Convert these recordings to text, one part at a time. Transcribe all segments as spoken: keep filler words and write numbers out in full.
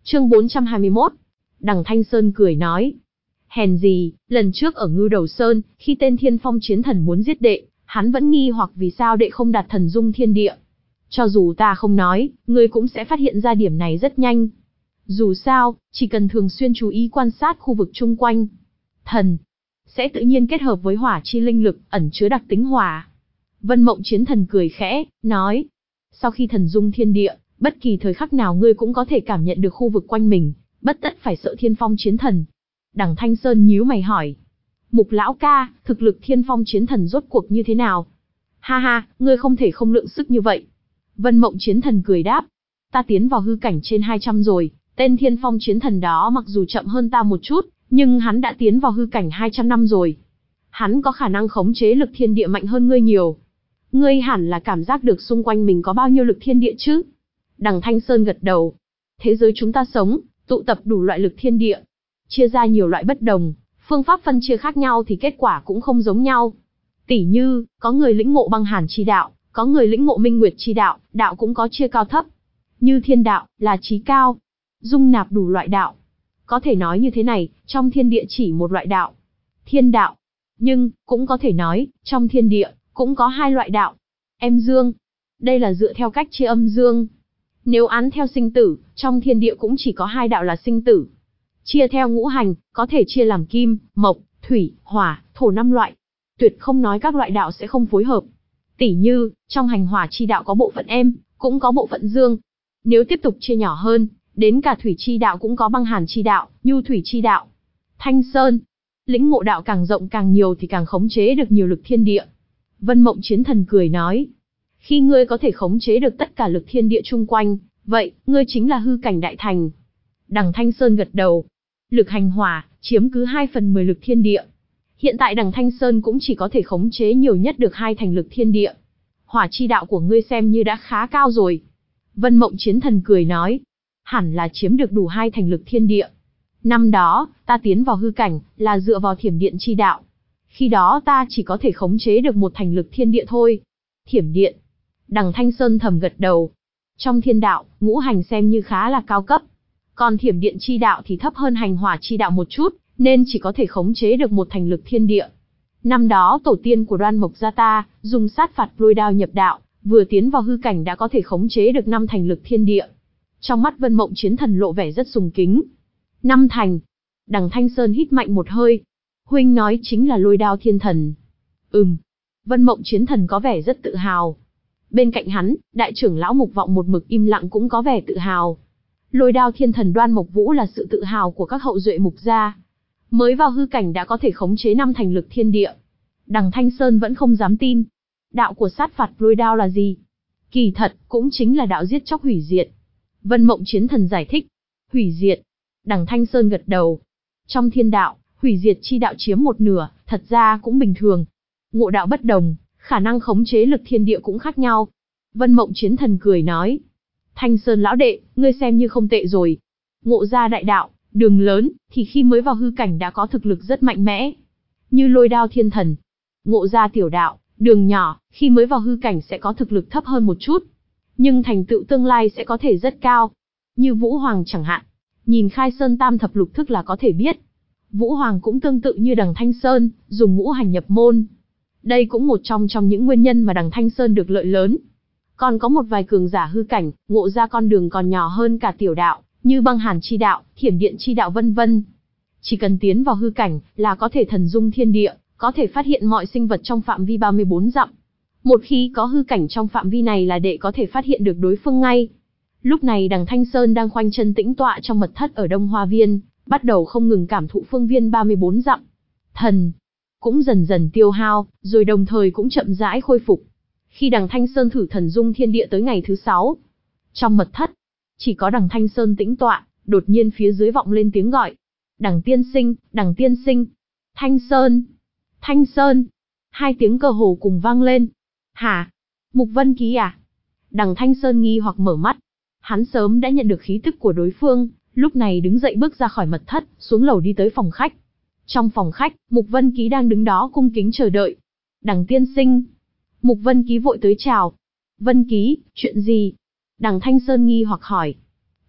Chương bốn trăm hai mươi mốt. Đằng Thanh Sơn cười nói. Hèn gì, lần trước ở Ngưu Đầu Sơn, khi tên Thiên Phong Chiến Thần muốn giết đệ, hắn vẫn nghi hoặc vì sao đệ không đặt thần dung thiên địa. Cho dù ta không nói, ngươi cũng sẽ phát hiện ra điểm này rất nhanh. Dù sao, chỉ cần thường xuyên chú ý quan sát khu vực chung quanh, thần sẽ tự nhiên kết hợp với hỏa chi linh lực, ẩn chứa đặc tính hỏa. Vân Mộng Chiến Thần cười khẽ, nói. Sau khi thần dung thiên địa, bất kỳ thời khắc nào ngươi cũng có thể cảm nhận được khu vực quanh mình, bất tất phải sợ Thiên Phong Chiến Thần. Đằng Thanh Sơn nhíu mày hỏi. Mục lão ca, thực lực Thiên Phong Chiến Thần rốt cuộc như thế nào? Ha ha, ngươi không thể không lượng sức như vậy. Vân Mộng Chiến Thần cười đáp. Ta tiến vào hư cảnh trên hai trăm rồi, tên Thiên Phong Chiến Thần đó mặc dù chậm hơn ta một chút, nhưng hắn đã tiến vào hư cảnh hai trăm năm rồi. Hắn có khả năng khống chế lực thiên địa mạnh hơn ngươi nhiều. Ngươi hẳn là cảm giác được xung quanh mình có bao nhiêu lực thiên địa chứ? Đằng Thanh Sơn gật đầu. Thế giới chúng ta sống, tụ tập đủ loại lực thiên địa, chia ra nhiều loại bất đồng, phương pháp phân chia khác nhau thì kết quả cũng không giống nhau. Tỉ như, có người lĩnh ngộ băng hàn chi đạo, có người lĩnh ngộ minh nguyệt chi đạo, đạo cũng có chia cao thấp. Như thiên đạo, là chí cao, dung nạp đủ loại đạo. Có thể nói như thế này, trong thiên địa chỉ một loại đạo, thiên đạo. Nhưng, cũng có thể nói, trong thiên địa, cũng có hai loại đạo, em dương. Đây là dựa theo cách chia âm dương. Nếu án theo sinh tử, trong thiên địa cũng chỉ có hai đạo là sinh tử. Chia theo ngũ hành, có thể chia làm kim, mộc, thủy, hỏa, thổ năm loại. Tuyệt không nói các loại đạo sẽ không phối hợp. Tỉ như, trong hành hỏa chi đạo có bộ phận em, cũng có bộ phận dương. Nếu tiếp tục chia nhỏ hơn, đến cả thủy chi đạo cũng có băng hàn chi đạo, nhu thủy chi đạo. Thanh Sơn, lĩnh ngộ đạo càng rộng càng nhiều thì càng khống chế được nhiều lực thiên địa. Vân Mộng Chiến Thần cười nói. Khi ngươi có thể khống chế được tất cả lực thiên địa chung quanh, vậy, ngươi chính là hư cảnh đại thành. Đằng Thanh Sơn gật đầu. Lực hành hỏa, chiếm cứ hai phần mười lực thiên địa. Hiện tại đằng Thanh Sơn cũng chỉ có thể khống chế nhiều nhất được hai thành lực thiên địa. Hỏa chi đạo của ngươi xem như đã khá cao rồi. Vân Mộng Chiến Thần cười nói. Hẳn là chiếm được đủ hai thành lực thiên địa. Năm đó, ta tiến vào hư cảnh, là dựa vào thiểm điện chi đạo. Khi đó ta chỉ có thể khống chế được một thành lực thiên địa thôi. Thiểm điện. Đằng Thanh Sơn thầm gật đầu. Trong thiên đạo, ngũ hành xem như khá là cao cấp. Còn thiểm điện chi đạo thì thấp hơn hành hỏa chi đạo một chút, nên chỉ có thể khống chế được một thành lực thiên địa. Năm đó tổ tiên của Đoan Mộc gia ta, dùng sát phạt lôi đao nhập đạo, vừa tiến vào hư cảnh đã có thể khống chế được năm thành lực thiên địa. Trong mắt Vân Mộng Chiến Thần lộ vẻ rất sùng kính. Năm thành. Đằng Thanh Sơn hít mạnh một hơi. Huynh nói chính là lôi đao thiên thần. Ừm. Vân Mộng Chiến Thần có vẻ rất tự hào. Bên cạnh hắn, đại trưởng lão Mục Vọng một mực im lặng cũng có vẻ tự hào. Lôi đao thiên thần Đoan Mộc Vũ là sự tự hào của các hậu duệ Mục gia. Mới vào hư cảnh đã có thể khống chế năm thành lực thiên địa. Đằng Thanh Sơn vẫn không dám tin. Đạo của sát phạt lôi đao là gì? Kỳ thật, cũng chính là đạo giết chóc hủy diệt. Vân Mộng Chiến Thần giải thích. Hủy diệt. Đằng Thanh Sơn gật đầu. Trong thiên đạo, hủy diệt chi đạo chiếm một nửa, thật ra cũng bình thường. Ngộ đạo bất đồng, khả năng khống chế lực thiên địa cũng khác nhau. Vân Mộng Chiến Thần cười nói. Thanh Sơn lão đệ, ngươi xem như không tệ rồi. Ngộ ra đại đạo, đường lớn, thì khi mới vào hư cảnh đã có thực lực rất mạnh mẽ. Như lôi đao thiên thần. Ngộ ra tiểu đạo, đường nhỏ, khi mới vào hư cảnh sẽ có thực lực thấp hơn một chút. Nhưng thành tựu tương lai sẽ có thể rất cao. Như Vũ Hoàng chẳng hạn. Nhìn Khai Sơn Tam Thập Lục Thức là có thể biết. Vũ Hoàng cũng tương tự như đằng Thanh Sơn, dùng ngũ hành nhập môn. Đây cũng một trong trong những nguyên nhân mà đằng Thanh Sơn được lợi lớn. Còn có một vài cường giả hư cảnh, ngộ ra con đường còn nhỏ hơn cả tiểu đạo, như băng hàn chi đạo, thiểm điện chi đạo vân vân. Chỉ cần tiến vào hư cảnh, là có thể thần dung thiên địa, có thể phát hiện mọi sinh vật trong phạm vi ba mươi bốn dặm. Một khi có hư cảnh trong phạm vi này là đệ có thể phát hiện được đối phương ngay. Lúc này đằng Thanh Sơn đang khoanh chân tĩnh tọa trong mật thất ở Đông Hoa Viên, bắt đầu không ngừng cảm thụ phương viên ba mươi bốn dặm. Thần cũng dần dần tiêu hao, rồi đồng thời cũng chậm rãi khôi phục. Khi đằng Thanh Sơn thử thần dung thiên địa tới ngày thứ sáu, trong mật thất, chỉ có đằng Thanh Sơn tĩnh tọa, đột nhiên phía dưới vọng lên tiếng gọi. Đằng tiên sinh, đằng tiên sinh. Thanh Sơn, Thanh Sơn. Hai tiếng cơ hồ cùng vang lên. Hả? Mục Vân Ký à? Đằng Thanh Sơn nghi hoặc mở mắt. Hắn sớm đã nhận được khí tức của đối phương, lúc này đứng dậy bước ra khỏi mật thất, xuống lầu đi tới phòng khách. Trong phòng khách, Mục Vân Ký đang đứng đó cung kính chờ đợi. Đằng tiên sinh. Mục Vân Ký vội tới chào. Vân Ký, chuyện gì? Đằng Thanh Sơn nghi hoặc hỏi.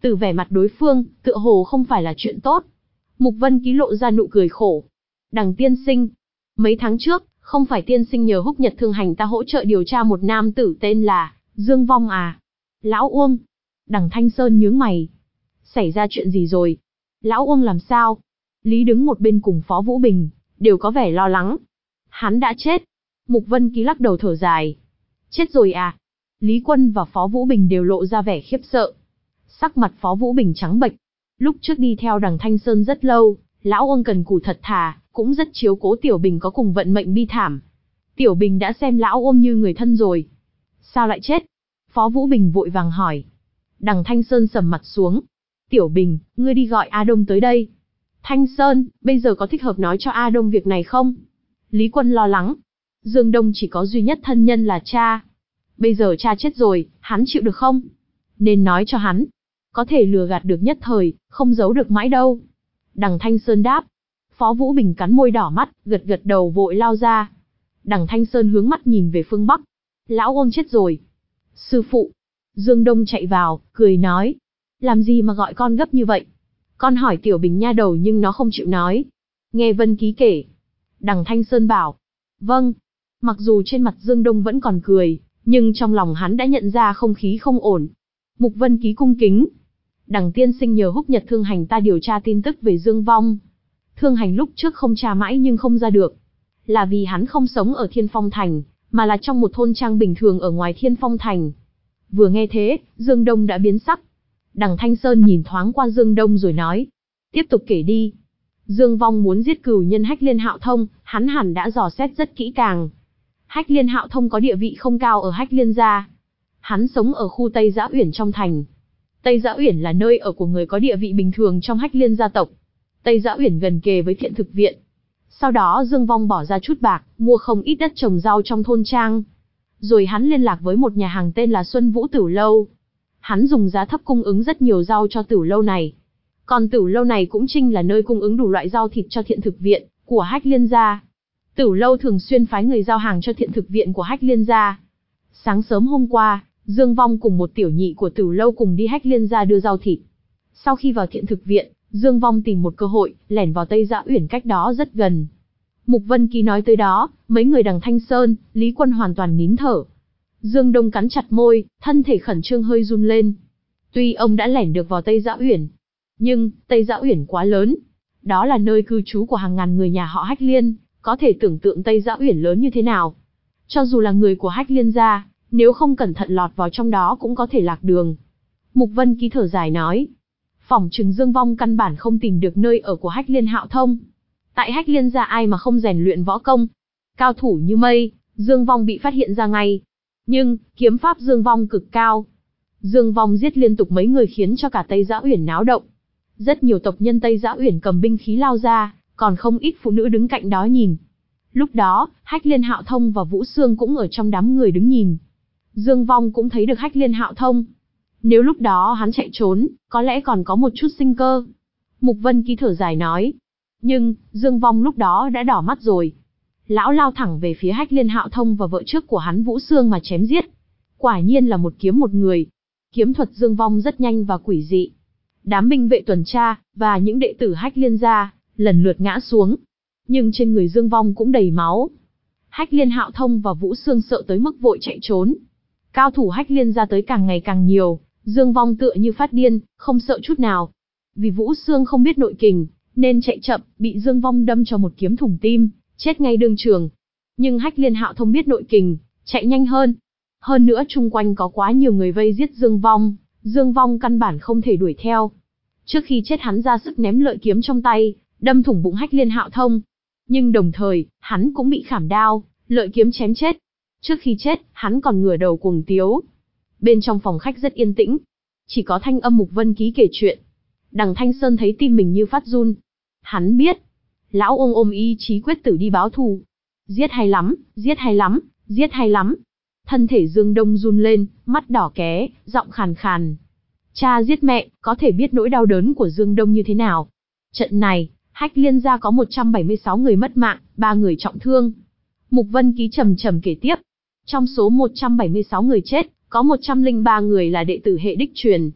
Từ vẻ mặt đối phương, tựa hồ không phải là chuyện tốt. Mục Vân Ký lộ ra nụ cười khổ. Đằng tiên sinh, mấy tháng trước, không phải tiên sinh nhờ Húc Nhật Thương Hành ta hỗ trợ điều tra một nam tử tên là Dương Vong à? Lão Uông. Đằng Thanh Sơn nhướng mày. Xảy ra chuyện gì rồi? Lão Uông làm sao? Lý đứng một bên cùng Phó Vũ Bình, đều có vẻ lo lắng. Hắn đã chết. Mục Vân Ký lắc đầu thở dài. Chết rồi à? Lý Quân và Phó Vũ Bình đều lộ ra vẻ khiếp sợ. Sắc mặt Phó Vũ Bình trắng bệch. Lúc trước đi theo đằng Thanh Sơn rất lâu, lão Uông cần cù thật thà, cũng rất chiếu cố Tiểu Bình có cùng vận mệnh bi thảm. Tiểu Bình đã xem lão Uông như người thân rồi. Sao lại chết? Phó Vũ Bình vội vàng hỏi. Đằng Thanh Sơn sầm mặt xuống. Tiểu Bình, ngươi đi gọi A Đông tới đây. Thanh Sơn, bây giờ có thích hợp nói cho A Đông việc này không? Lý Quân lo lắng. Dương Đông chỉ có duy nhất thân nhân là cha. Bây giờ cha chết rồi, hắn chịu được không? Nên nói cho hắn. Có thể lừa gạt được nhất thời, không giấu được mãi đâu. Đằng Thanh Sơn đáp. Phó Vũ Bình cắn môi đỏ mắt, gật gật đầu vội lao ra. Đằng Thanh Sơn hướng mắt nhìn về phương Bắc. Lão Uông chết rồi. Sư phụ. Dương Đông chạy vào, cười nói. Làm gì mà gọi con gấp như vậy? Con hỏi Tiểu Bình nha đầu nhưng nó không chịu nói. Nghe Vân Ký kể. Đằng Thanh Sơn bảo. Vâng. Mặc dù trên mặt Dương Đông vẫn còn cười, nhưng trong lòng hắn đã nhận ra không khí không ổn. Mục Vân Ký cung kính. Đằng tiên sinh nhờ Húc Nhật Thương Hành ta điều tra tin tức về Dương Vong. Thương Hành lúc trước không tra mãi nhưng không ra được. Là vì hắn không sống ở Thiên Phong Thành, mà là trong một thôn trang bình thường ở ngoài Thiên Phong Thành. Vừa nghe thế, Dương Đông đã biến sắc. Đằng Thanh Sơn nhìn thoáng qua Dương Đông rồi nói. Tiếp tục kể đi. Dương Vong muốn giết cửu nhân Hách Liên Hạo Thông, hắn hẳn đã dò xét rất kỹ càng. Hách Liên Hạo Thông có địa vị không cao ở Hách Liên gia. Hắn sống ở khu Tây Giã Uyển trong thành. Tây Giã Uyển là nơi ở của người có địa vị bình thường trong Hách Liên gia tộc. Tây Giã Uyển gần kề với Thiện Thực Viện. Sau đó Dương Vong bỏ ra chút bạc, mua không ít đất trồng rau trong thôn trang. Rồi hắn liên lạc với một nhà hàng tên là Xuân Vũ Tửu Lâu. Hắn dùng giá thấp cung ứng rất nhiều rau cho Tửu Lâu này. Còn Tửu Lâu này cũng chính là nơi cung ứng đủ loại rau thịt cho Thiện Thực Viện của Hách Liên gia. Tửu Lâu thường xuyên phái người giao hàng cho Thiện Thực Viện của Hách Liên gia. Sáng sớm hôm qua, Dương Vong cùng một tiểu nhị của Tửu Lâu cùng đi Hách Liên gia đưa rau thịt. Sau khi vào Thiện Thực Viện, Dương Vong tìm một cơ hội, lẻn vào Tây Giã Uyển cách đó rất gần. Mục Vân Ký nói tới đó, mấy người đằng Thanh Sơn, Lý Quân hoàn toàn nín thở. Dương Đông cắn chặt môi, thân thể khẩn trương hơi run lên. Tuy ông đã lẻn được vào Tây Giã Uyển, nhưng Tây Giã Uyển quá lớn. Đó là nơi cư trú của hàng ngàn người nhà họ Hách Liên, có thể tưởng tượng Tây Giã Uyển lớn như thế nào. Cho dù là người của Hách Liên gia, nếu không cẩn thận lọt vào trong đó cũng có thể lạc đường. Mục Vân Ký thở dài nói. Phỏng chừng Dương Vong căn bản không tìm được nơi ở của Hách Liên Hạo Thông. Tại Hách Liên gia ai mà không rèn luyện võ công. Cao thủ như mây, Dương Vong bị phát hiện ra ngay. Nhưng, kiếm pháp Dương Vong cực cao. Dương Vong giết liên tục mấy người khiến cho cả Tây Giã Uyển náo động. Rất nhiều tộc nhân Tây Giã Uyển cầm binh khí lao ra, còn không ít phụ nữ đứng cạnh đó nhìn. Lúc đó, Hách Liên Hạo Thông và Vũ Xương cũng ở trong đám người đứng nhìn. Dương Vong cũng thấy được Hách Liên Hạo Thông. Nếu lúc đó hắn chạy trốn, có lẽ còn có một chút sinh cơ. Mục Vân Ký thở dài nói. Nhưng, Dương Vong lúc đó đã đỏ mắt rồi. Lão lao thẳng về phía Hách Liên Hạo Thông và vợ trước của hắn Vũ Xương mà chém giết. Quả nhiên là một kiếm một người. Kiếm thuật Dương Vong rất nhanh và quỷ dị. Đám binh vệ tuần tra, và những đệ tử Hách Liên gia, lần lượt ngã xuống. Nhưng trên người Dương Vong cũng đầy máu. Hách Liên Hạo Thông và Vũ Xương sợ tới mức vội chạy trốn. Cao thủ Hách Liên gia tới càng ngày càng nhiều, Dương Vong tựa như phát điên, không sợ chút nào. Vì Vũ Xương không biết nội kình, nên chạy chậm, bị Dương Vong đâm cho một kiếm thủng tim, chết ngay đương trường. Nhưng Hách Liên Hạo Thông biết nội kình, chạy nhanh hơn. Hơn nữa chung quanh có quá nhiều người vây giết Dương Vong, Dương Vong căn bản không thể đuổi theo. Trước khi chết hắn ra sức ném lợi kiếm trong tay, đâm thủng bụng Hách Liên Hạo Thông. Nhưng đồng thời, hắn cũng bị khảm đao, lợi kiếm chém chết. Trước khi chết, hắn còn ngửa đầu cuồng tiếu. Bên trong phòng khách rất yên tĩnh, chỉ có thanh âm Mục Vân Ký kể chuyện. Đằng Thanh Sơn thấy tim mình như phát run. Hắn biết, lão Uông ôm ý chí quyết tử đi báo thù. Giết hay lắm, giết hay lắm, giết hay lắm. Thân thể Dương Đông run lên, mắt đỏ ké, giọng khàn khàn. Cha giết mẹ, có thể biết nỗi đau đớn của Dương Đông như thế nào. Trận này, Hách Liên gia có một trăm bảy mươi sáu người mất mạng, ba người trọng thương. Mục Vân Ký trầm trầm kể tiếp. Trong số một trăm bảy mươi sáu người chết, có một trăm lẻ ba người là đệ tử hệ đích truyền.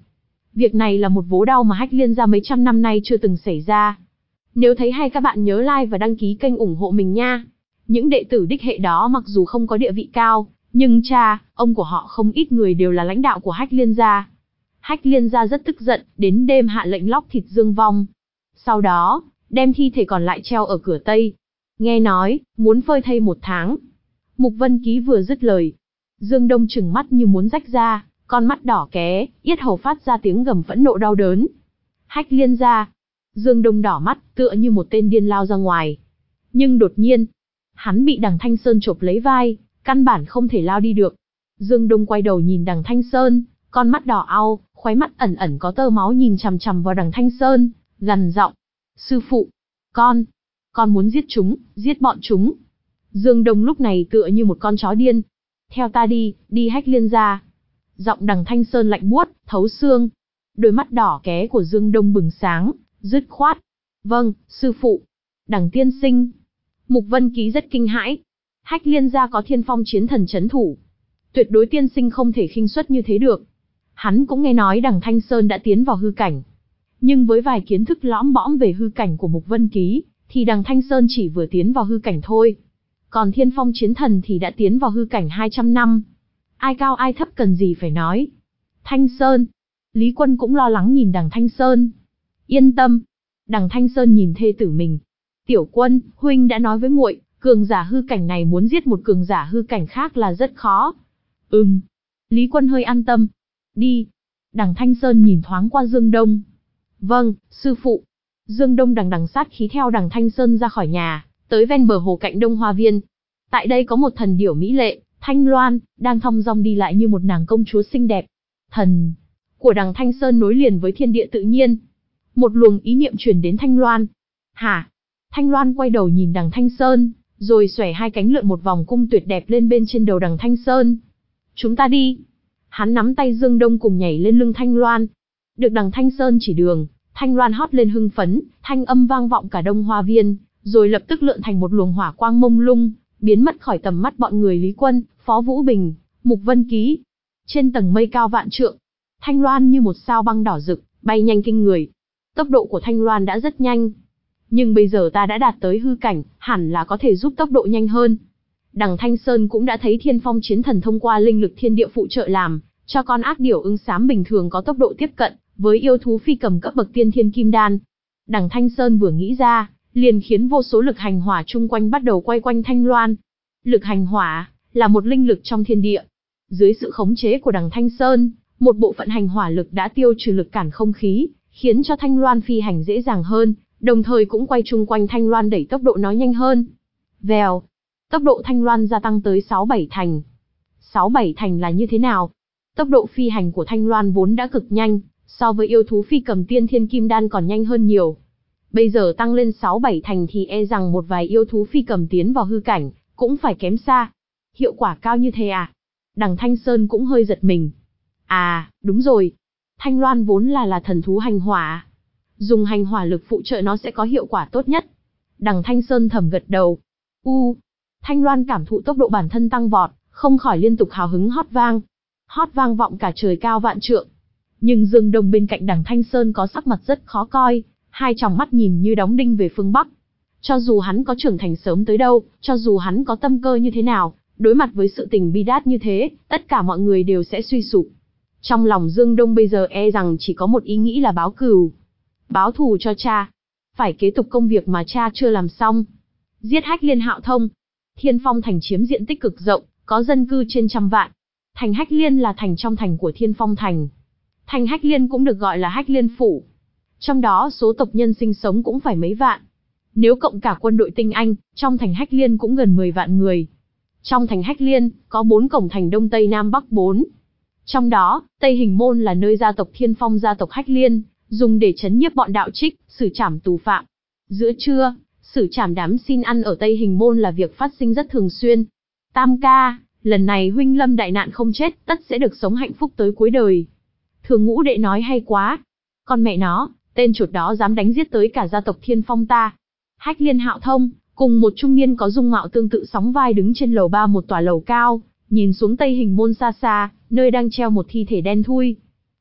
Việc này là một vố đau mà Hách Liên gia mấy trăm năm nay chưa từng xảy ra. Nếu thấy hay các bạn nhớ like và đăng ký kênh ủng hộ mình nha. Những đệ tử đích hệ đó mặc dù không có địa vị cao, nhưng cha, ông của họ không ít người đều là lãnh đạo của Hách Liên gia. Hách Liên gia rất tức giận, đến đêm hạ lệnh lóc thịt Dương Vong. Sau đó, đem thi thể còn lại treo ở cửa Tây. Nghe nói, muốn phơi thây một tháng. Mục Vân Ký vừa dứt lời, Dương Đông trừng mắt như muốn rách ra, con mắt đỏ ké, yết hầu phát ra tiếng gầm phẫn nộ đau đớn. Hách Liên gia. Dương Đông đỏ mắt, tựa như một tên điên lao ra ngoài. Nhưng đột nhiên, hắn bị Đằng Thanh Sơn chộp lấy vai, căn bản không thể lao đi được. Dương Đông quay đầu nhìn Đằng Thanh Sơn, con mắt đỏ au, khóe mắt ẩn ẩn có tơ máu nhìn chằm chằm vào Đằng Thanh Sơn, gằn giọng: "Sư phụ, con, con muốn giết chúng, giết bọn chúng." Dương Đông lúc này tựa như một con chó điên. "Theo ta đi, đi Hách Liên gia." Giọng Đằng Thanh Sơn lạnh buốt, thấu xương. Đôi mắt đỏ ké của Dương Đông bừng sáng, dứt khoát: "Vâng, sư phụ." "Đằng tiên sinh." Mục Vân Ký rất kinh hãi. Hách Liên gia có Thiên Phong chiến thần chấn thủ, tuyệt đối tiên sinh không thể khinh suất như thế được. Hắn cũng nghe nói Đằng Thanh Sơn đã tiến vào hư cảnh, nhưng với vài kiến thức lõm bõm về hư cảnh của Mục Vân Ký, thì Đằng Thanh Sơn chỉ vừa tiến vào hư cảnh thôi. Còn Thiên Phong chiến thần thì đã tiến vào hư cảnh hai trăm năm. Ai cao ai thấp cần gì phải nói. Thanh Sơn. Lý Quân cũng lo lắng nhìn Đằng Thanh Sơn. "Yên tâm." Đằng Thanh Sơn nhìn thê tử mình. "Tiểu Quân, huynh đã nói với muội, cường giả hư cảnh này muốn giết một cường giả hư cảnh khác là rất khó." "Ừm." Lý Quân hơi an tâm. "Đi." Đằng Thanh Sơn nhìn thoáng qua Dương Đông. "Vâng, sư phụ." Dương Đông đằng đằng sát khí theo Đằng Thanh Sơn ra khỏi nhà, tới ven bờ hồ cạnh Đông Hoa Viên. Tại đây có một thần điểu mỹ lệ, Thanh Loan, đang thong dong đi lại như một nàng công chúa xinh đẹp. Thần của Đằng Thanh Sơn nối liền với thiên địa tự nhiên. Một luồng ý niệm truyền đến Thanh Loan. "Hả?" Thanh Loan quay đầu nhìn Đằng Thanh Sơn, rồi xòe hai cánh lượn một vòng cung tuyệt đẹp lên bên trên đầu Đằng Thanh Sơn. "Chúng ta đi." Hắn nắm tay Dương Đông cùng nhảy lên lưng Thanh Loan. Được Đằng Thanh Sơn chỉ đường, Thanh Loan hót lên hưng phấn, thanh âm vang vọng cả Đông Hoa Viên, rồi lập tức lượn thành một luồng hỏa quang mông lung, biến mất khỏi tầm mắt bọn người Lý Quân, Phó Vũ Bình, Mục Vân Ký. Trên tầng mây cao vạn trượng, Thanh Loan như một sao băng đỏ rực, bay nhanh kinh người. Tốc độ của Thanh Loan đã rất nhanh. Nhưng bây giờ ta đã đạt tới hư cảnh, hẳn là có thể giúp tốc độ nhanh hơn. Đằng Thanh Sơn cũng đã thấy Thiên Phong chiến thần thông qua linh lực thiên địa phụ trợ làm, cho con ác điểu ưng xám bình thường có tốc độ tiếp cận với yêu thú phi cầm cấp bậc tiên thiên kim đan. Đằng Thanh Sơn vừa nghĩ ra, liền khiến vô số lực hành hỏa chung quanh bắt đầu quay quanh Thanh Loan. Lực hành hỏa là một linh lực trong thiên địa. Dưới sự khống chế của Đằng Thanh Sơn, một bộ phận hành hỏa lực đã tiêu trừ lực cản không khí, khiến cho Thanh Loan phi hành dễ dàng hơn, đồng thời cũng quay chung quanh Thanh Loan đẩy tốc độ nó nhanh hơn. Vèo, tốc độ Thanh Loan gia tăng tới sáu bảy thành. sáu bảy thành là như thế nào? Tốc độ phi hành của Thanh Loan vốn đã cực nhanh, so với yêu thú phi cầm tiên thiên kim đan còn nhanh hơn nhiều. Bây giờ tăng lên sáu bảy thành thì e rằng một vài yêu thú phi cầm tiến vào hư cảnh, cũng phải kém xa. Hiệu quả cao như thế à? Đằng Thanh Sơn cũng hơi giật mình. À, đúng rồi. Thanh Loan vốn là là thần thú hành hỏa. Dùng hành hỏa lực phụ trợ nó sẽ có hiệu quả tốt nhất. Đằng Thanh Sơn thầm gật đầu. U, Thanh Loan cảm thụ tốc độ bản thân tăng vọt, không khỏi liên tục hào hứng hót vang. Hót vang vọng cả trời cao vạn trượng. Nhưng Dương Đông bên cạnh Đằng Thanh Sơn có sắc mặt rất khó coi, hai tròng mắt nhìn như đóng đinh về phương Bắc. Cho dù hắn có trưởng thành sớm tới đâu, cho dù hắn có tâm cơ như thế nào, đối mặt với sự tình bi đát như thế, tất cả mọi người đều sẽ suy sụp. Trong lòng Dương Đông bây giờ e rằng chỉ có một ý nghĩ là báo cừu. Báo thù cho cha. Phải kế tục công việc mà cha chưa làm xong. Giết Hách Liên Hạo Thông. Thiên Phong thành chiếm diện tích cực rộng, có dân cư trên trăm vạn. Thành Hách Liên là thành trong thành của Thiên Phong thành. Thành Hách Liên cũng được gọi là Hách Liên phủ. Trong đó số tộc nhân sinh sống cũng phải mấy vạn. Nếu cộng cả quân đội tinh anh, trong thành Hách Liên cũng gần mười vạn người. Trong thành Hách Liên, có bốn cổng thành Đông Tây Nam Bắc bốn. Trong đó, Tây Hình Môn là nơi gia tộc Thiên Phong gia tộc Hách Liên, dùng để trấn nhiếp bọn đạo trích, xử trảm tù phạm. Giữa trưa, xử trảm đám xin ăn ở Tây Hình Môn là việc phát sinh rất thường xuyên. Tam ca, lần này huynh lâm đại nạn không chết, tất sẽ được sống hạnh phúc tới cuối đời. Thường Ngũ đệ nói hay quá. Con mẹ nó, tên chuột đó dám đánh giết tới cả gia tộc Thiên Phong ta. Hách Liên Hạo Thông, cùng một trung niên có dung mạo tương tự sóng vai đứng trên lầu ba một tòa lầu cao, nhìn xuống Tây Hình Môn xa xa, nơi đang treo một thi thể đen thui.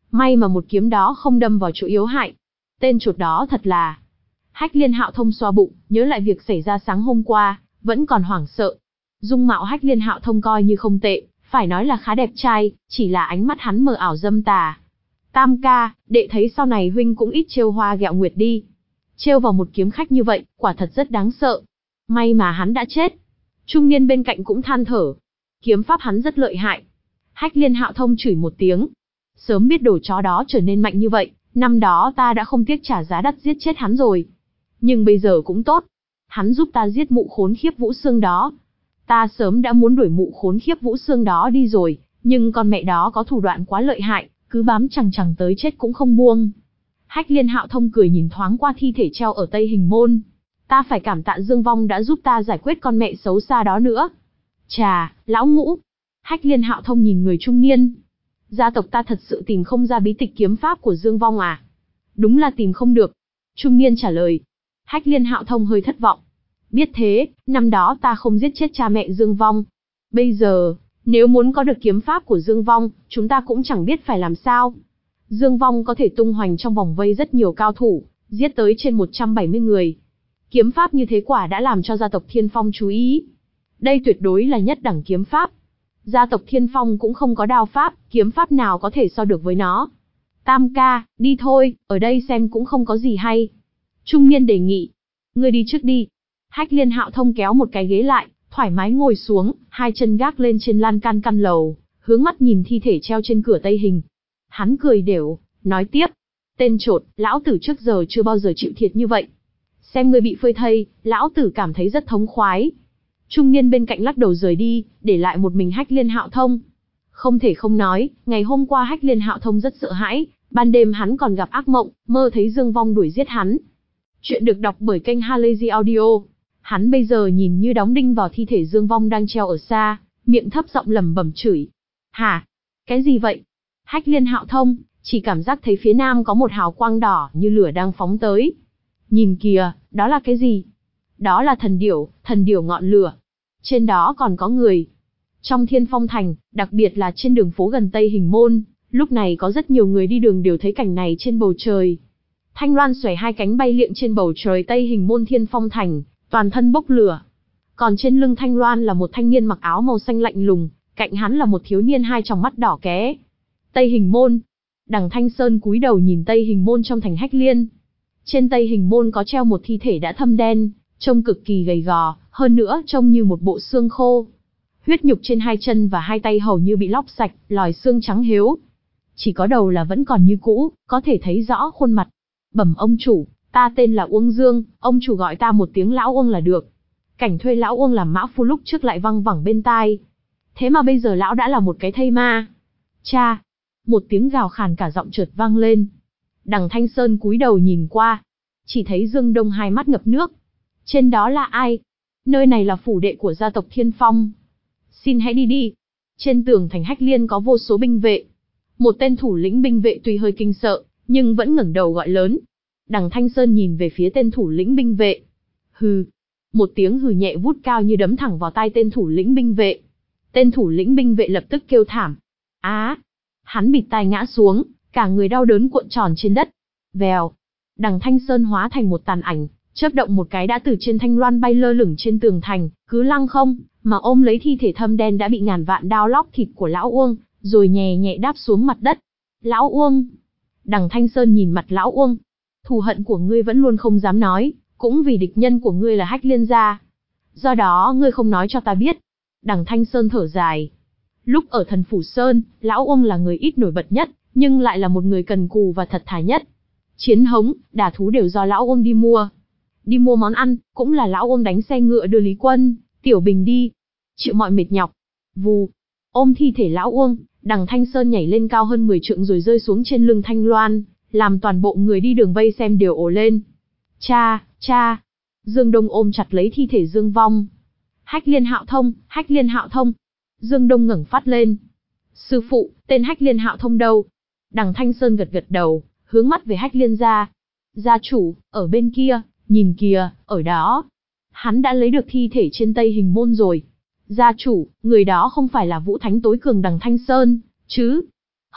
May mà một kiếm đó không đâm vào chỗ yếu hại. Tên chuột đó thật là... Hách Liên Hạo Thông xoa bụng, nhớ lại việc xảy ra sáng hôm qua, vẫn còn hoảng sợ. Dung mạo Hách Liên Hạo Thông coi như không tệ, phải nói là khá đẹp trai, chỉ là ánh mắt hắn mờ ảo dâm tà. Tam ca, đệ thấy sau này huynh cũng ít trêu Hoa Gẹo Nguyệt đi. Trêu vào một kiếm khách như vậy, quả thật rất đáng sợ. May mà hắn đã chết. Trung niên bên cạnh cũng than thở. Kiếm pháp hắn rất lợi hại. Hách Liên Hạo Thông chửi một tiếng. Sớm biết đồ chó đó trở nên mạnh như vậy, năm đó ta đã không tiếc trả giá đắt giết chết hắn rồi. Nhưng bây giờ cũng tốt. Hắn giúp ta giết mụ khốn khiếp Vũ Xương đó. Ta sớm đã muốn đuổi mụ khốn khiếp Vũ Xương đó đi rồi, nhưng con mẹ đó có thủ đoạn quá lợi hại, cứ bám chằng chằng tới chết cũng không buông. Hách Liên Hạo Thông cười nhìn thoáng qua thi thể treo ở Tây Hình Môn. Ta phải cảm tạ Dương Vong đã giúp ta giải quyết con mẹ xấu xa đó nữa. Chà, lão ngũ. Hách Liên Hạo Thông nhìn người trung niên. Gia tộc ta thật sự tìm không ra bí tịch kiếm pháp của Dương Vong à? Đúng là tìm không được. Trung niên trả lời. Hách Liên Hạo Thông hơi thất vọng. Biết thế, năm đó ta không giết chết cha mẹ Dương Vong. Bây giờ, nếu muốn có được kiếm pháp của Dương Vong, chúng ta cũng chẳng biết phải làm sao. Dương Vong có thể tung hoành trong vòng vây rất nhiều cao thủ, giết tới trên một trăm bảy mươi người. Kiếm pháp như thế quả đã làm cho gia tộc Thiên Phong chú ý. Đây tuyệt đối là nhất đẳng kiếm pháp. Gia tộc Thiên Phong cũng không có đao pháp, kiếm pháp nào có thể so được với nó. Tam ca, đi thôi, ở đây xem cũng không có gì hay. Trung niên đề nghị. Ngươi đi trước đi. Hách Liên Hạo Thông kéo một cái ghế lại, thoải mái ngồi xuống, hai chân gác lên trên lan can căn lầu, hướng mắt nhìn thi thể treo trên cửa Tây Hình. Hắn cười đểu, nói tiếp. Tên trột, lão tử trước giờ chưa bao giờ chịu thiệt như vậy. Xem ngươi bị phơi thây, lão tử cảm thấy rất thống khoái. Trung niên bên cạnh lắc đầu rời đi, để lại một mình Hách Liên Hạo Thông. Không thể không nói, ngày hôm qua Hách Liên Hạo Thông rất sợ hãi, ban đêm hắn còn gặp ác mộng, mơ thấy Dương Vong đuổi giết hắn. Chuyện được đọc bởi kênh Halazy Audio. Hắn bây giờ nhìn như đóng đinh vào thi thể Dương Vong đang treo ở xa, miệng thấp giọng lẩm bẩm chửi. Hả? Cái gì vậy? Hách Liên Hạo Thông chỉ cảm giác thấy phía nam có một hào quang đỏ như lửa đang phóng tới. Nhìn kìa, đó là cái gì? Đó là thần điểu, thần điểu ngọn lửa. Trên đó còn có người. Trong Thiên Phong Thành, đặc biệt là trên đường phố gần Tây Hình Môn, lúc này có rất nhiều người đi đường đều thấy cảnh này trên bầu trời. Thanh Loan xoay hai cánh bay liệng trên bầu trời Tây Hình Môn Thiên Phong Thành, toàn thân bốc lửa. Còn trên lưng Thanh Loan là một thanh niên mặc áo màu xanh lạnh lùng, cạnh hắn là một thiếu niên hai tròng mắt đỏ ké. Tây Hình Môn. Đằng Thanh Sơn cúi đầu nhìn Tây Hình Môn trong thành Hách Liên. Trên Tây Hình Môn có treo một thi thể đã thâm đen, trông cực kỳ gầy gò, hơn nữa trông như một bộ xương khô. Huyết nhục trên hai chân và hai tay hầu như bị lóc sạch, lòi xương trắng hếu. Chỉ có đầu là vẫn còn như cũ, có thể thấy rõ khuôn mặt. Bẩm ông chủ, ta tên là Uông Dương, ông chủ gọi ta một tiếng lão Uông là được. Cảnh thuê lão Uông làm mã phu lúc trước lại văng vẳng bên tai. Thế mà bây giờ lão đã là một cái thây ma. Cha! Một tiếng gào khàn cả giọng chợt vang lên. Đằng Thanh Sơn cúi đầu nhìn qua. Chỉ thấy Dương Đông hai mắt ngập nước. Trên đó là ai? Nơi này là phủ đệ của gia tộc Thiên Phong. Xin hãy đi đi. Trên tường thành Hách Liên có vô số binh vệ. Một tên thủ lĩnh binh vệ tuy hơi kinh sợ, nhưng vẫn ngẩng đầu gọi lớn. Đằng Thanh Sơn nhìn về phía tên thủ lĩnh binh vệ. Hừ. Một tiếng hừ nhẹ vút cao như đấm thẳng vào tai tên thủ lĩnh binh vệ. Tên thủ lĩnh binh vệ lập tức kêu thảm. Á! Hắn bịt tai ngã xuống, cả người đau đớn cuộn tròn trên đất. Vèo. Đằng Thanh Sơn hóa thành một tàn ảnh, chớp động một cái đã từ trên thanh loan bay lơ lửng trên tường thành, cứ lăng không, mà ôm lấy thi thể thâm đen đã bị ngàn vạn đao lóc thịt của lão Uông, rồi nhẹ nhẹ đáp xuống mặt đất. Lão Uông. Đằng Thanh Sơn nhìn mặt lão Uông. Thù hận của ngươi vẫn luôn không dám nói, cũng vì địch nhân của ngươi là Hách Liên gia. Do đó ngươi không nói cho ta biết. Đằng Thanh Sơn thở dài. Lúc ở Thần Phủ Sơn, lão Uông là người ít nổi bật nhất, nhưng lại là một người cần cù và thật thà nhất. Chiến hống, đả thú đều do lão Uông đi mua. Đi mua món ăn, cũng là lão Uông đánh xe ngựa đưa Lý Quân, Tiểu Bình đi. Chịu mọi mệt nhọc. Vù. Ôm thi thể lão Uông, đằng Thanh Sơn nhảy lên cao hơn mười trượng rồi rơi xuống trên lưng Thanh Loan, làm toàn bộ người đi đường vây xem đều ồ lên. Cha, cha. Dương Đông ôm chặt lấy thi thể Dương Vong. Hách Liên Hạo Thông, Hách Liên Hạo Thông. Dương Đông ngẩng phát lên. Sư phụ, tên Hách Liên Hạo Thông đâu? Đằng Thanh Sơn gật gật đầu, hướng mắt về Hách Liên gia. Gia chủ, ở bên kia, nhìn kìa, ở đó. Hắn đã lấy được thi thể trên Tây Hình Môn rồi. Gia chủ, người đó không phải là Vũ Thánh tối cường đằng Thanh Sơn, chứ?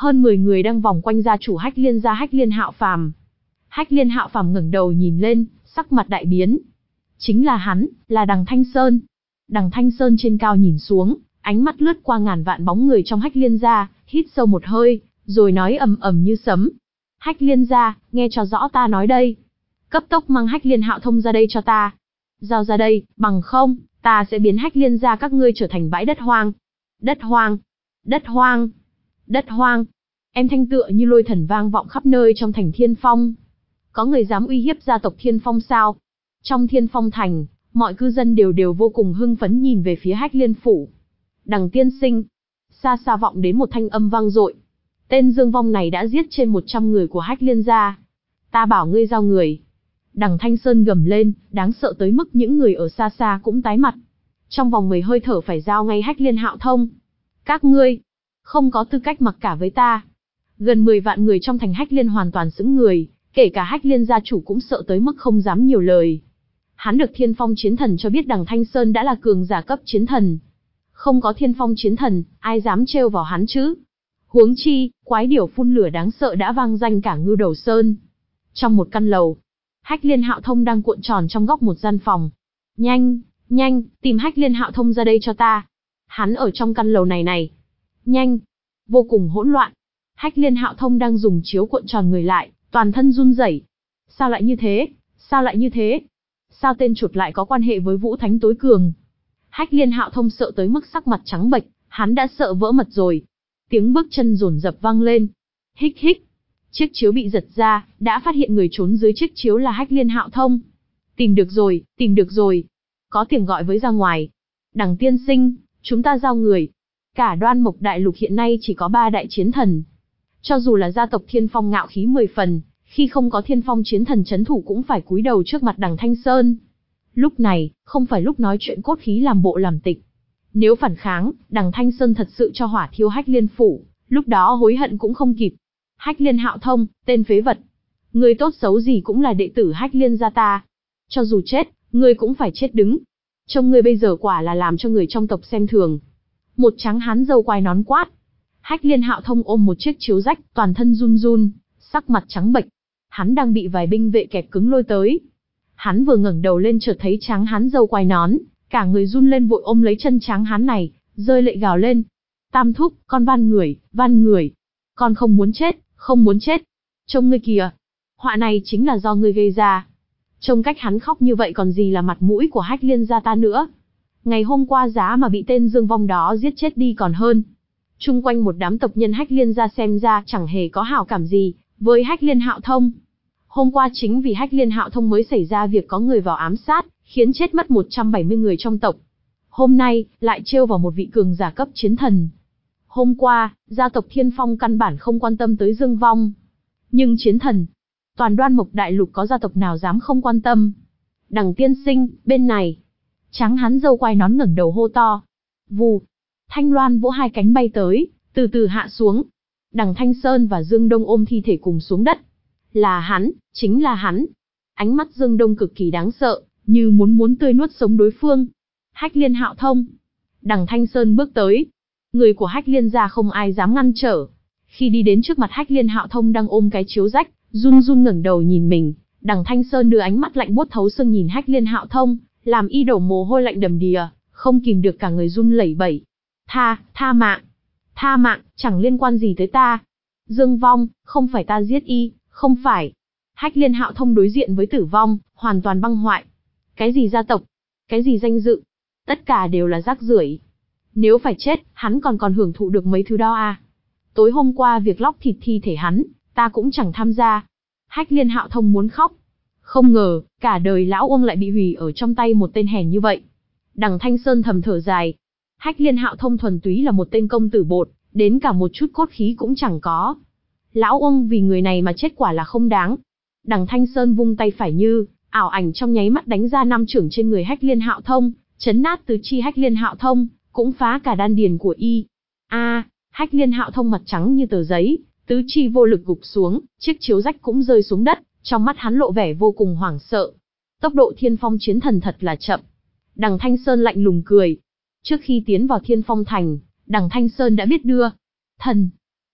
Hơn mười người đang vòng quanh gia chủ Hách Liên gia Hách Liên Hạo Phàm. Hách Liên Hạo Phàm ngẩng đầu nhìn lên, sắc mặt đại biến. Chính là hắn, là Đằng Thanh Sơn. Đằng Thanh Sơn trên cao nhìn xuống, ánh mắt lướt qua ngàn vạn bóng người trong Hách Liên gia, hít sâu một hơi, rồi nói ầm ầm như sấm. Hách Liên gia, nghe cho rõ ta nói đây. Cấp tốc mang Hách Liên Hạo Thông ra đây cho ta. Giao ra đây, bằng không, ta sẽ biến Hách Liên gia các ngươi trở thành bãi đất hoang. Đất hoang, đất hoang, đất hoang. Em thanh tựa như lôi thần vang vọng khắp nơi trong thành Thiên Phong. Có người dám uy hiếp gia tộc Thiên Phong sao? Trong Thiên Phong thành, mọi cư dân đều đều vô cùng hưng phấn nhìn về phía Hách Liên phủ. Đằng tiên sinh, xa xa vọng đến một thanh âm vang dội. Tên Dương Vong này đã giết trên một trăm người của Hách Liên gia. Ta bảo ngươi giao người. Đằng Thanh Sơn gầm lên, đáng sợ tới mức những người ở xa xa cũng tái mặt. Trong vòng mười hơi thở phải giao ngay Hách Liên Hạo Thông. Các ngươi, không có tư cách mặc cả với ta. Gần mười vạn người trong thành Hách Liên hoàn toàn sững người, kể cả Hách Liên gia chủ cũng sợ tới mức không dám nhiều lời. Hắn được Thiên Phong chiến thần cho biết Đằng Thanh Sơn đã là cường giả cấp chiến thần. Không có Thiên Phong chiến thần, ai dám trêu vào hắn chứ? Huống chi, quái điểu phun lửa đáng sợ đã vang danh cả Ngưu Đầu Sơn. Trong một căn lầu, Hách Liên Hạo Thông đang cuộn tròn trong góc một gian phòng. Nhanh, nhanh, tìm Hách Liên Hạo Thông ra đây cho ta. Hắn ở trong căn lầu này này. Nhanh. Vô cùng hỗn loạn. Hách Liên Hạo Thông đang dùng chiếu cuộn tròn người lại, toàn thân run rẩy. Sao lại như thế? Sao lại như thế? Sao tên chuột lại có quan hệ với Vũ Thánh tối cường? Hách Liên Hạo Thông sợ tới mức sắc mặt trắng bệch, hắn đã sợ vỡ mật rồi. Tiếng bước chân dồn dập vang lên. Hích hích. Chiếc chiếu bị giật ra, đã phát hiện người trốn dưới chiếc chiếu là Hách Liên Hạo Thông. Tìm được rồi, tìm được rồi. Có tiếng gọi với ra ngoài. Đằng tiên sinh, chúng ta giao người. Cả Đoan Mộc Đại Lục hiện nay chỉ có ba đại chiến thần. Cho dù là gia tộc Thiên Phong ngạo khí mười phần, khi không có Thiên Phong chiến thần chấn thủ cũng phải cúi đầu trước mặt Đằng Thanh Sơn. Lúc này, không phải lúc nói chuyện cốt khí làm bộ làm tịch. Nếu phản kháng, Đằng Thanh Sơn thật sự cho hỏa thiêu Hách Liên phủ, lúc đó hối hận cũng không kịp. Hách Liên Hạo Thông, tên phế vật. Người tốt xấu gì cũng là đệ tử Hách Liên gia ta. Cho dù chết, ngươi cũng phải chết đứng. Trông ngươi bây giờ quả là làm cho người trong tộc xem thường. Một tráng hán râu quai nón quát. Hách Liên Hạo Thông ôm một chiếc chiếu rách, toàn thân run run, sắc mặt trắng bệch. Hắn đang bị vài binh vệ kẹp cứng lôi tới. Hắn vừa ngẩng đầu lên chợt thấy tráng hán râu quai nón, cả người run lên vội ôm lấy chân tráng hán này, rơi lệ gào lên. Tam thúc, con van người, van người. Con không muốn chết, không muốn chết. Trông ngươi kìa. Họa này chính là do ngươi gây ra. Trông cách hắn khóc như vậy còn gì là mặt mũi của Hách Liên gia ta nữa. Ngày hôm qua giá mà bị tên Dương Vong đó giết chết đi còn hơn. Chung quanh một đám tộc nhân Hách Liên gia xem ra chẳng hề có hảo cảm gì với Hách Liên Hạo Thông. Hôm qua chính vì Hách Liên Hạo Thông mới xảy ra việc có người vào ám sát, khiến chết mất một trăm bảy mươi người trong tộc. Hôm nay, lại trêu vào một vị cường giả cấp chiến thần. Hôm qua, gia tộc Thiên Phong căn bản không quan tâm tới Dương Vong. Nhưng chiến thần, toàn Đoan Mộc Đại Lục có gia tộc nào dám không quan tâm. Đằng tiên sinh, bên này. Tráng hán râu quai nón ngẩng đầu hô to. Vù. Thanh loan vỗ hai cánh bay tới, từ từ hạ xuống. Đằng Thanh Sơn và Dương Đông ôm thi thể cùng xuống đất. Là hắn, chính là hắn. Ánh mắt Dương Đông cực kỳ đáng sợ, như muốn muốn tươi nuốt sống đối phương. Hách Liên Hạo Thông. Đằng Thanh Sơn bước tới. Người của Hách Liên gia không ai dám ngăn trở. Khi đi đến trước mặt Hách Liên Hạo Thông đang ôm cái chiếu rách, run run ngẩng đầu nhìn mình, Đằng Thanh Sơn đưa ánh mắt lạnh buốt thấu xương nhìn Hách Liên Hạo Thông, làm y đổ mồ hôi lạnh đầm đìa, không kìm được cả người run lẩy bẩy. Tha, tha mạng. Tha mạng, chẳng liên quan gì tới ta. Dương Vong, không phải ta giết y, không phải. Hách Liên Hạo Thông đối diện với tử vong, hoàn toàn băng hoại. Cái gì gia tộc? Cái gì danh dự? Tất cả đều là rác rưởi. Nếu phải chết, hắn còn còn hưởng thụ được mấy thứ đó à? Tối hôm qua việc lóc thịt thi thể hắn, ta cũng chẳng tham gia. Hách Liên Hạo Thông muốn khóc. Không ngờ, cả đời lão Uông lại bị hủy ở trong tay một tên hèn như vậy. Đằng Thanh Sơn thầm thở dài. Hách Liên Hạo Thông thuần túy là một tên công tử bột, đến cả một chút cốt khí cũng chẳng có. Lão Uông vì người này mà chết quả là không đáng. Đằng Thanh Sơn vung tay phải như, ảo ảnh trong nháy mắt đánh ra năm chưởng trên người Hách Liên Hạo Thông, chấn nát tứ chi Hách Liên Hạo Thông, cũng phá cả đan điền của y. A, à, Hách Liên Hạo Thông mặt trắng như tờ giấy, tứ chi vô lực gục xuống, chiếc chiếu rách cũng rơi xuống đất, trong mắt hắn lộ vẻ vô cùng hoảng sợ. Tốc độ Thiên Phong chiến thần thật là chậm. Đằng Thanh Sơn lạnh lùng cười. Trước khi tiến vào Thiên Phong thành, Đằng Thanh Sơn đã biết đưa thần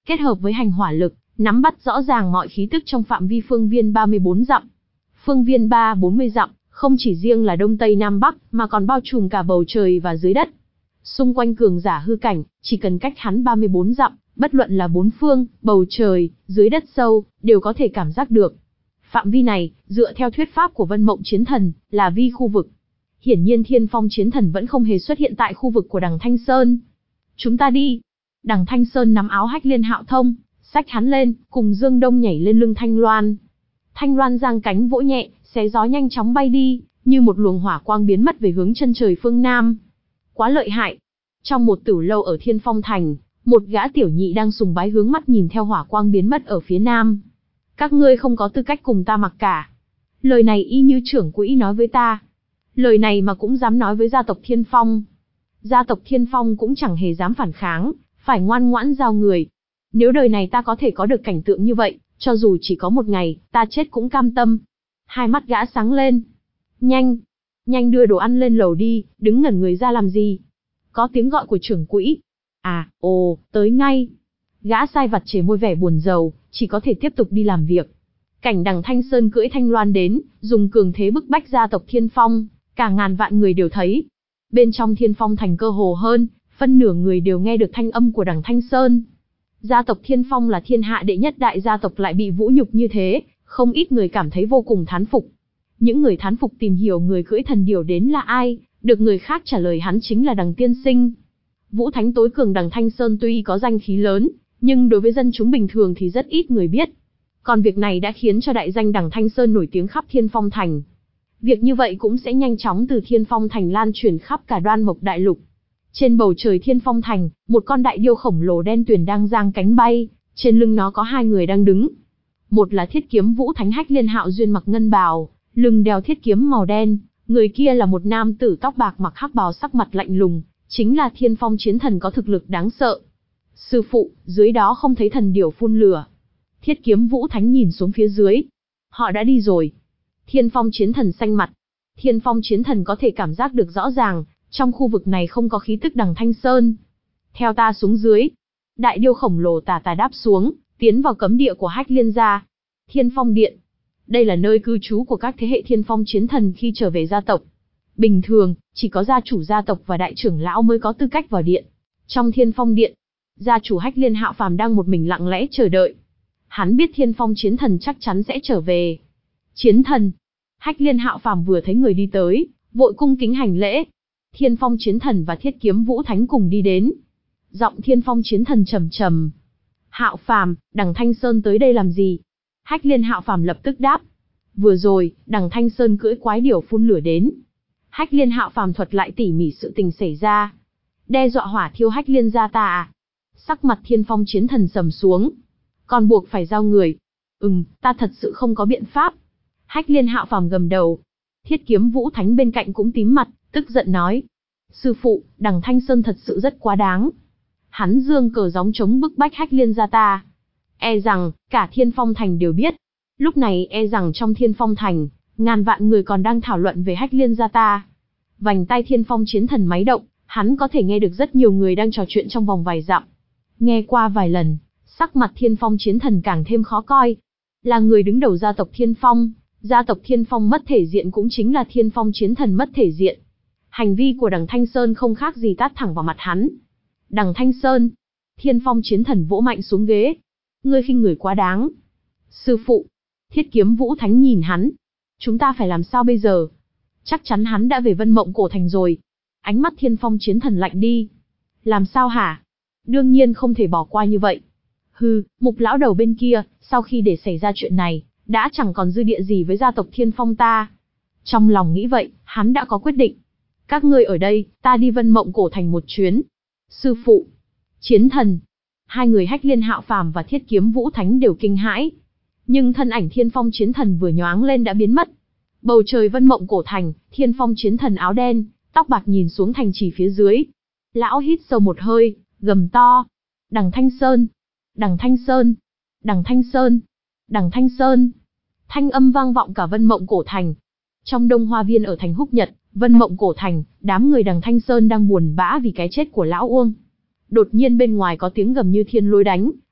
kết hợp với hành hỏa lực, nắm bắt rõ ràng mọi khí tức trong phạm vi phương viên ba mươi bốn dặm. Phương viên ba bốn mươi dặm, không chỉ riêng là đông tây nam bắc, mà còn bao trùm cả bầu trời và dưới đất. Xung quanh cường giả hư cảnh, chỉ cần cách hắn ba mươi bốn dặm, bất luận là bốn phương, bầu trời, dưới đất sâu, đều có thể cảm giác được. Phạm vi này, dựa theo thuyết pháp của Vân Mộng Chiến Thần, là vi khu vực. Hiển nhiên Thiên Phong Chiến Thần vẫn không hề xuất hiện tại khu vực của Đằng Thanh Sơn. Chúng ta đi. Đằng Thanh Sơn nắm áo Hách Liên Hạo Thông, xách hắn lên, cùng Dương Đông nhảy lên lưng Thanh Loan. Thanh Loan giang cánh vỗ nhẹ, xé gió nhanh chóng bay đi, như một luồng hỏa quang biến mất về hướng chân trời phương Nam. Quá lợi hại. Trong một tử lâu ở Thiên Phong Thành, một gã tiểu nhị đang sùng bái hướng mắt nhìn theo hỏa quang biến mất ở phía Nam. Các ngươi không có tư cách cùng ta mặc cả. Lời này y như trưởng quỹ nói với ta. Lời này mà cũng dám nói với gia tộc Thiên Phong. Gia tộc Thiên Phong cũng chẳng hề dám phản kháng, phải ngoan ngoãn giao người. Nếu đời này ta có thể có được cảnh tượng như vậy, cho dù chỉ có một ngày, ta chết cũng cam tâm. Hai mắt gã sáng lên. Nhanh, nhanh đưa đồ ăn lên lầu đi, đứng ngẩn người ra làm gì? Có tiếng gọi của trưởng quỹ. À, ồ, tới ngay. Gã sai vặt chề môi vẻ buồn rầu, chỉ có thể tiếp tục đi làm việc. Cảnh Đằng Thanh Sơn cưỡi Thanh Loan đến, dùng cường thế bức bách gia tộc Thiên Phong, cả ngàn vạn người đều thấy. Bên trong Thiên Phong Thành cơ hồ hơn, phân nửa người đều nghe được thanh âm của Đằng Thanh Sơn. Gia tộc Thiên Phong là thiên hạ đệ nhất đại gia tộc lại bị vũ nhục như thế, không ít người cảm thấy vô cùng thán phục. Những người thán phục tìm hiểu người cưỡi thần điểu đến là ai, được người khác trả lời hắn chính là Đằng tiên sinh. Vũ Thánh tối cường Đằng Thanh Sơn tuy có danh khí lớn, nhưng đối với dân chúng bình thường thì rất ít người biết. Còn việc này đã khiến cho đại danh Đằng Thanh Sơn nổi tiếng khắp Thiên Phong Thành. Việc như vậy cũng sẽ nhanh chóng từ Thiên Phong Thành lan truyền khắp cả Đoan Mộc Đại Lục. Trên bầu trời Thiên Phong Thành, một con đại điêu khổng lồ đen tuyền đang giang cánh bay, trên lưng nó có hai người đang đứng. Một là Thiết Kiếm Vũ Thánh Hách Liên Hạo Duyên mặc ngân bào, lưng đeo thiết kiếm màu đen, người kia là một nam tử tóc bạc mặc hắc bào sắc mặt lạnh lùng, chính là Thiên Phong Chiến Thần có thực lực đáng sợ. Sư phụ, dưới đó không thấy thần điểu phun lửa. Thiết Kiếm Vũ Thánh nhìn xuống phía dưới. Họ đã đi rồi. Thiên Phong Chiến Thần xanh mặt. Thiên Phong Chiến Thần có thể cảm giác được rõ ràng, trong khu vực này không có khí tức Đằng Thanh Sơn. Theo ta xuống dưới. Đại điêu khổng lồ tà tà đáp xuống, tiến vào cấm địa của Hách Liên gia. Thiên Phong Điện. Đây là nơi cư trú của các thế hệ Thiên Phong Chiến Thần khi trở về gia tộc. Bình thường, chỉ có gia chủ gia tộc và đại trưởng lão mới có tư cách vào điện. Trong Thiên Phong Điện, gia chủ Hách Liên Hạo Phàm đang một mình lặng lẽ chờ đợi. Hắn biết Thiên Phong Chiến Thần chắc chắn sẽ trở về. Chiến thần. Hách Liên Hạo Phàm vừa thấy người đi tới, vội cung kính hành lễ. Thiên Phong Chiến Thần và Thiết Kiếm Vũ Thánh cùng đi đến. Giọng Thiên Phong Chiến Thần trầm trầm. Hạo Phàm, Đằng Thanh Sơn tới đây làm gì? Hách Liên Hạo Phàm lập tức đáp. Vừa rồi, Đằng Thanh Sơn cưỡi quái điểu phun lửa đến. Hách Liên Hạo Phàm thuật lại tỉ mỉ sự tình xảy ra. Đe dọa hỏa thiêu Hách Liên gia ta à? Sắc mặt Thiên Phong Chiến Thần sầm xuống. Còn buộc phải giao người. Ừm, ta thật sự không có biện pháp. Hách Liên Hạo Phàm gầm đầu. Thiết Kiếm Vũ Thánh bên cạnh cũng tím mặt, tức giận nói. Sư phụ, Đằng Thanh Sơn thật sự rất quá đáng. Hắn dương cờ gióng chống bức bách Hách Liên gia ta. E rằng, cả Thiên Phong Thành đều biết. Lúc này e rằng trong Thiên Phong Thành, ngàn vạn người còn đang thảo luận về Hách Liên gia ta. Vành tay Thiên Phong Chiến Thần máy động, hắn có thể nghe được rất nhiều người đang trò chuyện trong vòng vài dặm. Nghe qua vài lần, sắc mặt Thiên Phong Chiến Thần càng thêm khó coi. Là người đứng đầu gia tộc Thiên Phong, gia tộc Thiên Phong mất thể diện cũng chính là Thiên Phong Chiến Thần mất thể diện. Hành vi của Đằng Thanh Sơn không khác gì tát thẳng vào mặt hắn. Đằng Thanh Sơn. Thiên Phong Chiến Thần vỗ mạnh xuống ghế. Ngươi khinh người quá đáng. Sư phụ. Thiết Kiếm Vũ Thánh nhìn hắn. Chúng ta phải làm sao bây giờ? Chắc chắn hắn đã về Vân Mộng Cổ Thành rồi. Ánh mắt Thiên Phong Chiến Thần lạnh đi. Làm sao hả? Đương nhiên không thể bỏ qua như vậy. Hừ, Mục lão đầu bên kia, sau khi để xảy ra chuyện này, đã chẳng còn dư địa gì với gia tộc Thiên Phong ta. Trong lòng nghĩ vậy, hắn đã có quyết định. Các ngươi ở đây, ta đi Vân Mộng Cổ Thành một chuyến. Sư phụ. Chiến thần. Hai người Hách Liên Hạo Phàm và Thiết Kiếm Vũ Thánh đều kinh hãi. Nhưng thân ảnh Thiên Phong Chiến Thần vừa nhoáng lên đã biến mất. Bầu trời Vân Mộng Cổ Thành, Thiên Phong Chiến Thần áo đen, tóc bạc nhìn xuống thành trì phía dưới. Lão hít sâu một hơi, gầm to. Đằng Thanh Sơn. Đằng Thanh Sơn. Đằng Thanh Sơn. Đằng Thanh Sơn. Thanh âm vang vọng cả Vân Mộng Cổ Thành. Trong Đông Hoa Viên ở thành Húc Nhật, Vân Mộng Cổ Thành, đám người Đằng Thanh Sơn đang buồn bã vì cái chết của lão Uông. Đột nhiên bên ngoài có tiếng gầm như thiên lôi đánh,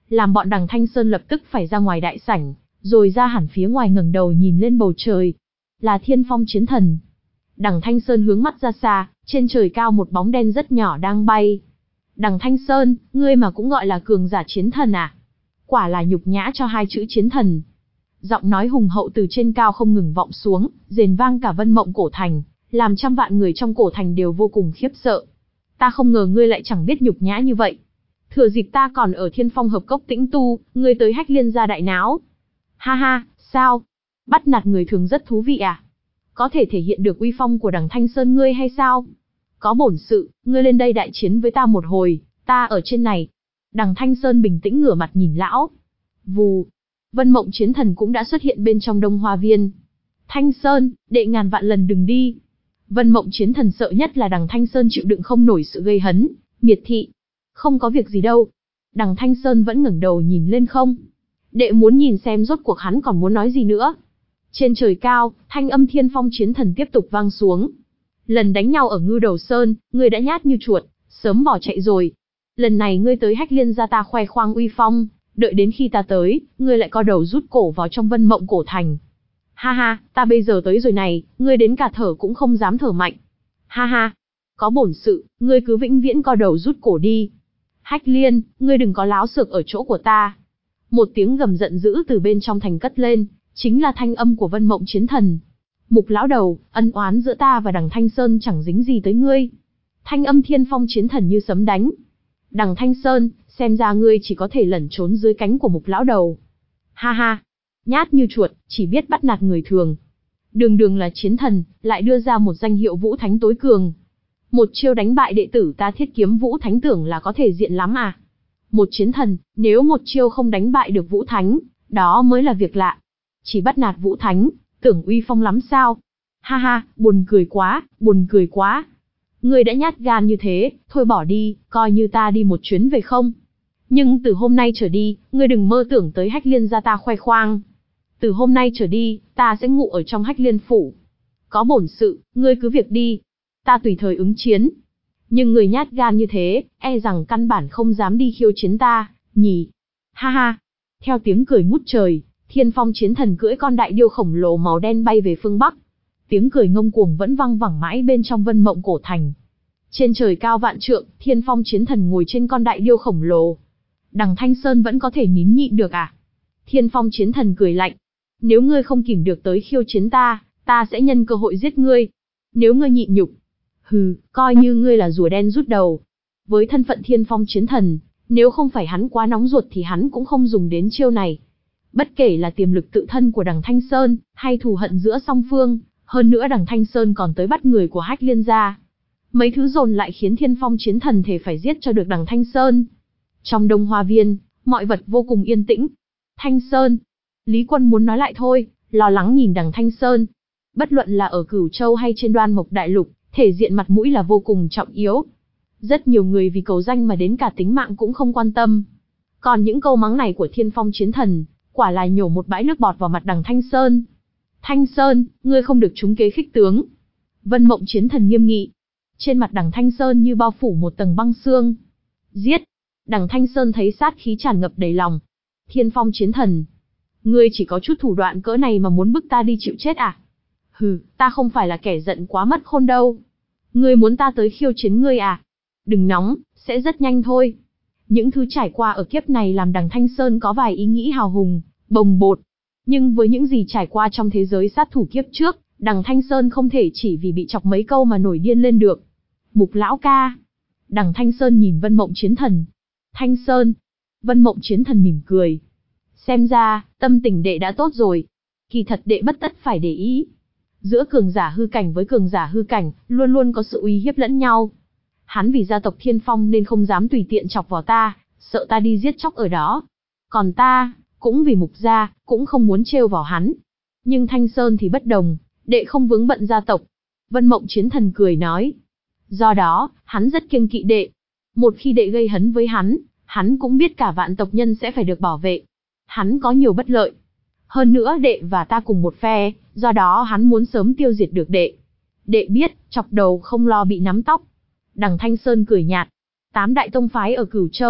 làm bọn Đằng Thanh Sơn lập tức phải ra ngoài đại sảnh, rồi ra hẳn phía ngoài ngẩng đầu nhìn lên bầu trời. Là Thiên Phong chiến thần. Đằng Thanh Sơn hướng mắt ra xa, trên trời cao một bóng đen rất nhỏ đang bay. Đằng Thanh Sơn, ngươi mà cũng gọi là cường giả chiến thần à? Quả là nhục nhã cho hai chữ chiến thần. Giọng nói hùng hậu từ trên cao không ngừng vọng xuống, rền vang cả Vân Mộng cổ thành, làm trăm vạn người trong cổ thành đều vô cùng khiếp sợ. Ta không ngờ ngươi lại chẳng biết nhục nhã như vậy. Thừa dịp ta còn ở Thiên Phong hợp cốc tĩnh tu, ngươi tới Hách Liên gia đại náo. Ha ha, sao? Bắt nạt người thường rất thú vị à? Có thể thể hiện được uy phong của Đằng Thanh Sơn ngươi hay sao? Có bổn sự, ngươi lên đây đại chiến với ta một hồi, ta ở trên này. Đằng Thanh Sơn bình tĩnh ngửa mặt nhìn lão. Vù, Vân Mộng chiến thần cũng đã xuất hiện bên trong Đông Hoa Viên. Thanh Sơn, đệ ngàn vạn lần đừng đi. Vân Mộng chiến thần sợ nhất là Đằng Thanh Sơn chịu đựng không nổi sự gây hấn, miệt thị. Không có việc gì đâu. Đằng Thanh Sơn vẫn ngẩng đầu nhìn lên không. Đệ muốn nhìn xem rốt cuộc hắn còn muốn nói gì nữa. Trên trời cao, thanh âm Thiên Phong chiến thần tiếp tục vang xuống. Lần đánh nhau ở Ngưu Đầu Sơn, ngươi đã nhát như chuột, sớm bỏ chạy rồi. Lần này ngươi tới Hách Liên gia ta khoe khoang uy phong, đợi đến khi ta tới, ngươi lại co đầu rút cổ vào trong Vân Mộng cổ thành. Ha ha, ta bây giờ tới rồi này, ngươi đến cả thở cũng không dám thở mạnh. Ha ha, có bổn sự, ngươi cứ vĩnh viễn co đầu rút cổ đi. Hách Liên, ngươi đừng có láo xược ở chỗ của ta. Một tiếng gầm giận dữ từ bên trong thành cất lên, chính là thanh âm của Vân Mộng chiến thần. Mục lão đầu, ân oán giữa ta và Đằng Thanh Sơn chẳng dính gì tới ngươi. Thanh âm Thiên Phong chiến thần như sấm đánh. Đằng Thanh Sơn, xem ra ngươi chỉ có thể lẩn trốn dưới cánh của Mục lão đầu. Ha ha, nhát như chuột, chỉ biết bắt nạt người thường. Đường đường là chiến thần, lại đưa ra một danh hiệu Vũ Thánh tối cường. Một chiêu đánh bại đệ tử ta Thiết Kiếm Vũ Thánh tưởng là có thể diện lắm à? Một chiến thần, nếu một chiêu không đánh bại được Vũ Thánh, đó mới là việc lạ. Chỉ bắt nạt Vũ Thánh, tưởng uy phong lắm sao? Ha ha, buồn cười quá, buồn cười quá. Ngươi đã nhát gan như thế, thôi bỏ đi, coi như ta đi một chuyến về không. Nhưng từ hôm nay trở đi, ngươi đừng mơ tưởng tới Hách Liên gia ta khoe khoang. Từ hôm nay trở đi, ta sẽ ngủ ở trong Hách Liên phủ. Có bổn sự, ngươi cứ việc đi. Ta tùy thời ứng chiến. Nhưng người nhát gan như thế, e rằng căn bản không dám đi khiêu chiến ta, nhỉ? Ha ha. Theo tiếng cười ngút trời, Thiên Phong chiến thần cưỡi con đại điêu khổng lồ màu đen bay về phương Bắc. Tiếng cười ngông cuồng vẫn vang vẳng mãi bên trong Vân Mộng cổ thành. Trên trời cao vạn trượng, Thiên Phong chiến thần ngồi trên con đại điêu khổng lồ. Đằng Thanh Sơn vẫn có thể nín nhịn được à? Thiên Phong chiến thần cười lạnh. Nếu ngươi không kìm được tới khiêu chiến ta, ta sẽ nhân cơ hội giết ngươi. Nếu ngươi nhịn nhục, hừ, coi như ngươi là rùa đen rút đầu. Với thân phận Thiên Phong chiến thần, nếu không phải hắn quá nóng ruột thì hắn cũng không dùng đến chiêu này. Bất kể là tiềm lực tự thân của Đằng Thanh Sơn, hay thù hận giữa song phương, hơn nữa Đằng Thanh Sơn còn tới bắt người của Hách Liên gia. Mấy thứ dồn lại khiến Thiên Phong chiến thần thể phải giết cho được Đằng Thanh Sơn. Trong Đông Hoa Viên, mọi vật vô cùng yên tĩnh. Thanh Sơn, Lý Quân muốn nói lại thôi, lo lắng nhìn Đằng Thanh Sơn. Bất luận là ở Cửu Châu hay trên Đoan Mộc Đại Lục, thể diện mặt mũi là vô cùng trọng yếu. Rất nhiều người vì cầu danh mà đến cả tính mạng cũng không quan tâm. Còn những câu mắng này của Thiên Phong chiến thần, quả là nhổ một bãi nước bọt vào mặt Đằng Thanh Sơn. Thanh Sơn, ngươi không được trúng kế khích tướng. Vân Mộng chiến thần nghiêm nghị. Trên mặt Đằng Thanh Sơn như bao phủ một tầng băng xương. Giết! Đằng Thanh Sơn thấy sát khí tràn ngập đầy lòng. Thiên Phong chiến thần, ngươi chỉ có chút thủ đoạn cỡ này mà muốn bức ta đi chịu chết à? Hừ, ta không phải là kẻ giận quá mất khôn đâu. Ngươi muốn ta tới khiêu chiến ngươi à? Đừng nóng, sẽ rất nhanh thôi. Những thứ trải qua ở kiếp này làm Đằng Thanh Sơn có vài ý nghĩ hào hùng, bồng bột. Nhưng với những gì trải qua trong thế giới sát thủ kiếp trước, Đằng Thanh Sơn không thể chỉ vì bị chọc mấy câu mà nổi điên lên được. Mục lão ca. Đằng Thanh Sơn nhìn Vân Mộng chiến thần. Thanh Sơn. Vân Mộng chiến thần mỉm cười. Xem ra, tâm tình đệ đã tốt rồi. Kỳ thật đệ bất tất phải để ý. Giữa cường giả hư cảnh với cường giả hư cảnh, luôn luôn có sự uy hiếp lẫn nhau. Hắn vì gia tộc Thiên Phong nên không dám tùy tiện chọc vào ta, sợ ta đi giết chóc ở đó. Còn ta, cũng vì Mục gia, cũng không muốn trêu vào hắn. Nhưng Thanh Sơn thì bất đồng, đệ không vướng bận gia tộc. Vân Mộng chiến thần cười nói. Do đó, hắn rất kiêng kỵ đệ. Một khi đệ gây hấn với hắn, hắn cũng biết cả vạn tộc nhân sẽ phải được bảo vệ. Hắn có nhiều bất lợi. Hơn nữa đệ và ta cùng một phe, do đó hắn muốn sớm tiêu diệt được đệ. Đệ biết, chọc đầu không lo bị nắm tóc. Đằng Thanh Sơn cười nhạt. Tám đại tông phái ở Cửu Châu,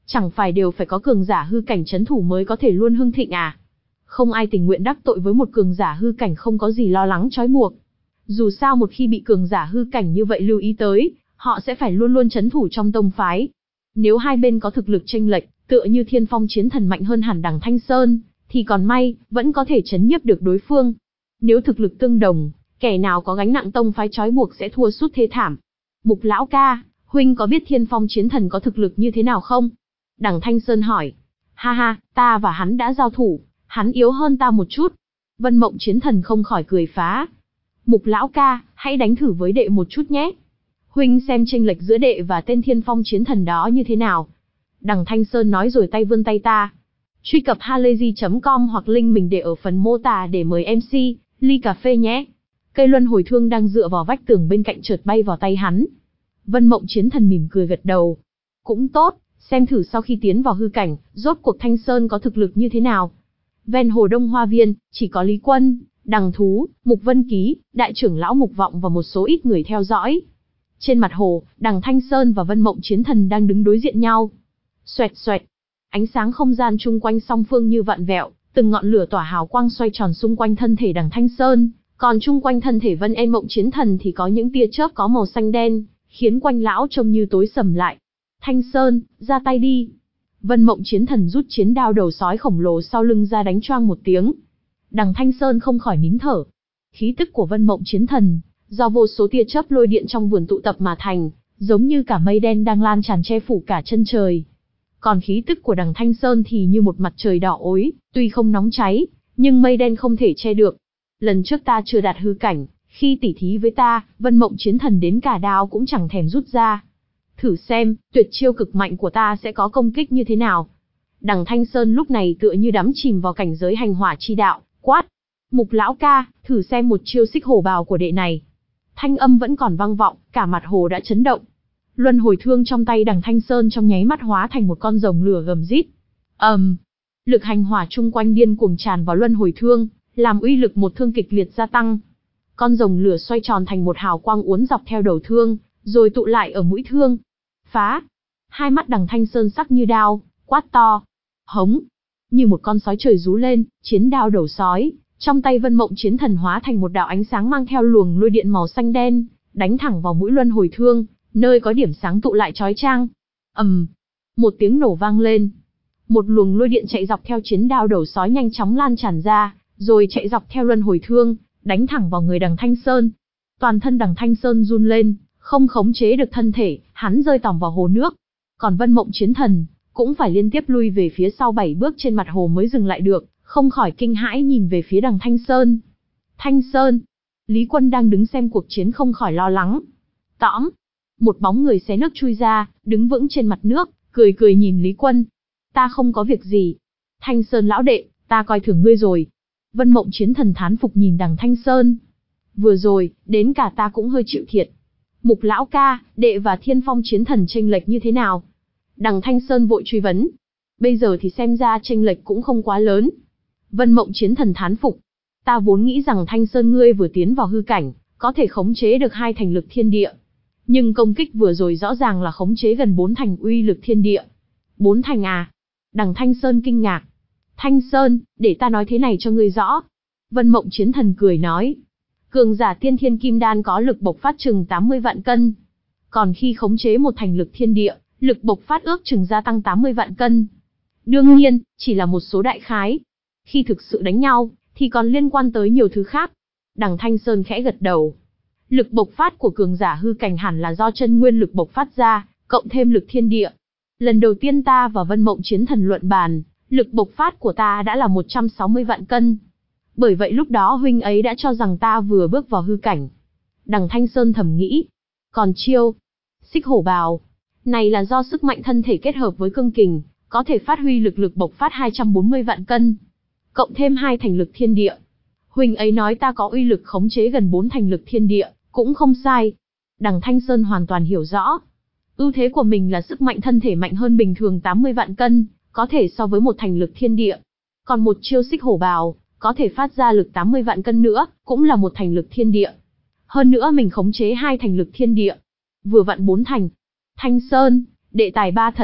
Chẳng phải đều phải có cường giả hư cảnh trấn thủ mới có thể luôn hưng thịnh à? Không ai tình nguyện đắc tội với một cường giả hư cảnh không có gì lo lắng trói buộc. Dù sao một khi bị cường giả hư cảnh như vậy lưu ý tới, họ sẽ phải luôn luôn trấn thủ trong tông phái. Nếu hai bên có thực lực chênh lệch, tựa như Thiên Phong Chiến Thần mạnh hơn hẳn Đằng Thanh Sơn, thì còn may, vẫn có thể trấn nhiếp được đối phương. Nếu thực lực tương đồng, kẻ nào có gánh nặng tông phái trói buộc sẽ thua sút thê thảm. Mục lão ca, huynh có biết Thiên Phong Chiến Thần có thực lực như thế nào không? Đằng Thanh Sơn hỏi. Ha ha, ta và hắn đã giao thủ, hắn yếu hơn ta một chút. Vân Mộng Chiến Thần không khỏi cười phá. Mục lão ca, hãy đánh thử với đệ một chút nhé. Huynh xem chênh lệch giữa đệ và tên Thiên Phong Chiến Thần đó như thế nào. Đằng Thanh Sơn nói rồi tay vươn tay ta. Truy cập halayzi chấm com hoặc link mình để ở phần mô tả để mời em xê, ly cà phê nhé. Cây luân hồi thương đang dựa vào vách tường bên cạnh chợt bay vào tay hắn. Vân Mộng Chiến Thần mỉm cười gật đầu. Cũng tốt, xem thử sau khi tiến vào hư cảnh, rốt cuộc Thanh Sơn có thực lực như thế nào. Ven hồ Đông Hoa Viên, chỉ có Lý Quân, Đằng Thú, Mục Vân Ký, đại trưởng lão Mục Vọng và một số ít người theo dõi. Trên mặt hồ, Đằng Thanh Sơn và Vân Mộng Chiến Thần đang đứng đối diện nhau. Xoẹt xoẹt, ánh sáng không gian chung quanh song phương như vạn vẹo, từng ngọn lửa tỏa hào quang xoay tròn xung quanh thân thể Đằng Thanh Sơn, còn chung quanh thân thể Vân En Mộng Chiến Thần thì có những tia chớp có màu xanh đen, khiến quanh lão trông như tối sầm lại. Thanh Sơn, ra tay đi. Vân Mộng Chiến Thần rút chiến đao đầu sói khổng lồ sau lưng ra đánh choang một tiếng. Đằng Thanh Sơn không khỏi nín thở. Khí tức của Vân Mộng Chiến Thần, do vô số tia chớp lôi điện trong vườn tụ tập mà thành, giống như cả mây đen đang lan tràn che phủ cả chân trời. Còn khí tức của Đằng Thanh Sơn thì như một mặt trời đỏ ối, tuy không nóng cháy, nhưng mây đen không thể che được. Lần trước ta chưa đạt hư cảnh, khi tỉ thí với ta, Vân Mộng Chiến Thần đến cả đao cũng chẳng thèm rút ra. Thử xem, tuyệt chiêu cực mạnh của ta sẽ có công kích như thế nào. Đằng Thanh Sơn lúc này tựa như đắm chìm vào cảnh giới hành hỏa chi đạo, quát. Mục lão ca, thử xem một chiêu xích hổ bào của đệ này. Thanh âm vẫn còn vang vọng, cả mặt hồ đã chấn động. Luân hồi thương trong tay Đằng Thanh Sơn trong nháy mắt hóa thành một con rồng lửa gầm rít. ầm, um, lực hành hỏa chung quanh điên cuồng tràn vào luân hồi thương, làm uy lực một thương kịch liệt gia tăng. Con rồng lửa xoay tròn thành một hào quang uốn dọc theo đầu thương, rồi tụ lại ở mũi thương. Phá! Hai mắt Đằng Thanh Sơn sắc như đao, quát to. Hống! Như một con sói trời rú lên, chiến đao đầu sói, trong tay Vân Mộng Chiến Thần hóa thành một đạo ánh sáng mang theo luồng lôi điện màu xanh đen, đánh thẳng vào mũi luân hồi thương, nơi có điểm sáng tụ lại chói chang. ầm, một tiếng nổ vang lên. Một luồng lôi điện chạy dọc theo chiến đao đầu sói nhanh chóng lan tràn ra, rồi chạy dọc theo luân hồi thương, đánh thẳng vào người Đằng Thanh Sơn. Toàn thân Đằng Thanh Sơn run lên, không khống chế được thân thể, hắn rơi tòng vào hồ nước. Còn Vân Mộng Chiến Thần cũng phải liên tiếp lui về phía sau bảy bước trên mặt hồ mới dừng lại được, không khỏi kinh hãi nhìn về phía Đằng Thanh Sơn. Thanh Sơn! Lý Quân đang đứng xem cuộc chiến không khỏi lo lắng. Tõm! Một bóng người xé nước chui ra, đứng vững trên mặt nước, cười cười nhìn Lý Quân. Ta không có việc gì. Thanh Sơn lão đệ, ta coi thường ngươi rồi. Vân Mộng Chiến Thần thán phục nhìn Đằng Thanh Sơn. Vừa rồi, đến cả ta cũng hơi chịu thiệt. Mục lão ca, đệ và Thiên Phong Chiến Thần chênh lệch như thế nào? Đằng Thanh Sơn vội truy vấn. Bây giờ thì xem ra chênh lệch cũng không quá lớn. Vân Mộng Chiến Thần thán phục. Ta vốn nghĩ rằng Thanh Sơn ngươi vừa tiến vào hư cảnh, có thể khống chế được hai thành lực thiên địa. Nhưng công kích vừa rồi rõ ràng là khống chế gần bốn thành uy lực thiên địa. Bốn thành à? Đằng Thanh Sơn kinh ngạc. Thanh Sơn, để ta nói thế này cho ngươi rõ. Vân Mộng Chiến Thần cười nói. Cường giả tiên thiên kim đan có lực bộc phát chừng tám mươi vạn cân. Còn khi khống chế một thành lực thiên địa, lực bộc phát ước chừng gia tăng tám mươi vạn cân. Đương nhiên, chỉ là một số đại khái. Khi thực sự đánh nhau, thì còn liên quan tới nhiều thứ khác. Đằng Thanh Sơn khẽ gật đầu. Lực bộc phát của cường giả hư cảnh hẳn là do chân nguyên lực bộc phát ra, cộng thêm lực thiên địa. Lần đầu tiên ta và Vân Mộng Chiến Thần luận bàn, lực bộc phát của ta đã là một trăm sáu mươi vạn cân. Bởi vậy lúc đó huynh ấy đã cho rằng ta vừa bước vào hư cảnh. Đằng Thanh Sơn thầm nghĩ. Còn chiêu xích hổ bào này là do sức mạnh thân thể kết hợp với cương kình, có thể phát huy lực lực bộc phát hai trăm bốn mươi vạn cân. Cộng thêm hai thành lực thiên địa. Huynh ấy nói ta có uy lực khống chế gần bốn thành lực thiên địa, cũng không sai. Đằng Thanh Sơn hoàn toàn hiểu rõ. Ưu thế của mình là sức mạnh thân thể mạnh hơn bình thường tám mươi vạn cân, có thể so với một thành lực thiên địa. Còn một chiêu xích hổ bào, có thể phát ra lực tám mươi vạn cân nữa, cũng là một thành lực thiên địa. Hơn nữa mình khống chế hai thành lực thiên địa. Vừa vặn bốn thành. Thanh Sơn, đệ tài ba thật.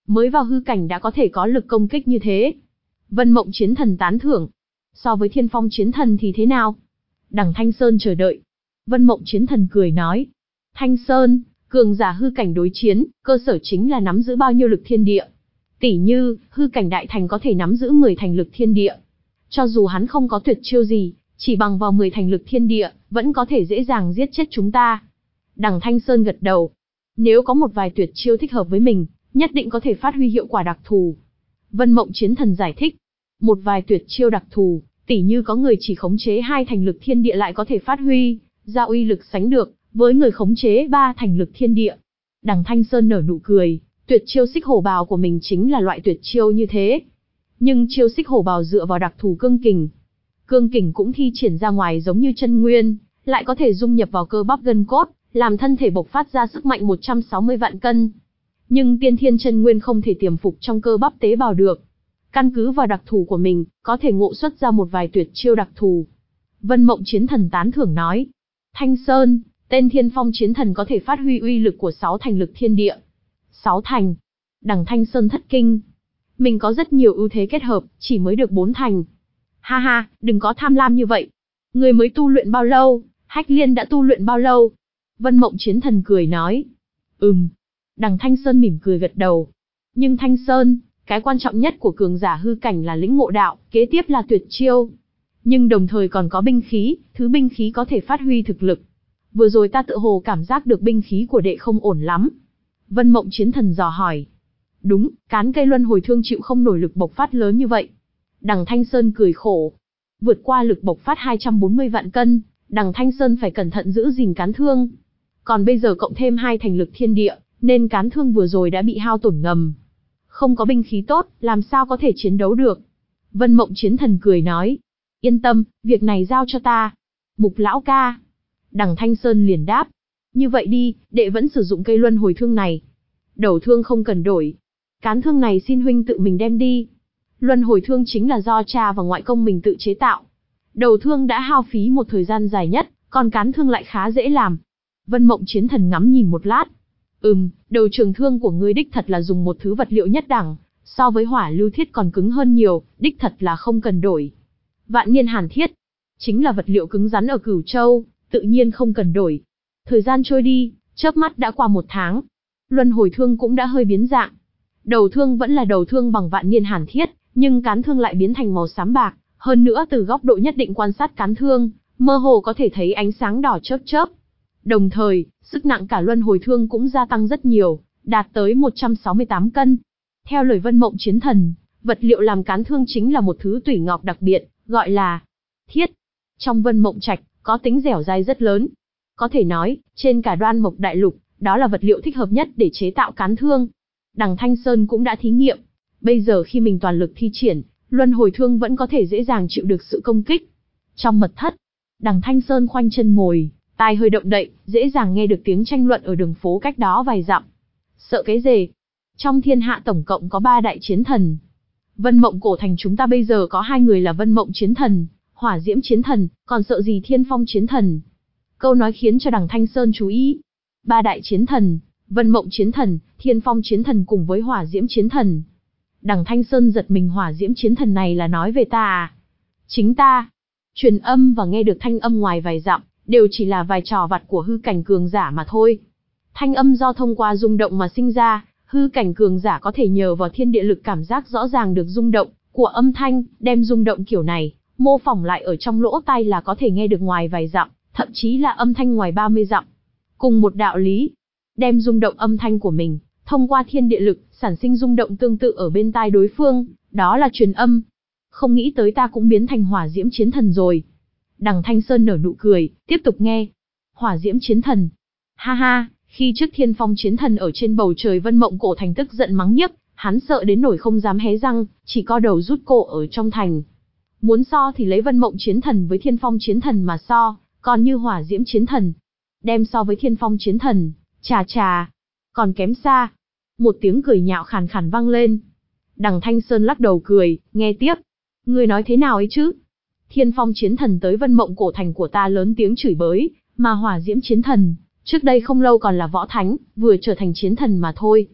Mới vào hư cảnh đã có thể có lực công kích như thế. Vân Mộng Chiến Thần tán thưởng. So với Thiên Phong Chiến Thần thì thế nào? Đằng Thanh Sơn chờ đợi. Vân Mộng Chiến Thần cười nói. Thanh Sơn, cường giả hư cảnh đối chiến, cơ sở chính là nắm giữ bao nhiêu lực thiên địa. Tỷ như, hư cảnh đại thành có thể nắm giữ mười thành lực thiên địa. Cho dù hắn không có tuyệt chiêu gì, chỉ bằng vào mười thành lực thiên địa, vẫn có thể dễ dàng giết chết chúng ta. Đằng Thanh Sơn gật đầu. Nếu có một vài tuyệt chiêu thích hợp với mình, nhất định có thể phát huy hiệu quả đặc thù. Vân Mộng Chiến Thần giải thích. Một vài tuyệt chiêu đặc thù, tỉ như có người chỉ khống chế hai thành lực thiên địa lại có thể phát huy ra uy lực sánh được với người khống chế ba thành lực thiên địa. Đằng Thanh Sơn nở nụ cười, tuyệt chiêu xích hổ bào của mình chính là loại tuyệt chiêu như thế. Nhưng chiêu xích hổ bào dựa vào đặc thù cương kình. Cương kình cũng thi triển ra ngoài giống như chân nguyên, lại có thể dung nhập vào cơ bắp gân cốt, làm thân thể bộc phát ra sức mạnh một trăm sáu mươi vạn cân. Nhưng tiên thiên chân nguyên không thể tiềm phục trong cơ bắp tế bào được. Căn cứ vào đặc thù của mình, có thể ngộ xuất ra một vài tuyệt chiêu đặc thù. Vân Mộng Chiến Thần tán thưởng nói. Thanh Sơn, tên Thiên Phong Chiến Thần có thể phát huy uy lực của sáu thành lực thiên địa. Sáu thành. Đằng Thanh Sơn thất kinh. Mình có rất nhiều ưu thế kết hợp, chỉ mới được bốn thành. Ha ha, đừng có tham lam như vậy. Người mới tu luyện bao lâu, Hách Liên đã tu luyện bao lâu? Vân Mộng Chiến Thần cười nói. Ừm. Đằng Thanh Sơn mỉm cười gật đầu. Nhưng Thanh Sơn, cái quan trọng nhất của cường giả hư cảnh là lĩnh ngộ đạo, kế tiếp là tuyệt chiêu. Nhưng đồng thời còn có binh khí, thứ binh khí có thể phát huy thực lực. Vừa rồi ta tự hồ cảm giác được binh khí của đệ không ổn lắm. Vân Mộng Chiến Thần dò hỏi. Đúng, cán cây luân hồi thương chịu không nổi lực bộc phát lớn như vậy. Đằng Thanh Sơn cười khổ. Vượt qua lực bộc phát hai trăm bốn mươi vạn cân, đằng Thanh Sơn phải cẩn thận giữ gìn cán thương. Còn bây giờ cộng thêm hai thành lực thiên địa, nên cán thương vừa rồi đã bị hao tổn ngầm. Không có binh khí tốt, làm sao có thể chiến đấu được. Vân Mộng Chiến Thần cười nói. Yên tâm, việc này giao cho ta. Mục lão ca. Đằng Thanh Sơn liền đáp. Như vậy đi, đệ vẫn sử dụng cây luân hồi thương này. Đầu thương không cần đổi. Cán thương này xin huynh tự mình đem đi. Luân hồi thương chính là do cha và ngoại công mình tự chế tạo. Đầu thương đã hao phí một thời gian dài nhất, còn cán thương lại khá dễ làm. Vân Mộng Chiến Thần ngắm nhìn một lát. Ừm, đầu trường thương của ngươi đích thật là dùng một thứ vật liệu nhất đẳng, so với hỏa lưu thiết còn cứng hơn nhiều, đích thật là không cần đổi. Vạn niên hàn thiết, chính là vật liệu cứng rắn ở Cửu Châu, tự nhiên không cần đổi. Thời gian trôi đi, chớp mắt đã qua một tháng. Luân hồi thương cũng đã hơi biến dạng. Đầu thương vẫn là đầu thương bằng vạn niên hàn thiết, nhưng cán thương lại biến thành màu xám bạc, hơn nữa từ góc độ nhất định quan sát cán thương, mơ hồ có thể thấy ánh sáng đỏ chớp chớp. Đồng thời, sức nặng cả luân hồi thương cũng gia tăng rất nhiều, đạt tới một trăm sáu mươi tám cân. Theo lời Vân Mộng Chiến Thần, vật liệu làm cán thương chính là một thứ tủy ngọc đặc biệt, gọi là thiết. Trong Vân Mộng Trạch, có tính dẻo dai rất lớn. Có thể nói, trên cả Đoan Mộc Đại Lục, đó là vật liệu thích hợp nhất để chế tạo cán thương. Đằng Thanh Sơn cũng đã thí nghiệm. Bây giờ khi mình toàn lực thi triển, luân hồi thương vẫn có thể dễ dàng chịu được sự công kích. Trong mật thất, đằng Thanh Sơn khoanh chân ngồi, tai hơi động đậy, dễ dàng nghe được tiếng tranh luận ở đường phố cách đó vài dặm. Sợ cái gì? Trong thiên hạ tổng cộng có ba đại chiến thần. Vân Mộng Cổ Thành chúng ta bây giờ có hai người là Vân Mộng Chiến Thần, Hỏa Diễm Chiến Thần, còn sợ gì Thiên Phong Chiến Thần? Câu nói khiến cho đằng Thanh Sơn chú ý. Ba đại chiến thần, Vân Mộng Chiến Thần, Thiên Phong Chiến Thần cùng với Hỏa Diễm Chiến Thần. Đằng Thanh Sơn giật mình, Hỏa Diễm Chiến Thần này là nói về ta à? Chính ta. Truyền âm và nghe được thanh âm ngoài vài dặm, đều chỉ là vài trò vặt của hư cảnh cường giả mà thôi. Thanh âm do thông qua rung động mà sinh ra, hư cảnh cường giả có thể nhờ vào thiên địa lực cảm giác rõ ràng được rung động của âm thanh, đem rung động kiểu này mô phỏng lại ở trong lỗ tai là có thể nghe được ngoài vài dặm, thậm chí là âm thanh ngoài ba mươi dặm. Cùng một đạo lý, đem rung động âm thanh của mình, thông qua thiên địa lực, sản sinh rung động tương tự ở bên tai đối phương, đó là truyền âm. Không nghĩ tới ta cũng biến thành Hỏa Diễm Chiến Thần rồi. Đằng Thanh Sơn nở nụ cười, tiếp tục nghe. Hỏa Diễm Chiến Thần. Ha ha, khi trước Thiên Phong Chiến Thần ở trên bầu trời Vân Mộng Cổ Thành tức giận mắng nhiếc, hắn sợ đến nỗi không dám hé răng, chỉ co đầu rút cổ ở trong thành. Muốn so thì lấy Vân Mộng Chiến Thần với Thiên Phong Chiến Thần mà so, còn như Hỏa Diễm Chiến Thần. Đem so với Thiên Phong Chiến Thần, chà chà, còn kém xa. Một tiếng cười nhạo khàn khàn vang lên. Đằng Thanh Sơn lắc đầu cười, nghe tiếp. Ngươi nói thế nào ấy chứ? Thiên Phong Chiến Thần tới Vân Mộng Cổ Thành của ta lớn tiếng chửi bới, mà Hỏa Diễm Chiến Thần, trước đây không lâu còn là võ thánh, vừa trở thành chiến thần mà thôi.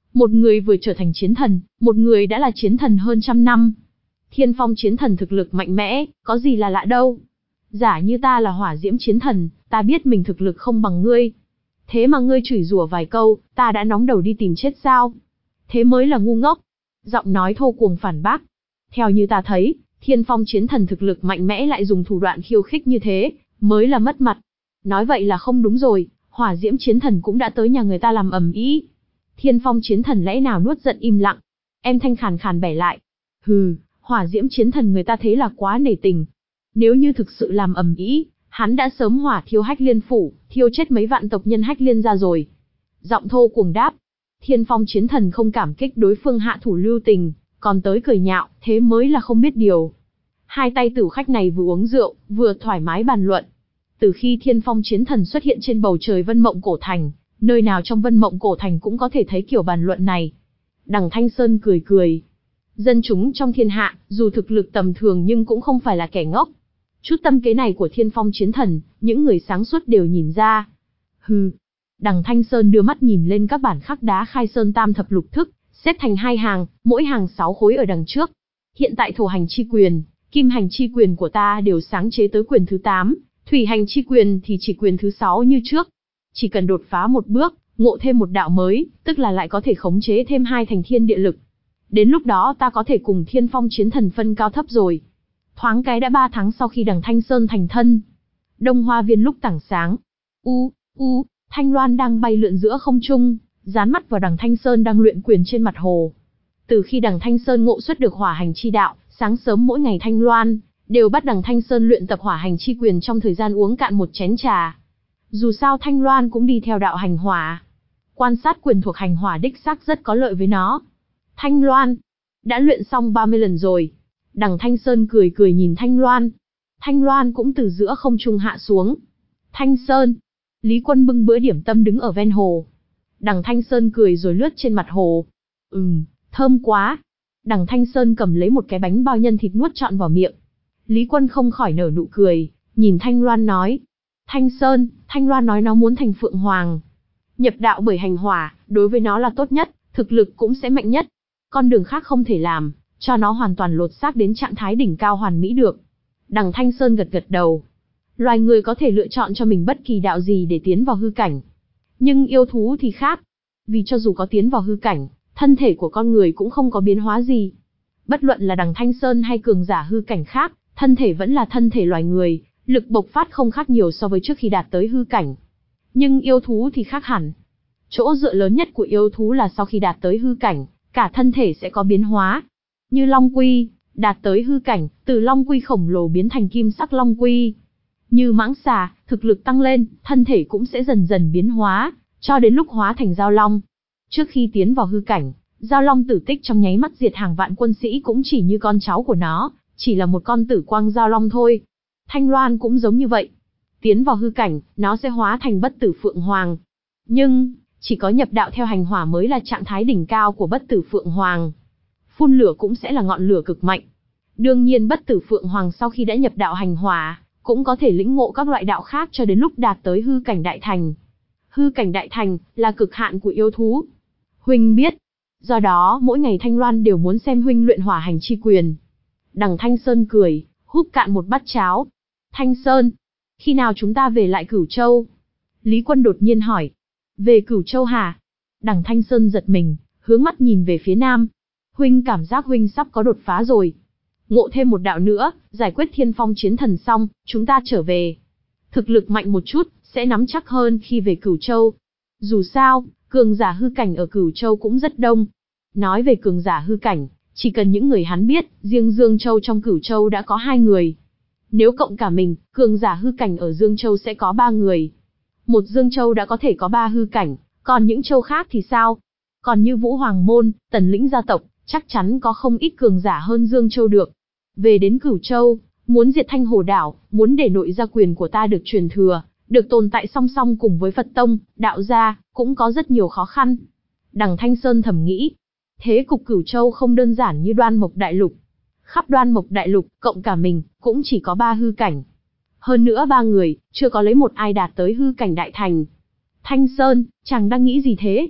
Một người vừa trở thành chiến thần, một người đã là chiến thần hơn trăm năm. Thiên phong chiến thần thực lực mạnh mẽ, có gì là lạ đâu. Giả như ta là hỏa diễm chiến thần, ta biết mình thực lực không bằng ngươi. Thế mà ngươi chửi rủa vài câu, ta đã nóng đầu đi tìm chết sao? Thế mới là ngu ngốc. Giọng nói thô cuồng phản bác. Theo như ta thấy, thiên phong chiến thần thực lực mạnh mẽ lại dùng thủ đoạn khiêu khích như thế, mới là mất mặt. Nói vậy là không đúng rồi, hỏa diễm chiến thần cũng đã tới nhà người ta làm ầm ĩ. Thiên phong chiến thần lẽ nào nuốt giận im lặng. Em thanh khàn khàn bẻ lại. Hừ, hỏa diễm chiến thần người ta thế là quá nể tình. Nếu như thực sự làm ầm ĩ, hắn đã sớm hỏa thiêu Hách Liên phủ, thiêu chết mấy vạn tộc nhân Hách Liên ra rồi. Giọng thô cuồng đáp. Thiên phong chiến thần không cảm kích đối phương hạ thủ lưu tình, còn tới cười nhạo, thế mới là không biết điều. Hai tay tử khách này vừa uống rượu, vừa thoải mái bàn luận. Từ khi thiên phong chiến thần xuất hiện trên bầu trời Vân Mộng Cổ Thành, nơi nào trong Vân Mộng Cổ Thành cũng có thể thấy kiểu bàn luận này. Đằng Thanh Sơn cười cười. Dân chúng trong thiên hạ, dù thực lực tầm thường nhưng cũng không phải là kẻ ngốc. Chút tâm kế này của thiên phong chiến thần, những người sáng suốt đều nhìn ra. Hừ. Đằng Thanh Sơn đưa mắt nhìn lên các bản khắc đá khai sơn tam thập lục thức, xếp thành hai hàng, mỗi hàng sáu khối ở đằng trước. Hiện tại thổ hành chi quyền, kim hành chi quyền của ta đều sáng chế tới quyền thứ tám, thủy hành chi quyền thì chỉ quyền thứ sáu như trước. Chỉ cần đột phá một bước, ngộ thêm một đạo mới, tức là lại có thể khống chế thêm hai thành thiên địa lực. Đến lúc đó ta có thể cùng thiên phong chiến thần phân cao thấp rồi. Thoáng cái đã ba tháng sau khi đằng Thanh Sơn thành thân. Đông Hoa Viên lúc tảng sáng. U, u, Thanh Loan đang bay lượn giữa không trung, dán mắt vào đằng Thanh Sơn đang luyện quyền trên mặt hồ. Từ khi đằng Thanh Sơn ngộ xuất được hỏa hành chi đạo, sáng sớm mỗi ngày Thanh Loan đều bắt đằng Thanh Sơn luyện tập hỏa hành chi quyền trong thời gian uống cạn một chén trà. Dù sao Thanh Loan cũng đi theo đạo hành hỏa. Quan sát quyền thuộc hành hỏa đích xác rất có lợi với nó. Thanh Loan, đã luyện xong ba mươi lần rồi. Đằng Thanh Sơn cười cười nhìn Thanh Loan. Thanh Loan cũng từ giữa không trung hạ xuống. Thanh Sơn. Lý Quân bưng bữa điểm tâm đứng ở ven hồ. Đằng Thanh Sơn cười rồi lướt trên mặt hồ. Ừm, thơm quá. Đằng Thanh Sơn cầm lấy một cái bánh bao nhân thịt nuốt trọn vào miệng. Lý Quân không khỏi nở nụ cười, nhìn Thanh Loan nói. Thanh Sơn, Thanh Loan nói nó muốn thành Phượng Hoàng. Nhập đạo bởi hành hỏa, đối với nó là tốt nhất, thực lực cũng sẽ mạnh nhất. Con đường khác không thể làm, cho nó hoàn toàn lột xác đến trạng thái đỉnh cao hoàn mỹ được. Đằng Thanh Sơn gật gật đầu. Loài người có thể lựa chọn cho mình bất kỳ đạo gì để tiến vào hư cảnh. Nhưng yêu thú thì khác. Vì cho dù có tiến vào hư cảnh, thân thể của con người cũng không có biến hóa gì. Bất luận là đằng Thanh Sơn hay cường giả hư cảnh khác, thân thể vẫn là thân thể loài người, lực bộc phát không khác nhiều so với trước khi đạt tới hư cảnh. Nhưng yêu thú thì khác hẳn. Chỗ dựa lớn nhất của yêu thú là sau khi đạt tới hư cảnh, cả thân thể sẽ có biến hóa. Như Long Quy, đạt tới hư cảnh, từ Long Quy khổng lồ biến thành kim sắc Long Quy. Như Mãng Xà, thực lực tăng lên, thân thể cũng sẽ dần dần biến hóa, cho đến lúc hóa thành Giao Long. Trước khi tiến vào hư cảnh, Giao Long tử tích trong nháy mắt diệt hàng vạn quân sĩ cũng chỉ như con cháu của nó, chỉ là một con tử quang Giao Long thôi. Thanh Loan cũng giống như vậy. Tiến vào hư cảnh, nó sẽ hóa thành bất tử Phượng Hoàng. Nhưng, chỉ có nhập đạo theo hành hỏa mới là trạng thái đỉnh cao của bất tử Phượng Hoàng. Phun lửa cũng sẽ là ngọn lửa cực mạnh. Đương nhiên bất tử Phượng Hoàng sau khi đã nhập đạo hành hỏa, cũng có thể lĩnh ngộ các loại đạo khác cho đến lúc đạt tới hư cảnh đại thành. Hư cảnh đại thành là cực hạn của yêu thú. Huynh biết. Do đó mỗi ngày Thanh Loan đều muốn xem huynh luyện hỏa hành chi quyền. Đằng Thanh Sơn cười, húp cạn một bát cháo. Thanh Sơn, khi nào chúng ta về lại Cửu Châu? Lý Quân đột nhiên hỏi. Về Cửu Châu hả? Đằng Thanh Sơn giật mình, hướng mắt nhìn về phía nam. Huynh cảm giác huynh sắp có đột phá rồi. Ngộ thêm một đạo nữa, giải quyết thiên phong chiến thần xong, chúng ta trở về. Thực lực mạnh một chút, sẽ nắm chắc hơn khi về Cửu Châu. Dù sao, cường giả hư cảnh ở Cửu Châu cũng rất đông. Nói về cường giả hư cảnh, chỉ cần những người hắn biết, riêng Dương Châu trong Cửu Châu đã có hai người. Nếu cộng cả mình, cường giả hư cảnh ở Dương Châu sẽ có ba người. Một Dương Châu đã có thể có ba hư cảnh, còn những châu khác thì sao? Còn như Vũ Hoàng Môn, Tần Lĩnh gia tộc, chắc chắn có không ít cường giả hơn Dương Châu được. Về đến Cửu Châu, muốn diệt Thanh Hồ Đảo, muốn để nội gia quyền của ta được truyền thừa, được tồn tại song song cùng với Phật Tông, Đạo gia, cũng có rất nhiều khó khăn. Đằng Thanh Sơn thầm nghĩ, thế cục Cửu Châu không đơn giản như Đoan Mộc Đại Lục. Khắp Đoan Mộc Đại Lục, cộng cả mình, cũng chỉ có ba hư cảnh. Hơn nữa ba người, chưa có lấy một ai đạt tới hư cảnh đại thành. Thanh Sơn, chàng đang nghĩ gì thế?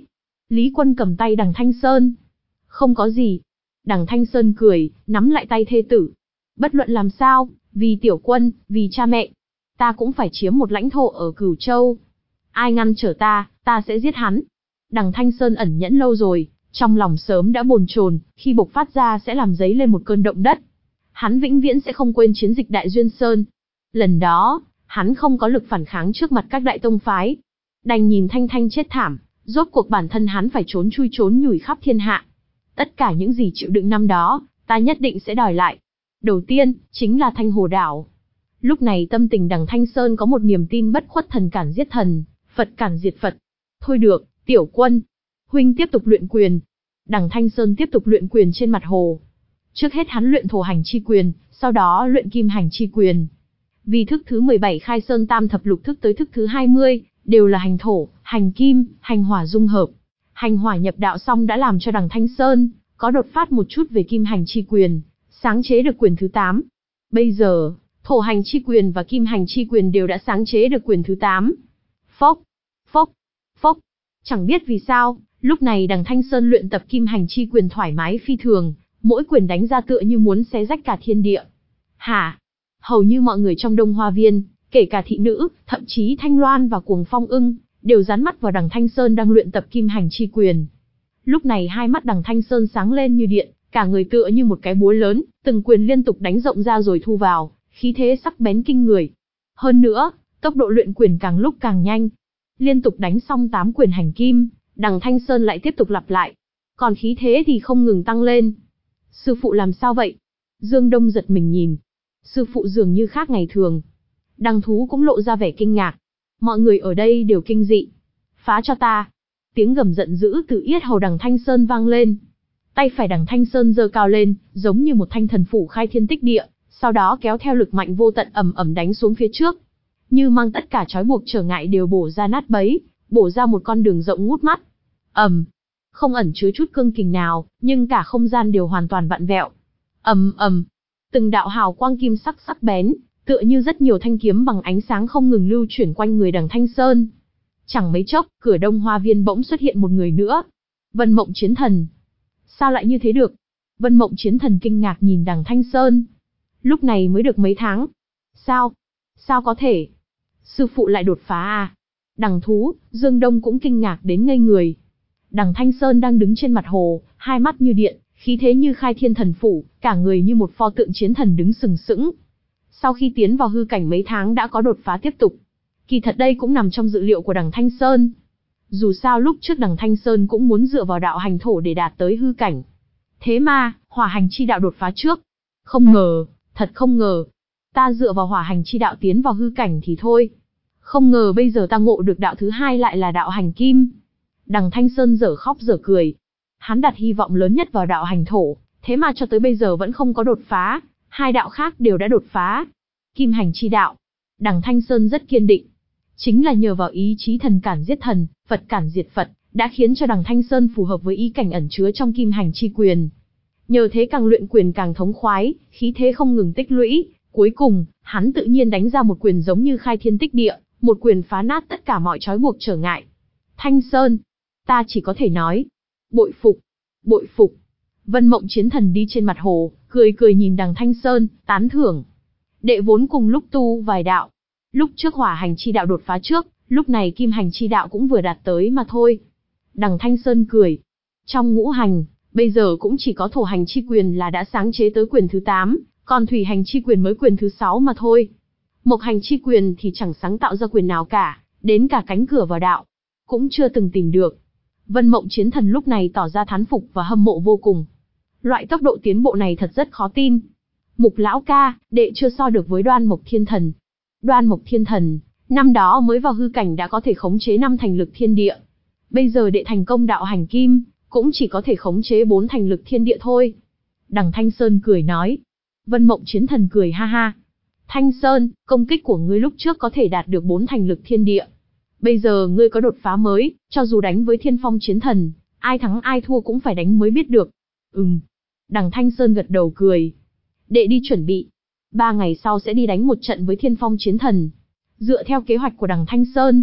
Lý Quân cầm tay Đằng Thanh Sơn. Không có gì. Đằng Thanh Sơn cười, nắm lại tay thê tử. Bất luận làm sao, vì Tiểu Quân, vì cha mẹ, ta cũng phải chiếm một lãnh thổ ở Cửu Châu. Ai ngăn trở ta, ta sẽ giết hắn. Đằng Thanh Sơn ẩn nhẫn lâu rồi, trong lòng sớm đã bồn chồn, khi bộc phát ra sẽ làm dấy lên một cơn động đất. Hắn vĩnh viễn sẽ không quên chiến dịch Đại Duyên Sơn. Lần đó, hắn không có lực phản kháng trước mặt các đại tông phái. Đành nhìn Thanh Thanh chết thảm, rốt cuộc bản thân hắn phải trốn chui trốn nhủi khắp thiên hạ. Tất cả những gì chịu đựng năm đó, ta nhất định sẽ đòi lại. Đầu tiên, chính là Thanh Hồ Đảo. Lúc này tâm tình Đằng Thanh Sơn có một niềm tin bất khuất, thần cản giết thần, Phật cản diệt Phật. Thôi được, Tiểu Quân, huynh tiếp tục luyện quyền. Đằng Thanh Sơn tiếp tục luyện quyền trên mặt hồ. Trước hết hắn luyện thổ hành chi quyền, sau đó luyện kim hành chi quyền. Vì thức thứ mười bảy Khai Sơn Tam Thập Lục thức tới thức thứ hai mươi, đều là hành thổ, hành kim, hành hỏa dung hợp. Hành hỏa nhập đạo xong đã làm cho Đằng Thanh Sơn có đột phát một chút về kim hành chi quyền, sáng chế được quyền thứ tám. Bây giờ, thổ hành chi quyền và kim hành chi quyền đều đã sáng chế được quyền thứ tám. Phốc, phốc, phốc. Chẳng biết vì sao, lúc này Đằng Thanh Sơn luyện tập kim hành chi quyền thoải mái phi thường, mỗi quyền đánh ra tựa như muốn xé rách cả thiên địa. Hả? Hầu như mọi người trong Đông Hoa Viên, kể cả thị nữ, thậm chí Thanh Loan và Cuồng Phong Ưng, đều dán mắt vào Đằng Thanh Sơn đang luyện tập kim hành chi quyền. Lúc này hai mắt Đằng Thanh Sơn sáng lên như điện, cả người tựa như một cái búa lớn, từng quyền liên tục đánh rộng ra rồi thu vào, khí thế sắc bén kinh người. Hơn nữa, tốc độ luyện quyền càng lúc càng nhanh. Liên tục đánh xong tám quyền hành kim, Đằng Thanh Sơn lại tiếp tục lặp lại. Còn khí thế thì không ngừng tăng lên. Sư phụ làm sao vậy? Dương Đông giật mình nhìn. Sư phụ dường như khác ngày thường. Đằng Thú cũng lộ ra vẻ kinh ngạc. Mọi người ở đây đều kinh dị. Phá cho ta. Tiếng gầm giận dữ từ yết hầu Đằng Thanh Sơn vang lên. Tay phải Đằng Thanh Sơn giơ cao lên, giống như một thanh thần phủ khai thiên tích địa, sau đó kéo theo lực mạnh vô tận ầm ầm đánh xuống phía trước. Như mang tất cả trói buộc trở ngại đều bổ ra nát bấy, bổ ra một con đường rộng ngút mắt. Ầm, không ẩn chứa chút cương kình nào, nhưng cả không gian đều hoàn toàn vặn vẹo. Ầm ầm, từng đạo hào quang kim sắc sắc bén, tựa như rất nhiều thanh kiếm bằng ánh sáng không ngừng lưu chuyển quanh người Đằng Thanh Sơn. Chẳng mấy chốc, cửa Đông Hoa Viên bỗng xuất hiện một người nữa. Vân Mộng Chiến Thần. Sao lại như thế được? Vân Mộng Chiến Thần kinh ngạc nhìn Đằng Thanh Sơn. Lúc này mới được mấy tháng. Sao? Sao có thể? Sư phụ lại đột phá à? Đằng Thú, Dương Đông cũng kinh ngạc đến ngây người. Đằng Thanh Sơn đang đứng trên mặt hồ, hai mắt như điện, khí thế như khai thiên thần phủ, cả người như một pho tượng chiến thần đứng sừng sững. Sau khi tiến vào hư cảnh mấy tháng đã có đột phá tiếp tục. Kỳ thật đây cũng nằm trong dự liệu của Đằng Thanh Sơn. Dù sao lúc trước Đằng Thanh Sơn cũng muốn dựa vào đạo hành thổ để đạt tới hư cảnh. Thế mà, hỏa hành chi đạo đột phá trước. Không ngờ, thật không ngờ. Ta dựa vào hỏa hành chi đạo tiến vào hư cảnh thì thôi. Không ngờ bây giờ ta ngộ được đạo thứ hai lại là đạo hành kim. Đằng Thanh Sơn dở khóc dở cười. Hắn đặt hy vọng lớn nhất vào đạo hành thổ, thế mà cho tới bây giờ vẫn không có đột phá, hai đạo khác đều đã đột phá. Kim hành chi đạo. Đằng Thanh Sơn rất kiên định. Chính là nhờ vào ý chí thần cản giết thần, Phật cản diệt Phật, đã khiến cho Đằng Thanh Sơn phù hợp với ý cảnh ẩn chứa trong kim hành chi quyền. Nhờ thế càng luyện quyền càng thống khoái, khí thế không ngừng tích lũy, cuối cùng, hắn tự nhiên đánh ra một quyền giống như khai thiên tích địa, một quyền phá nát tất cả mọi trói buộc trở ngại. Thanh Sơn, ta chỉ có thể nói, bội phục, bội phục. Vân Mộng Chiến Thần đi trên mặt hồ, cười cười nhìn Đằng Thanh Sơn, tán thưởng. Đệ vốn cùng lúc tu vài đạo. Lúc trước hỏa hành chi đạo đột phá trước, lúc này kim hành chi đạo cũng vừa đạt tới mà thôi. Đằng Thanh Sơn cười. Trong ngũ hành, bây giờ cũng chỉ có thổ hành chi quyền là đã sáng chế tới quyền thứ tám, còn thủy hành chi quyền mới quyền thứ sáu mà thôi. Mộc hành chi quyền thì chẳng sáng tạo ra quyền nào cả, đến cả cánh cửa vào đạo cũng chưa từng tìm được. Vân Mộng Chiến Thần lúc này tỏ ra thán phục và hâm mộ vô cùng. Loại tốc độ tiến bộ này thật rất khó tin. Mục lão ca, đệ chưa so được với Đoan Mộc Thiên Thần. Đoan Mộc Thiên Thần, năm đó mới vào hư cảnh đã có thể khống chế năm thành lực thiên địa. Bây giờ đệ thành công đạo hành kim, cũng chỉ có thể khống chế bốn thành lực thiên địa thôi. Đằng Thanh Sơn cười nói. Vân Mộng Chiến Thần cười ha ha. Thanh Sơn, công kích của ngươi lúc trước có thể đạt được bốn thành lực thiên địa. Bây giờ ngươi có đột phá mới, cho dù đánh với Thiên Phong Chiến Thần, ai thắng ai thua cũng phải đánh mới biết được. Ừm. Đằng Thanh Sơn gật đầu cười. Đệ đi chuẩn bị. Ba ngày sau sẽ đi đánh một trận với Thiên Phong Chiến Thần. Dựa theo kế hoạch của Đằng Thanh Sơn,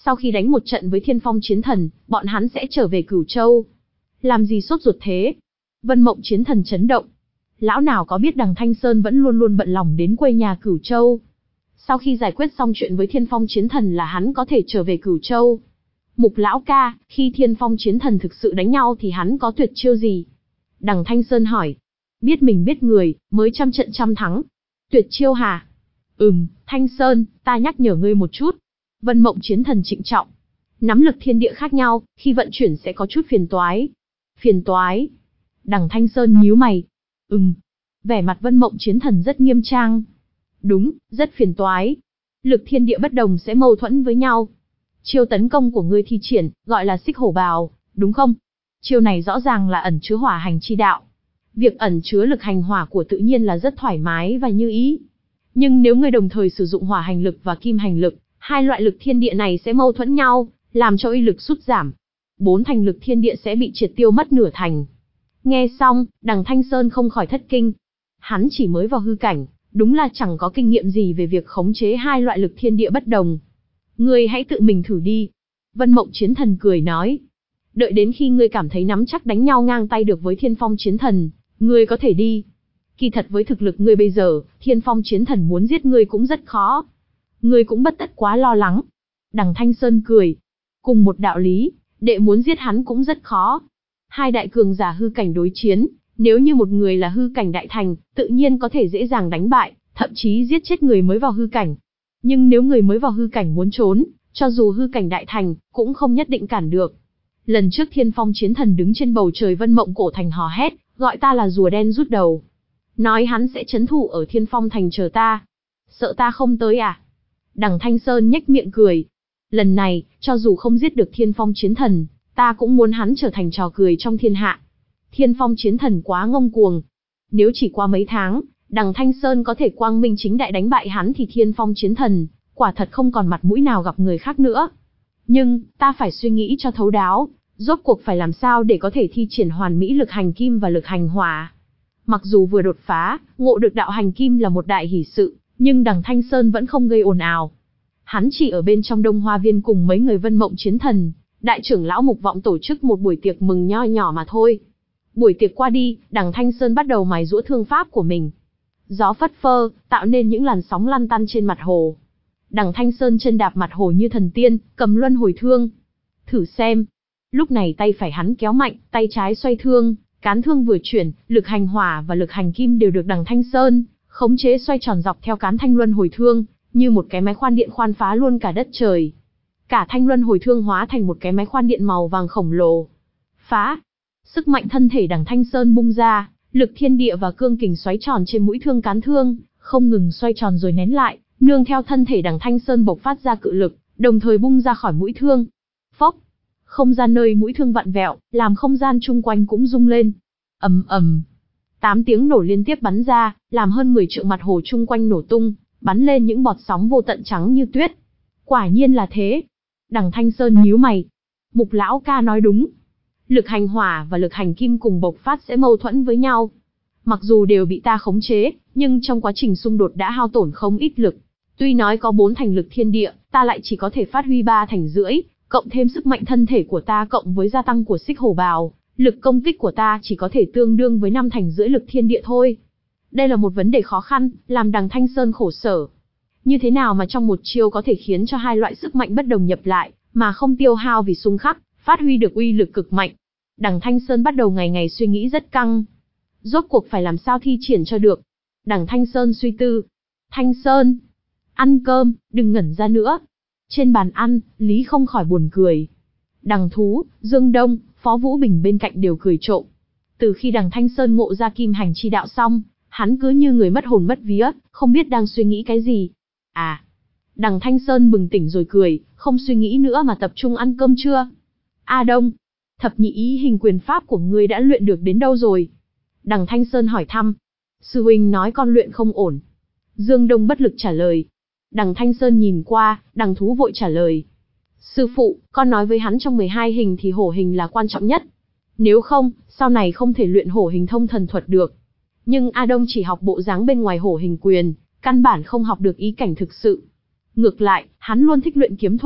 Sau khi đánh một trận với Thiên Phong Chiến Thần, bọn hắn sẽ trở về Cửu Châu. Làm gì sốt ruột thế? Vân Mộng Chiến Thần chấn động. Lão nào có biết đằng Thanh Sơn vẫn luôn luôn bận lòng đến quê nhà Cửu Châu. Sau khi giải quyết xong chuyện với Thiên Phong Chiến Thần là hắn có thể trở về Cửu Châu. Mục lão ca, khi Thiên Phong Chiến Thần thực sự đánh nhau thì hắn có tuyệt chiêu gì? Đằng Thanh Sơn hỏi. Biết mình biết người, mới trăm trận trăm thắng. Tuyệt chiêu hả? Ừm, Thanh Sơn, ta nhắc nhở ngươi một chút. Vân Mộng Chiến Thần trịnh trọng. Nắm lực thiên địa khác nhau, khi vận chuyển sẽ có chút phiền toái. Phiền toái? Đằng Thanh Sơn nhíu mày. Ừm. Vẻ mặt Vân Mộng Chiến Thần rất nghiêm trang. Đúng, rất phiền toái. Lực thiên địa bất đồng sẽ mâu thuẫn với nhau. Chiêu tấn công của ngươi thi triển, gọi là xích hổ bào, đúng không? Chiêu này rõ ràng là ẩn chứa hỏa hành chi đạo. Việc ẩn chứa lực hành hỏa của tự nhiên là rất thoải mái và như ý. Nhưng nếu ngươi đồng thời sử dụng hỏa hành lực và kim hành lực, hai loại lực thiên địa này sẽ mâu thuẫn nhau, làm cho uy lực sút giảm. Bốn thành lực thiên địa sẽ bị triệt tiêu mất nửa thành. Nghe xong, đằng Thanh Sơn không khỏi thất kinh. Hắn chỉ mới vào hư cảnh, đúng là chẳng có kinh nghiệm gì về việc khống chế hai loại lực thiên địa bất đồng. Ngươi hãy tự mình thử đi. Vân Mộng Chiến Thần cười nói. Đợi đến khi ngươi cảm thấy nắm chắc đánh nhau ngang tay được với Thiên Phong Chiến Thần, ngươi có thể đi. Kỳ thật với thực lực ngươi bây giờ, Thiên Phong Chiến Thần muốn giết ngươi cũng rất khó. Ngươi cũng bất tất quá lo lắng. Đằng Thanh Sơn cười. Cùng một đạo lý, đệ muốn giết hắn cũng rất khó. Hai đại cường giả hư cảnh đối chiến, nếu như một người là hư cảnh đại thành, tự nhiên có thể dễ dàng đánh bại, thậm chí giết chết người mới vào hư cảnh. Nhưng nếu người mới vào hư cảnh muốn trốn, cho dù hư cảnh đại thành, cũng không nhất định cản được. Lần trước Thiên Phong Chiến Thần đứng trên bầu trời Vân Mộng Cổ Thành hò hét, gọi ta là rùa đen rút đầu. Nói hắn sẽ trấn thủ ở Thiên Phong Thành chờ ta. Sợ ta không tới à? Đằng Thanh Sơn nhếch miệng cười. Lần này, cho dù không giết được Thiên Phong Chiến Thần, ta cũng muốn hắn trở thành trò cười trong thiên hạ. Thiên Phong Chiến Thần quá ngông cuồng. Nếu chỉ qua mấy tháng, đằng Thanh Sơn có thể quang minh chính đại đánh bại hắn thì Thiên Phong Chiến Thần, quả thật không còn mặt mũi nào gặp người khác nữa. Nhưng, ta phải suy nghĩ cho thấu đáo, rốt cuộc phải làm sao để có thể thi triển hoàn mỹ lực hành kim và lực hành hỏa. Mặc dù vừa đột phá, ngộ được đạo hành kim là một đại hỷ sự, nhưng đằng Thanh Sơn vẫn không gây ồn ào. Hắn chỉ ở bên trong Đông Hoa Viên cùng mấy người Vân Mộng Chiến Thần, đại trưởng lão Mục Vọng tổ chức một buổi tiệc mừng nho nhỏ mà thôi. Buổi tiệc qua đi, đằng Thanh Sơn bắt đầu mài giũa thương pháp của mình. Gió phất phơ, tạo nên những làn sóng lăn tăn trên mặt hồ. Đằng Thanh Sơn chân đạp mặt hồ như thần tiên, cầm luân hồi thương. Thử xem. Lúc này tay phải hắn kéo mạnh, tay trái xoay thương, cán thương vừa chuyển, lực hành hỏa và lực hành kim đều được đằng Thanh Sơn khống chế xoay tròn dọc theo cán thanh luân hồi thương, như một cái máy khoan điện khoan phá luôn cả đất trời. Cả thanh luân hồi thương hóa thành một cái máy khoan điện màu vàng khổng lồ. Phá! Sức mạnh thân thể đằng Thanh Sơn bung ra, lực thiên địa và cương kình xoáy tròn trên mũi thương cán thương, không ngừng xoay tròn rồi nén lại, nương theo thân thể đằng Thanh Sơn bộc phát ra cự lực, đồng thời bung ra khỏi mũi thương. Phốc! Không gian nơi mũi thương vặn vẹo, làm không gian chung quanh cũng rung lên. Ầm ầm! Tám tiếng nổ liên tiếp bắn ra, làm hơn mười trượng mặt hồ chung quanh nổ tung, bắn lên những bọt sóng vô tận trắng như tuyết. Quả nhiên là thế. Đằng Thanh Sơn nhíu mày. Mục lão ca nói đúng. Lực hành hỏa và lực hành kim cùng bộc phát sẽ mâu thuẫn với nhau. Mặc dù đều bị ta khống chế, nhưng trong quá trình xung đột đã hao tổn không ít lực. Tuy nói có bốn thành lực thiên địa, ta lại chỉ có thể phát huy ba thành rưỡi, cộng thêm sức mạnh thân thể của ta cộng với gia tăng của xích hổ bào, lực công kích của ta chỉ có thể tương đương với năm thành rưỡi lực thiên địa thôi. Đây là một vấn đề khó khăn, làm đằng Thanh Sơn khổ sở. Như thế nào mà trong một chiêu có thể khiến cho hai loại sức mạnh bất đồng nhập lại, mà không tiêu hao vì xung khắc, phát huy được uy lực cực mạnh. Đằng Thanh Sơn bắt đầu ngày ngày suy nghĩ rất căng. Rốt cuộc phải làm sao thi triển cho được. Đằng Thanh Sơn suy tư. Thanh Sơn! Ăn cơm, đừng ngẩn ra nữa. Trên bàn ăn, Lý không khỏi buồn cười. Đằng Thú, Dương Đông, Phó Vũ Bình bên cạnh đều cười trộm. Từ khi đằng Thanh Sơn ngộ ra kim hành chi đạo xong, hắn cứ như người mất hồn mất vía, không biết đang suy nghĩ cái gì. À! Đằng Thanh Sơn bừng tỉnh rồi cười, không suy nghĩ nữa mà tập trung ăn cơm trưa. A Đông! Thập nhị ý hình quyền pháp của ngươi đã luyện được đến đâu rồi? Đằng Thanh Sơn hỏi thăm. Sư huynh nói con luyện không ổn. Dương Đông bất lực trả lời. Đằng Thanh Sơn nhìn qua, đằng Thú vội trả lời. Sư phụ, con nói với hắn trong mười hai hình thì hổ hình là quan trọng nhất. Nếu không, sau này không thể luyện hổ hình thông thần thuật được. Nhưng A Đông chỉ học bộ dáng bên ngoài hổ hình quyền, căn bản không học được ý cảnh thực sự. Ngược lại, hắn luôn thích luyện kiếm thuật.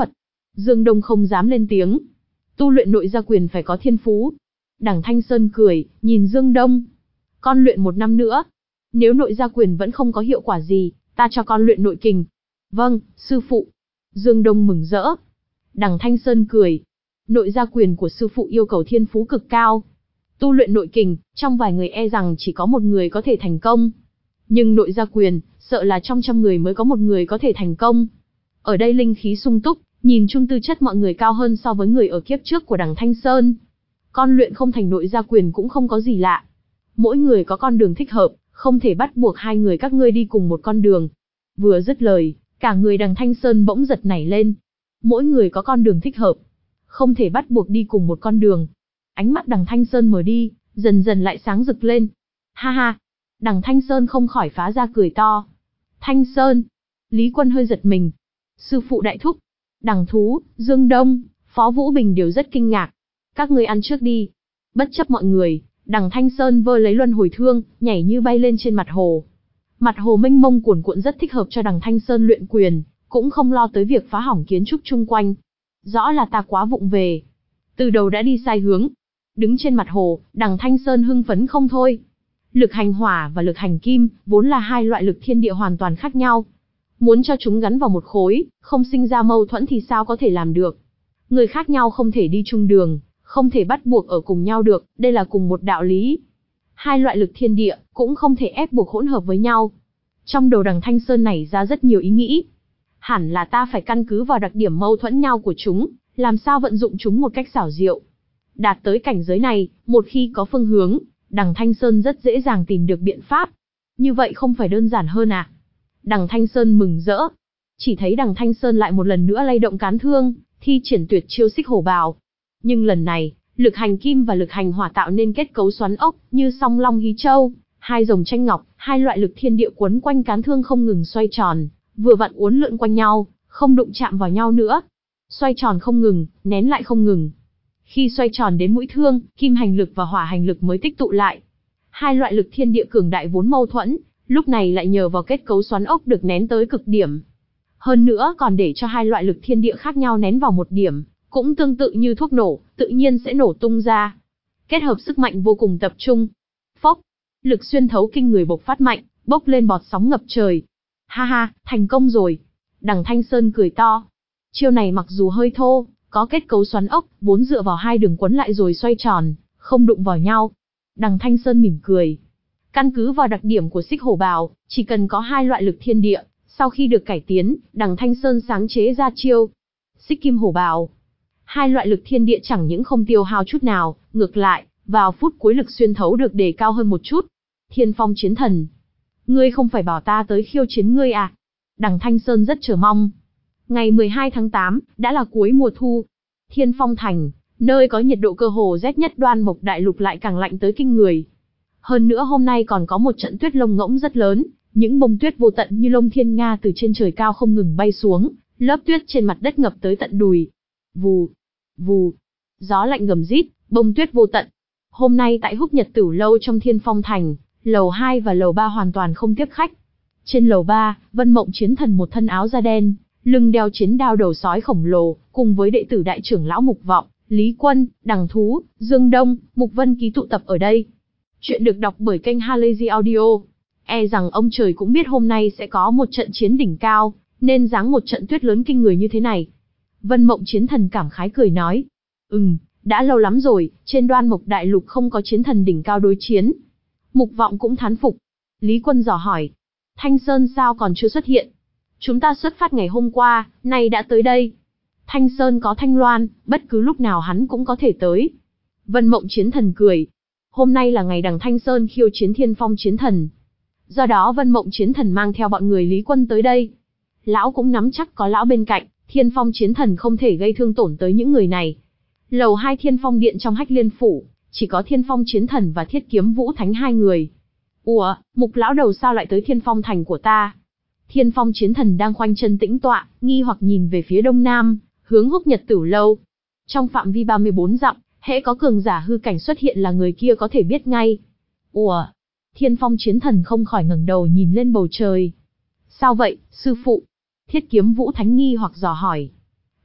Dương Đông không dám lên tiếng. Tu luyện nội gia quyền phải có thiên phú. Đằng Thanh Sơn cười, nhìn Dương Đông. Con luyện một năm nữa. Nếu nội gia quyền vẫn không có hiệu quả gì, ta cho con luyện nội kình. Vâng, sư phụ. Dương Đông mừng rỡ. Đằng Thanh Sơn cười. Nội gia quyền của sư phụ yêu cầu thiên phú cực cao. Tu luyện nội kình, trong vài người e rằng chỉ có một người có thể thành công. Nhưng nội gia quyền, sợ là trong trăm người mới có một người có thể thành công. Ở đây linh khí sung túc, nhìn chung tư chất mọi người cao hơn so với người ở kiếp trước của đằng Thanh Sơn. Con luyện không thành nội gia quyền cũng không có gì lạ. Mỗi người có con đường thích hợp, không thể bắt buộc hai người các ngươi đi cùng một con đường. Vừa dứt lời, cả người đằng Thanh Sơn bỗng giật nảy lên. Mỗi người có con đường thích hợp, không thể bắt buộc đi cùng một con đường. Ánh mắt đằng Thanh Sơn mở đi, dần dần lại sáng rực lên. Ha ha! Đằng Thanh Sơn không khỏi phá ra cười to. Thanh Sơn! Lý Quân hơi giật mình. Sư phụ đại thúc, Đằng Thú, Dương Đông, Phó Vũ Bình đều rất kinh ngạc. Các ngươi ăn trước đi. Bất chấp mọi người, đằng Thanh Sơn vơ lấy luân hồi thương, nhảy như bay lên trên mặt hồ. Mặt hồ mênh mông cuồn cuộn rất thích hợp cho đằng Thanh Sơn luyện quyền, cũng không lo tới việc phá hỏng kiến trúc chung quanh. Rõ là ta quá vụng về. Từ đầu đã đi sai hướng. Đứng trên mặt hồ, đằng Thanh Sơn hưng phấn không thôi. Lực hành hỏa và lực hành kim, vốn là hai loại lực thiên địa hoàn toàn khác nhau. Muốn cho chúng gắn vào một khối, không sinh ra mâu thuẫn thì sao có thể làm được. Người khác nhau không thể đi chung đường, không thể bắt buộc ở cùng nhau được, đây là cùng một đạo lý. Hai loại lực thiên địa, cũng không thể ép buộc hỗn hợp với nhau. Trong đầu đằng Thanh Sơn nảy ra rất nhiều ý nghĩ. Hẳn là ta phải căn cứ vào đặc điểm mâu thuẫn nhau của chúng, làm sao vận dụng chúng một cách xảo diệu. Đạt tới cảnh giới này, một khi có phương hướng, đằng Thanh Sơn rất dễ dàng tìm được biện pháp. Như vậy không phải đơn giản hơn à? Đằng Thanh Sơn mừng rỡ. Chỉ thấy đằng Thanh Sơn lại một lần nữa lay động cán thương, thi triển tuyệt chiêu xích hổ bào. Nhưng lần này, lực hành kim và lực hành hỏa tạo nên kết cấu xoắn ốc, như song long hí châu, hai rồng tranh ngọc, hai loại lực thiên địa quấn quanh cán thương không ngừng xoay tròn, vừa vặn uốn lượn quanh nhau, không đụng chạm vào nhau nữa. Xoay tròn không ngừng, nén lại không ngừng. Khi xoay tròn đến mũi thương, kim hành lực và hỏa hành lực mới tích tụ lại. Hai loại lực thiên địa cường đại vốn mâu thuẫn, lúc này lại nhờ vào kết cấu xoắn ốc được nén tới cực điểm. Hơn nữa còn để cho hai loại lực thiên địa khác nhau nén vào một điểm, cũng tương tự như thuốc nổ, tự nhiên sẽ nổ tung ra. Kết hợp sức mạnh vô cùng tập trung. Phốc, lực xuyên thấu kinh người bộc phát mạnh, bốc lên bọt sóng ngập trời. Ha ha, thành công rồi. Đằng Thanh Sơn cười to. Chiêu này mặc dù hơi thô, có kết cấu xoắn ốc, vốn dựa vào hai đường quấn lại rồi xoay tròn, không đụng vào nhau. Đằng Thanh Sơn mỉm cười. Căn cứ vào đặc điểm của xích hổ bào, chỉ cần có hai loại lực thiên địa, sau khi được cải tiến, đằng Thanh Sơn sáng chế ra chiêu xích kim hổ bào. Hai loại lực thiên địa chẳng những không tiêu hao chút nào, ngược lại, vào phút cuối lực xuyên thấu được đề cao hơn một chút. Thiên Phong Chiến Thần, ngươi không phải bảo ta tới khiêu chiến ngươi à? Đằng Thanh Sơn rất chờ mong. Ngày mười hai tháng tám, đã là cuối mùa thu. Thiên Phong Thành, nơi có nhiệt độ cơ hồ rét nhất Đoan Mộc Đại Lục lại càng lạnh tới kinh người. Hơn nữa hôm nay còn có một trận tuyết lông ngỗng rất lớn, những bông tuyết vô tận như lông thiên nga từ trên trời cao không ngừng bay xuống, lớp tuyết trên mặt đất ngập tới tận đùi. Vù, vù, gió lạnh gầm rít, bông tuyết vô tận. Hôm nay tại Húc Nhật Tửu Lâu trong Thiên Phong Thành, lầu hai và lầu ba hoàn toàn không tiếp khách. Trên lầu ba, Vân Mộng Chiến Thần một thân áo da đen, lưng đeo chiến đao đầu sói khổng lồ, cùng với đệ tử đại trưởng lão Mục Vọng, Lý Quân, Đằng Thú, Dương Đông, Mục Vân Ký tụ tập ở đây. Chuyện được đọc bởi kênh Halazy Audio. E rằng ông trời cũng biết hôm nay sẽ có một trận chiến đỉnh cao, nên giáng một trận tuyết lớn kinh người như thế này. Vân Mộng Chiến Thần cảm khái cười nói. Ừm, đã lâu lắm rồi, trên Đoan Mộc Đại Lục không có chiến thần đỉnh cao đối chiến. Mục Vọng cũng thán phục. Lý Quân dò hỏi. Thanh Sơn sao còn chưa xuất hiện? Chúng ta xuất phát ngày hôm qua, nay đã tới đây. Thanh Sơn có Thanh Loan, bất cứ lúc nào hắn cũng có thể tới. Vân Mộng Chiến Thần cười. Hôm nay là ngày đằng Thanh Sơn khiêu chiến Thiên Phong Chiến Thần. Do đó Vân Mộng Chiến Thần mang theo bọn người Lý Quân tới đây. Lão cũng nắm chắc có lão bên cạnh, Thiên Phong Chiến Thần không thể gây thương tổn tới những người này. Lầu hai Thiên Phong Điện trong Hách Liên Phủ, chỉ có Thiên Phong Chiến Thần và Thiết Kiếm Vũ Thánh hai người. Ủa, Mục lão đầu sao lại tới Thiên Phong Thành của ta? Thiên Phong Chiến Thần đang khoanh chân tĩnh tọa, nghi hoặc nhìn về phía đông nam, hướng Húc Nhật Tửu Lâu. Trong phạm vi ba mươi bốn dặm, hễ có cường giả hư cảnh xuất hiện là người kia có thể biết ngay. Ủa? Thiên Phong Chiến Thần không khỏi ngẩng đầu nhìn lên bầu trời. Sao vậy, sư phụ? Thiết Kiếm Vũ Thánh nghi hoặc dò hỏi.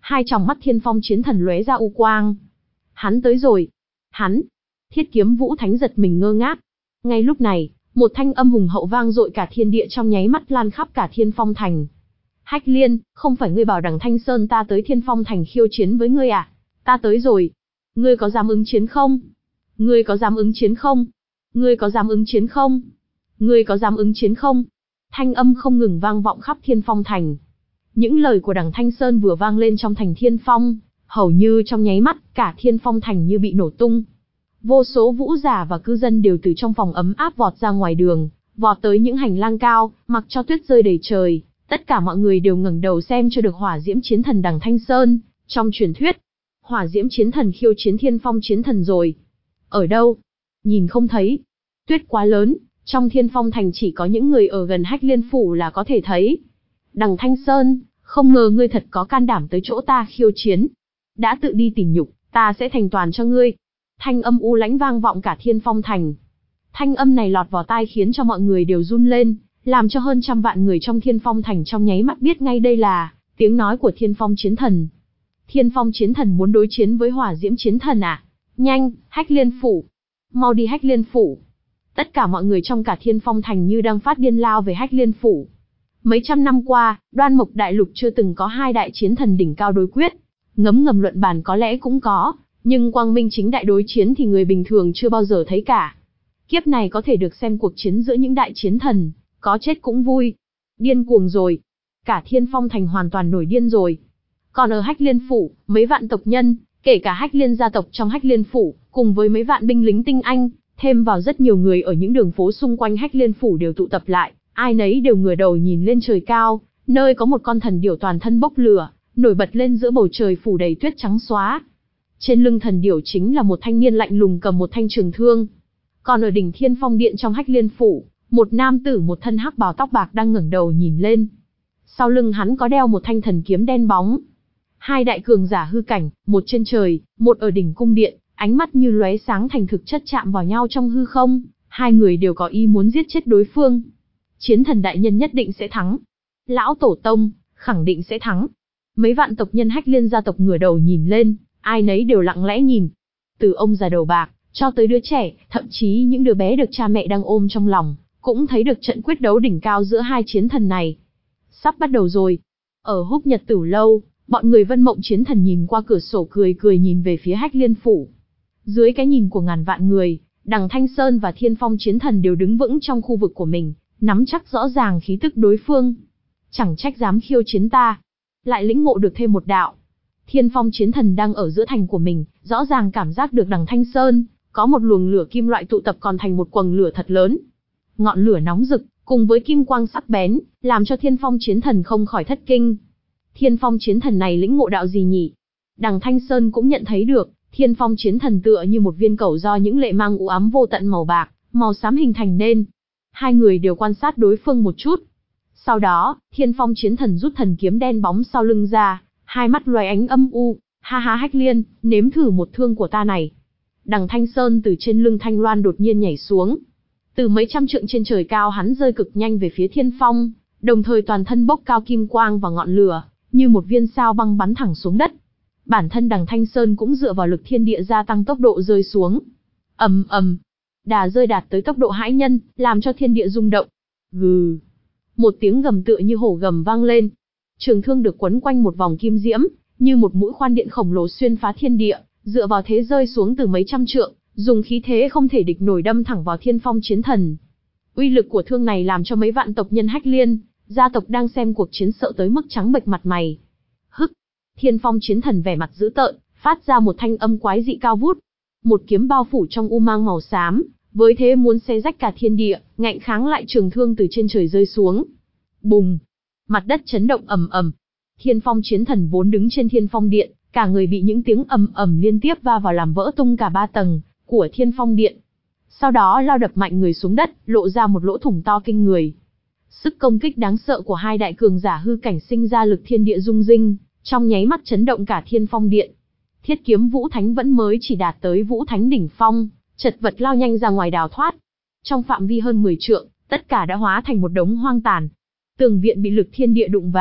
Hai tròng mắt Thiên Phong Chiến Thần lóe ra u quang. Hắn tới rồi. Hắn. Thiết Kiếm Vũ Thánh giật mình ngơ ngác. Ngay lúc này, một thanh âm hùng hậu vang dội cả thiên địa trong nháy mắt lan khắp cả Thiên Phong Thành. Hách Liên, không phải ngươi bảo Đằng Thanh Sơn ta tới Thiên Phong Thành khiêu chiến với ngươi à? Ta tới rồi. Ngươi có dám ứng chiến không? Ngươi có dám ứng chiến không? Ngươi có dám ứng chiến không? Ngươi có dám ứng chiến không? Thanh âm không ngừng vang vọng khắp Thiên Phong Thành. Những lời của Đằng Thanh Sơn vừa vang lên trong thành Thiên Phong, hầu như trong nháy mắt, cả Thiên Phong Thành như bị nổ tung. Vô số vũ giả và cư dân đều từ trong phòng ấm áp vọt ra ngoài đường, vọt tới những hành lang cao, mặc cho tuyết rơi đầy trời. Tất cả mọi người đều ngẩng đầu xem cho được Hỏa Diễm Chiến Thần Đằng Thanh Sơn. Trong truyền thuyết, Hỏa Diễm Chiến Thần khiêu chiến Thiên Phong Chiến Thần rồi. Ở đâu? Nhìn không thấy. Tuyết quá lớn, trong Thiên Phong Thành chỉ có những người ở gần Hách Liên Phủ là có thể thấy. Đằng Thanh Sơn, không ngờ ngươi thật có can đảm tới chỗ ta khiêu chiến. Đã tự đi tìm nhục, ta sẽ thành toàn cho ngươi. Thanh âm u lãnh vang vọng cả Thiên Phong Thành. Thanh âm này lọt vào tai khiến cho mọi người đều run lên, làm cho hơn trăm vạn người trong Thiên Phong Thành trong nháy mắt biết ngay đây là tiếng nói của Thiên Phong Chiến Thần. Thiên Phong Chiến Thần muốn đối chiến với Hỏa Diễm Chiến Thần à? Nhanh, Hách Liên Phủ. Mau đi Hách Liên Phủ. Tất cả mọi người trong cả Thiên Phong Thành như đang phát điên lao về Hách Liên Phủ. Mấy trăm năm qua, Đoan Mộc Đại Lục chưa từng có hai đại chiến thần đỉnh cao đối quyết. Ngấm ngầm luận bàn có lẽ cũng có, nhưng quang minh chính đại đối chiến thì người bình thường chưa bao giờ thấy cả. Kiếp này có thể được xem cuộc chiến giữa những đại chiến thần, có chết cũng vui. Điên cuồng rồi. Cả Thiên Phong Thành hoàn toàn nổi điên rồi. Còn ở Hách Liên Phủ, mấy vạn tộc nhân, kể cả Hách Liên gia tộc trong Hách Liên Phủ, cùng với mấy vạn binh lính tinh anh, thêm vào rất nhiều người ở những đường phố xung quanh Hách Liên Phủ đều tụ tập lại, ai nấy đều ngửa đầu nhìn lên trời cao, nơi có một con thần điểu toàn thân bốc lửa, nổi bật lên giữa bầu trời phủ đầy tuyết trắng xóa. Trên lưng thần điểu chính là một thanh niên lạnh lùng cầm một thanh trường thương. Còn ở đỉnh Thiên Phong Điện trong Hách Liên Phủ, một nam tử một thân hắc bào tóc bạc đang ngẩng đầu nhìn lên. Sau lưng hắn có đeo một thanh thần kiếm đen bóng. Hai đại cường giả hư cảnh, một trên trời, một ở đỉnh cung điện, ánh mắt như lóe sáng thành thực chất chạm vào nhau trong hư không, hai người đều có ý muốn giết chết đối phương. Chiến thần đại nhân nhất định sẽ thắng. Lão tổ tông, khẳng định sẽ thắng. Mấy vạn tộc nhân Hách Liên gia tộc ngửa đầu nhìn lên, ai nấy đều lặng lẽ nhìn. Từ ông già đầu bạc, cho tới đứa trẻ, thậm chí những đứa bé được cha mẹ đang ôm trong lòng, cũng thấy được trận quyết đấu đỉnh cao giữa hai chiến thần này. Sắp bắt đầu rồi. Ở Húc Nhật Tử Lâu, bọn người Vân Mộng chiến thần nhìn qua cửa sổ cười cười nhìn về phía Hách Liên Phủ. Dưới cái nhìn của ngàn vạn người, Đằng Thanh Sơn và Thiên Phong chiến thần đều đứng vững trong khu vực của mình, nắm chắc rõ ràng khí tức đối phương. Chẳng trách dám khiêu chiến ta, lại lĩnh ngộ được thêm một đạo. Thiên Phong chiến thần đang ở giữa thành của mình, rõ ràng cảm giác được Đằng Thanh Sơn có một luồng lửa kim loại tụ tập còn thành một quầng lửa thật lớn. Ngọn lửa nóng rực, cùng với kim quang sắc bén, làm cho Thiên Phong chiến thần không khỏi thất kinh. Thiên Phong chiến thần này lĩnh ngộ đạo gì nhỉ? Đằng Thanh Sơn cũng nhận thấy được, Thiên Phong chiến thần tựa như một viên cầu do những lệ mang u ám vô tận màu bạc, màu xám hình thành nên. Hai người đều quan sát đối phương một chút. Sau đó, Thiên Phong chiến thần rút thần kiếm đen bóng sau lưng ra, hai mắt loài ánh âm u, ha ha Hách Liên, nếm thử một thương của ta này. Đằng Thanh Sơn từ trên lưng Thanh Loan đột nhiên nhảy xuống. Từ mấy trăm trượng trên trời cao hắn rơi cực nhanh về phía Thiên Phong, đồng thời toàn thân bốc cao kim quang và ngọn lửa, như một viên sao băng bắn thẳng xuống đất. Bản thân Đằng Thanh Sơn cũng dựa vào lực thiên địa gia tăng tốc độ rơi xuống. Ầm ầm, đà rơi đạt tới tốc độ hãi nhân, làm cho thiên địa rung động. Gừ, một tiếng gầm tựa như hổ gầm vang lên. Trường thương được quấn quanh một vòng kim diễm, như một mũi khoan điện khổng lồ xuyên phá thiên địa, dựa vào thế rơi xuống từ mấy trăm trượng, dùng khí thế không thể địch nổi đâm thẳng vào Thiên Phong chiến thần. Uy lực của thương này làm cho mấy vạn tộc nhân Hách Liên gia tộc đang xem cuộc chiến sợ tới mức trắng bệch mặt mày. Hức! Thiên Phong chiến thần vẻ mặt dữ tợn, phát ra một thanh âm quái dị cao vút. Một kiếm bao phủ trong u mang màu xám, với thế muốn xé rách cả thiên địa, ngạnh kháng lại trường thương từ trên trời rơi xuống. Bùng! Mặt đất chấn động ầm ầm. Thiên Phong chiến thần vốn đứng trên Thiên Phong điện, cả người bị những tiếng ầm ầm liên tiếp va vào làm vỡ tung cả ba tầng của Thiên Phong điện. Sau đó lao đập mạnh người xuống đất, lộ ra một lỗ thủng to kinh người. Sức công kích đáng sợ của hai đại cường giả hư cảnh sinh ra lực thiên địa rung rinh, trong nháy mắt chấn động cả Thiên Phong điện. Thiết Kiếm Vũ Thánh vẫn mới chỉ đạt tới Vũ Thánh đỉnh phong, chật vật lao nhanh ra ngoài đào thoát. Trong phạm vi hơn mười trượng, tất cả đã hóa thành một đống hoang tàn. Tường viện bị lực thiên địa đụng vào,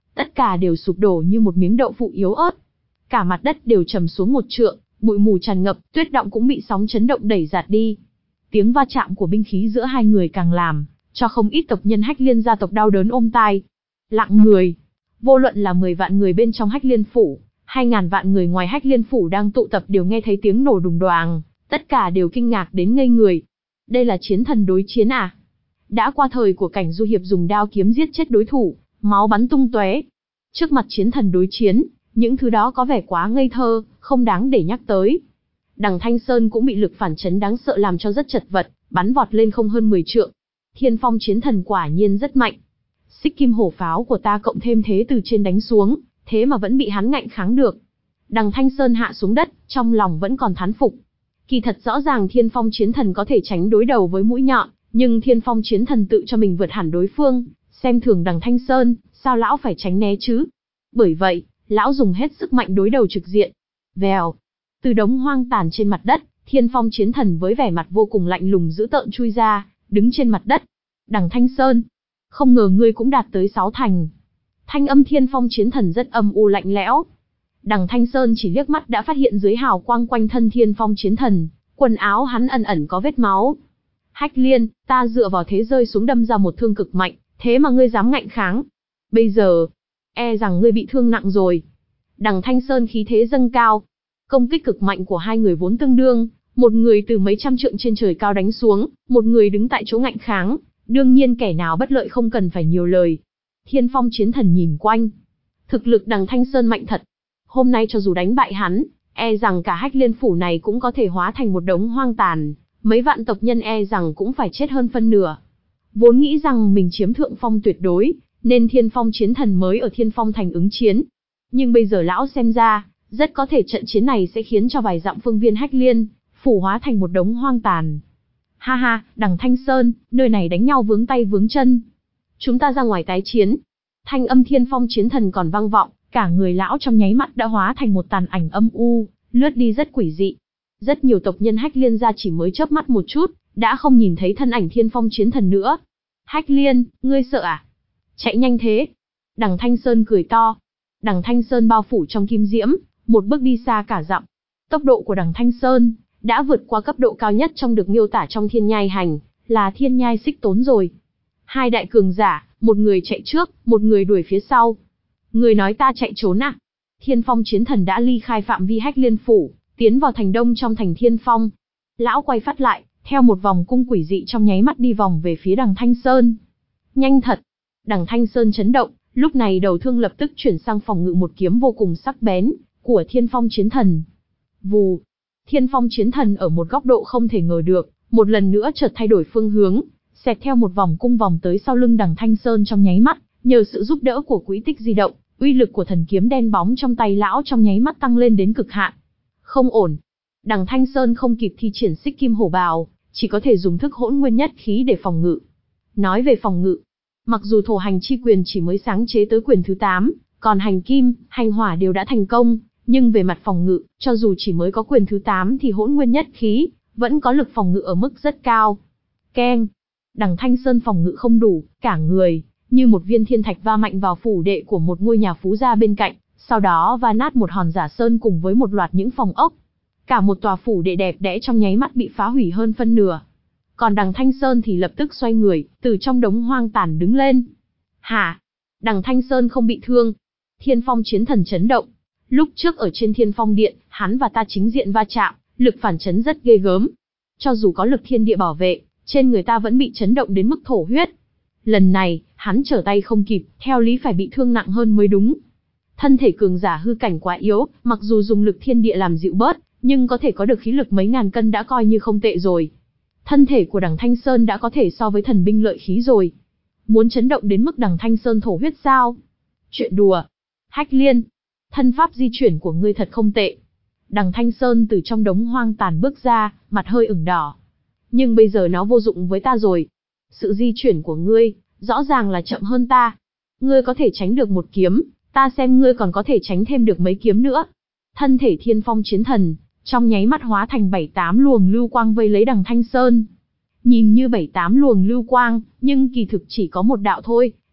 Tất cả đều sụp đổ như một miếng đậu phụ yếu ớt. Cả mặt đất đều trầm xuống một trượng, bụi mù tràn ngập, tuyết động cũng bị sóng chấn động đẩy giạt đi. Tiếng va chạm của binh khí giữa hai người càng làm cho không ít tộc nhân Hách Liên gia tộc đau đớn ôm tai. Lặng người, vô luận là mười vạn người bên trong Hách Liên phủ, hay ngàn vạn người ngoài Hách Liên phủ đang tụ tập đều nghe thấy tiếng nổ đùng đoàng, tất cả đều kinh ngạc đến ngây người. Đây là chiến thần đối chiến à? Đã qua thời của cảnh du hiệp dùng đao kiếm giết chết đối thủ, máu bắn tung tóe. Trước mặt chiến thần đối chiến, những thứ đó có vẻ quá ngây thơ, không đáng để nhắc tới. Đằng Thanh Sơn cũng bị lực phản chấn đáng sợ làm cho rất chật vật, bắn vọt lên không hơn mười trượng. Thiên phong chiến thần quả nhiên rất mạnh. Xích kim hổ pháo của ta cộng thêm thế từ trên đánh xuống, thế mà vẫn bị hắn ngạnh kháng được. Đằng Thanh Sơn hạ xuống đất, trong lòng vẫn còn thán phục. Kỳ thật rõ ràng thiên phong chiến thần có thể tránh đối đầu với mũi nhọn, nhưng thiên phong chiến thần tự cho mình vượt hẳn đối phương, xem thường đằng Thanh Sơn, sao lão phải tránh né chứ? Bởi vậy, lão dùng hết sức mạnh đối đầu trực diện. Vèo, từ đống hoang tàn trên mặt đất, thiên phong chiến thần với vẻ mặt vô cùng lạnh lùng dữ tợn chui ra, đứng trên mặt đất. Đằng Thanh Sơn, không ngờ ngươi cũng đạt tới sáu thành. Thanh âm thiên phong chiến thần rất âm u lạnh lẽo. Đằng Thanh Sơn chỉ liếc mắt đã phát hiện dưới hào quang quanh thân thiên phong chiến thần, quần áo hắn ẩn ẩn có vết máu. Hách Liên, ta dựa vào thế rơi xuống đâm ra một thương cực mạnh, thế mà ngươi dám ngạnh kháng. Bây giờ, e rằng ngươi bị thương nặng rồi. Đằng Thanh Sơn khí thế dâng cao. Công kích cực mạnh của hai người vốn tương đương, một người từ mấy trăm trượng trên trời cao đánh xuống, một người đứng tại chỗ ngạnh kháng, đương nhiên kẻ nào bất lợi không cần phải nhiều lời. Thiên phong chiến thần nhìn quanh. Thực lực đằng Thanh Sơn mạnh thật. Hôm nay cho dù đánh bại hắn, e rằng cả Hách Liên phủ này cũng có thể hóa thành một đống hoang tàn, mấy vạn tộc nhân e rằng cũng phải chết hơn phân nửa. Vốn nghĩ rằng mình chiếm thượng phong tuyệt đối, nên thiên phong chiến thần mới ở thiên phong thành ứng chiến. Nhưng bây giờ lão xem ra, rất có thể trận chiến này sẽ khiến cho vài dặm phương viên Hách Liên phủ hóa thành một đống hoang tàn. Ha ha, đằng Thanh Sơn, nơi này đánh nhau vướng tay vướng chân. Chúng ta ra ngoài tái chiến. Thanh âm thiên phong chiến thần còn vang vọng, cả người lão trong nháy mắt đã hóa thành một tàn ảnh âm u, lướt đi rất quỷ dị. Rất nhiều tộc nhân Hách Liên gia chỉ mới chớp mắt một chút, đã không nhìn thấy thân ảnh thiên phong chiến thần nữa. Hách Liên, ngươi sợ à? Chạy nhanh thế. Đằng Thanh Sơn cười to. Đằng Thanh Sơn bao phủ trong kim diễm, một bước đi xa cả dặm. Tốc độ của đằng Thanh Sơn đã vượt qua cấp độ cao nhất trong được miêu tả trong thiên nhai hành, là thiên nhai xích tốn rồi. Hai đại cường giả, một người chạy trước, một người đuổi phía sau. Người nói ta chạy trốn à? Thiên phong chiến thần đã ly khai phạm vi Hách Liên phủ, tiến vào thành đông trong thành thiên phong. Lão quay phát lại, theo một vòng cung quỷ dị trong nháy mắt đi vòng về phía đằng Thanh Sơn. Nhanh thật! Đằng Thanh Sơn chấn động, lúc này đầu thương lập tức chuyển sang phòng ngự một kiếm vô cùng sắc bén của thiên phong chiến thần. Vù! Thiên phong chiến thần ở một góc độ không thể ngờ được, một lần nữa chợt thay đổi phương hướng, xẹt theo một vòng cung vòng tới sau lưng đằng Thanh Sơn trong nháy mắt, nhờ sự giúp đỡ của quỹ tích di động, uy lực của thần kiếm đen bóng trong tay lão trong nháy mắt tăng lên đến cực hạn. Không ổn. Đằng Thanh Sơn không kịp thi triển xích kim hổ bào, chỉ có thể dùng thức hỗn nguyên nhất khí để phòng ngự. Nói về phòng ngự, mặc dù thổ hành chi quyền chỉ mới sáng chế tới quyền thứ tám, còn hành kim, hành hỏa đều đã thành công, nhưng về mặt phòng ngự, cho dù chỉ mới có quyền thứ tám thì hỗn nguyên nhất khí vẫn có lực phòng ngự ở mức rất cao. Keng. Đằng Thanh Sơn phòng ngự không đủ, cả người như một viên thiên thạch va mạnh vào phủ đệ của một ngôi nhà phú gia bên cạnh, sau đó va nát một hòn giả sơn cùng với một loạt những phòng ốc. Cả một tòa phủ đệ đẹp đẽ trong nháy mắt bị phá hủy hơn phân nửa. Còn đằng Thanh Sơn thì lập tức xoay người, từ trong đống hoang tàn đứng lên. Hả? Đằng Thanh Sơn không bị thương. Thiên phong chiến thần chấn động. Lúc trước ở trên thiên phong điện, hắn và ta chính diện va chạm, lực phản chấn rất ghê gớm. Cho dù có lực thiên địa bảo vệ, trên người ta vẫn bị chấn động đến mức thổ huyết. Lần này, hắn trở tay không kịp, theo lý phải bị thương nặng hơn mới đúng. Thân thể cường giả hư cảnh quá yếu, mặc dù dùng lực thiên địa làm dịu bớt, nhưng có thể có được khí lực mấy ngàn cân đã coi như không tệ rồi. Thân thể của đằng Thanh Sơn đã có thể so với thần binh lợi khí rồi. Muốn chấn động đến mức đằng Thanh Sơn thổ huyết sao? Chuyện đùa. Hách Liên, thân pháp di chuyển của ngươi thật không tệ. Đằng Thanh Sơn từ trong đống hoang tàn bước ra, mặt hơi ửng đỏ. Nhưng bây giờ nó vô dụng với ta rồi. Sự di chuyển của ngươi, rõ ràng là chậm hơn ta. Ngươi có thể tránh được một kiếm, ta xem ngươi còn có thể tránh thêm được mấy kiếm nữa. Thân thể thiên phong chiến thần, trong nháy mắt hóa thành bảy tám luồng lưu quang vây lấy đằng Thanh Sơn. Nhìn như bảy tám luồng lưu quang, nhưng kỳ thực chỉ có một đạo thôi,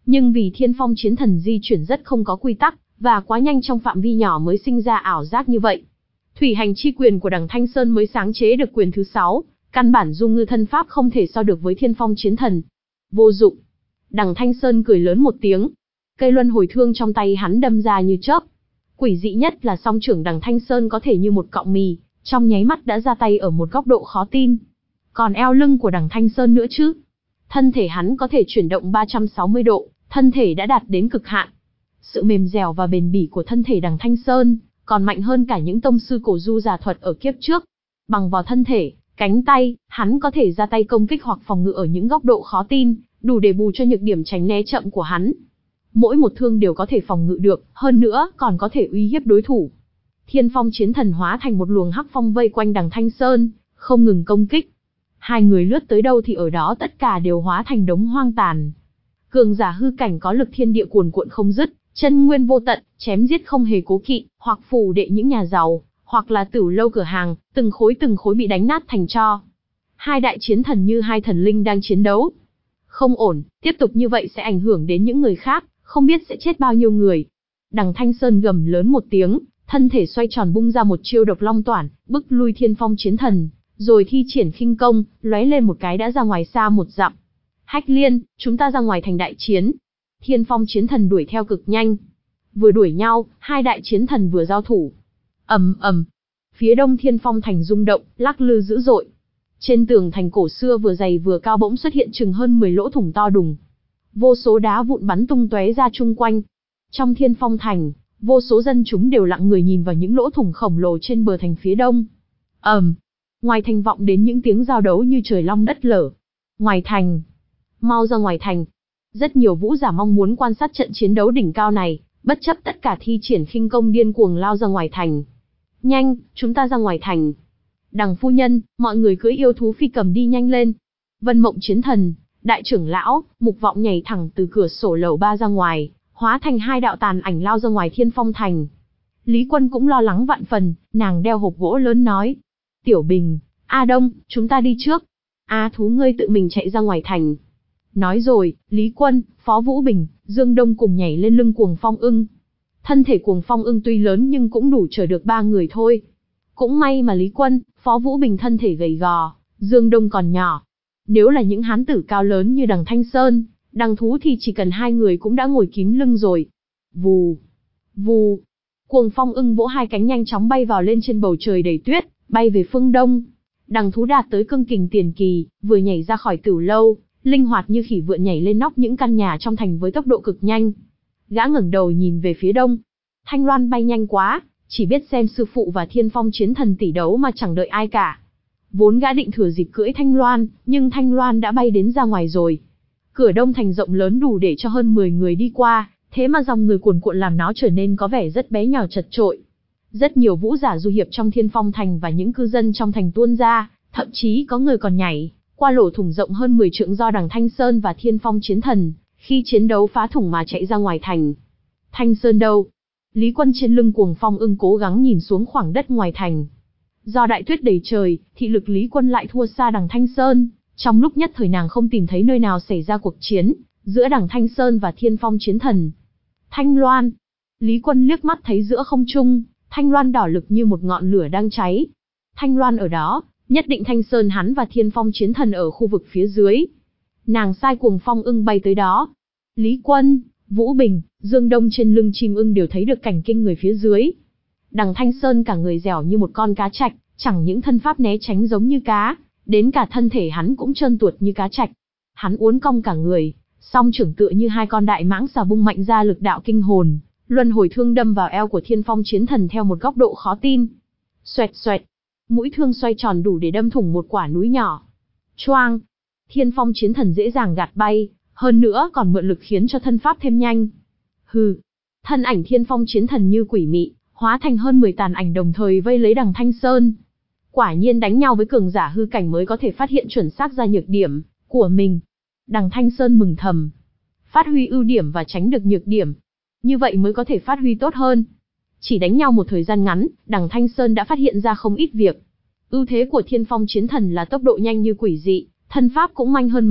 Nhưng vì Thiên Phong Chiến Thần di chuyển rất không có quy tắc, và quá nhanh trong phạm vi nhỏ mới sinh ra ảo giác như vậy. Thủy hành chi quyền của đằng Thanh Sơn mới sáng chế được quyền thứ sáu, căn bản Dung Ngư thân pháp không thể so được với Thiên Phong Chiến Thần. Vô dụng. Đằng Thanh Sơn cười lớn một tiếng. Cây luân hồi thương trong tay hắn đâm ra như chớp. Quỷ dị nhất là song trưởng đằng Thanh Sơn có thể như một cọng mì, trong nháy mắt đã ra tay ở một góc độ khó tin. Còn eo lưng của đằng Thanh Sơn nữa chứ. Thân thể hắn có thể chuyển động ba trăm sáu mươi độ, thân thể đã đạt đến cực hạn. Sự mềm dẻo và bền bỉ của thân thể đằng Thanh Sơn còn mạnh hơn cả những tông sư cổ du giả thuật ở kiếp trước. Bằng vào thân thể, cánh tay, hắn có thể ra tay công kích hoặc phòng ngự ở những góc độ khó tin, đủ để bù cho nhược điểm tránh né chậm của hắn. Mỗi một thương đều có thể phòng ngự được, hơn nữa còn có thể uy hiếp đối thủ. Thiên Phong Chiến Thần hóa thành một luồng hắc phong vây quanh đằng Thanh Sơn, không ngừng công kích. Hai người lướt tới đâu thì ở đó tất cả đều hóa thành đống hoang tàn. Cường giả hư cảnh có lực thiên địa cuồn cuộn không dứt, chân nguyên vô tận, chém giết không hề cố kỵ, hoặc phù đệ những nhà giàu, hoặc là tửu lâu cửa hàng, từng khối từng khối bị đánh nát thành tro. Hai đại chiến thần như hai thần linh đang chiến đấu. Không ổn, tiếp tục như vậy sẽ ảnh hưởng đến những người khác, không biết sẽ chết bao nhiêu người. Đằng Thanh Sơn gầm lớn một tiếng, thân thể xoay tròn bung ra một chiêu độc long toản, bức lui Thiên Phong Chiến Thần, rồi thi triển khinh công, lóe lên một cái đã ra ngoài xa một dặm. Hách Liên, chúng ta ra ngoài thành đại chiến. Thiên Phong Chiến Thần đuổi theo cực nhanh. Vừa đuổi nhau, hai đại chiến thần vừa giao thủ. Ầm ầm. Phía đông Thiên Phong thành rung động, lắc lư dữ dội. Trên tường thành cổ xưa vừa dày vừa cao bỗng xuất hiện chừng hơn mười lỗ thủng to đùng. Vô số đá vụn bắn tung tóe ra chung quanh. Trong Thiên Phong thành, vô số dân chúng đều lặng người nhìn vào những lỗ thủng khổng lồ trên bờ thành phía đông. Ầm. Ngoài thành vọng đến những tiếng giao đấu như trời long đất lở. Ngoài thành. Mau ra ngoài thành. Rất nhiều vũ giả mong muốn quan sát trận chiến đấu đỉnh cao này, bất chấp tất cả thi triển khinh công điên cuồng lao ra ngoài thành. Nhanh, chúng ta ra ngoài thành. Đằng phu nhân, mọi người cưỡi yêu thú phi cầm đi nhanh lên. Vân Mộng Chiến Thần, đại trưởng lão, Mục Vọng nhảy thẳng từ cửa sổ lầu ba ra ngoài, hóa thành hai đạo tàn ảnh lao ra ngoài Thiên Phong thành. Lý Quân cũng lo lắng vạn phần, nàng đeo hộp gỗ lớn nói. Tiểu Bình, A Đông, chúng ta đi trước. A Thú ngươi tự mình chạy ra ngoài thành. Nói rồi, Lý Quân, Phó Vũ Bình, Dương Đông cùng nhảy lên lưng Cuồng Phong Ưng. Thân thể Cuồng Phong Ưng tuy lớn nhưng cũng đủ chở được ba người thôi. Cũng may mà Lý Quân, Phó Vũ Bình thân thể gầy gò, Dương Đông còn nhỏ. Nếu là những hán tử cao lớn như đằng Thanh Sơn, đằng Thú thì chỉ cần hai người cũng đã ngồi kín lưng rồi. Vù, vù. Cuồng Phong Ưng vỗ hai cánh nhanh chóng bay vào lên trên bầu trời đầy tuyết, bay về phương đông. Đằng Thú đạt tới cương kình tiền kỳ, vừa nhảy ra khỏi tửu lâu, linh hoạt như khỉ vượn nhảy lên nóc những căn nhà trong thành với tốc độ cực nhanh. Gã ngẩng đầu nhìn về phía đông. Thanh Loan bay nhanh quá, chỉ biết xem sư phụ và Thiên Phong Chiến Thần tỷ đấu mà chẳng đợi ai cả. Vốn gã định thừa dịp cưỡi Thanh Loan, nhưng Thanh Loan đã bay đến ra ngoài rồi. Cửa đông thành rộng lớn đủ để cho hơn mười người đi qua, thế mà dòng người cuồn cuộn làm nó trở nên có vẻ rất bé nhỏ chật chội. Rất nhiều vũ giả du hiệp trong Thiên Phong thành và những cư dân trong thành tuôn ra, thậm chí có người còn nhảy qua lỗ thủng rộng hơn mười trượng do đằng Thanh Sơn và Thiên Phong Chiến Thần khi chiến đấu phá thủng mà chạy ra ngoài thành. Thanh Sơn đâu? Lý Quân trên lưng Cuồng Phong Ưng cố gắng nhìn xuống khoảng đất ngoài thành. Do đại tuyết đầy trời, thị lực Lý Quân lại thua xa đằng Thanh Sơn. Trong lúc nhất thời nàng không tìm thấy nơi nào xảy ra cuộc chiến giữa đằng Thanh Sơn và Thiên Phong Chiến Thần. Thanh Loan. Lý Quân liếc mắt thấy giữa không trung, Thanh Loan đỏ lực như một ngọn lửa đang cháy. Thanh Loan ở đó, nhất định Thanh Sơn hắn và Thiên Phong Chiến Thần ở khu vực phía dưới. Nàng sai Cuồng Phong Ưng bay tới đó. Lý Quân, Vũ Bình, Dương Đông trên lưng chim ưng đều thấy được cảnh kinh người phía dưới. Đằng Thanh Sơn cả người dẻo như một con cá trạch, chẳng những thân pháp né tránh giống như cá, đến cả thân thể hắn cũng trơn tuột như cá trạch. Hắn uốn cong cả người, song trưởng tựa như hai con đại mãng xà bung mạnh ra lực đạo kinh hồn, luân hồi thương đâm vào eo của Thiên Phong Chiến Thần theo một góc độ khó tin. Xoẹt xoẹt, mũi thương xoay tròn đủ để đâm thủng một quả núi nhỏ. Choang, Thiên Phong Chiến Thần dễ dàng gạt bay, hơn nữa còn mượn lực khiến cho thân pháp thêm nhanh. Hừ, thân ảnh Thiên Phong Chiến Thần như quỷ mị, hóa thành hơn mười tàn ảnh đồng thời vây lấy đằng Thanh Sơn. Quả nhiên đánh nhau với cường giả hư cảnh mới có thể phát hiện chuẩn xác ra nhược điểm của mình. Đằng Thanh Sơn mừng thầm, phát huy ưu điểm và tránh được nhược điểm, như vậy mới có thể phát huy tốt hơn. Chỉ đánh nhau một thời gian ngắn, đằng Thanh Sơn đã phát hiện ra không ít việc. Ưu thế của Thiên Phong Chiến Thần là tốc độ nhanh như quỷ dị, thân pháp cũng nhanh hơn mình,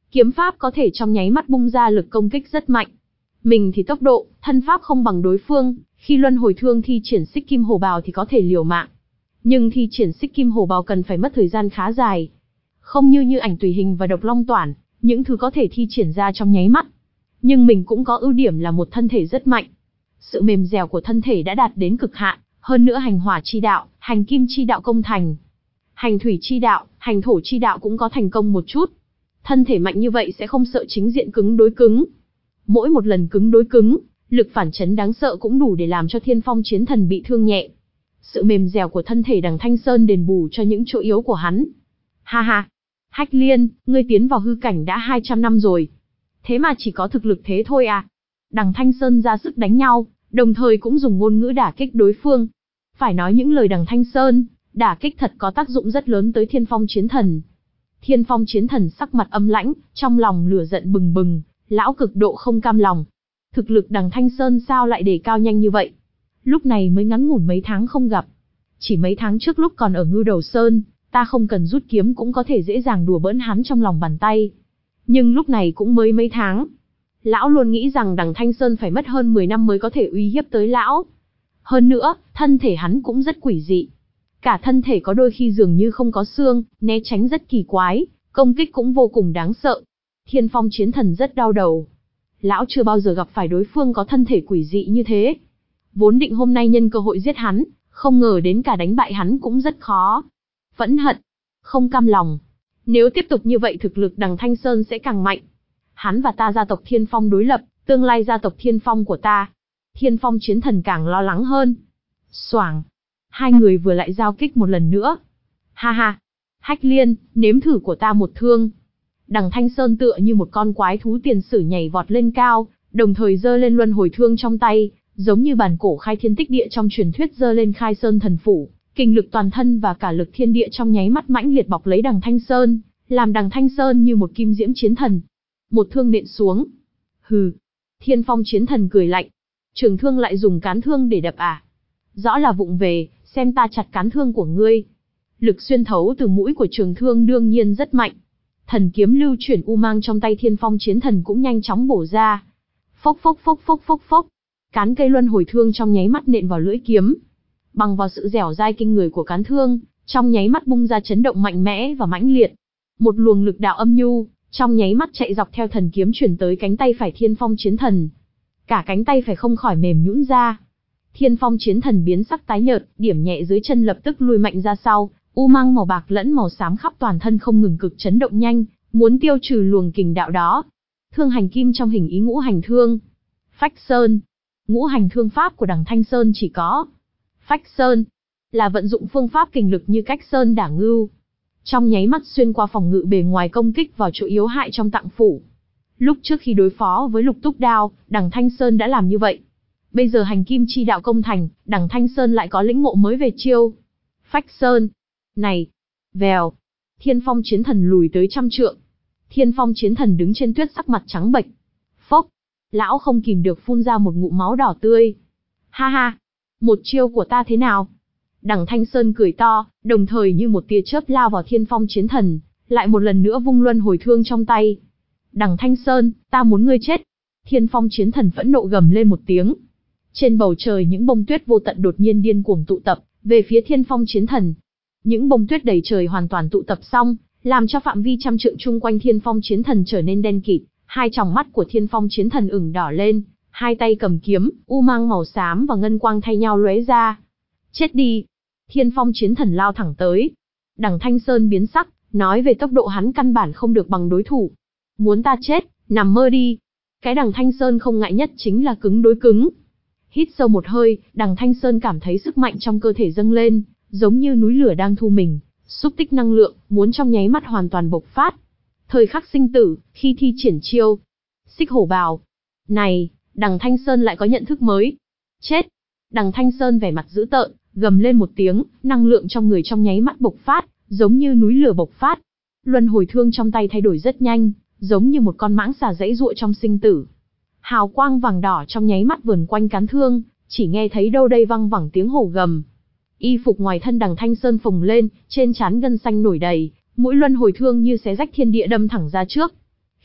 Kiếm pháp có thể trong nháy mắt bung ra lực công kích rất mạnh. Mình thì tốc độ, thân pháp không bằng đối phương, khi luân hồi thương thi triển xích kim hổ bào thì có thể liều mạng. Nhưng thi triển xích kim hổ bào cần phải mất thời gian khá dài. Không như như ảnh tùy hình và độc long toản, những thứ có thể thi triển ra trong nháy mắt. Nhưng mình cũng có ưu điểm là một thân thể rất mạnh. Sự mềm dẻo của thân thể đã đạt đến cực hạn, hơn nữa hành hỏa chi đạo, hành kim chi đạo công thành. Hành thủy chi đạo, hành thổ chi đạo cũng có thành công một chút. Thân thể mạnh như vậy sẽ không sợ chính diện cứng đối cứng. Mỗi một lần cứng đối cứng, lực phản chấn đáng sợ cũng đủ để làm cho Thiên Phong Chiến Thần bị thương nhẹ. Sự mềm dẻo của thân thể Đằng Thanh Sơn đền bù cho những chỗ yếu của hắn. Ha ha, Hách Liên, ngươi tiến vào hư cảnh đã hai trăm năm rồi. Thế mà chỉ có thực lực thế thôi à? Đằng Thanh Sơn ra sức đánh nhau, đồng thời cũng dùng ngôn ngữ đả kích đối phương. Phải nói những lời Đằng Thanh Sơn, đả kích thật có tác dụng rất lớn tới Thiên Phong Chiến Thần. Thiên Phong Chiến Thần sắc mặt âm lãnh, trong lòng lửa giận bừng bừng, lão cực độ không cam lòng. Thực lực Đằng Thanh Sơn sao lại đề cao nhanh như vậy? Lúc này mới ngắn ngủn mấy tháng không gặp. Chỉ mấy tháng trước lúc còn ở Ngưu Đầu Sơn, ta không cần rút kiếm cũng có thể dễ dàng đùa bỡn hắn trong lòng bàn tay. Nhưng lúc này cũng mới mấy tháng. Lão luôn nghĩ rằng Đằng Thanh Sơn phải mất hơn mười năm mới có thể uy hiếp tới lão. Hơn nữa, thân thể hắn cũng rất quỷ dị. Cả thân thể có đôi khi dường như không có xương, né tránh rất kỳ quái, công kích cũng vô cùng đáng sợ. Thiên Phong Chiến Thần rất đau đầu. Lão chưa bao giờ gặp phải đối phương có thân thể quỷ dị như thế. Vốn định hôm nay nhân cơ hội giết hắn, không ngờ đến cả đánh bại hắn cũng rất khó. Phẫn hận, không cam lòng. Nếu tiếp tục như vậy thực lực Đằng Thanh Sơn sẽ càng mạnh. Hắn và ta gia tộc Thiên Phong đối lập, tương lai gia tộc Thiên Phong của ta. Thiên Phong Chiến Thần càng lo lắng hơn. Xoảng. Hai người vừa lại giao kích một lần nữa. Ha ha. Hách Liên, nếm thử của ta một thương. Đằng Thanh Sơn tựa như một con quái thú tiền sử nhảy vọt lên cao, đồng thời giơ lên luân hồi thương trong tay, giống như bản cổ khai thiên tích địa trong truyền thuyết giơ lên khai sơn thần phủ, kinh lực toàn thân và cả lực thiên địa trong nháy mắt mãnh liệt bọc lấy Đằng Thanh Sơn, làm Đằng Thanh Sơn như một kim diễm chiến thần. Một thương nện xuống. Hừ. Thiên Phong Chiến Thần cười lạnh. Trường thương lại dùng cán thương để đập à? Rõ là vụng về, xem ta chặt cán thương của ngươi. Lực xuyên thấu từ mũi của trường thương đương nhiên rất mạnh. Thần kiếm lưu chuyển u mang trong tay Thiên Phong Chiến Thần cũng nhanh chóng bổ ra. Phốc phốc phốc phốc phốc phốc. Cán cây luân hồi thương trong nháy mắt nện vào lưỡi kiếm. Bằng vào sự dẻo dai kinh người của cán thương, trong nháy mắt bung ra chấn động mạnh mẽ và mãnh liệt. Một luồng lực đạo âm nhu, trong nháy mắt chạy dọc theo thần kiếm chuyển tới cánh tay phải Thiên Phong Chiến Thần. Cả cánh tay phải không khỏi mềm nhũn ra. Thiên Phong Chiến Thần biến sắc tái nhợt, điểm nhẹ dưới chân lập tức lùi mạnh ra sau, u mang màu bạc lẫn màu xám khắp toàn thân không ngừng cực chấn động nhanh, muốn tiêu trừ luồng kình đạo đó. Thương hành kim trong hình ý ngũ hành thương. Phách Sơn. Ngũ hành thương pháp của Đằng Thanh Sơn chỉ có Phách Sơn, là vận dụng phương pháp kình lực như cách sơn đả ngưu. Trong nháy mắt xuyên qua phòng ngự bề ngoài công kích vào chỗ yếu hại trong tạng phủ. Lúc trước khi đối phó với Lục Túc Đao, Đằng Thanh Sơn đã làm như vậy. Bây giờ hành kim chi đạo công thành, Đằng Thanh Sơn lại có lĩnh ngộ mới về chiêu. Phách Sơn. Này. Vèo. Thiên Phong Chiến Thần lùi tới trăm trượng. Thiên Phong Chiến Thần đứng trên tuyết sắc mặt trắng bệch. Phốc. Lão không kìm được phun ra một ngụm máu đỏ tươi. Ha ha. Một chiêu của ta thế nào? Đằng Thanh Sơn cười to, đồng thời như một tia chớp lao vào Thiên Phong Chiến Thần, lại một lần nữa vung luân hồi thương trong tay. Đằng Thanh Sơn, ta muốn ngươi chết. Thiên Phong Chiến Thần phẫn nộ gầm lên một tiếng. Trên bầu trời những bông tuyết vô tận đột nhiên điên cuồng tụ tập về phía Thiên Phong Chiến Thần. Những bông tuyết đầy trời hoàn toàn tụ tập xong, làm cho phạm vi trăm trượng chung quanh Thiên Phong Chiến Thần trở nên đen kịt. Hai tròng mắt của Thiên Phong Chiến Thần ửng đỏ lên, hai tay cầm kiếm, u mang màu xám và ngân quang thay nhau lóe ra. Chết đi! Thiên Phong Chiến Thần lao thẳng tới. Đằng Thanh Sơn biến sắc, nói về tốc độ hắn căn bản không được bằng đối thủ. Muốn ta chết, nằm mơ đi. Cái Đằng Thanh Sơn không ngại nhất chính là cứng đối cứng. Hít sâu một hơi, Đằng Thanh Sơn cảm thấy sức mạnh trong cơ thể dâng lên, giống như núi lửa đang thu mình, xúc tích năng lượng, muốn trong nháy mắt hoàn toàn bộc phát. Thời khắc sinh tử, khi thi triển chiêu Xích Hổ Bào. Này, Đằng Thanh Sơn lại có nhận thức mới. Chết! Đằng Thanh Sơn vẻ mặt dữ tợn, gầm lên một tiếng, năng lượng trong người trong nháy mắt bộc phát, giống như núi lửa bộc phát. Luân hồi thương trong tay thay đổi rất nhanh, giống như một con mãng xà giãy giụa trong sinh tử. Hào quang vàng đỏ trong nháy mắt vờn quanh cán thương, chỉ nghe thấy đâu đây văng vẳng tiếng hổ gầm. Y phục ngoài thân Đằng Thanh Sơn phồng lên, trên trán gân xanh nổi đầy, mũi luân hồi thương như xé rách thiên địa đâm thẳng ra trước.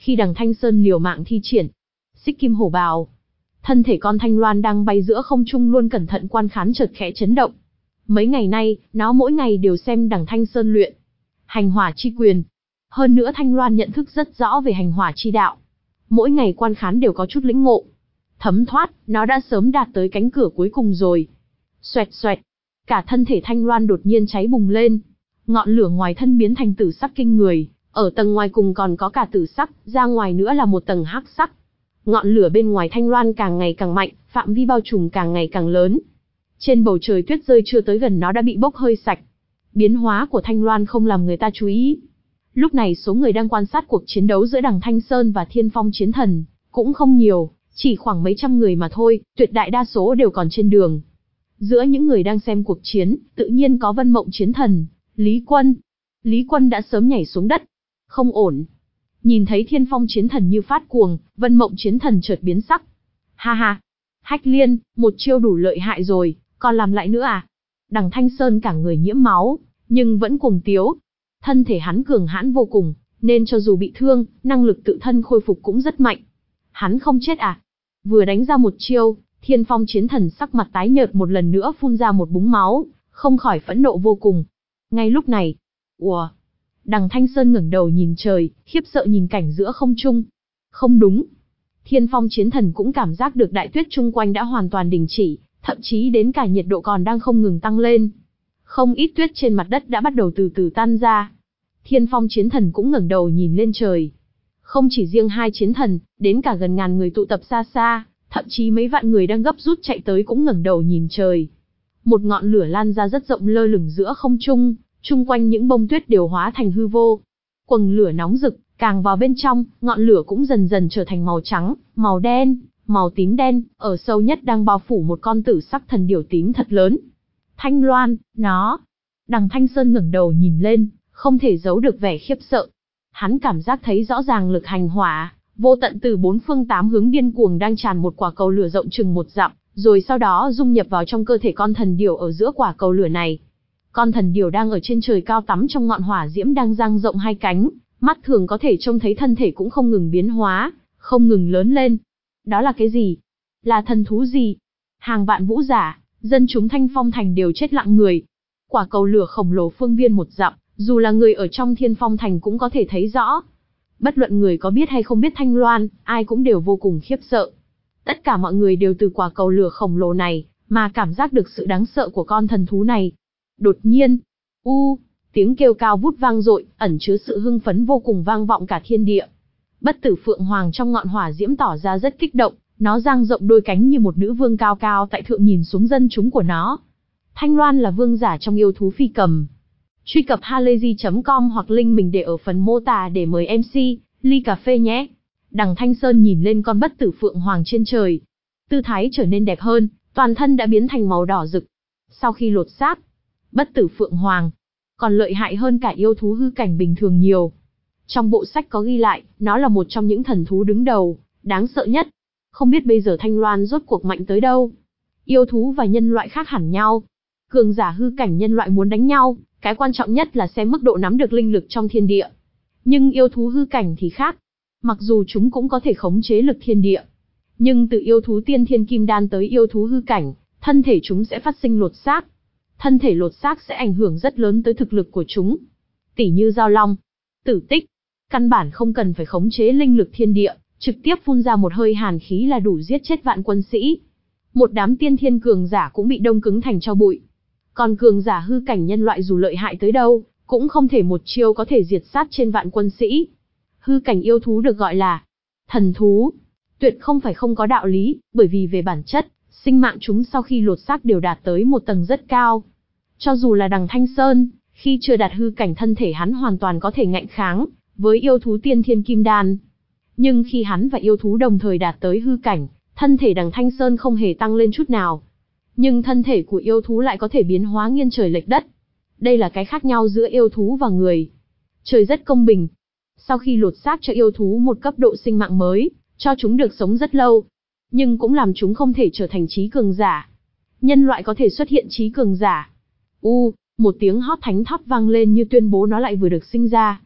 Khi đằng Thanh Sơn liều mạng thi triển Xích Kim Hổ Bào, thân thể con Thanh Loan đang bay giữa không trung luôn cẩn thận quan khán chợt khẽ chấn động. Mấy ngày nay, nó mỗi ngày đều xem đằng Thanh Sơn luyện Hành Hỏa Chi Quyền. Hơn nữa Thanh Loan nhận thức rất rõ về Hành Hỏa Chi Đạo. Mỗi ngày quan khán đều có chút lĩnh ngộ. Thấm thoát, nó đã sớm đạt tới cánh cửa cuối cùng rồi. Xoẹt xoẹt, cả thân thể Thanh Loan đột nhiên cháy bùng lên. Ngọn lửa ngoài thân biến thành tử sắc kinh người, ở tầng ngoài cùng còn có cả tử sắc, ra ngoài nữa là một tầng hắc sắc. Ngọn lửa bên ngoài Thanh Loan càng ngày càng mạnh, phạm vi bao trùm càng ngày càng lớn. Trên bầu trời tuyết rơi chưa tới gần nó đã bị bốc hơi sạch. Biến hóa của Thanh Loan không làm người ta chú ý. Lúc này số người đang quan sát cuộc chiến đấu giữa đằng Thanh Sơn và Thiên Phong Chiến Thần cũng không nhiều, chỉ khoảng mấy trăm người mà thôi, tuyệt đại đa số đều còn trên đường. Giữa những người đang xem cuộc chiến, tự nhiên có Vân Mộng Chiến Thần, Lý Quân. Lý Quân đã sớm nhảy xuống đất. Không ổn. Nhìn thấy Thiên Phong Chiến Thần như phát cuồng, Vân Mộng Chiến Thần chợt biến sắc. Ha ha, Hách Liên, một chiêu đủ lợi hại rồi, còn làm lại nữa à? Đằng Thanh Sơn cả người nhiễm máu, nhưng vẫn cuồng tiếu. Thân thể hắn cường hãn vô cùng, nên cho dù bị thương, năng lực tự thân khôi phục cũng rất mạnh. Hắn không chết à? Vừa đánh ra một chiêu, Thiên Phong Chiến Thần sắc mặt tái nhợt một lần nữa phun ra một búng máu, không khỏi phẫn nộ vô cùng. Ngay lúc này, ùa, đằng Thanh Sơn ngẩng đầu nhìn trời, khiếp sợ nhìn cảnh giữa không trung. Không đúng. Thiên Phong Chiến Thần cũng cảm giác được đại tuyết chung quanh đã hoàn toàn đình chỉ, thậm chí đến cả nhiệt độ còn đang không ngừng tăng lên. Không ít tuyết trên mặt đất đã bắt đầu từ từ tan ra. Thiên Phong Chiến Thần cũng ngẩng đầu nhìn lên trời. Không chỉ riêng hai chiến thần, đến cả gần ngàn người tụ tập xa xa, thậm chí mấy vạn người đang gấp rút chạy tới cũng ngẩng đầu nhìn trời. Một ngọn lửa lan ra rất rộng lơ lửng giữa không trung, chung quanh những bông tuyết đều hóa thành hư vô. Quầng lửa nóng rực, càng vào bên trong, ngọn lửa cũng dần dần trở thành màu trắng, màu đen, màu tím đen, ở sâu nhất đang bao phủ một con tử sắc thần điểu tím thật lớn. Thanh Loan, nó. Đằng Thanh Sơn ngẩng đầu nhìn lên, không thể giấu được vẻ khiếp sợ. Hắn cảm giác thấy rõ ràng lực hành hỏa, vô tận từ bốn phương tám hướng điên cuồng đang tràn một quả cầu lửa rộng chừng một dặm, rồi sau đó dung nhập vào trong cơ thể con thần điểu ở giữa quả cầu lửa này. Con thần điểu đang ở trên trời cao tắm trong ngọn hỏa diễm đang dang rộng hai cánh, mắt thường có thể trông thấy thân thể cũng không ngừng biến hóa, không ngừng lớn lên. Đó là cái gì? Là thần thú gì? Hàng vạn vũ giả, dân chúng Thanh Phong Thành đều chết lặng người. Quả cầu lửa khổng lồ phương viên một dặm, dù là người ở trong Thiên Phong Thành cũng có thể thấy rõ. Bất luận người có biết hay không biết Thanh Loan, ai cũng đều vô cùng khiếp sợ. Tất cả mọi người đều từ quả cầu lửa khổng lồ này, mà cảm giác được sự đáng sợ của con thần thú này. Đột nhiên, u, tiếng kêu cao vút vang dội, ẩn chứa sự hưng phấn vô cùng vang vọng cả thiên địa. Bất Tử Phượng Hoàng trong ngọn hỏa diễm tỏ ra rất kích động, nó dang rộng đôi cánh như một nữ vương cao cao tại thượng nhìn xuống dân chúng của nó. Thanh Loan là vương giả trong yêu thú phi cầm. Truy cập halayzi chấm com hoặc link mình để ở phần mô tả để mời em xê, ly cà phê nhé. Đằng Thanh Sơn nhìn lên con Bất Tử Phượng Hoàng trên trời. Tư thái trở nên đẹp hơn, toàn thân đã biến thành màu đỏ rực. Sau khi lột xác, Bất Tử Phượng Hoàng còn lợi hại hơn cả yêu thú hư cảnh bình thường nhiều. Trong bộ sách có ghi lại, nó là một trong những thần thú đứng đầu, đáng sợ nhất. Không biết bây giờ Thanh Loan rốt cuộc mạnh tới đâu. Yêu thú và nhân loại khác hẳn nhau. Cường giả hư cảnh nhân loại muốn đánh nhau, cái quan trọng nhất là xem mức độ nắm được linh lực trong thiên địa. Nhưng yêu thú hư cảnh thì khác. Mặc dù chúng cũng có thể khống chế lực thiên địa, nhưng từ yêu thú tiên thiên kim đan tới yêu thú hư cảnh, thân thể chúng sẽ phát sinh lột xác. Thân thể lột xác sẽ ảnh hưởng rất lớn tới thực lực của chúng. Tỉ như Giao Long, Tử Tích, căn bản không cần phải khống chế linh lực thiên địa, trực tiếp phun ra một hơi hàn khí là đủ giết chết vạn quân sĩ. Một đám tiên thiên cường giả cũng bị đông cứng thành tro bụi. Còn cường giả hư cảnh nhân loại dù lợi hại tới đâu, cũng không thể một chiêu có thể diệt sát trên vạn quân sĩ. Hư cảnh yêu thú được gọi là thần thú. Tuyệt không phải không có đạo lý, bởi vì về bản chất, sinh mạng chúng sau khi lột xác đều đạt tới một tầng rất cao. Cho dù là đằng Thanh Sơn, khi chưa đạt hư cảnh thân thể hắn hoàn toàn có thể ngạnh kháng với yêu thú tiên thiên kim đan. Nhưng khi hắn và yêu thú đồng thời đạt tới hư cảnh, thân thể đằng Thanh Sơn không hề tăng lên chút nào. Nhưng thân thể của yêu thú lại có thể biến hóa nghiêng trời lệch đất. Đây là cái khác nhau giữa yêu thú và người. Trời rất công bình. Sau khi lột xác cho yêu thú một cấp độ sinh mạng mới, cho chúng được sống rất lâu, nhưng cũng làm chúng không thể trở thành trí cường giả. Nhân loại có thể xuất hiện trí cường giả. U, một tiếng hót thánh thót vang lên như tuyên bố nó lại vừa được sinh ra.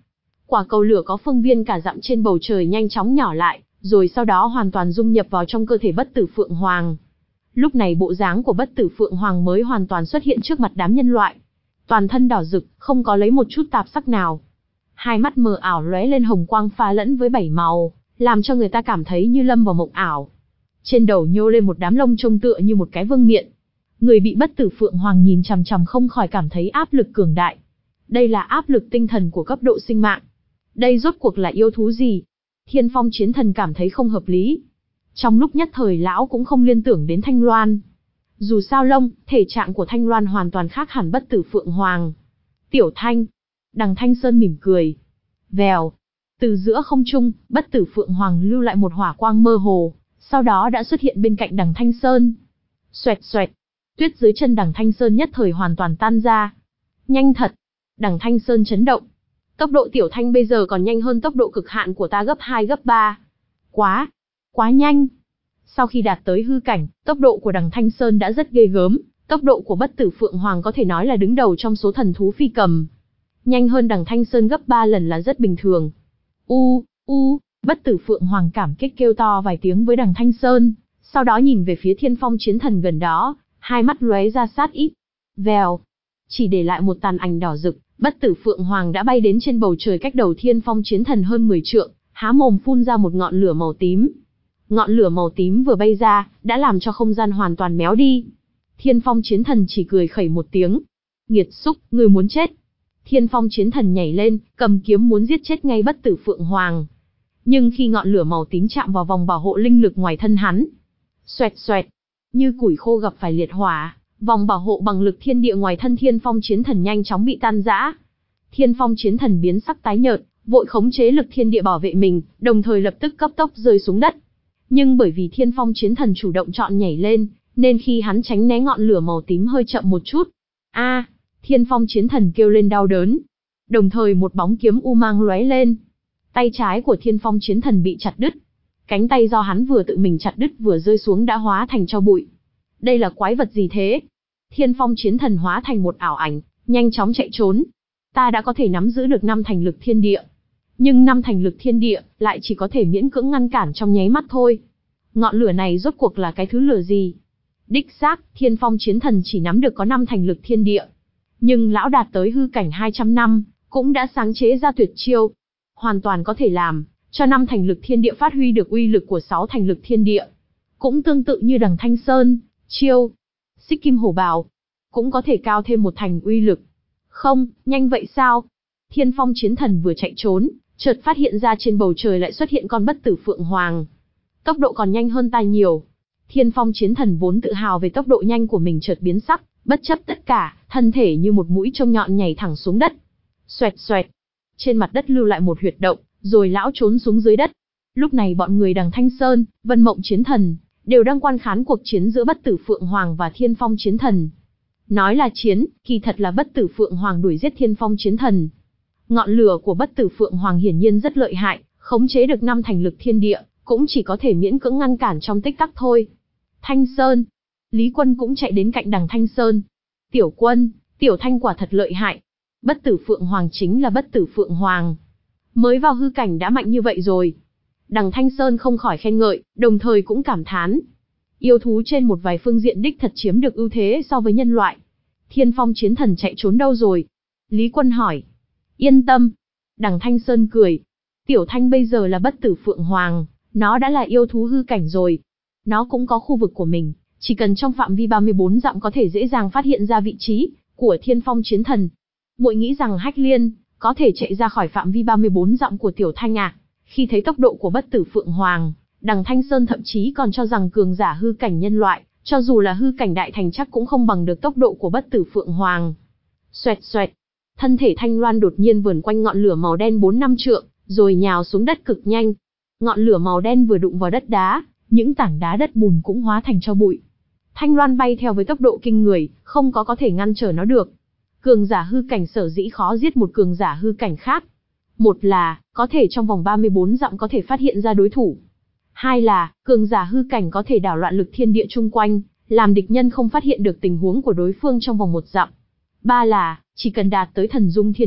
Quả cầu lửa có phương viên cả dặm trên bầu trời nhanh chóng nhỏ lại, rồi sau đó hoàn toàn dung nhập vào trong cơ thể Bất Tử Phượng Hoàng. Lúc này bộ dáng của Bất Tử Phượng Hoàng mới hoàn toàn xuất hiện trước mặt đám nhân loại. Toàn thân đỏ rực, không có lấy một chút tạp sắc nào. Hai mắt mờ ảo lóe lên hồng quang pha lẫn với bảy màu, làm cho người ta cảm thấy như lâm vào mộng ảo. Trên đầu nhô lên một đám lông trông tựa như một cái vương miện. Người bị Bất Tử Phượng Hoàng nhìn chằm chằm không khỏi cảm thấy áp lực cường đại. Đây là áp lực tinh thần của cấp độ sinh mạng. Đây rốt cuộc là yêu thú gì? Thiên Phong Chiến Thần cảm thấy không hợp lý. Trong lúc nhất thời lão cũng không liên tưởng đến Thanh Loan. Dù sao lông, thể trạng của Thanh Loan hoàn toàn khác hẳn Bất Tử Phượng Hoàng. Tiểu Thanh. Đằng Thanh Sơn mỉm cười. Vèo. Từ giữa không trung, Bất Tử Phượng Hoàng lưu lại một hỏa quang mơ hồ, sau đó đã xuất hiện bên cạnh đằng Thanh Sơn. Xoẹt xoẹt. Tuyết dưới chân đằng Thanh Sơn nhất thời hoàn toàn tan ra. Nhanh thật. Đằng Thanh Sơn chấn động. Tốc độ Tiểu Thanh bây giờ còn nhanh hơn tốc độ cực hạn của ta gấp hai gấp ba. Quá, quá nhanh. Sau khi đạt tới hư cảnh, tốc độ của đằng Thanh Sơn đã rất ghê gớm, tốc độ của Bất Tử Phượng Hoàng có thể nói là đứng đầu trong số thần thú phi cầm. Nhanh hơn đằng Thanh Sơn gấp ba lần là rất bình thường. U, u, Bất Tử Phượng Hoàng cảm kích kêu to vài tiếng với đằng Thanh Sơn, sau đó nhìn về phía Thiên Phong Chiến Thần gần đó, hai mắt lóe ra sát ý. Vèo, chỉ để lại một tàn ảnh đỏ rực, Bất Tử Phượng Hoàng đã bay đến trên bầu trời cách đầu Thiên Phong Chiến Thần hơn mười trượng, há mồm phun ra một ngọn lửa màu tím. Ngọn lửa màu tím vừa bay ra, đã làm cho không gian hoàn toàn méo đi. Thiên Phong Chiến Thần chỉ cười khẩy một tiếng. Nghiệt xúc, người muốn chết. Thiên Phong Chiến Thần nhảy lên, cầm kiếm muốn giết chết ngay Bất Tử Phượng Hoàng. Nhưng khi ngọn lửa màu tím chạm vào vòng bảo hộ linh lực ngoài thân hắn, xoẹt xoẹt, như củi khô gặp phải liệt hỏa, vòng bảo hộ bằng lực thiên địa ngoài thân Thiên Phong Chiến Thần nhanh chóng bị tan rã. Thiên Phong Chiến Thần biến sắc tái nhợt, vội khống chế lực thiên địa bảo vệ mình, đồng thời lập tức cấp tốc rơi xuống đất. Nhưng bởi vì Thiên Phong Chiến Thần chủ động chọn nhảy lên, nên khi hắn tránh né ngọn lửa màu tím hơi chậm một chút. A, Thiên Phong Chiến Thần kêu lên đau đớn. Đồng thời một bóng kiếm u mang lóe lên. Tay trái của Thiên Phong Chiến Thần bị chặt đứt. Cánh tay do hắn vừa tự mình chặt đứt vừa rơi xuống đã hóa thành tro bụi. Đây là quái vật gì thế? Thiên Phong Chiến Thần hóa thành một ảo ảnh, nhanh chóng chạy trốn. Ta đã có thể nắm giữ được năm thành lực thiên địa. Nhưng năm thành lực thiên địa lại chỉ có thể miễn cưỡng ngăn cản trong nháy mắt thôi. Ngọn lửa này rốt cuộc là cái thứ lửa gì? Đích xác, Thiên Phong Chiến Thần chỉ nắm được có năm thành lực thiên địa. Nhưng lão đạt tới hư cảnh hai trăm năm, cũng đã sáng chế ra tuyệt chiêu. Hoàn toàn có thể làm cho năm thành lực thiên địa phát huy được uy lực của sáu thành lực thiên địa. Cũng tương tự như đằng Thanh Sơn, chiêu Xích Kim Hổ Bào, cũng có thể cao thêm một thành uy lực. Không, nhanh vậy sao? Thiên Phong Chiến Thần vừa chạy trốn, chợt phát hiện ra trên bầu trời lại xuất hiện con Bất Tử Phượng Hoàng. Tốc độ còn nhanh hơn ta nhiều. Thiên Phong Chiến Thần vốn tự hào về tốc độ nhanh của mình chợt biến sắc, bất chấp tất cả, thân thể như một mũi chông nhọn nhảy thẳng xuống đất. Xoẹt xoẹt. Trên mặt đất lưu lại một huyệt động, rồi lão trốn xuống dưới đất. Lúc này bọn người đằng Thanh Sơn, Vân Mộng Chiến Thần đều đang quan khán cuộc chiến giữa Bất Tử Phượng Hoàng và Thiên Phong Chiến Thần. Nói là chiến, kỳ thật là Bất Tử Phượng Hoàng đuổi giết Thiên Phong Chiến Thần. Ngọn lửa của Bất Tử Phượng Hoàng hiển nhiên rất lợi hại, khống chế được năm thành lực thiên địa, cũng chỉ có thể miễn cưỡng ngăn cản trong tích tắc thôi. Thanh Sơn, Lý Quân cũng chạy đến cạnh đằng Thanh Sơn. Tiểu Quân, Tiểu Thanh quả thật lợi hại. Bất Tử Phượng Hoàng chính là Bất Tử Phượng Hoàng. Mới vào hư cảnh đã mạnh như vậy rồi. Đằng Thanh Sơn không khỏi khen ngợi, đồng thời cũng cảm thán. Yêu thú trên một vài phương diện đích thật chiếm được ưu thế so với nhân loại. Thiên Phong Chiến Thần chạy trốn đâu rồi? Lý Quân hỏi. Yên tâm. Đằng Thanh Sơn cười. Tiểu Thanh bây giờ là Bất Tử Phượng Hoàng, nó đã là yêu thú hư cảnh rồi. Nó cũng có khu vực của mình, chỉ cần trong phạm vi ba mươi bốn dặm có thể dễ dàng phát hiện ra vị trí của Thiên Phong Chiến Thần. Muội nghĩ rằng Hách Liên có thể chạy ra khỏi phạm vi ba mươi bốn dặm của Tiểu Thanh à? Khi thấy tốc độ của Bất Tử Phượng Hoàng, đằng Thanh Sơn thậm chí còn cho rằng cường giả hư cảnh nhân loại, cho dù là hư cảnh đại thành chắc cũng không bằng được tốc độ của Bất Tử Phượng Hoàng. Xoẹt xoẹt, thân thể Thanh Loan đột nhiên vờn quanh ngọn lửa màu đen bốn năm trượng, rồi nhào xuống đất cực nhanh. Ngọn lửa màu đen vừa đụng vào đất đá, những tảng đá đất bùn cũng hóa thành tro bụi. Thanh Loan bay theo với tốc độ kinh người, không có có thể ngăn trở nó được. Cường giả hư cảnh sở dĩ khó giết một cường giả hư cảnh khác. Một là, có thể trong vòng ba mươi bốn dặm có thể phát hiện ra đối thủ. Hai là, cường giả hư cảnh có thể đảo loạn lực thiên địa chung quanh, làm địch nhân không phát hiện được tình huống của đối phương trong vòng một dặm. Ba là, chỉ cần đạt tới thần dung thiên địa,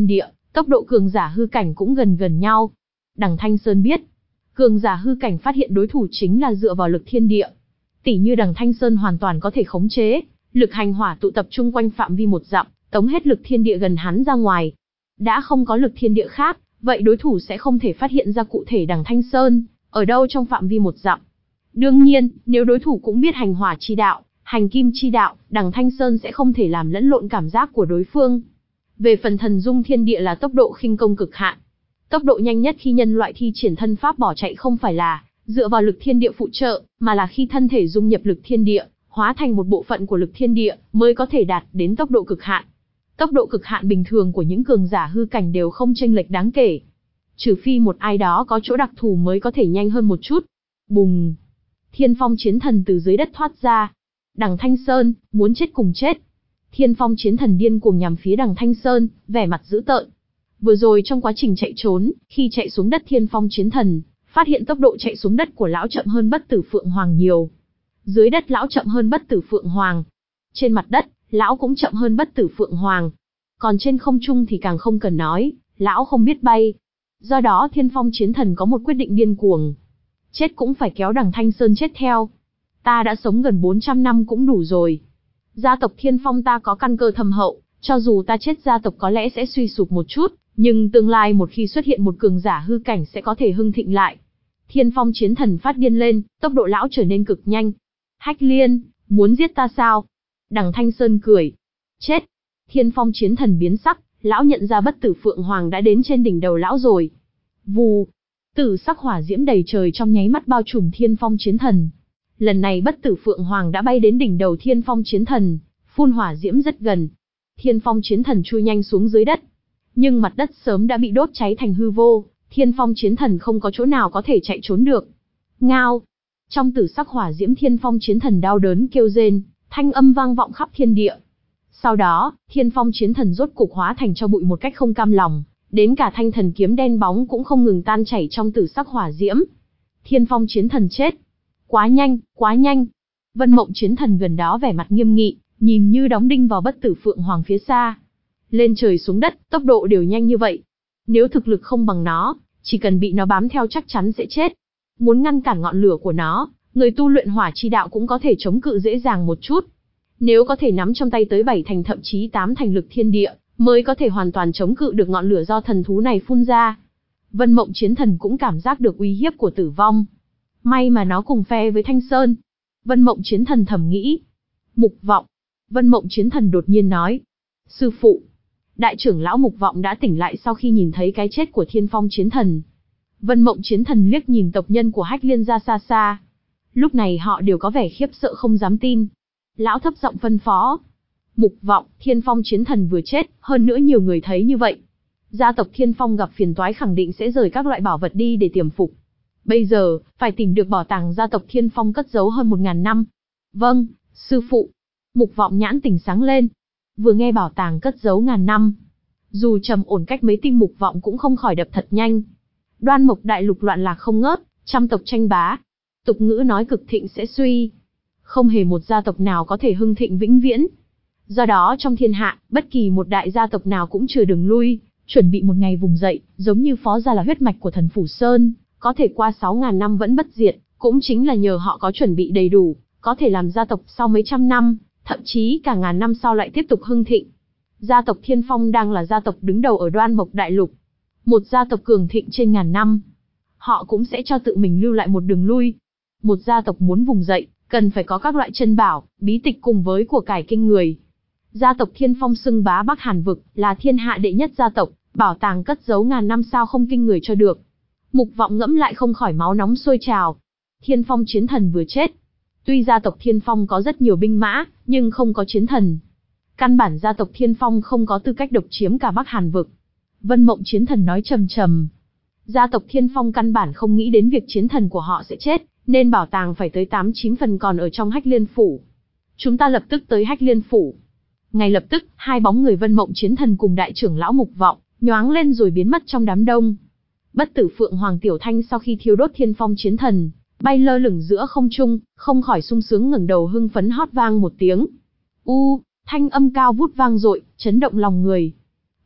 Tốc độ cường giả hư cảnh cũng gần gần nhau. Đằng Thanh Sơn biết, cường giả hư cảnh phát hiện đối thủ chính là dựa vào lực thiên địa. Tỷ như đằng Thanh Sơn hoàn toàn có thể khống chế, lực hành hỏa tụ tập trung quanh phạm vi một dặm, tống hết lực thiên địa gần hắn ra ngoài. Đã không có lực thiên địa khác, vậy đối thủ sẽ không thể phát hiện ra cụ thể đằng Thanh Sơn ở đâu trong phạm vi một dặm. Đương nhiên, nếu đối thủ cũng biết hành hỏa chi đạo, hành kim chi đạo, đằng Thanh Sơn sẽ không thể làm lẫn lộn cảm giác của đối phương. Về phần thần dung thiên địa là tốc độ khinh công cực hạn. Tốc độ nhanh nhất khi nhân loại thi triển thân pháp bỏ chạy không phải là dựa vào lực thiên địa phụ trợ, mà là khi thân thể dung nhập lực thiên địa, hóa thành một bộ phận của lực thiên địa, mới có thể đạt đến tốc độ cực hạn. Tốc độ cực hạn bình thường của những cường giả hư cảnh đều không chênh lệch đáng kể. Trừ phi một ai đó có chỗ đặc thù mới có thể nhanh hơn một chút. Bùng! Thiên phong chiến thần từ dưới đất thoát ra. Đằng Thanh Sơn, muốn chết cùng chết. Thiên phong chiến thần điên cuồng nhằm phía đằng Thanh Sơn, vẻ mặt dữ tợn. Vừa rồi trong quá trình chạy trốn, khi chạy xuống đất thiên phong chiến thần, phát hiện tốc độ chạy xuống đất của lão chậm hơn bất tử Phượng Hoàng nhiều. Dưới đất lão chậm hơn bất tử Phượng Hoàng. Trên mặt đất, lão cũng chậm hơn bất tử Phượng Hoàng. Còn trên không trung thì càng không cần nói, lão không biết bay. Do đó thiên phong chiến thần có một quyết định điên cuồng. Chết cũng phải kéo đằng Thanh Sơn chết theo. Ta đã sống gần bốn trăm năm cũng đủ rồi. Gia tộc Thiên Phong ta có căn cơ thâm hậu, cho dù ta chết gia tộc có lẽ sẽ suy sụp một chút, nhưng tương lai một khi xuất hiện một cường giả hư cảnh sẽ có thể hưng thịnh lại. Thiên Phong chiến thần phát điên lên, tốc độ lão trở nên cực nhanh. Hách Liên, muốn giết ta sao? Đằng Thanh Sơn cười. Chết. Thiên Phong chiến thần biến sắc, lão nhận ra bất tử Phượng Hoàng đã đến trên đỉnh đầu lão rồi. Vù. Tử sắc hỏa diễm đầy trời trong nháy mắt bao trùm Thiên Phong chiến thần. Lần này bất tử Phượng Hoàng đã bay đến đỉnh đầu Thiên Phong chiến thần, phun hỏa diễm rất gần. Thiên Phong chiến thần chui nhanh xuống dưới đất. Nhưng mặt đất sớm đã bị đốt cháy thành hư vô, Thiên Phong chiến thần không có chỗ nào có thể chạy trốn được. Ngao! Trong tử sắc hỏa diễm Thiên Phong chiến thần đau đớn kêu rên, thanh âm vang vọng khắp thiên địa. Sau đó, Thiên Phong chiến thần rốt cục hóa thành cho bụi một cách không cam lòng, đến cả thanh thần kiếm đen bóng cũng không ngừng tan chảy trong tử sắc hỏa diễm. Thiên Phong chiến thần chết. Quá nhanh, quá nhanh. Vân Mộng chiến thần gần đó vẻ mặt nghiêm nghị, nhìn như đóng đinh vào bất tử Phượng Hoàng phía xa. Lên trời xuống đất, tốc độ đều nhanh như vậy. Nếu thực lực không bằng nó, chỉ cần bị nó bám theo chắc chắn sẽ chết. Muốn ngăn cản ngọn lửa của nó, người tu luyện hỏa chi đạo cũng có thể chống cự dễ dàng một chút. Nếu có thể nắm trong tay tới bảy thành thậm chí tám thành lực thiên địa, mới có thể hoàn toàn chống cự được ngọn lửa do thần thú này phun ra. Vân Mộng chiến thần cũng cảm giác được uy hiếp của tử vong. May mà nó cùng phe với Thanh Sơn. Vân Mộng chiến thần thầm nghĩ. Mục Vọng. Vân Mộng chiến thần đột nhiên nói. Sư phụ. Đại trưởng lão Mục Vọng đã tỉnh lại sau khi nhìn thấy cái chết của Thiên Phong chiến thần. Vân Mộng chiến thần liếc nhìn tộc nhân của Hách Liên ra xa xa. Lúc này họ đều có vẻ khiếp sợ không dám tin. Lão thấp giọng phân phó. Mục Vọng, Thiên Phong chiến thần vừa chết, hơn nữa nhiều người thấy như vậy. Gia tộc Thiên Phong gặp phiền toái khẳng định sẽ rời các loại bảo vật đi để tiềm phục. Bây giờ, phải tìm được bảo tàng gia tộc Thiên Phong cất giấu hơn một ngàn năm. Vâng, sư phụ. Mục Vọng nhãn tỉnh sáng lên. Vừa nghe bảo tàng cất giấu ngàn năm. Dù trầm ổn cách mấy tim Mục Vọng cũng không khỏi đập thật nhanh. Đoan Mộc đại lục loạn lạc không ngớt, trăm tộc tranh bá. Tục ngữ nói cực thịnh sẽ suy. Không hề một gia tộc nào có thể hưng thịnh vĩnh viễn. Do đó trong thiên hạ, bất kỳ một đại gia tộc nào cũng chưa đường lui, chuẩn bị một ngày vùng dậy, giống như Phó gia là huyết mạch của thần Phủ Sơn, có thể qua sáu ngàn năm vẫn bất diệt, cũng chính là nhờ họ có chuẩn bị đầy đủ, có thể làm gia tộc sau mấy trăm năm, thậm chí cả ngàn năm sau lại tiếp tục hưng thịnh. Gia tộc Thiên Phong đang là gia tộc đứng đầu ở Đoan Mộc đại lục, một gia tộc cường thịnh trên ngàn năm. Họ cũng sẽ cho tự mình lưu lại một đường lui. Một gia tộc muốn vùng dậy, cần phải có các loại chân bảo, bí tịch cùng với của cải kinh người. Gia tộc Thiên Phong xưng bá Bắc Hàn vực, là thiên hạ đệ nhất gia tộc, bảo tàng cất giấu ngàn năm sao không kinh người cho được. Mục Vọng ngẫm lại không khỏi máu nóng sôi trào. Thiên Phong chiến thần vừa chết. Tuy gia tộc Thiên Phong có rất nhiều binh mã, nhưng không có chiến thần. Căn bản gia tộc Thiên Phong không có tư cách độc chiếm cả Bắc Hàn vực. Vân Mộng chiến thần nói trầm trầm. Gia tộc Thiên Phong căn bản không nghĩ đến việc chiến thần của họ sẽ chết, nên bảo tàng phải tới tám chín phần còn ở trong Hách Liên phủ. Chúng ta lập tức tới Hách Liên phủ. Ngay lập tức, hai bóng người Vân Mộng chiến thần cùng đại trưởng lão Mục Vọng nhoáng lên rồi biến mất trong đám đông. Bất tử Phượng Hoàng Tiểu Thanh sau khi thiêu đốt Thiên Phong chiến thần, bay lơ lửng giữa không trung, không khỏi sung sướng ngẩng đầu hưng phấn hót vang một tiếng. U, thanh âm cao vút vang dội, chấn động lòng người.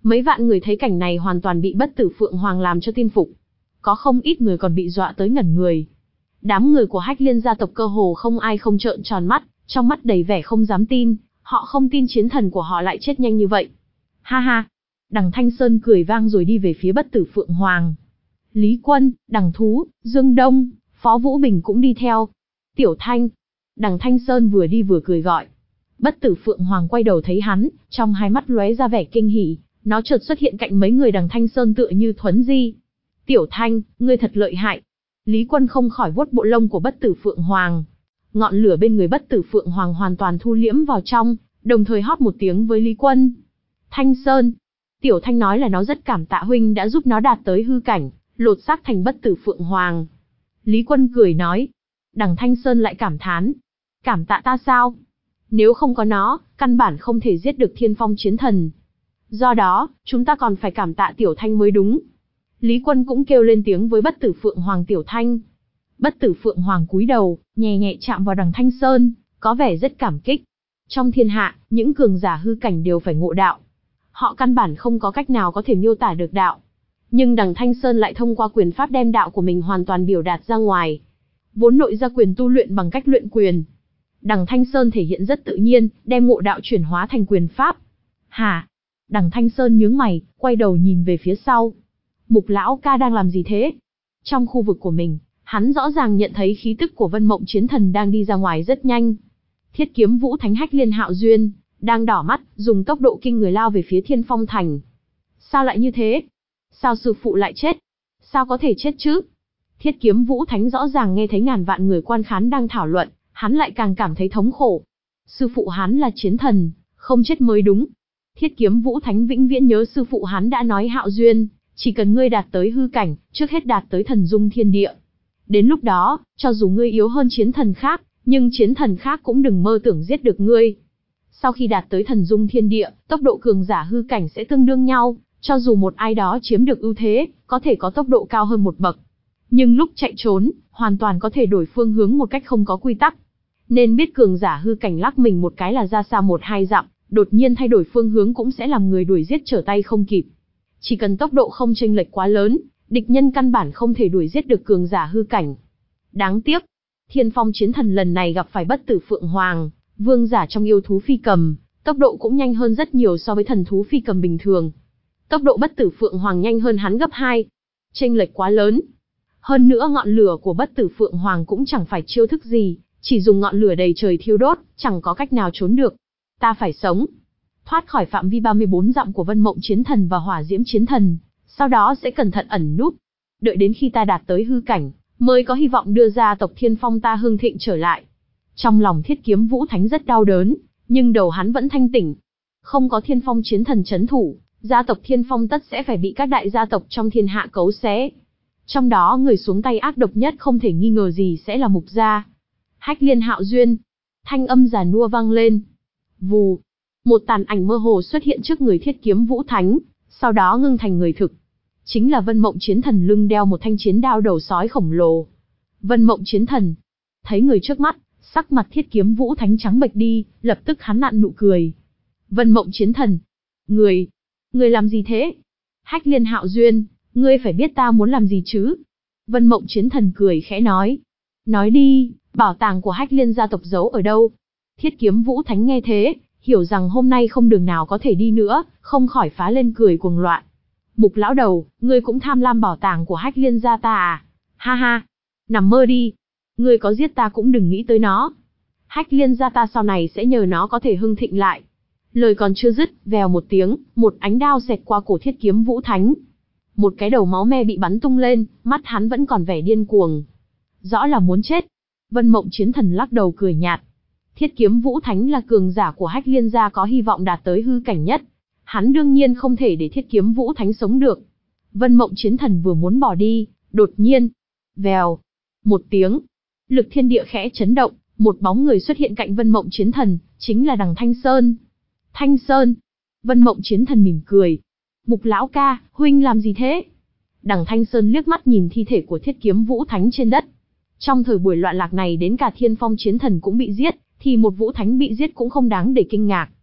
Mấy vạn người thấy cảnh này hoàn toàn bị Bất Tử Phượng Hoàng làm cho tin phục. Có không ít người còn bị dọa tới ngẩn người. Đám người của Hách Liên gia tộc cơ hồ không ai không trợn tròn mắt, trong mắt đầy vẻ không dám tin, họ không tin chiến thần của họ lại chết nhanh như vậy. Ha ha! Đằng Thanh Sơn cười vang rồi đi về phía Bất Tử Phượng Hoàng. Lý Quân, Đằng Thú, Dương Đông, Phó Vũ Bình cũng đi theo. Tiểu Thanh! Đằng Thanh Sơn vừa đi vừa cười gọi. Bất Tử Phượng Hoàng quay đầu thấy hắn, trong hai mắt lóe ra vẻ kinh hỉ, nó chợt xuất hiện cạnh mấy người Đằng Thanh Sơn tựa như thuấn di. Tiểu Thanh, ngươi thật lợi hại. Lý Quân không khỏi vuốt bộ lông của Bất Tử Phượng Hoàng. Ngọn lửa bên người Bất Tử Phượng Hoàng hoàn toàn thu liễm vào trong, đồng thời hót một tiếng với Lý Quân. Thanh Sơn. Tiểu Thanh nói là nó rất cảm tạ huynh đã giúp nó đạt tới hư cảnh, lột xác thành Bất Tử Phượng Hoàng. Lý Quân cười nói. Đằng Thanh Sơn lại cảm thán. Cảm tạ ta sao? Nếu không có nó, căn bản không thể giết được Thiên Phong Chiến Thần. Do đó, chúng ta còn phải cảm tạ Tiểu Thanh mới đúng. Lý Quân cũng kêu lên tiếng với Bất Tử Phượng Hoàng. Tiểu Thanh. Bất Tử Phượng Hoàng cúi đầu, nhẹ nhẹ chạm vào Đằng Thanh Sơn, có vẻ rất cảm kích. Trong thiên hạ, những cường giả hư cảnh đều phải ngộ đạo. Họ căn bản không có cách nào có thể miêu tả được đạo. Nhưng Đằng Thanh Sơn lại thông qua quyền pháp đem đạo của mình hoàn toàn biểu đạt ra ngoài. Vốn nội ra quyền tu luyện bằng cách luyện quyền. Đằng Thanh Sơn thể hiện rất tự nhiên, đem ngộ đạo chuyển hóa thành quyền pháp. Hả? Đằng Thanh Sơn nhướng mày, quay đầu nhìn về phía sau. Mục lão ca đang làm gì thế? Trong khu vực của mình, hắn rõ ràng nhận thấy khí tức của Vân Mộng Chiến Thần đang đi ra ngoài rất nhanh. Thiết kiếm Vũ Thánh Hách Liên Hạo Duyên đang đỏ mắt, dùng tốc độ kinh người lao về phía Thiên Phong Thành. Sao lại như thế? Sao sư phụ lại chết? Sao có thể chết chứ? Thiết kiếm Vũ Thánh rõ ràng nghe thấy ngàn vạn người quan khán đang thảo luận, hắn lại càng cảm thấy thống khổ. Sư phụ hắn là chiến thần, không chết mới đúng. Thiết kiếm Vũ Thánh vĩnh viễn nhớ sư phụ hắn đã nói Hạo Duyên, chỉ cần ngươi đạt tới hư cảnh, trước hết đạt tới thần dung thiên địa. Đến lúc đó, cho dù ngươi yếu hơn chiến thần khác, nhưng chiến thần khác cũng đừng mơ tưởng giết được ngươi. Sau khi đạt tới thần dung thiên địa, tốc độ cường giả hư cảnh sẽ tương đương nhau, cho dù một ai đó chiếm được ưu thế, có thể có tốc độ cao hơn một bậc. Nhưng lúc chạy trốn, hoàn toàn có thể đổi phương hướng một cách không có quy tắc. Nên biết cường giả hư cảnh lắc mình một cái là ra xa một hai dặm, đột nhiên thay đổi phương hướng cũng sẽ làm người đuổi giết trở tay không kịp. Chỉ cần tốc độ không chênh lệch quá lớn, địch nhân căn bản không thể đuổi giết được cường giả hư cảnh. Đáng tiếc, Thiên Phong Chiến Thần lần này gặp phải Bất Tử Phượng Hoàng, vương giả trong yêu thú phi cầm, tốc độ cũng nhanh hơn rất nhiều so với thần thú phi cầm bình thường. Tốc độ Bất Tử Phượng Hoàng nhanh hơn hắn gấp hai. Chênh lệch quá lớn. Hơn nữa ngọn lửa của Bất Tử Phượng Hoàng cũng chẳng phải chiêu thức gì, chỉ dùng ngọn lửa đầy trời thiêu đốt, chẳng có cách nào trốn được. Ta phải sống. Thoát khỏi phạm vi ba mươi bốn dặm của Vân Mộng Chiến Thần và Hỏa Diễm Chiến Thần, sau đó sẽ cẩn thận ẩn núp. Đợi đến khi ta đạt tới hư cảnh, mới có hy vọng đưa gia tộc Thiên Phong ta hưng thịnh trở lại. Trong lòng Thiết kiếm Vũ Thánh rất đau đớn, nhưng đầu hắn vẫn thanh tỉnh. Không có Thiên Phong Chiến Thần trấn thủ, gia tộc Thiên Phong tất sẽ phải bị các đại gia tộc trong thiên hạ cấu xé. Trong đó người xuống tay ác độc nhất không thể nghi ngờ gì sẽ là Mục gia. Hách Liên Hạo Duyên. Thanh âm già nua vang lên. Vù. Một tàn ảnh mơ hồ xuất hiện trước người Thiết kiếm Vũ Thánh, sau đó ngưng thành người thực. Chính là Vân Mộng Chiến Thần lưng đeo một thanh chiến đao đầu sói khổng lồ. Vân Mộng Chiến Thần. Thấy người trước mắt, sắc mặt Thiết kiếm Vũ Thánh trắng bệch đi, lập tức hắn nặn nụ cười. Vân Mộng Chiến Thần. Người. Người làm gì thế? Hách Liên Hạo Duyên, ngươi phải biết ta muốn làm gì chứ? Vân Mộng Chiến Thần cười khẽ nói. Nói đi, bảo tàng của Hách Liên gia tộc giấu ở đâu? Thiết kiếm Vũ Thánh nghe thế, hiểu rằng hôm nay không đường nào có thể đi nữa, không khỏi phá lên cười cuồng loạn. Mục lão đầu, ngươi cũng tham lam bảo tàng của Hách Liên gia ta à? Ha ha, nằm mơ đi. Ngươi có giết ta cũng đừng nghĩ tới nó. Hách Liên gia ta sau này sẽ nhờ nó có thể hưng thịnh lại. Lời còn chưa dứt, vèo một tiếng, một ánh đao xẹt qua cổ Thiết kiếm Vũ Thánh. Một cái đầu máu me bị bắn tung lên, mắt hắn vẫn còn vẻ điên cuồng. Rõ là muốn chết. Vân Mộng Chiến Thần lắc đầu cười nhạt. Thiết kiếm Vũ Thánh là cường giả của Hách Liên gia có hy vọng đạt tới hư cảnh nhất. Hắn đương nhiên không thể để Thiết kiếm Vũ Thánh sống được. Vân Mộng Chiến Thần vừa muốn bỏ đi, đột nhiên, vèo, một tiếng, lực thiên địa khẽ chấn động, một bóng người xuất hiện cạnh Vân Mộng Chiến Thần, chính là Đằng Thanh Sơn. Thanh Sơn. Vân Mộng Chiến Thần mỉm cười. Mục lão ca, huynh làm gì thế? Đằng Thanh Sơn liếc mắt nhìn thi thể của Thiết kiếm Vũ Thánh trên đất. Trong thời buổi loạn lạc này đến cả Thiên Phong Chiến Thần cũng bị giết, thì một Vũ Thánh bị giết cũng không đáng để kinh ngạc.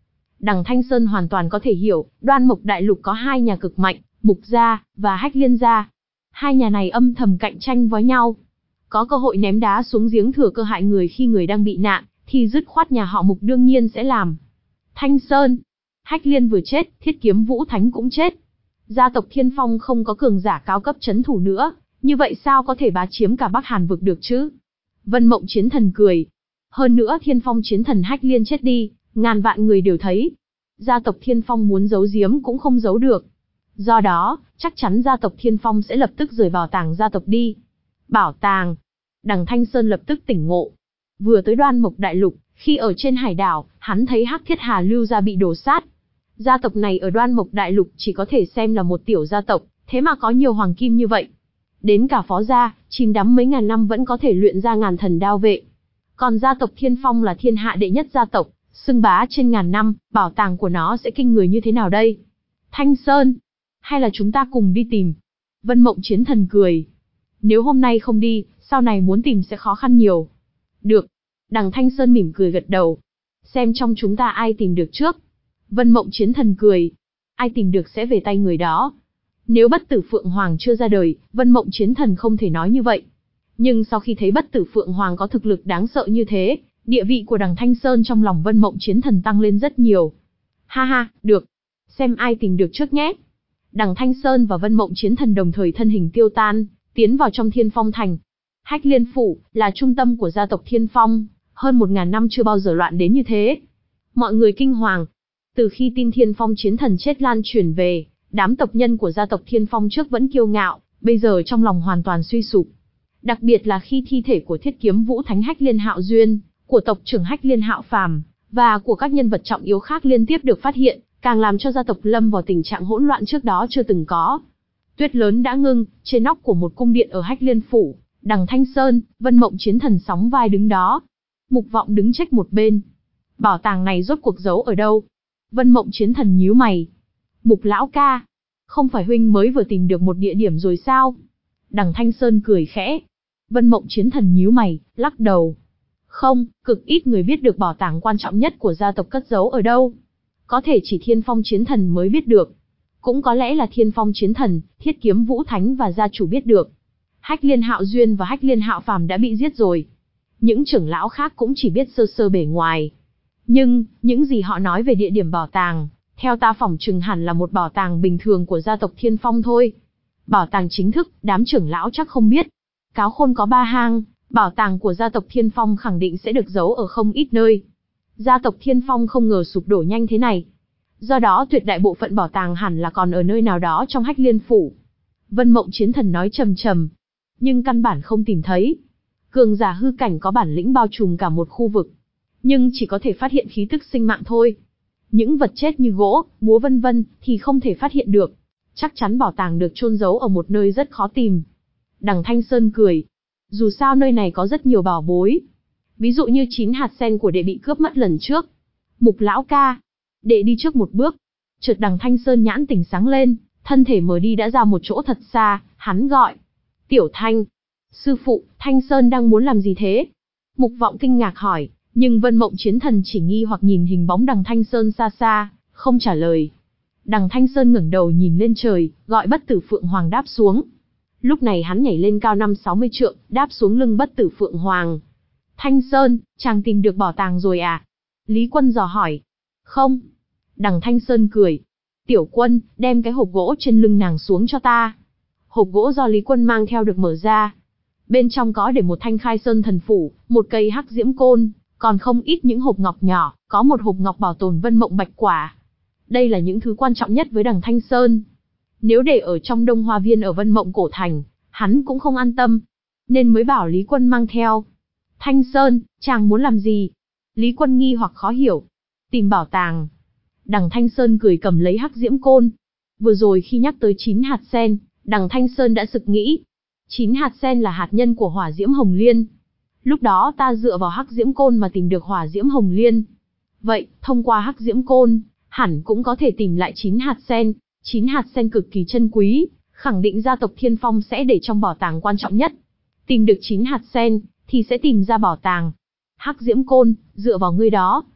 Đằng Thanh Sơn hoàn toàn có thể hiểu, Đoan Mộc Đại Lục có hai nhà cực mạnh, Mục gia và Hách Liên gia. Hai nhà này âm thầm cạnh tranh với nhau. Có cơ hội ném đá xuống giếng thừa cơ hại người khi người đang bị nạn, thì dứt khoát nhà họ Mục đương nhiên sẽ làm. Thanh Sơn, Hách Liên vừa chết, Thiết Kiếm Vũ Thánh cũng chết. Gia tộc Thiên Phong không có cường giả cao cấp trấn thủ nữa, như vậy sao có thể bá chiếm cả Bắc Hàn vực được chứ? Vân Mộng Chiến Thần cười. Hơn nữa Thiên Phong Chiến Thần Hách Liên chết đi, ngàn vạn người đều thấy. Gia tộc Thiên Phong muốn giấu giếm cũng không giấu được. Do đó, chắc chắn gia tộc Thiên Phong sẽ lập tức rời bảo tàng gia tộc đi. Bảo tàng. Đằng Thanh Sơn lập tức tỉnh ngộ. Vừa tới Đoan Mộc Đại Lục, khi ở trên hải đảo, hắn thấy Hắc Thiết Hà Lưu gia bị đổ sát. Gia tộc này ở Đoan Mộc Đại Lục chỉ có thể xem là một tiểu gia tộc, thế mà có nhiều hoàng kim như vậy. Đến cả phó gia, chìm đắm mấy ngàn năm vẫn có thể luyện ra ngàn thần đao vệ. Còn gia tộc Thiên Phong là thiên hạ đệ nhất gia tộc, xưng bá trên ngàn năm, bảo tàng của nó sẽ kinh người như thế nào đây? Thanh Sơn, hay là chúng ta cùng đi tìm? Vân Mộng Chiến Thần cười. Nếu hôm nay không đi, sau này muốn tìm sẽ khó khăn nhiều. Được. Đằng Thanh Sơn mỉm cười gật đầu. Xem trong chúng ta ai tìm được trước. Vân Mộng Chiến Thần cười. Ai tìm được sẽ về tay người đó. Nếu Bất Tử Phượng Hoàng chưa ra đời, Vân Mộng Chiến Thần không thể nói như vậy. Nhưng sau khi thấy Bất Tử Phượng Hoàng có thực lực đáng sợ như thế, địa vị của đằng Thanh Sơn trong lòng Vân Mộng Chiến Thần tăng lên rất nhiều. Ha ha, được. Xem ai tìm được trước nhé. Đằng Thanh Sơn và Vân Mộng Chiến Thần đồng thời thân hình tiêu tan, tiến vào trong Thiên Phong Thành. Hách Liên Phủ là trung tâm của gia tộc Thiên Phong, hơn một ngàn năm chưa bao giờ loạn đến như thế. Mọi người kinh hoàng. Từ khi tin Thiên Phong Chiến Thần chết lan truyền về, đám tộc nhân của gia tộc Thiên Phong trước vẫn kiêu ngạo, bây giờ trong lòng hoàn toàn suy sụp. Đặc biệt là khi thi thể của Thiết Kiếm Vũ Thánh Hách Liên Hạo Duyên, của tộc trưởng Hách Liên Hạo Phàm, và của các nhân vật trọng yếu khác liên tiếp được phát hiện, càng làm cho gia tộc lâm vào tình trạng hỗn loạn trước đó chưa từng có. Tuyết lớn đã ngưng, trên nóc của một cung điện ở Hách Liên Phủ, đằng Thanh Sơn, Vân Mộng Chiến Thần sóng vai đứng đó. Mục Vọng đứng trách một bên. Bảo tàng này rốt cuộc giấu ở đâu? Vân Mộng Chiến Thần nhíu mày. Mục lão ca, không phải huynh mới vừa tìm được một địa điểm rồi sao? Đằng Thanh Sơn cười khẽ. Vân Mộng Chiến Thần nhíu mày, lắc đầu. Không, cực ít người biết được bảo tàng quan trọng nhất của gia tộc cất giấu ở đâu. Có thể chỉ Thiên Phong Chiến Thần mới biết được. Cũng có lẽ là Thiên Phong Chiến Thần, Thiết Kiếm Vũ Thánh và gia chủ biết được. Hách Liên Hạo Duyên và Hách Liên Hạo Phàm đã bị giết rồi. Những trưởng lão khác cũng chỉ biết sơ sơ bề ngoài. Nhưng, những gì họ nói về địa điểm bảo tàng, theo ta phỏng chừng hẳn là một bảo tàng bình thường của gia tộc Thiên Phong thôi. Bảo tàng chính thức, đám trưởng lão chắc không biết. Cáo Khôn có ba hang, bảo tàng của gia tộc Thiên Phong khẳng định sẽ được giấu ở không ít nơi. Gia tộc Thiên Phong không ngờ sụp đổ nhanh thế này. Do đó tuyệt đại bộ phận bảo tàng hẳn là còn ở nơi nào đó trong Hách Liên Phủ. Vân Mộng Chiến Thần nói trầm trầm. Nhưng căn bản không tìm thấy. Cường giả hư cảnh có bản lĩnh bao trùm cả một khu vực. Nhưng chỉ có thể phát hiện khí tức sinh mạng thôi. Những vật chết như gỗ, búa vân vân thì không thể phát hiện được. Chắc chắn bảo tàng được chôn giấu ở một nơi rất khó tìm. Đằng Thanh Sơn cười. Dù sao nơi này có rất nhiều bảo bối. Ví dụ như chín hạt sen của đệ bị cướp mất lần trước. Mục lão ca, đệ đi trước một bước. Chợt đằng Thanh Sơn nhãn tỉnh sáng lên, thân thể mở đi đã ra một chỗ thật xa, hắn gọi. Tiểu Thanh. Sư phụ, Thanh Sơn đang muốn làm gì thế? Mục Vọng kinh ngạc hỏi, nhưng Vân Mộng Chiến Thần chỉ nghi hoặc nhìn hình bóng đằng Thanh Sơn xa xa, không trả lời. Đằng Thanh Sơn ngẩng đầu nhìn lên trời, gọi Bất Tử Phượng Hoàng đáp xuống. Lúc này hắn nhảy lên cao năm sáu mươi trượng, đáp xuống lưng Bất Tử Phượng Hoàng. Thanh Sơn, chàng tìm được bảo tàng rồi à? Lý Quân dò hỏi. Không. Đằng Thanh Sơn cười. Tiểu Quân, đem cái hộp gỗ trên lưng nàng xuống cho ta. Hộp gỗ do Lý Quân mang theo được mở ra. Bên trong có để một thanh khai sơn thần phủ, một cây hắc diễm côn, còn không ít những hộp ngọc nhỏ, có một hộp ngọc bảo tồn vân mộng bạch quả. Đây là những thứ quan trọng nhất với đằng Thanh Sơn. Nếu để ở trong Đông Hoa Viên ở Vân Mộng Cổ Thành, hắn cũng không an tâm, nên mới bảo Lý Quân mang theo. Thanh Sơn, chàng muốn làm gì? Lý Quân nghi hoặc khó hiểu. Tìm bảo tàng. Đằng Thanh Sơn cười cầm lấy hắc diễm côn. Vừa rồi khi nhắc tới chín hạt sen, đằng Thanh Sơn đã sực nghĩ. Chín hạt sen là hạt nhân của hỏa diễm hồng liên. Lúc đó ta dựa vào hắc diễm côn mà tìm được hỏa diễm hồng liên. Vậy, thông qua hắc diễm côn, hẳn cũng có thể tìm lại chín hạt sen. Chín hạt sen cực kỳ chân quý, khẳng định gia tộc Thiên Phong sẽ để trong bảo tàng quan trọng nhất. Tìm được chín hạt sen, thì sẽ tìm ra bảo tàng. Hắc diễm côn, dựa vào ngươi đó.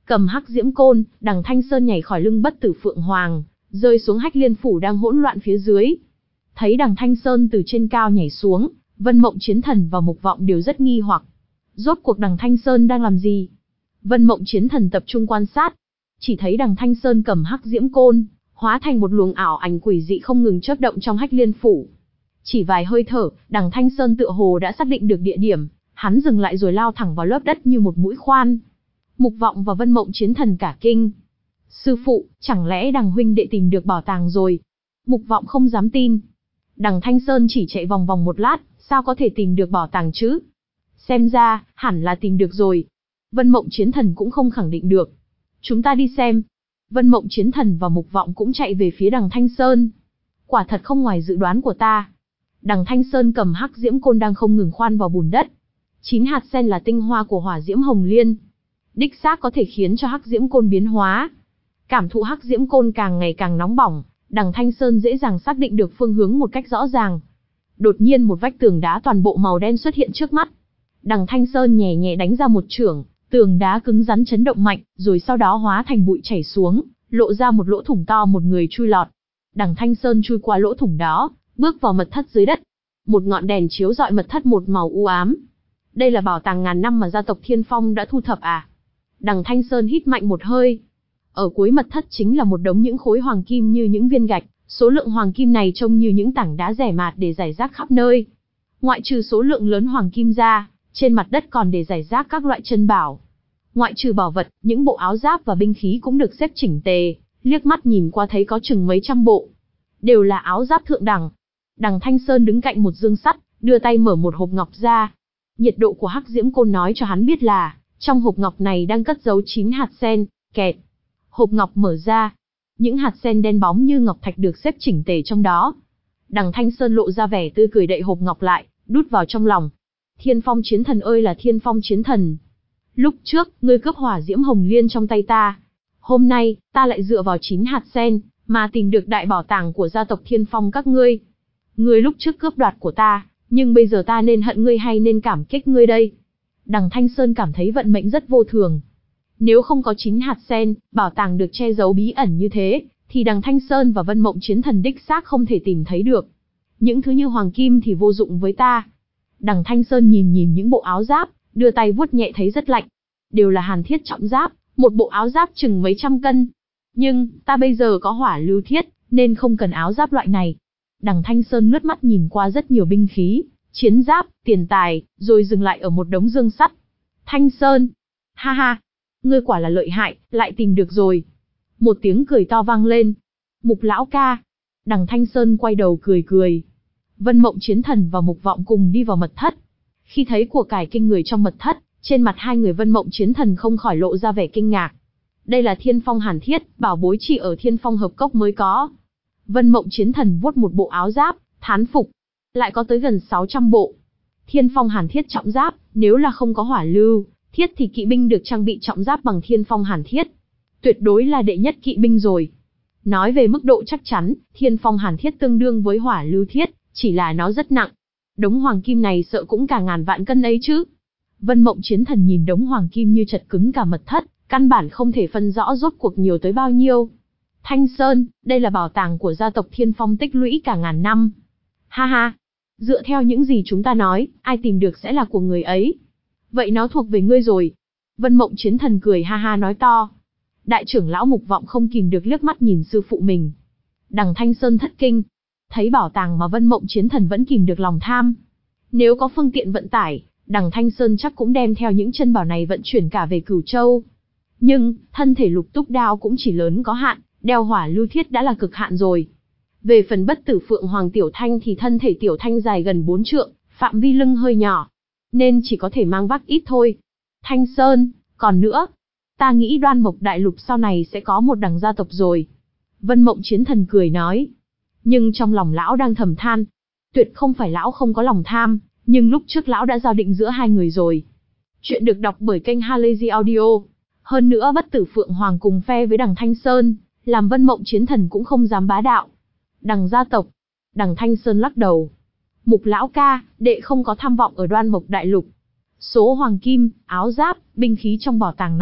Cầm hắc diễm côn, Đằng Thanh Sơn nhảy khỏi lưng Bất Tử Phượng Hoàng, rơi xuống Hách Liên phủ đang hỗn loạn phía dưới. Thấy Đằng Thanh Sơn từ trên cao nhảy xuống, Vân Mộng Chiến Thần và Mục Vọng đều rất nghi hoặc. Rốt cuộc Đằng Thanh Sơn đang làm gì? Vân Mộng Chiến Thần tập trung quan sát, chỉ thấy Đằng Thanh Sơn cầm hắc diễm côn, hóa thành một luồng ảo ảnh quỷ dị không ngừng chớp động trong Hách Liên phủ. Chỉ vài hơi thở, Đằng Thanh Sơn tựa hồ đã xác định được địa điểm, hắn dừng lại rồi lao thẳng vào lớp đất như một mũi khoan. Mục Vọng và Vân Mộng Chiến Thần cả kinh. Sư phụ, chẳng lẽ Đằng huynh đệ tìm được bảo tàng rồi? Mục Vọng không dám tin. Đằng Thanh Sơn chỉ chạy vòng vòng một lát, sao có thể tìm được bảo tàng chứ? Xem ra, hẳn là tìm được rồi. Vân Mộng Chiến Thần cũng không khẳng định được. Chúng ta đi xem. Vân Mộng Chiến Thần và Mục Vọng cũng chạy về phía Đằng Thanh Sơn. Quả thật không ngoài dự đoán của ta. Đằng Thanh Sơn cầm hắc diễm côn đang không ngừng khoan vào bùn đất. Chín hạt sen là tinh hoa của hỏa diễm hồng liên. Đích xác có thể khiến cho hắc diễm côn biến hóa. Cảm thụ hắc diễm côn càng ngày càng nóng bỏng, Đằng Thanh Sơn dễ dàng xác định được phương hướng một cách rõ ràng. Đột nhiên một vách tường đá toàn bộ màu đen xuất hiện trước mắt. Đằng Thanh Sơn nhẹ nhẹ đánh ra một chưởng, tường đá cứng rắn chấn động mạnh, rồi sau đó hóa thành bụi chảy xuống, lộ ra một lỗ thủng to một người chui lọt. Đằng Thanh Sơn chui qua lỗ thủng đó, bước vào mật thất dưới đất. Một ngọn đèn chiếu rọi mật thất một màu u ám. Đây là bảo tàng ngàn năm mà gia tộc Thiên Phong đã thu thập à? Đằng Thanh Sơn hít mạnh một hơi. Ở cuối mật thất chính là một đống những khối hoàng kim như những viên gạch, số lượng hoàng kim này trông như những tảng đá rẻ mạt để rải rác khắp nơi. Ngoại trừ số lượng lớn hoàng kim ra, trên mặt đất còn để rải rác các loại chân bảo. Ngoại trừ bảo vật, những bộ áo giáp và binh khí cũng được xếp chỉnh tề, liếc mắt nhìn qua thấy có chừng mấy trăm bộ. Đều là áo giáp thượng đẳng. Đằng Thanh Sơn đứng cạnh một dương sắt, đưa tay mở một hộp ngọc ra. Nhiệt độ của hắc diễm côn nói cho hắn biết là, trong hộp ngọc này đang cất giấu chín hạt sen, kẹt. Hộp ngọc mở ra. Những hạt sen đen bóng như ngọc thạch được xếp chỉnh tề trong đó. Đằng Thanh Sơn lộ ra vẻ tươi cười đậy hộp ngọc lại, đút vào trong lòng. Thiên Phong Chiến Thần ơi là Thiên Phong Chiến Thần. Lúc trước, ngươi cướp hỏa diễm hồng liên trong tay ta. Hôm nay, ta lại dựa vào chín hạt sen, mà tìm được đại bảo tàng của gia tộc Thiên Phong các ngươi. Ngươi lúc trước cướp đoạt của ta, nhưng bây giờ ta nên hận ngươi hay nên cảm kích ngươi đây? Đằng Thanh Sơn cảm thấy vận mệnh rất vô thường. Nếu không có chín hạt sen, bảo tàng được che giấu bí ẩn như thế, thì đằng Thanh Sơn và Vân Mộng Chiến Thần đích xác không thể tìm thấy được. Những thứ như hoàng kim thì vô dụng với ta. Đằng Thanh Sơn nhìn nhìn những bộ áo giáp, đưa tay vuốt nhẹ thấy rất lạnh. Đều là hàn thiết trọng giáp, một bộ áo giáp chừng mấy trăm cân. Nhưng, ta bây giờ có hỏa lưu thiết, nên không cần áo giáp loại này. Đằng Thanh Sơn lướt mắt nhìn qua rất nhiều binh khí, chiến giáp, tiền tài, rồi dừng lại ở một đống dương sắt. Thanh Sơn! Ha ha! Ngươi quả là lợi hại, lại tìm được rồi. Một tiếng cười to vang lên. Mục lão ca! Đằng Thanh Sơn quay đầu cười cười. Vân Mộng Chiến Thần và Mục Vọng cùng đi vào mật thất. Khi thấy của cải kinh người trong mật thất, trên mặt hai người Vân Mộng Chiến Thần không khỏi lộ ra vẻ kinh ngạc. Đây là Thiên Phong hàn thiết, bảo bối chỉ ở Thiên Phong hợp cốc mới có. Vân Mộng Chiến Thần vuốt một bộ áo giáp, thán phục. Lại có tới gần sáu trăm bộ. Thiên Phong hàn thiết trọng giáp, nếu là không có hỏa lưu thiết thì kỵ binh được trang bị trọng giáp bằng Thiên Phong hàn thiết. Tuyệt đối là đệ nhất kỵ binh rồi. Nói về mức độ chắc chắn, Thiên Phong hàn thiết tương đương với hỏa lưu thiết, chỉ là nó rất nặng. Đống hoàng kim này sợ cũng cả ngàn vạn cân ấy chứ. Vân Mộng Chiến Thần nhìn đống hoàng kim như chật cứng cả mật thất, căn bản không thể phân rõ rốt cuộc nhiều tới bao nhiêu. Thanh Sơn, đây là bảo tàng của gia tộc Thiên Phong tích lũy cả ngàn năm. Ha ha, dựa theo những gì chúng ta nói, ai tìm được sẽ là của người ấy. Vậy nó thuộc về ngươi rồi. Vân Mộng Chiến Thần cười ha ha nói to. Đại trưởng lão Mục Vọng không kìm được liếc mắt nhìn sư phụ mình. Đằng Thanh Sơn thất kinh. Thấy bảo tàng mà Vân Mộng Chiến Thần vẫn kìm được lòng tham. Nếu có phương tiện vận tải, đằng Thanh Sơn chắc cũng đem theo những chân bảo này vận chuyển cả về Cửu Châu. Nhưng, thân thể Lục Túc Đao cũng chỉ lớn có hạn, đeo hỏa lưu thiết đã là cực hạn rồi. Về phần Bất Tử Phượng Hoàng Tiểu Thanh thì thân thể Tiểu Thanh dài gần bốn trượng, phạm vi lưng hơi nhỏ, nên chỉ có thể mang vác ít thôi. Thanh Sơn, còn nữa, ta nghĩ Đoan Mộc Đại Lục sau này sẽ có một đằng gia tộc rồi. Vân Mộng Chiến Thần cười nói. Nhưng trong lòng lão đang thầm than. Tuyệt không phải lão không có lòng tham, nhưng lúc trước lão đã giao định giữa hai người rồi. Chuyện được đọc bởi kênh Halazy Audio. Hơn nữa Bất Tử Phượng Hoàng cùng phe với đằng Thanh Sơn, làm Vân Mộng Chiến Thần cũng không dám bá đạo. Đằng gia tộc. Đằng Thanh Sơn lắc đầu. Mục lão ca, đệ không có tham vọng ở Đoan Mộc Đại Lục. Số hoàng kim, áo giáp, binh khí trong bảo tàng này,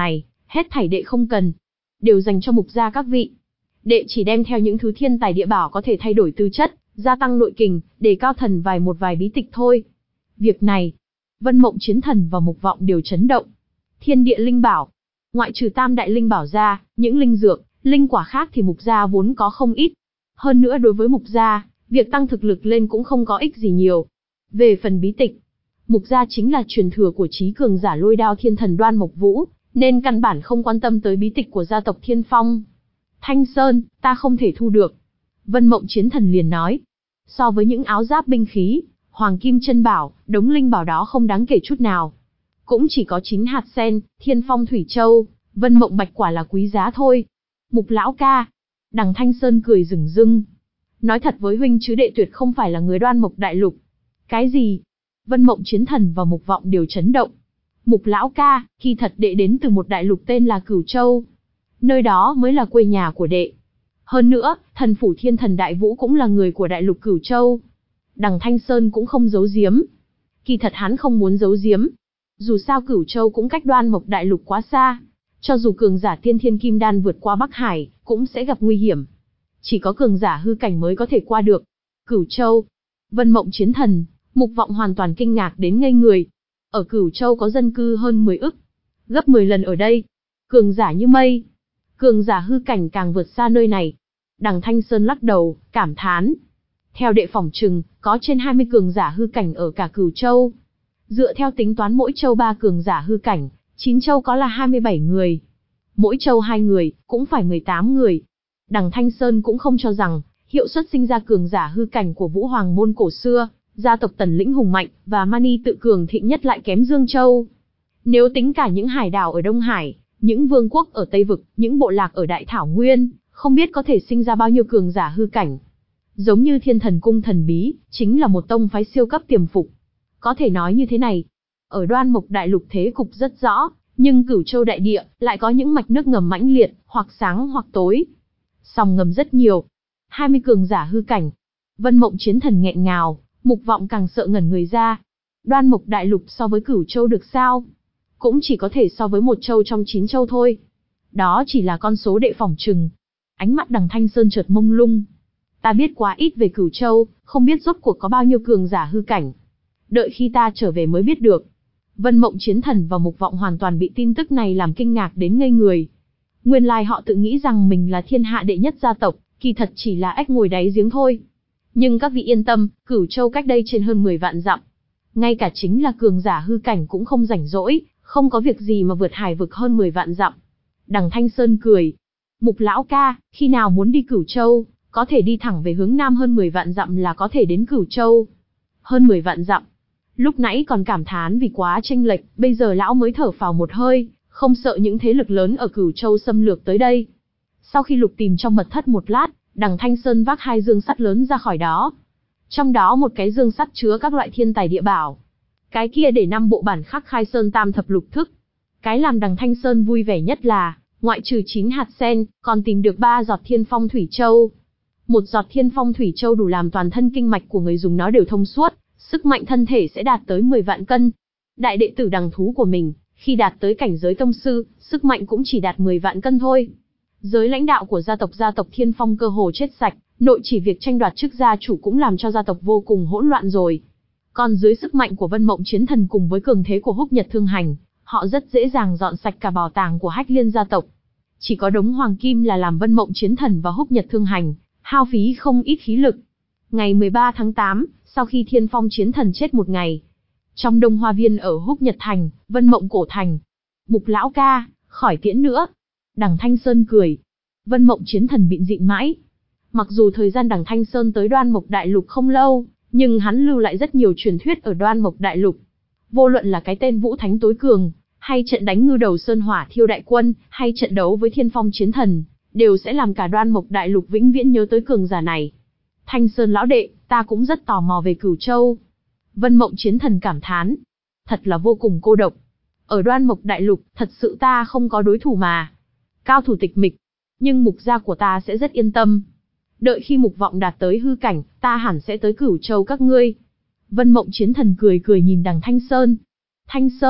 Hết thảy đệ không cần, đều dành cho mục gia các vị. Đệ chỉ đem theo những thứ thiên tài địa bảo có thể thay đổi tư chất, gia tăng nội kình, để cao thần vài một vài bí tịch thôi. Việc này, Vân Mộng Chiến Thần và Mục Vọng đều chấn động. Thiên địa linh bảo, ngoại trừ tam đại linh bảo ra, những linh dược, linh quả khác thì mục gia vốn có không ít. Hơn nữa đối với mục gia, việc tăng thực lực lên cũng không có ích gì nhiều. Về phần bí tịch, mục gia chính là truyền thừa của trí cường giả Lôi Đao Thiên Thần Đoan Mộc Vũ, nên căn bản không quan tâm tới bí tịch của gia tộc Thiên Phong. Thanh Sơn, ta không thể thu được. Vân Mộng Chiến Thần liền nói. So với những áo giáp binh khí, hoàng kim chân bảo, đống linh bảo đó không đáng kể chút nào. Cũng chỉ có chín hạt sen, Thiên Phong Thủy Châu, Vân Mộng Bạch quả là quý giá thôi. Mục lão ca. Đằng Thanh Sơn cười rừng rưng. Nói thật với huynh chứ đệ tuyệt không phải là người Đoan Mộc Đại Lục. Cái gì? Vân Mộng Chiến Thần và Mục Vọng đều chấn động. Mục lão ca, khi thật đệ đến từ một đại lục tên là Cửu Châu. Nơi đó mới là quê nhà của đệ. Hơn nữa, thần phủ Thiên Thần Đại Vũ cũng là người của đại lục Cửu Châu. Đằng Thanh Sơn cũng không giấu giếm. Kỳ thật hắn không muốn giấu giếm. Dù sao Cửu Châu cũng cách Đoan Mộc Đại Lục quá xa. Cho dù cường giả tiên thiên kim đan vượt qua Bắc Hải, cũng sẽ gặp nguy hiểm. Chỉ có cường giả hư cảnh mới có thể qua được. Cửu Châu. Vân Mộng Chiến Thần, Mục Vọng hoàn toàn kinh ngạc đến ngây người. Ở Cửu Châu có dân cư hơn mười ức. Gấp mười lần ở đây. Cường giả như mây. Cường giả hư cảnh càng vượt xa nơi này. Đằng Thanh Sơn lắc đầu, cảm thán. Theo đệ phỏng chừng, có trên hai mươi cường giả hư cảnh ở cả Cửu Châu. Dựa theo tính toán mỗi châu ba cường giả hư cảnh, chín châu có là hai mươi bảy người. Mỗi châu hai người, cũng phải mười tám người. Đằng Thanh Sơn cũng không cho rằng, hiệu suất sinh ra cường giả hư cảnh của Vũ Hoàng môn cổ xưa, gia tộc Tần Lĩnh hùng mạnh, và Mani tự cường thịnh nhất lại kém Dương Châu. Nếu tính cả những hải đảo ở Đông Hải, những vương quốc ở Tây Vực, những bộ lạc ở Đại Thảo Nguyên, không biết có thể sinh ra bao nhiêu cường giả hư cảnh. Giống như Thiên Thần Cung thần bí, chính là một tông phái siêu cấp tiềm phục. Có thể nói như thế này, ở Đoan Mộc Đại Lục thế cục rất rõ, nhưng Cửu Châu đại địa lại có những mạch nước ngầm mãnh liệt, hoặc sáng hoặc tối. Sòng ngầm rất nhiều. hai mươi cường giả hư cảnh. Vân Mộng Chiến Thần nghẹn ngào, Mục Vọng càng sợ ngẩn người ra. Đoan Mộc Đại Lục so với Cửu Châu được sao? Cũng chỉ có thể so với một châu trong chín châu thôi. Đó chỉ là con số đệ phỏng chừng. Ánh mắt Đằng Thanh Sơn chợt mông lung. Ta biết quá ít về Cửu Châu, không biết rốt cuộc có bao nhiêu cường giả hư cảnh. Đợi khi ta trở về mới biết được. Vân Mộng Chiến Thần và Mục Vọng hoàn toàn bị tin tức này làm kinh ngạc đến ngây người. Nguyên lai họ tự nghĩ rằng mình là thiên hạ đệ nhất gia tộc, kỳ thật chỉ là ếch ngồi đáy giếng thôi. Nhưng các vị yên tâm, Cửu Châu cách đây trên hơn mười vạn dặm. Ngay cả chính là cường giả hư cảnh cũng không rảnh rỗi, không có việc gì mà vượt hải vực hơn mười vạn dặm. Đằng Thanh Sơn cười. Mục lão ca, khi nào muốn đi Cửu Châu, có thể đi thẳng về hướng nam hơn mười vạn dặm là có thể đến Cửu Châu. Hơn mười vạn dặm. Lúc nãy còn cảm thán vì quá chênh lệch, bây giờ lão mới thở phào một hơi, không sợ những thế lực lớn ở Cửu Châu xâm lược tới đây. Sau khi lục tìm trong mật thất một lát, Đằng Thanh Sơn vác hai dương sắt lớn ra khỏi đó. Trong đó một cái dương sắt chứa các loại thiên tài địa bảo. Cái kia để năm bộ bản khắc Khai Sơn Tam Thập Lục Thức. Cái làm Đằng Thanh Sơn vui vẻ nhất là, ngoại trừ chín hạt sen, còn tìm được ba giọt Thiên Phong Thủy Châu. Một giọt Thiên Phong Thủy Châu đủ làm toàn thân kinh mạch của người dùng nó đều thông suốt, sức mạnh thân thể sẽ đạt tới mười vạn cân. Đại đệ tử Đằng Thú của mình, khi đạt tới cảnh giới tông sư, sức mạnh cũng chỉ đạt mười vạn cân thôi. Giới lãnh đạo của gia tộc gia tộc Thiên Phong cơ hồ chết sạch, nội chỉ việc tranh đoạt chức gia chủ cũng làm cho gia tộc vô cùng hỗn loạn rồi. Còn dưới sức mạnh của Vân Mộng Chiến Thần cùng với cường thế của Húc Nhật Thương Hành, họ rất dễ dàng dọn sạch cả bảo tàng của Hách Liên gia tộc. Chỉ có đống hoàng kim là làm Vân Mộng Chiến Thần và Húc Nhật Thương Hành hao phí không ít khí lực. Ngày mười ba tháng tám, sau khi Thiên Phong Chiến Thần chết một ngày, trong Đông Hoa Viên ở Húc Nhật Thành, Vân Mộng Cổ Thành, Mục lão ca, khỏi tiễn nữa. Đằng Thanh Sơn cười. Vân Mộng Chiến Thần bịn dịn mãi. Mặc dù thời gian Đằng Thanh Sơn tới Đoan Mộc Đại Lục không lâu, nhưng hắn lưu lại rất nhiều truyền thuyết ở Đoan Mộc Đại Lục. Vô luận là cái tên Vũ Thánh tối cường, hay trận đánh Ngư Đầu Sơn Hỏa Thiêu đại quân, hay trận đấu với Thiên Phong Chiến Thần, đều sẽ làm cả Đoan Mộc Đại Lục vĩnh viễn nhớ tới cường giả này. Thanh Sơn lão đệ, ta cũng rất tò mò về Cửu Châu. Vân Mộng Chiến Thần cảm thán. Thật là vô cùng cô độc. Ở Đoan Mộc Đại Lục, thật sự ta không có đối thủ mà. Cao thủ tịch mịch. Nhưng Mục gia của ta sẽ rất yên tâm. Đợi khi Mục Vọng đạt tới hư cảnh, ta hẳn sẽ tới Cửu Châu các ngươi. Vân Mộng Chiến Thần cười cười nhìn Đằng Thanh Sơn. Thanh Sơn,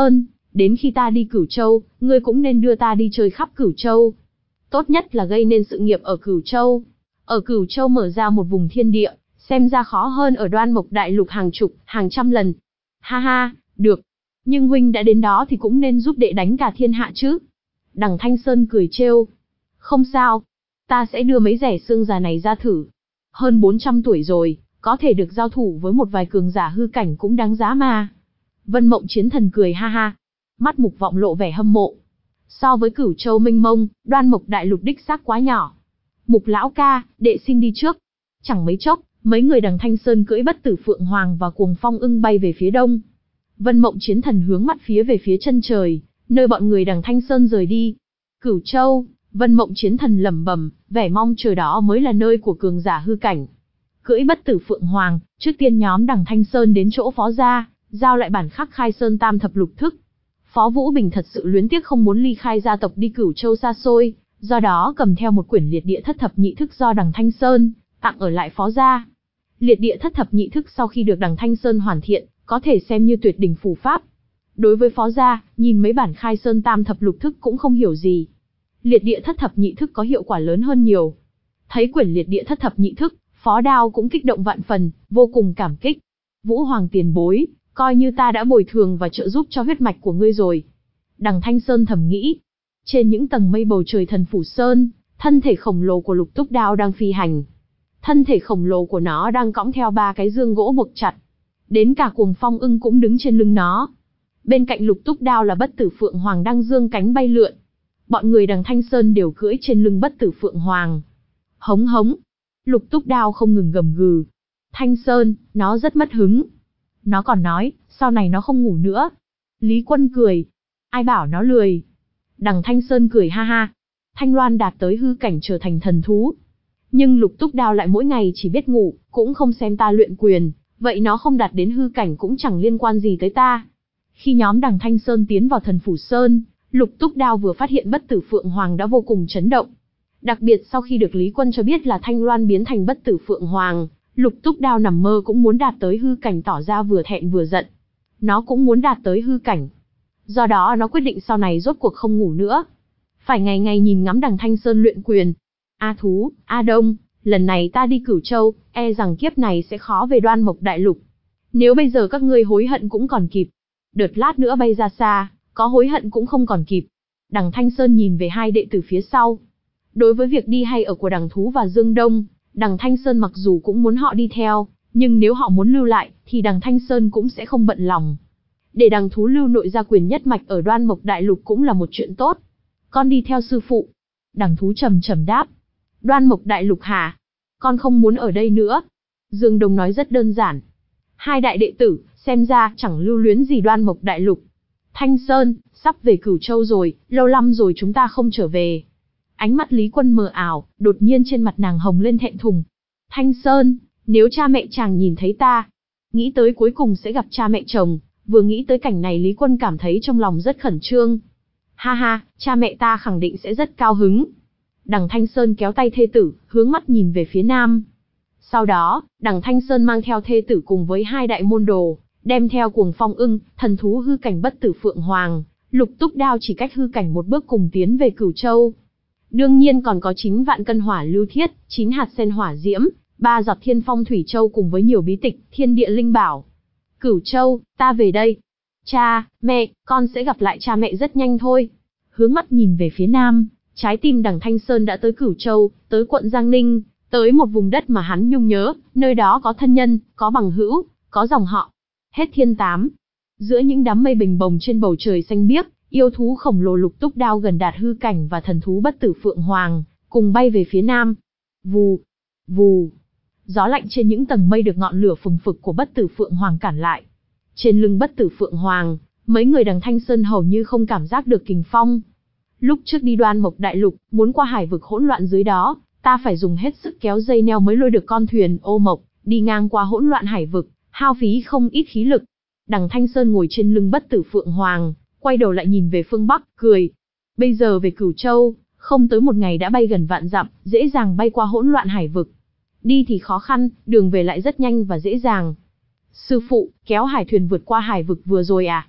Đến khi ta đi Cửu Châu, ngươi cũng nên đưa ta đi chơi khắp Cửu Châu. Tốt nhất là gây nên sự nghiệp ở Cửu Châu. Ở Cửu Châu mở ra một vùng thiên địa, xem ra khó hơn ở Đoan Mộc Đại Lục hàng chục, hàng trăm lần. Ha ha, được. Nhưng huynh đã đến đó thì cũng nên giúp đệ đánh cả thiên hạ chứ. Đằng Thanh Sơn cười trêu. Không sao. Ta sẽ đưa mấy rẻ xương già này ra thử. Hơn bốn trăm tuổi rồi, có thể được giao thủ với một vài cường giả hư cảnh cũng đáng giá mà. Vân Mộng Chiến Thần cười ha ha. Mắt Mục Vọng lộ vẻ hâm mộ. So với Cửu Châu mênh mông, Đoan Mộc Đại Lục đích xác quá nhỏ. Mục lão ca, đệ xin đi trước. Chẳng mấy chốc, mấy người đằng Thanh Sơn cưỡi Bất Tử Phượng Hoàng và Cuồng Phong Ưng bay về phía đông. Vân Mộng Chiến Thần hướng mắt phía về phía chân trời, nơi bọn người đằng Thanh Sơn rời đi. Cửu Châu, Vân Mộng Chiến Thần lẩm bẩm, vẻ mong chờ đó mới là nơi của cường giả hư cảnh. Cưỡi Bất Tử Phượng Hoàng, trước tiên nhóm đằng Thanh Sơn đến chỗ Phó gia, giao lại bản khắc Khai Sơn Tam Thập Lục Thức. Phó Vũ Bình thật sự luyến tiếc không muốn ly khai gia tộc đi Cửu Châu xa xôi, do đó cầm theo một quyển liệt địa thất thập nhị thức do đằng Thanh Sơn tặng ở lại Phó gia. Liệt địa thất thập nhị thức sau khi được đằng Thanh Sơn hoàn thiện, có thể xem như tuyệt đỉnh phù pháp. Đối với Phó gia, nhìn mấy bản Khai Sơn Tam Thập Lục Thức cũng không hiểu gì. Liệt địa thất thập nhị thức có hiệu quả lớn hơn nhiều. Thấy quyển liệt địa thất thập nhị thức, Phó Đao cũng kích động vạn phần, vô cùng cảm kích. Vũ Hoàng tiền bối, coi như ta đã bồi thường và trợ giúp cho huyết mạch của ngươi rồi. Đằng Thanh Sơn thầm nghĩ. Trên những tầng mây bầu trời Thần Phủ Sơn, thân thể khổng lồ của Lục Túc Đao đang phi hành. Thân thể khổng lồ của nó đang cõng theo ba cái dương gỗ buộc chặt. Đến cả Cuồng Phong Ưng cũng đứng trên lưng nó. Bên cạnh Lục Túc Đao là Bất Tử Phượng Hoàng đang dương cánh bay lượn. Bọn người đằng Thanh Sơn đều cưỡi trên lưng Bất Tử Phượng Hoàng. Hống hống. Lục Túc Đao không ngừng gầm gừ. Thanh Sơn, nó rất mất hứng. Nó còn nói, sau này nó không ngủ nữa. Lý Quân cười. Ai bảo nó lười. Đằng Thanh Sơn cười ha ha. Thanh Loan đạt tới hư cảnh trở thành thần thú. Nhưng Lục Túc Đao lại mỗi ngày chỉ biết ngủ, cũng không xem ta luyện quyền. Vậy nó không đạt đến hư cảnh cũng chẳng liên quan gì tới ta. Khi nhóm đằng Thanh Sơn tiến vào Thần Phủ Sơn, Lục Túc Đao vừa phát hiện Bất Tử Phượng Hoàng đã vô cùng chấn động. Đặc biệt sau khi được Lý Quân cho biết là Thanh Loan biến thành Bất Tử Phượng Hoàng, Lục Túc Đao nằm mơ cũng muốn đạt tới hư cảnh, tỏ ra vừa thẹn vừa giận. Nó cũng muốn đạt tới hư cảnh. Do đó nó quyết định sau này rốt cuộc không ngủ nữa. Phải ngày ngày nhìn ngắm đằng Thanh Sơn luyện quyền. A Thú, A Đông, lần này ta đi Cửu Châu, e rằng kiếp này sẽ khó về Đoan Mộc Đại Lục. Nếu bây giờ các ngươi hối hận cũng còn kịp. Đợt lát nữa bay ra xa, có hối hận cũng không còn kịp. Đằng Thanh Sơn nhìn về hai đệ tử phía sau. Đối với việc đi hay ở của đằng Thú và Dương Đông, đằng Thanh Sơn mặc dù cũng muốn họ đi theo, nhưng nếu họ muốn lưu lại, thì đằng Thanh Sơn cũng sẽ không bận lòng. Để đằng Thú lưu nội gia quyền nhất mạch ở Đoan Mộc Đại Lục cũng là một chuyện tốt. Con đi theo sư phụ. Đằng Thú trầm trầm đáp. Đoan Mộc Đại Lục hả? Con không muốn ở đây nữa. Dương Đông nói rất đơn giản. Hai đại đệ tử, xem ra chẳng lưu luyến gì Đoan Mộc Đại Lục. Thanh Sơn, sắp về Cửu Châu rồi, lâu lắm rồi chúng ta không trở về. Ánh mắt Lý Quân mờ ảo, đột nhiên trên mặt nàng hồng lên thẹn thùng. Thanh Sơn, nếu cha mẹ chàng nhìn thấy ta, nghĩ tới cuối cùng sẽ gặp cha mẹ chồng, vừa nghĩ tới cảnh này Lý Quân cảm thấy trong lòng rất khẩn trương. Ha ha, cha mẹ ta khẳng định sẽ rất cao hứng. Đằng Thanh Sơn kéo tay thê tử, hướng mắt nhìn về phía nam. Sau đó, đằng Thanh Sơn mang theo thê tử cùng với hai đại môn đồ, đem theo Cuồng Phong Ưng, thần thú hư cảnh Bất Tử Phượng Hoàng, Lục Túc Đao chỉ cách hư cảnh một bước cùng tiến về Cửu Châu. Đương nhiên còn có chín vạn cân hỏa lưu thiết, chín hạt sen hỏa diễm, ba giọt thiên phong thủy châu cùng với nhiều bí tịch, thiên địa linh bảo. Cửu Châu, ta về đây. Cha, mẹ, con sẽ gặp lại cha mẹ rất nhanh thôi. Hướng mắt nhìn về phía nam, trái tim đằng Thanh Sơn đã tới Cửu Châu, tới quận Giang Ninh, tới một vùng đất mà hắn nhung nhớ, nơi đó có thân nhân, có bằng hữu, có dòng họ. Hết thiên tám. Giữa những đám mây bình bồng trên bầu trời xanh biếc, yêu thú khổng lồ Lục Túc Đao gần đạt hư cảnh và thần thú Bất Tử Phượng Hoàng, cùng bay về phía nam. Vù, vù. Gió lạnh trên những tầng mây được ngọn lửa phừng phực của Bất Tử Phượng Hoàng cản lại. Trên lưng Bất Tử Phượng Hoàng, mấy người đằng Thanh Sơn hầu như không cảm giác được kình phong. Lúc trước đi Đoan Mộc Đại Lục, muốn qua hải vực hỗn loạn dưới đó, ta phải dùng hết sức kéo dây neo mới lôi được con thuyền ô mộc, đi ngang qua hỗn loạn hải vực, hao phí không ít khí lực. Đằng Thanh Sơn ngồi trên lưng Bất Tử Phượng Hoàng, quay đầu lại nhìn về phương Bắc, cười. Bây giờ về Cửu Châu, không tới một ngày đã bay gần vạn dặm, dễ dàng bay qua hỗn loạn hải vực. Đi thì khó khăn, đường về lại rất nhanh và dễ dàng. Sư phụ, kéo hải thuyền vượt qua hải vực vừa rồi à?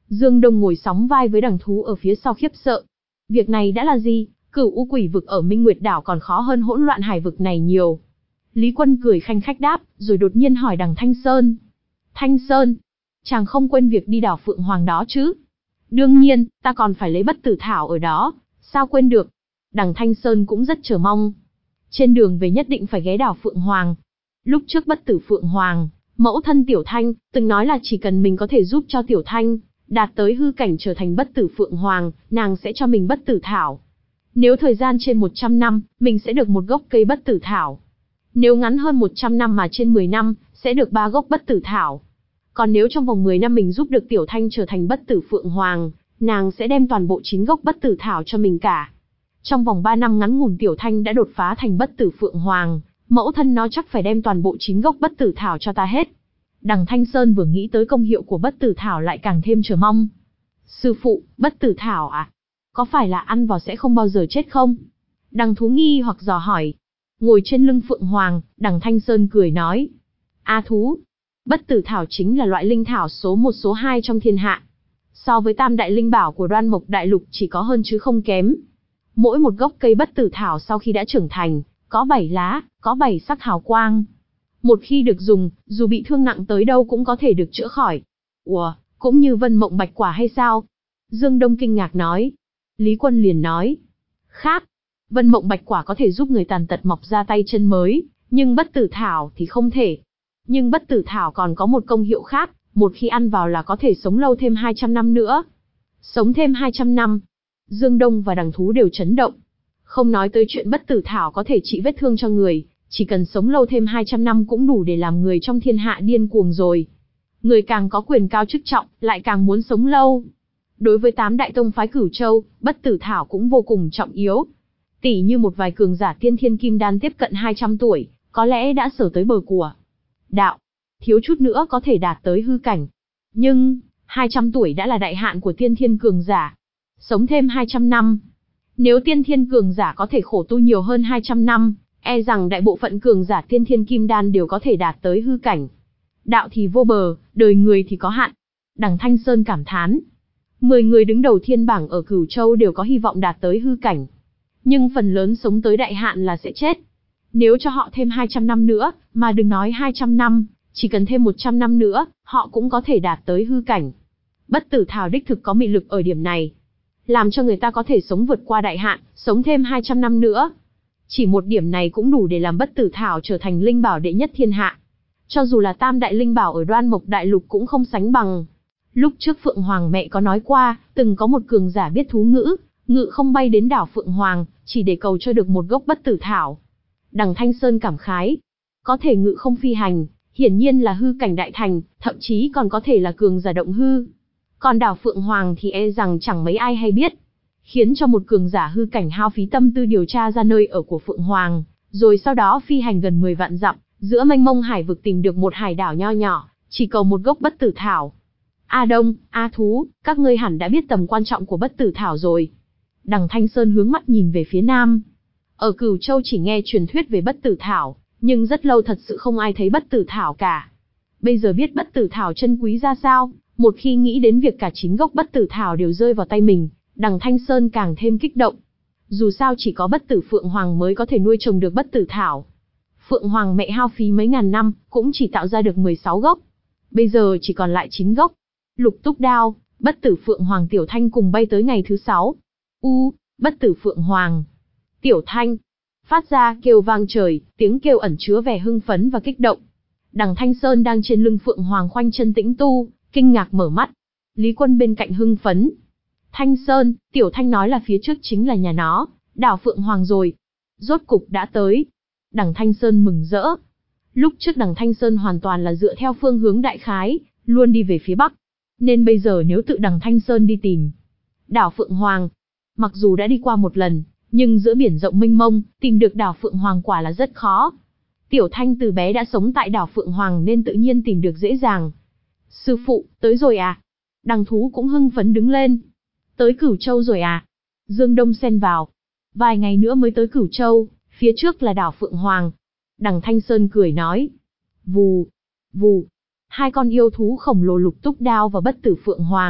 Dương Đông ngồi sóng vai với đằng thú ở phía sau khiếp sợ. Việc này đã là gì? Cửu U Quỷ vực ở Minh Nguyệt đảo còn khó hơn Hỗn Loạn Hải vực này nhiều. Lý Quân cười khanh khách đáp, rồi đột nhiên hỏi đằng Thanh Sơn. Thanh Sơn, chàng không quên việc đi đảo Phượng Hoàng đó chứ? Đương nhiên, ta còn phải lấy bất tử thảo ở đó, sao quên được? Đằng Thanh Sơn cũng rất chờ mong. Trên đường về nhất định phải ghé đảo Phượng Hoàng. Lúc trước bất tử Phượng Hoàng, mẫu thân Tiểu Thanh, từng nói là chỉ cần mình có thể giúp cho Tiểu Thanh đạt tới hư cảnh trở thành bất tử Phượng Hoàng, nàng sẽ cho mình bất tử thảo. Nếu thời gian trên một trăm năm, mình sẽ được một gốc cây bất tử thảo. Nếu ngắn hơn một trăm năm mà trên mười năm, sẽ được ba gốc bất tử thảo. Còn nếu trong vòng mười năm mình giúp được Tiểu Thanh trở thành bất tử Phượng Hoàng, nàng sẽ đem toàn bộ chín gốc bất tử thảo cho mình cả. Trong vòng ba năm ngắn ngủn Tiểu Thanh đã đột phá thành bất tử Phượng Hoàng, mẫu thân nó chắc phải đem toàn bộ chín gốc bất tử thảo cho ta hết. Đằng Thanh Sơn vừa nghĩ tới công hiệu của bất tử thảo lại càng thêm chờ mong. Sư phụ, bất tử thảo à? Có phải là ăn vào sẽ không bao giờ chết không? Đằng thú nghi hoặc dò hỏi. Ngồi trên lưng Phượng Hoàng, đằng Thanh Sơn cười nói. A thú, bất tử thảo chính là loại linh thảo số một số hai trong thiên hạ. So với tam đại linh bảo của Đoan Mộc Đại Lục chỉ có hơn chứ không kém. Mỗi một gốc cây bất tử thảo sau khi đã trưởng thành, có bảy lá, có bảy sắc hào quang. Một khi được dùng, dù bị thương nặng tới đâu cũng có thể được chữa khỏi. Ủa, cũng như Vân Mộng Bạch Quả hay sao? Dương Đông kinh ngạc nói. Lý Quân liền nói. Khác, Vân Mộng Bạch Quả có thể giúp người tàn tật mọc ra tay chân mới, nhưng bất tử thảo thì không thể. Nhưng bất tử thảo còn có một công hiệu khác, một khi ăn vào là có thể sống lâu thêm hai trăm năm nữa. Sống thêm hai trăm năm. Dương Đông và đằng thú đều chấn động. Không nói tới chuyện bất tử thảo có thể trị vết thương cho người, chỉ cần sống lâu thêm hai trăm năm cũng đủ để làm người trong thiên hạ điên cuồng rồi. Người càng có quyền cao chức trọng, lại càng muốn sống lâu. Đối với tám đại tông phái Cửu Châu, bất tử thảo cũng vô cùng trọng yếu. Tỷ như một vài cường giả tiên thiên kim đan tiếp cận hai trăm tuổi, có lẽ đã sở tới bờ của đạo, thiếu chút nữa có thể đạt tới hư cảnh. Nhưng, hai trăm tuổi đã là đại hạn của tiên thiên cường giả. Sống thêm hai trăm năm. Nếu tiên thiên cường giả có thể khổ tu nhiều hơn hai trăm năm, e rằng đại bộ phận cường giả tiên thiên kim đan đều có thể đạt tới hư cảnh. Đạo thì vô bờ, đời người thì có hạn. Đằng Thanh Sơn cảm thán. Mười người đứng đầu thiên bảng ở Cửu Châu đều có hy vọng đạt tới hư cảnh. Nhưng phần lớn sống tới đại hạn là sẽ chết. Nếu cho họ thêm hai trăm năm nữa, mà đừng nói hai trăm năm, chỉ cần thêm một trăm năm nữa, họ cũng có thể đạt tới hư cảnh. Bất tử thảo đích thực có mị lực ở điểm này. Làm cho người ta có thể sống vượt qua đại hạn, sống thêm hai trăm năm nữa. Chỉ một điểm này cũng đủ để làm bất tử thảo trở thành linh bảo đệ nhất thiên hạ. Cho dù là tam đại linh bảo ở Đoan Mộc Đại Lục cũng không sánh bằng. Lúc trước Phượng Hoàng mẹ có nói qua, từng có một cường giả biết thú ngữ, ngự không bay đến đảo Phượng Hoàng, chỉ để cầu cho được một gốc bất tử thảo. Đằng Thanh Sơn cảm khái. Có thể ngự không phi hành, hiển nhiên là hư cảnh đại thành, thậm chí còn có thể là cường giả động hư. Còn đảo Phượng Hoàng thì e rằng chẳng mấy ai hay biết. Khiến cho một cường giả hư cảnh hao phí tâm tư điều tra ra nơi ở của Phượng Hoàng, rồi sau đó phi hành gần mười vạn dặm, giữa mênh mông hải vực tìm được một hải đảo nho nhỏ, chỉ cầu một gốc bất tử thảo. A Đông, A Thú, các ngươi hẳn đã biết tầm quan trọng của bất tử thảo rồi. Đằng Thanh Sơn hướng mắt nhìn về phía nam. Ở Cửu Châu chỉ nghe truyền thuyết về bất tử thảo, nhưng rất lâu thật sự không ai thấy bất tử thảo cả. Bây giờ biết bất tử thảo chân quý ra sao, một khi nghĩ đến việc cả chín gốc bất tử thảo đều rơi vào tay mình, đằng Thanh Sơn càng thêm kích động. Dù sao chỉ có bất tử Phượng Hoàng mới có thể nuôi trồng được bất tử thảo. Phượng Hoàng mẹ hao phí mấy ngàn năm, cũng chỉ tạo ra được mười sáu gốc. Bây giờ chỉ còn lại chín gốc. Lục Túc Đao, bất tử Phượng Hoàng Tiểu Thanh cùng bay tới ngày thứ sáu. U, bất tử Phượng Hoàng. Tiểu Thanh. Phát ra kêu vang trời, tiếng kêu ẩn chứa vẻ hưng phấn và kích động. Đằng Thanh Sơn đang trên lưng Phượng Hoàng khoanh chân tĩnh tu, kinh ngạc mở mắt. Lý Quân bên cạnh hưng phấn. Thanh Sơn, Tiểu Thanh nói là phía trước chính là nhà nó, đảo Phượng Hoàng rồi. Rốt cục đã tới. Đằng Thanh Sơn mừng rỡ. Lúc trước đằng Thanh Sơn hoàn toàn là dựa theo phương hướng đại khái, luôn đi về phía bắc. Nên bây giờ nếu tự đằng Thanh Sơn đi tìm đảo Phượng Hoàng, mặc dù đã đi qua một lần, nhưng giữa biển rộng mênh mông, tìm được đảo Phượng Hoàng quả là rất khó. Tiểu Thanh từ bé đã sống tại đảo Phượng Hoàng nên tự nhiên tìm được dễ dàng. Sư phụ, tới rồi à? Đằng Thú cũng hưng phấn đứng lên. Tới Cửu Châu rồi à? Dương Đông xen vào. Vài ngày nữa mới tới Cửu Châu, phía trước là đảo Phượng Hoàng. Đằng Thanh Sơn cười nói. Vù, vù. Hai con yêu thú khổng lồ Lục Túc Đao và bất tử Phượng Hoàng,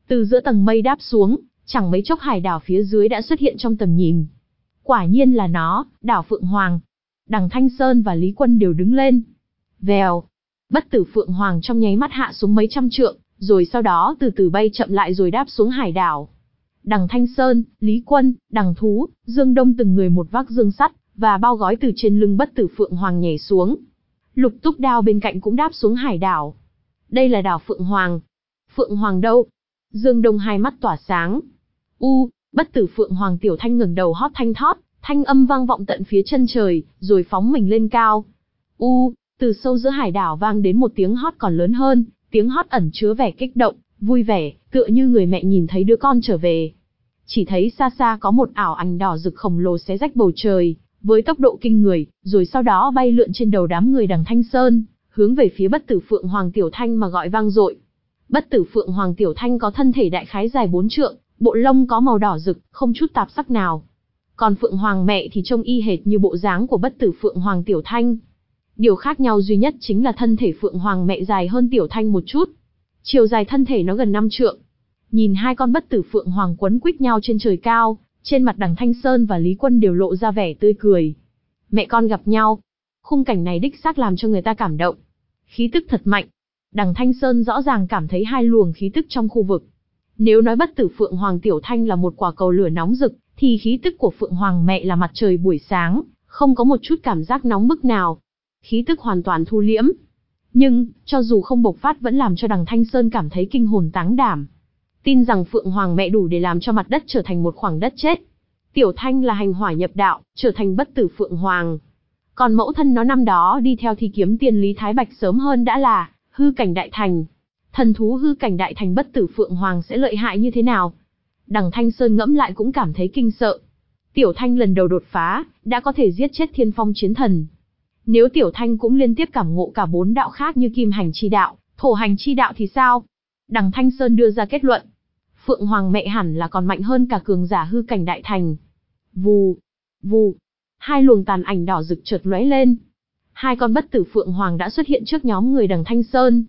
Từ giữa tầng mây đáp xuống, chẳng mấy chốc hải đảo phía dưới đã xuất hiện trong tầm nhìn. Quả nhiên là nó, đảo Phượng Hoàng. Đằng Thanh Sơn và Lý Quân đều đứng lên. Vèo, Bất Tử Phượng Hoàng trong nháy mắt hạ xuống mấy trăm trượng, rồi sau đó từ từ bay chậm lại rồi đáp xuống hải đảo. Đằng Thanh Sơn, Lý Quân, Đằng Thú, Dương Đông từng người một vác dương sắt, và bao gói từ trên lưng Bất Tử Phượng Hoàng nhảy xuống. Lục Túc Đao bên cạnh cũng đáp xuống hải đảo. Đây là đảo Phượng Hoàng. Phượng Hoàng đâu? Dương Đông hai mắt tỏa sáng. U, Bất Tử Phượng Hoàng Tiểu Thanh ngẩng đầu hót thanh thót, thanh âm vang vọng tận phía chân trời, rồi phóng mình lên cao. U, từ sâu giữa hải đảo vang đến một tiếng hót còn lớn hơn, tiếng hót ẩn chứa vẻ kích động, vui vẻ, tựa như người mẹ nhìn thấy đứa con trở về. Chỉ thấy xa xa có một ảo ảnh đỏ rực khổng lồ xé rách bầu trời, với tốc độ kinh người, rồi sau đó bay lượn trên đầu đám người đằng Thanh Sơn, hướng về phía Bất Tử Phượng Hoàng Tiểu Thanh mà gọi vang dội. Bất Tử Phượng Hoàng Tiểu Thanh có thân thể đại khái dài bốn trượng, bộ lông có màu đỏ rực, không chút tạp sắc nào. Còn Phượng Hoàng mẹ thì trông y hệt như bộ dáng của Bất Tử Phượng Hoàng Tiểu Thanh. Điều khác nhau duy nhất chính là thân thể Phượng Hoàng mẹ dài hơn Tiểu Thanh một chút. Chiều dài thân thể nó gần năm trượng. Nhìn hai con Bất Tử Phượng Hoàng quấn quýt nhau trên trời cao, trên mặt đằng Thanh Sơn và Lý Quân đều lộ ra vẻ tươi cười. Mẹ con gặp nhau. Khung cảnh này đích xác làm cho người ta cảm động. Khí tức thật mạnh. Đằng Thanh Sơn rõ ràng cảm thấy hai luồng khí tức trong khu vực. Nếu nói Bất Tử Phượng Hoàng Tiểu Thanh là một quả cầu lửa nóng rực, thì khí tức của Phượng Hoàng mẹ là mặt trời buổi sáng, không có một chút cảm giác nóng bức nào. Khí tức hoàn toàn thu liễm. Nhưng, cho dù không bộc phát vẫn làm cho đằng Thanh Sơn cảm thấy kinh hồn táng đảm. Tin rằng Phượng Hoàng mẹ đủ để làm cho mặt đất trở thành một khoảng đất chết. Tiểu Thanh là hành hỏa nhập đạo, trở thành Bất Tử Phượng Hoàng. Còn mẫu thân nó năm đó đi theo Thi Kiếm Tiên Lý Thái Bạch sớm hơn đã là hư cảnh đại thành. Thần thú hư cảnh đại thành Bất Tử Phượng Hoàng sẽ lợi hại như thế nào? Đằng Thanh Sơn ngẫm lại cũng cảm thấy kinh sợ. Tiểu Thanh lần đầu đột phá, đã có thể giết chết Thiên Phong Chiến Thần. Nếu Tiểu Thanh cũng liên tiếp cảm ngộ cả bốn đạo khác như Kim Hành Chi Đạo, Thổ Hành Chi Đạo thì sao? Đằng Thanh Sơn đưa ra kết luận. Phượng Hoàng mẹ hẳn là còn mạnh hơn cả cường giả hư cảnh đại thành. Vù, vù, hai luồng tàn ảnh đỏ rực chợt lóe lên. Hai con Bất Tử Phượng Hoàng đã xuất hiện trước nhóm người đằng Thanh Sơn.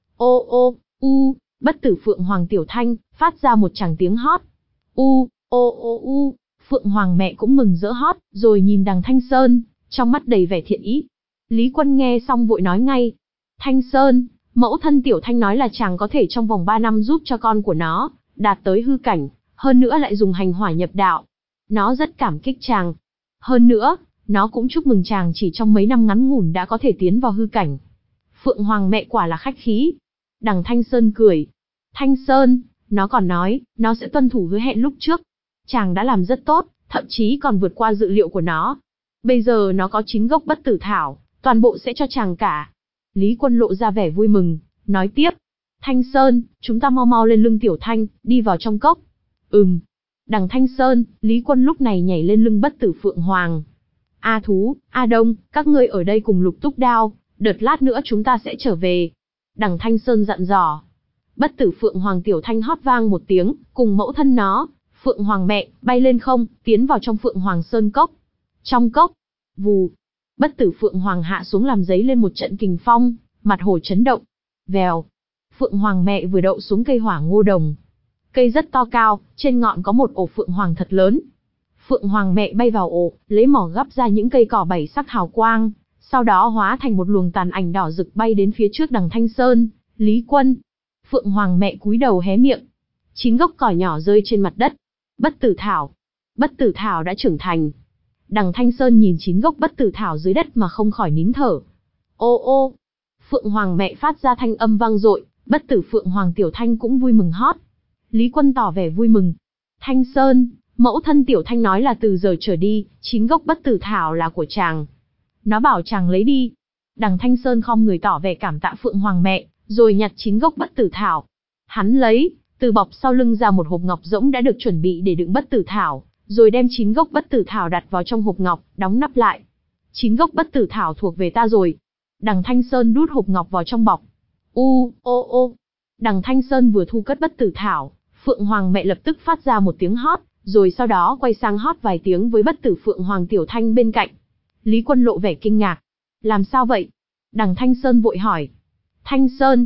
Ô ô, u, Bất Tử Phượng Hoàng Tiểu Thanh phát ra một tràng tiếng hót. U, ô ô u, Phượng Hoàng mẹ cũng mừng rỡ hót, rồi nhìn đằng Thanh Sơn, trong mắt đầy vẻ thiện ý. Lý Quân nghe xong vội nói ngay. Thanh Sơn, mẫu thân Tiểu Thanh nói là chàng có thể trong vòng ba năm giúp cho con của nó đạt tới hư cảnh, hơn nữa lại dùng hành hỏa nhập đạo. Nó rất cảm kích chàng. Hơn nữa, nó cũng chúc mừng chàng chỉ trong mấy năm ngắn ngủn đã có thể tiến vào hư cảnh. Phượng Hoàng mẹ quả là khách khí. Đằng Thanh Sơn cười. Thanh Sơn, nó còn nói, nó sẽ tuân thủ hứa hẹn lúc trước. Chàng đã làm rất tốt, thậm chí còn vượt qua dự liệu của nó. Bây giờ nó có chín gốc bất tử thảo, toàn bộ sẽ cho chàng cả. Lý Quân lộ ra vẻ vui mừng, nói tiếp. Thanh Sơn, chúng ta mau mau lên lưng Tiểu Thanh, đi vào trong cốc. Ừm. Đằng Thanh Sơn, Lý Quân lúc này nhảy lên lưng Bất Tử Phượng Hoàng. A Thú, A Đông, các ngươi ở đây cùng Lục Túc Đao, đợt lát nữa chúng ta sẽ trở về. Đằng Thanh Sơn dặn dò. Bất Tử Phượng Hoàng Tiểu Thanh hót vang một tiếng, cùng mẫu thân nó, Phượng Hoàng mẹ, bay lên không, tiến vào trong Phượng Hoàng Sơn Cốc. Trong cốc, vù, Bất Tử Phượng Hoàng hạ xuống làm giấy lên một trận kình phong, mặt hồ chấn động. Vèo, Phượng Hoàng mẹ vừa đậu xuống cây hỏa ngô đồng. Cây rất to cao, trên ngọn có một ổ Phượng Hoàng thật lớn. Phượng Hoàng mẹ bay vào ổ, lấy mỏ gắp ra những cây cỏ bảy sắc hào quang, sau đó hóa thành một luồng tàn ảnh đỏ rực bay đến phía trước đằng Thanh Sơn, Lý Quân. Phượng Hoàng mẹ cúi đầu hé miệng. Chín gốc cỏ nhỏ rơi trên mặt đất. Bất tử thảo. Bất tử thảo đã trưởng thành. Đằng Thanh Sơn nhìn chín gốc bất tử thảo dưới đất mà không khỏi nín thở. Ô ô. Phượng Hoàng mẹ phát ra thanh âm vang dội, Bất Tử Phượng Hoàng Tiểu Thanh cũng vui mừng hót. Lý Quân tỏ vẻ vui mừng. Thanh Sơn, mẫu thân Tiểu Thanh nói là từ giờ trở đi, chín gốc bất tử thảo là của chàng. Nó bảo chàng lấy đi. Đằng Thanh Sơn khom người tỏ vẻ cảm tạ Phượng Hoàng mẹ, rồi nhặt chín gốc bất tử thảo. Hắn lấy, từ bọc sau lưng ra một hộp ngọc rỗng đã được chuẩn bị để đựng bất tử thảo, rồi đem chín gốc bất tử thảo đặt vào trong hộp ngọc, đóng nắp lại. Chín gốc bất tử thảo thuộc về ta rồi. Đằng Thanh Sơn đút hộp ngọc vào trong bọc. U, ô ô. Đằng Thanh Sơn vừa thu cất bất tử thảo, Phượng Hoàng mẹ lập tức phát ra một tiếng hót, rồi sau đó quay sang hót vài tiếng với Bất Tử Phượng Hoàng Tiểu Thanh bên cạnh. Lý Quân lộ vẻ kinh ngạc. Làm sao vậy? Đằng Thanh Sơn vội hỏi. Thanh Sơn.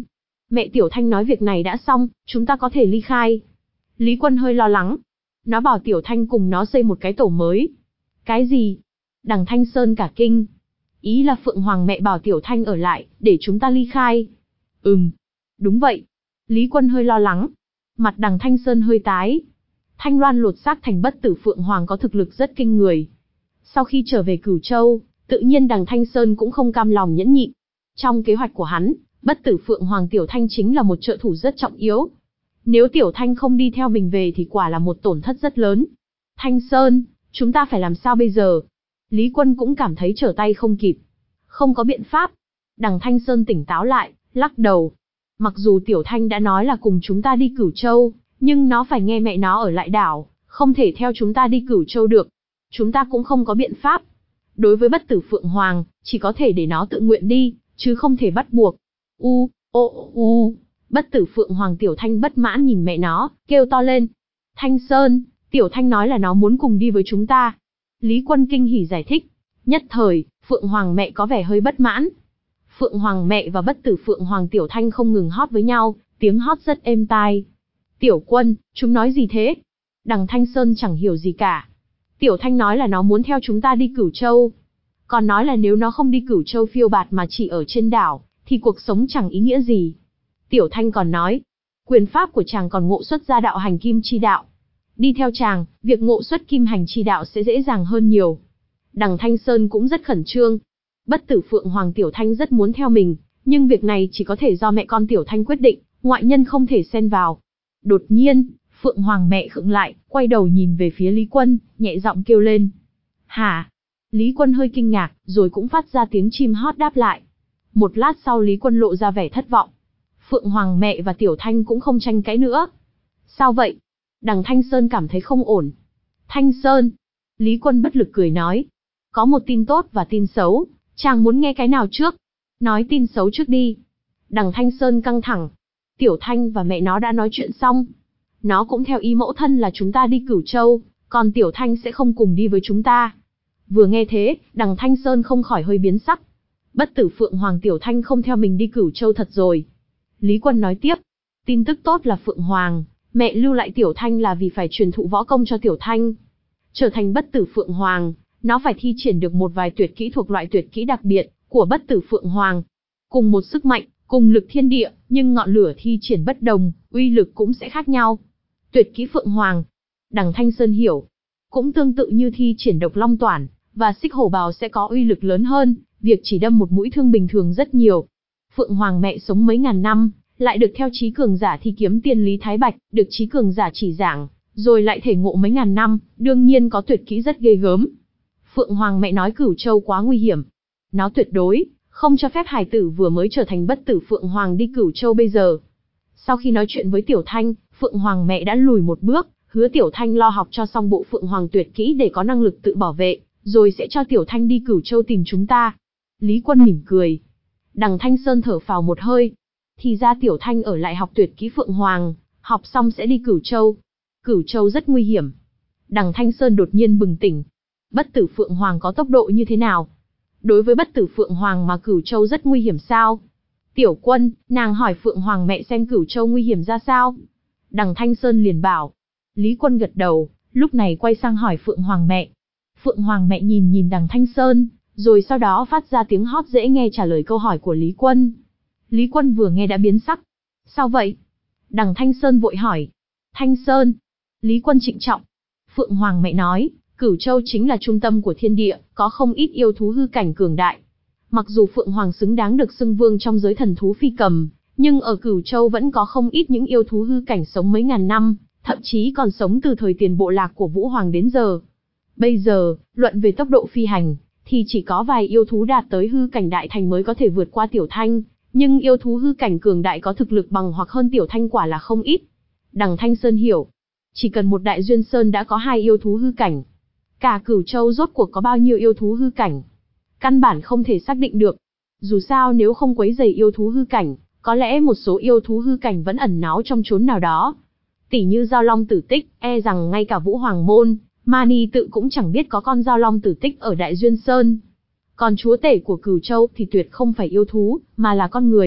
Mẹ Tiểu Thanh nói việc này đã xong, chúng ta có thể ly khai. Lý Quân hơi lo lắng. Nó bảo Tiểu Thanh cùng nó xây một cái tổ mới. Cái gì? Đằng Thanh Sơn cả kinh. Ý là Phượng Hoàng mẹ bảo Tiểu Thanh ở lại, để chúng ta ly khai. Ừm, đúng vậy. Lý Quân hơi lo lắng. Mặt đằng Thanh Sơn hơi tái. Thanh Loan lột xác thành bất tử Phượng Hoàng có thực lực rất kinh người. Sau khi trở về Cửu Châu, tự nhiên đằng Thanh Sơn cũng không cam lòng nhẫn nhịn. Trong kế hoạch của hắn, bất tử Phượng Hoàng Tiểu Thanh chính là một trợ thủ rất trọng yếu. Nếu Tiểu Thanh không đi theo mình về thì quả là một tổn thất rất lớn. Thanh Sơn, chúng ta phải làm sao bây giờ? Lý Quân cũng cảm thấy trở tay không kịp. Không có biện pháp. Đằng Thanh Sơn tỉnh táo lại, lắc đầu. Mặc dù Tiểu Thanh đã nói là cùng chúng ta đi Cửu Châu, nhưng nó phải nghe mẹ nó ở lại đảo, không thể theo chúng ta đi Cửu Châu được. Chúng ta cũng không có biện pháp. Đối với bất tử Phượng Hoàng, chỉ có thể để nó tự nguyện đi, chứ không thể bắt buộc. U, ô, u. Bất tử Phượng Hoàng Tiểu Thanh bất mãn nhìn mẹ nó, kêu to lên. Thanh Sơn, Tiểu Thanh nói là nó muốn cùng đi với chúng ta. Lý Quân kinh hỉ giải thích. Nhất thời, Phượng Hoàng mẹ có vẻ hơi bất mãn. Phượng Hoàng mẹ và bất tử Phượng Hoàng Tiểu Thanh không ngừng hót với nhau, tiếng hót rất êm tai. Tiểu Quân, chúng nói gì thế? Đằng Thanh Sơn chẳng hiểu gì cả. Tiểu Thanh nói là nó muốn theo chúng ta đi Cửu Châu. Còn nói là nếu nó không đi Cửu Châu phiêu bạt mà chỉ ở trên đảo, thì cuộc sống chẳng ý nghĩa gì. Tiểu Thanh còn nói, quyền pháp của chàng còn ngộ xuất ra đạo hành kim chi đạo. Đi theo chàng, việc ngộ xuất kim hành chi đạo sẽ dễ dàng hơn nhiều. Đằng Thanh Sơn cũng rất khẩn trương. Bất tử Phượng Hoàng Tiểu Thanh rất muốn theo mình, nhưng việc này chỉ có thể do mẹ con Tiểu Thanh quyết định, ngoại nhân không thể xen vào. Đột nhiên, Phượng Hoàng mẹ khựng lại, quay đầu nhìn về phía Lý Quân, nhẹ giọng kêu lên. Hả? Lý Quân hơi kinh ngạc, rồi cũng phát ra tiếng chim hót đáp lại. Một lát sau Lý Quân lộ ra vẻ thất vọng. Phượng Hoàng mẹ và Tiểu Thanh cũng không tranh cãi nữa. Sao vậy? Đằng Thanh Sơn cảm thấy không ổn. Thanh Sơn. Lý Quân bất lực cười nói. Có một tin tốt và tin xấu, chàng muốn nghe cái nào trước? Nói tin xấu trước đi. Đằng Thanh Sơn căng thẳng. Tiểu Thanh và mẹ nó đã nói chuyện xong. Nó cũng theo ý mẫu thân là chúng ta đi Cửu Châu, còn Tiểu Thanh sẽ không cùng đi với chúng ta. Vừa nghe thế, đằng Thanh Sơn không khỏi hơi biến sắc. Bất tử Phượng Hoàng Tiểu Thanh không theo mình đi Cửu Châu thật rồi. Lý Quân nói tiếp. Tin tức tốt là Phượng Hoàng mẹ lưu lại Tiểu Thanh là vì phải truyền thụ võ công cho Tiểu Thanh. Trở thành bất tử Phượng Hoàng, nó phải thi triển được một vài tuyệt kỹ thuộc loại tuyệt kỹ đặc biệt của bất tử Phượng Hoàng. Cùng một sức mạnh, cùng lực thiên địa, nhưng ngọn lửa thi triển bất đồng, uy lực cũng sẽ khác nhau. Tuyệt kỹ Phượng Hoàng. Đằng Thanh Sơn hiểu. Cũng tương tự như thi triển độc long toản, và xích hổ bào sẽ có uy lực lớn hơn, việc chỉ đâm một mũi thương bình thường rất nhiều. Phượng Hoàng mẹ sống mấy ngàn năm, lại được theo trí cường giả thi kiếm tiên Lý Thái Bạch, được trí cường giả chỉ giảng, rồi lại thể ngộ mấy ngàn năm, đương nhiên có tuyệt kỹ rất ghê gớm. Phượng Hoàng mẹ nói Cửu Châu quá nguy hiểm. Nó tuyệt đối không cho phép hài tử vừa mới trở thành bất tử Phượng Hoàng đi Cửu Châu bây giờ. Sau khi nói chuyện với Tiểu Thanh, Phượng Hoàng mẹ đã lùi một bước, hứa Tiểu Thanh lo học cho xong bộ Phượng Hoàng tuyệt kỹ để có năng lực tự bảo vệ, rồi sẽ cho Tiểu Thanh đi Cửu Châu tìm chúng ta. Lý Quân mỉm cười. Đằng Thanh Sơn thở phào một hơi. Thì ra Tiểu Thanh ở lại học tuyệt kỹ Phượng Hoàng, học xong sẽ đi Cửu Châu. Cửu Châu rất nguy hiểm. Đằng Thanh Sơn đột nhiên bừng tỉnh. Bất tử Phượng Hoàng có tốc độ như thế nào? Đối với bất tử Phượng Hoàng mà Cửu Châu rất nguy hiểm sao? Tiểu Quân, nàng hỏi Phượng Hoàng mẹ xem Cửu Châu nguy hiểm ra sao? Đằng Thanh Sơn liền bảo. Lý Quân gật đầu, lúc này quay sang hỏi Phượng Hoàng mẹ. Phượng Hoàng mẹ nhìn nhìn đằng Thanh Sơn, rồi sau đó phát ra tiếng hót dễ nghe trả lời câu hỏi của Lý Quân. Lý Quân vừa nghe đã biến sắc. Sao vậy? Đằng Thanh Sơn vội hỏi. Thanh Sơn. Lý Quân trịnh trọng. Phượng Hoàng mẹ nói, Cửu Châu chính là trung tâm của thiên địa, có không ít yêu thú hư cảnh cường đại. Mặc dù Phượng Hoàng xứng đáng được xưng vương trong giới thần thú phi cầm, nhưng ở Cửu Châu vẫn có không ít những yêu thú hư cảnh sống mấy ngàn năm, thậm chí còn sống từ thời tiền bộ lạc của Vũ Hoàng đến giờ. Bây giờ, luận về tốc độ phi hành, thì chỉ có vài yêu thú đạt tới hư cảnh đại thành mới có thể vượt qua Tiểu Thanh, nhưng yêu thú hư cảnh cường đại có thực lực bằng hoặc hơn Tiểu Thanh quả là không ít. Đằng Thanh Sơn hiểu, chỉ cần một đại duyên sơn đã có hai yêu thú hư cảnh. Cả Cửu Châu rốt cuộc có bao nhiêu yêu thú hư cảnh? Căn bản không thể xác định được. Dù sao nếu không quấy rầy yêu thú hư cảnh, có lẽ một số yêu thú hư cảnh vẫn ẩn náu trong chốn nào đó. Tỷ như Giao Long Tử Tích, e rằng ngay cả Vũ Hoàng Môn, Mani tự cũng chẳng biết có con Giao Long Tử Tích ở Đại Duyên Sơn. Còn chúa tể của Cửu Châu thì tuyệt không phải yêu thú, mà là con người.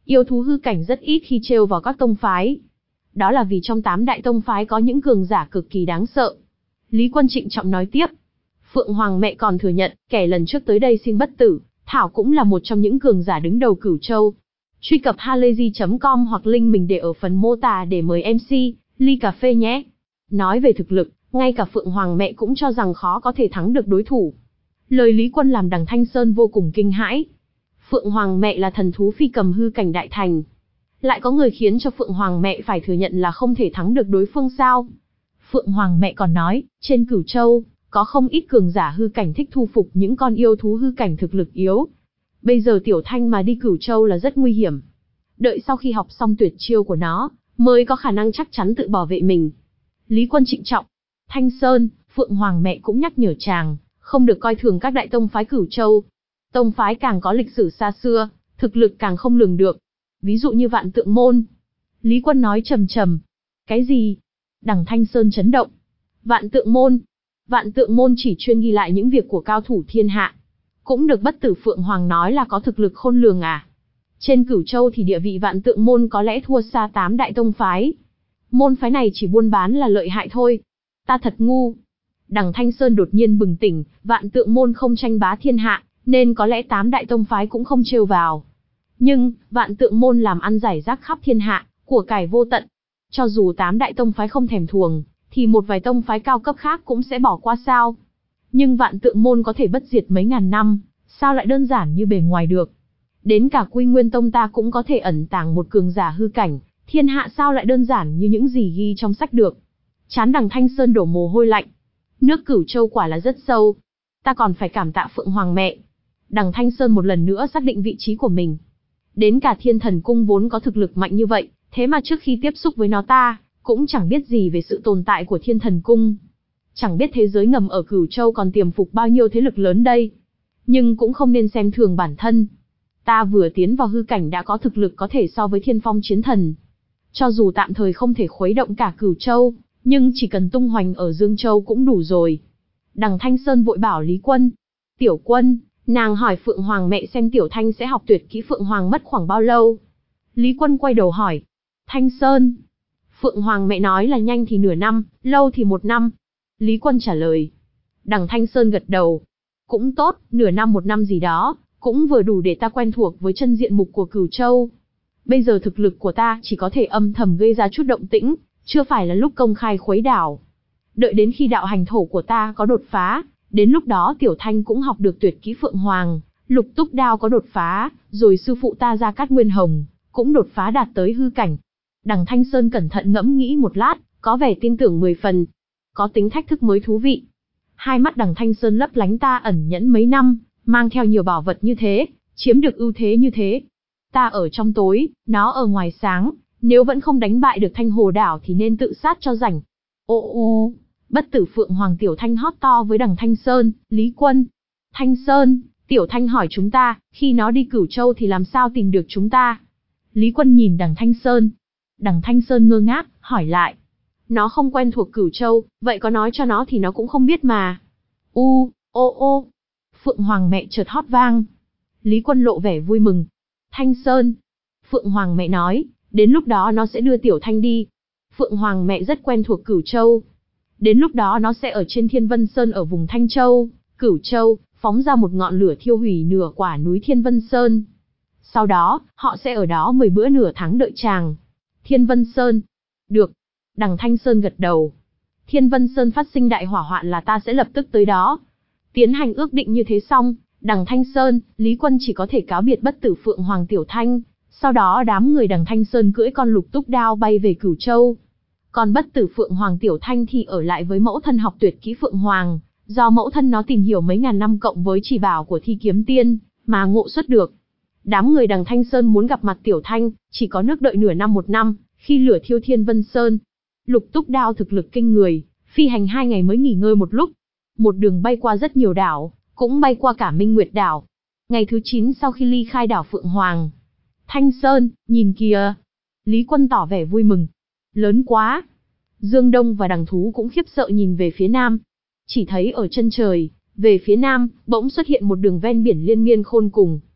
Yêu thú hư cảnh rất ít khi trêu vào các tông phái. Đó là vì trong tám đại tông phái có những cường giả cực kỳ đáng sợ. Lý Quân trịnh trọng nói tiếp. Phượng Hoàng mẹ còn thừa nhận, kẻ lần trước tới đây xin bất tử, Thảo cũng là một trong những cường giả đứng đầu Cửu Châu. Truy cập halayzi chấm com hoặc link mình để ở phần mô tả để mời em xê, ly cà phê nhé. Nói về thực lực, ngay cả Phượng Hoàng mẹ cũng cho rằng khó có thể thắng được đối thủ. Lời Lý Quân làm Đằng Thanh Sơn vô cùng kinh hãi. Phượng Hoàng mẹ là thần thú phi cầm hư cảnh đại thành. Lại có người khiến cho Phượng Hoàng mẹ phải thừa nhận là không thể thắng được đối phương sao? Phượng Hoàng mẹ còn nói, trên Cửu Châu, có không ít cường giả hư cảnh thích thu phục những con yêu thú hư cảnh thực lực yếu. Bây giờ Tiểu Thanh mà đi Cửu Châu là rất nguy hiểm. Đợi sau khi học xong tuyệt chiêu của nó, mới có khả năng chắc chắn tự bảo vệ mình. Lý Quân trịnh trọng. Thanh Sơn, Phượng Hoàng mẹ cũng nhắc nhở chàng, không được coi thường các đại tông phái Cửu Châu. Tông phái càng có lịch sử xa xưa, thực lực càng không lường được. Ví dụ như Vạn Tượng Môn. Lý Quân nói trầm trầm. Cái gì? Đằng Thanh Sơn chấn động. Vạn Tượng Môn. Vạn Tượng Môn chỉ chuyên ghi lại những việc của cao thủ thiên hạ. Cũng được Bất Tử Phượng Hoàng nói là có thực lực khôn lường à? Trên Cửu Châu thì địa vị Vạn Tượng Môn có lẽ thua xa tám đại tông phái. Môn phái này chỉ buôn bán là lợi hại thôi. Ta thật ngu. Đằng Thanh Sơn đột nhiên bừng tỉnh, Vạn Tượng Môn không tranh bá thiên hạ, nên có lẽ tám đại tông phái cũng không trêu vào. Nhưng, Vạn Tượng Môn làm ăn giải rác khắp thiên hạ, của cải vô tận. Cho dù tám đại tông phái không thèm thuồng, thì một vài tông phái cao cấp khác cũng sẽ bỏ qua sao. Nhưng Vạn Tượng Môn có thể bất diệt mấy ngàn năm, sao lại đơn giản như bề ngoài được. Đến cả Quy Nguyên Tông ta cũng có thể ẩn tàng một cường giả hư cảnh, thiên hạ sao lại đơn giản như những gì ghi trong sách được. Chán Đằng Thanh Sơn đổ mồ hôi lạnh. Nước Cửu Châu quả là rất sâu. Ta còn phải cảm tạ Phượng Hoàng mẹ. Đằng Thanh Sơn một lần nữa xác định vị trí của mình. Đến cả Thiên Thần Cung vốn có thực lực mạnh như vậy, thế mà trước khi tiếp xúc với nó ta, cũng chẳng biết gì về sự tồn tại của Thiên Thần Cung. Chẳng biết thế giới ngầm ở Cửu Châu còn tiềm phục bao nhiêu thế lực lớn đây. Nhưng cũng không nên xem thường bản thân. Ta vừa tiến vào hư cảnh đã có thực lực có thể so với Thiên Phong Chiến Thần. Cho dù tạm thời không thể khuấy động cả Cửu Châu, nhưng chỉ cần tung hoành ở Dương Châu cũng đủ rồi. Đằng Thanh Sơn vội bảo Lý Quân. Tiểu Quân, nàng hỏi Phượng Hoàng mẹ xem Tiểu Thanh sẽ học tuyệt kỹ Phượng Hoàng mất khoảng bao lâu. Lý Quân quay đầu hỏi. Thanh Sơn. Phượng Hoàng mẹ nói là nhanh thì nửa năm, lâu thì một năm. Lý Quân trả lời. Đằng Thanh Sơn gật đầu. Cũng tốt, nửa năm một năm gì đó, cũng vừa đủ để ta quen thuộc với chân diện mục của Cửu Châu. Bây giờ thực lực của ta chỉ có thể âm thầm gây ra chút động tĩnh, chưa phải là lúc công khai khuấy đảo. Đợi đến khi đạo hành thổ của ta có đột phá, đến lúc đó Tiểu Thanh cũng học được tuyệt kỹ Phượng Hoàng, Lục Túc Đao có đột phá, rồi sư phụ ta Gia Cát Nguyên Hồng cũng đột phá đạt tới hư cảnh. Đằng Thanh Sơn cẩn thận ngẫm nghĩ một lát, có vẻ tin tưởng mười phần. Có tính thách thức mới thú vị. Hai mắt Đằng Thanh Sơn lấp lánh ta ẩn nhẫn mấy năm, mang theo nhiều bảo vật như thế, chiếm được ưu thế như thế. Ta ở trong tối, nó ở ngoài sáng, nếu vẫn không đánh bại được Thanh Hồ Đảo thì nên tự sát cho rảnh. Ô ô, Bất Tử Phượng Hoàng Tiểu Thanh hót to với Đằng Thanh Sơn, Lý Quân. Thanh Sơn, Tiểu Thanh hỏi chúng ta, khi nó đi Cửu Châu thì làm sao tìm được chúng ta? Lý Quân nhìn Đằng Thanh Sơn. Đằng Thanh Sơn ngơ ngác, hỏi lại. Nó không quen thuộc Cửu Châu, vậy có nói cho nó thì nó cũng không biết mà. U, ô ô. Phượng Hoàng mẹ chợt hót vang. Lý Quân lộ vẻ vui mừng. Thanh Sơn. Phượng Hoàng mẹ nói, đến lúc đó nó sẽ đưa Tiểu Thanh đi. Phượng Hoàng mẹ rất quen thuộc Cửu Châu. Đến lúc đó nó sẽ ở trên Thiên Vân Sơn ở vùng Thanh Châu, Cửu Châu, phóng ra một ngọn lửa thiêu hủy nửa quả núi Thiên Vân Sơn. Sau đó, họ sẽ ở đó mười bữa nửa tháng đợi chàng. Thiên Vân Sơn. Được. Đằng Thanh Sơn gật đầu. Thiên Vân Sơn phát sinh đại hỏa hoạn là ta sẽ lập tức tới đó. Tiến hành ước định như thế xong, Đằng Thanh Sơn, Lý Quân chỉ có thể cáo biệt Bất Tử Phượng Hoàng Tiểu Thanh. Sau đó đám người Đằng Thanh Sơn cưỡi con Lục Túc Đao bay về Cửu Châu. Còn Bất Tử Phượng Hoàng Tiểu Thanh thì ở lại với mẫu thân học tuyệt kỹ Phượng Hoàng, do mẫu thân nó tìm hiểu mấy ngàn năm cộng với chỉ bảo của Thi Kiếm Tiên, mà ngộ xuất được. Đám người Đằng Thanh Sơn muốn gặp mặt Tiểu Thanh, chỉ có nước đợi nửa năm một năm, khi lửa thiêu Thiên Vân Sơn. Lục Túc Đao thực lực kinh người, phi hành hai ngày mới nghỉ ngơi một lúc. Một đường bay qua rất nhiều đảo, cũng bay qua cả Minh Nguyệt Đảo. Ngày thứ chín sau khi ly khai đảo Phượng Hoàng. Thanh Sơn, nhìn kìa. Lý Quân tỏ vẻ vui mừng. Lớn quá. Dương Đông và Đằng Thú cũng khiếp sợ nhìn về phía nam. Chỉ thấy ở chân trời, về phía nam, bỗng xuất hiện một đường ven biển liên miên khôn cùng.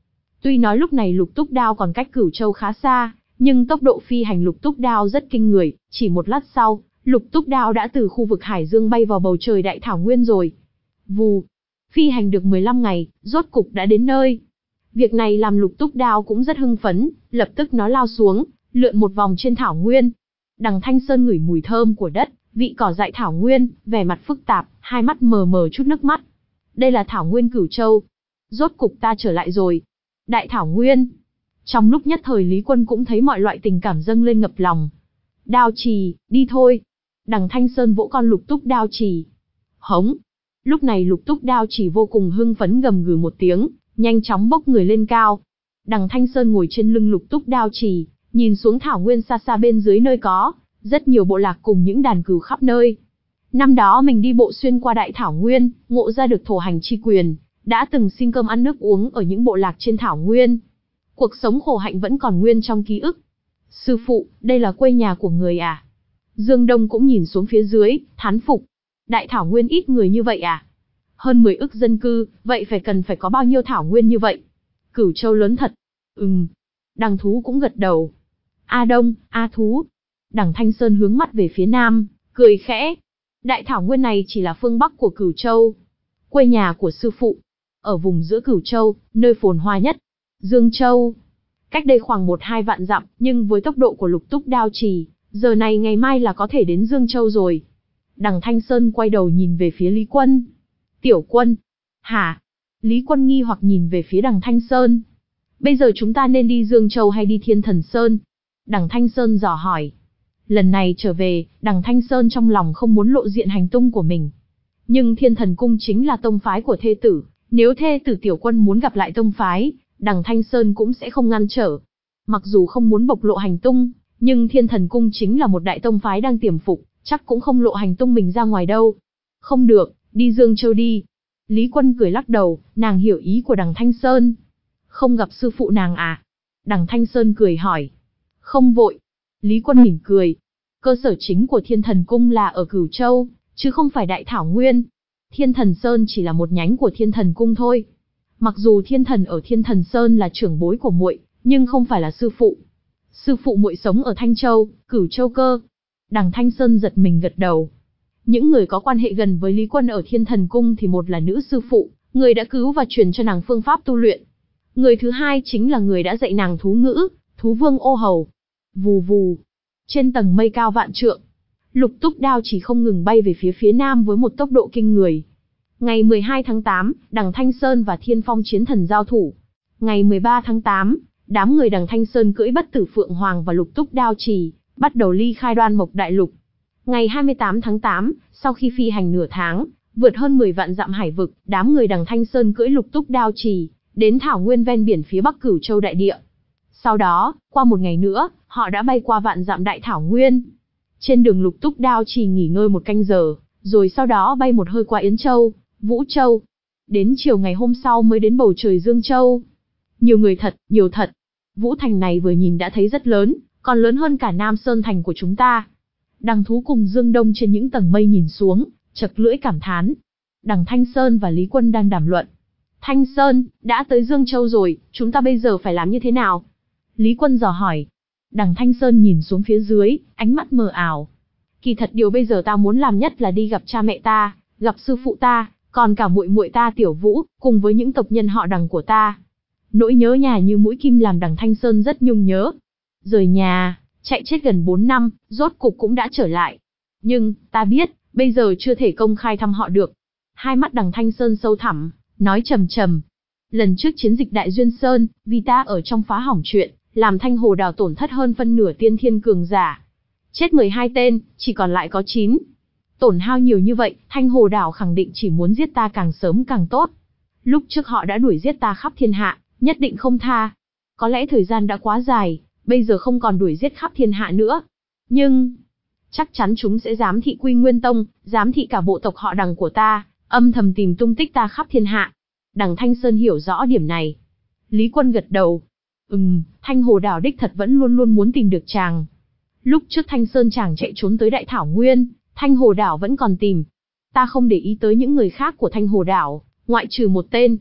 Tuy nói lúc này Lục Túc Đao còn cách Cửu Châu khá xa, nhưng tốc độ phi hành Lục Túc Đao rất kinh người, chỉ một lát sau, Lục Túc Đao đã từ khu vực Hải Dương bay vào bầu trời đại thảo nguyên rồi. Vù, phi hành được mười lăm ngày, rốt cục đã đến nơi. Việc này làm Lục Túc Đao cũng rất hưng phấn, lập tức nó lao xuống, lượn một vòng trên thảo nguyên. Đằng Thanh Sơn ngửi mùi thơm của đất, vị cỏ dại thảo nguyên, vẻ mặt phức tạp, hai mắt mờ mờ chút nước mắt. Đây là thảo nguyên Cửu Châu. Rốt cục ta trở lại rồi. Đại thảo nguyên. Trong lúc nhất thời Lý Quân cũng thấy mọi loại tình cảm dâng lên ngập lòng. Đao Trì, đi thôi. Đằng Thanh Sơn vỗ con Lục Túc Đao Trì. Hống. Lúc này Lục Túc Đao Trì vô cùng hưng phấn gầm gừ một tiếng, nhanh chóng bốc người lên cao. Đằng Thanh Sơn ngồi trên lưng Lục Túc Đao Trì, nhìn xuống thảo nguyên xa xa bên dưới nơi có rất nhiều bộ lạc cùng những đàn cừu khắp nơi. Năm đó mình đi bộ xuyên qua đại thảo nguyên, ngộ ra được thổ hành chi quyền, đã từng xin cơm ăn nước uống ở những bộ lạc trên thảo nguyên. Cuộc sống khổ hạnh vẫn còn nguyên trong ký ức. Sư phụ, đây là quê nhà của người à? Dương Đông cũng nhìn xuống phía dưới, thán phục. Đại thảo nguyên ít người như vậy à? Hơn mười ức dân cư, vậy phải cần phải có bao nhiêu thảo nguyên như vậy? Cửu Châu lớn thật. Ừm. Đằng Thú cũng gật đầu. A Đông, A Thú. Đằng Thanh Sơn hướng mắt về phía nam, cười khẽ. Đại thảo nguyên này chỉ là phương bắc của Cửu Châu. Quê nhà của sư phụ, ở vùng giữa Cửu Châu, nơi phồn hoa nhất. Dương Châu. Cách đây khoảng một hai vạn dặm, nhưng với tốc độ của Lục Túc Đao Trì, giờ này ngày mai là có thể đến Dương Châu rồi. Đằng Thanh Sơn quay đầu nhìn về phía Lý Quân. Tiểu Quân. Hả? Lý Quân nghi hoặc nhìn về phía đằng Thanh Sơn. Bây giờ chúng ta nên đi Dương Châu hay đi Thiên Thần Sơn? Đằng Thanh Sơn dò hỏi. Lần này trở về, đằng Thanh Sơn trong lòng không muốn lộ diện hành tung của mình. Nhưng Thiên Thần Cung chính là tông phái của thê tử, nếu thê tử Tiểu Quân muốn gặp lại tông phái, đằng Thanh Sơn cũng sẽ không ngăn trở. Mặc dù không muốn bộc lộ hành tung, nhưng Thiên Thần Cung chính là một đại tông phái đang tiềm phục, chắc cũng không lộ hành tung mình ra ngoài đâu. Không được, đi Dương Châu đi. Lý Quân cười lắc đầu, nàng hiểu ý của đằng Thanh Sơn. Không gặp sư phụ nàng à? Đằng Thanh Sơn cười hỏi. Không vội. Lý Quân mỉm cười. Cơ sở chính của Thiên Thần Cung là ở Cửu Châu, chứ không phải Đại Thảo Nguyên. Thiên Thần Sơn chỉ là một nhánh của Thiên Thần Cung thôi. Mặc dù Thiên Thần ở Thiên Thần Sơn là trưởng bối của muội, nhưng không phải là sư phụ. Sư phụ muội sống ở Thanh Châu, Cửu Châu cơ. Đằng Thanh Sơn giật mình gật đầu. Những người có quan hệ gần với Lý Quân ở Thiên Thần Cung thì một là nữ sư phụ, người đã cứu và truyền cho nàng phương pháp tu luyện. Người thứ hai chính là người đã dạy nàng thú ngữ, thú vương Ô Hầu. Vù vù. Trên tầng mây cao vạn trượng, Lục Túc Đao chỉ không ngừng bay về phía phía nam với một tốc độ kinh người. Ngày mười hai tháng tám, đằng Thanh Sơn và Thiên Phong Chiến Thần giao thủ. Ngày mười ba tháng tám, đám người đằng Thanh Sơn cưỡi Bất Tử Phượng Hoàng và Lục Túc Đao Trì, bắt đầu ly khai Đoan Mộc Đại Lục. Ngày hai mươi tám tháng tám, sau khi phi hành nửa tháng, vượt hơn mười vạn dặm hải vực, đám người đằng Thanh Sơn cưỡi Lục Túc Đao Trì, đến thảo nguyên ven biển phía bắc Cửu Châu đại địa. Sau đó, qua một ngày nữa, họ đã bay qua vạn dặm đại thảo nguyên. Trên đường Lục Túc Đao Trì nghỉ ngơi một canh giờ, rồi sau đó bay một hơi qua Yến Châu, Vũ Châu. Đến chiều ngày hôm sau mới đến bầu trời Dương Châu. Nhiều người thật, nhiều thật. Vũ Thành này vừa nhìn đã thấy rất lớn, còn lớn hơn cả Nam Sơn Thành của chúng ta. Đằng Thú cùng Dương Đông trên những tầng mây nhìn xuống, chật lưỡi cảm thán. Đằng Thanh Sơn và Lý Quân đang đàm luận. Thanh Sơn, đã tới Dương Châu rồi, chúng ta bây giờ phải làm như thế nào? Lý Quân dò hỏi. Đằng Thanh Sơn nhìn xuống phía dưới, ánh mắt mờ ảo. Kỳ thật điều bây giờ ta muốn làm nhất là đi gặp cha mẹ ta, gặp sư phụ ta, còn cả muội muội ta Tiểu Vũ, cùng với những tộc nhân họ đằng của ta. Nỗi nhớ nhà như mũi kim làm đằng Thanh Sơn rất nhung nhớ. Rời nhà, chạy chết gần bốn năm, rốt cục cũng đã trở lại. Nhưng, ta biết, bây giờ chưa thể công khai thăm họ được. Hai mắt đằng Thanh Sơn sâu thẳm, nói trầm trầm. Lần trước chiến dịch Đại Duyên Sơn, vì ta ở trong phá hỏng chuyện, làm Thanh Hồ Đảo tổn thất hơn phân nửa tiên thiên cường giả. Chết mười hai tên, chỉ còn lại có chín. Tổn hao nhiều như vậy, Thanh Hồ Đảo khẳng định chỉ muốn giết ta càng sớm càng tốt. Lúc trước họ đã đuổi giết ta khắp thiên hạ, nhất định không tha. Có lẽ thời gian đã quá dài, bây giờ không còn đuổi giết khắp thiên hạ nữa. Nhưng, chắc chắn chúng sẽ giám thị Quy Nguyên Tông, giám thị cả bộ tộc họ đằng của ta, âm thầm tìm tung tích ta khắp thiên hạ. Đằng Thanh Sơn hiểu rõ điểm này. Lý Quân gật đầu. Ừm, Thanh Hồ Đảo đích thật vẫn luôn luôn muốn tìm được chàng. Lúc trước Thanh Sơn chàng chạy trốn tới Đại Thảo Nguyên, Thanh Hồ Đảo vẫn còn tìm. Ta không để ý tới những người khác của Thanh Hồ Đảo, ngoại trừ một tên.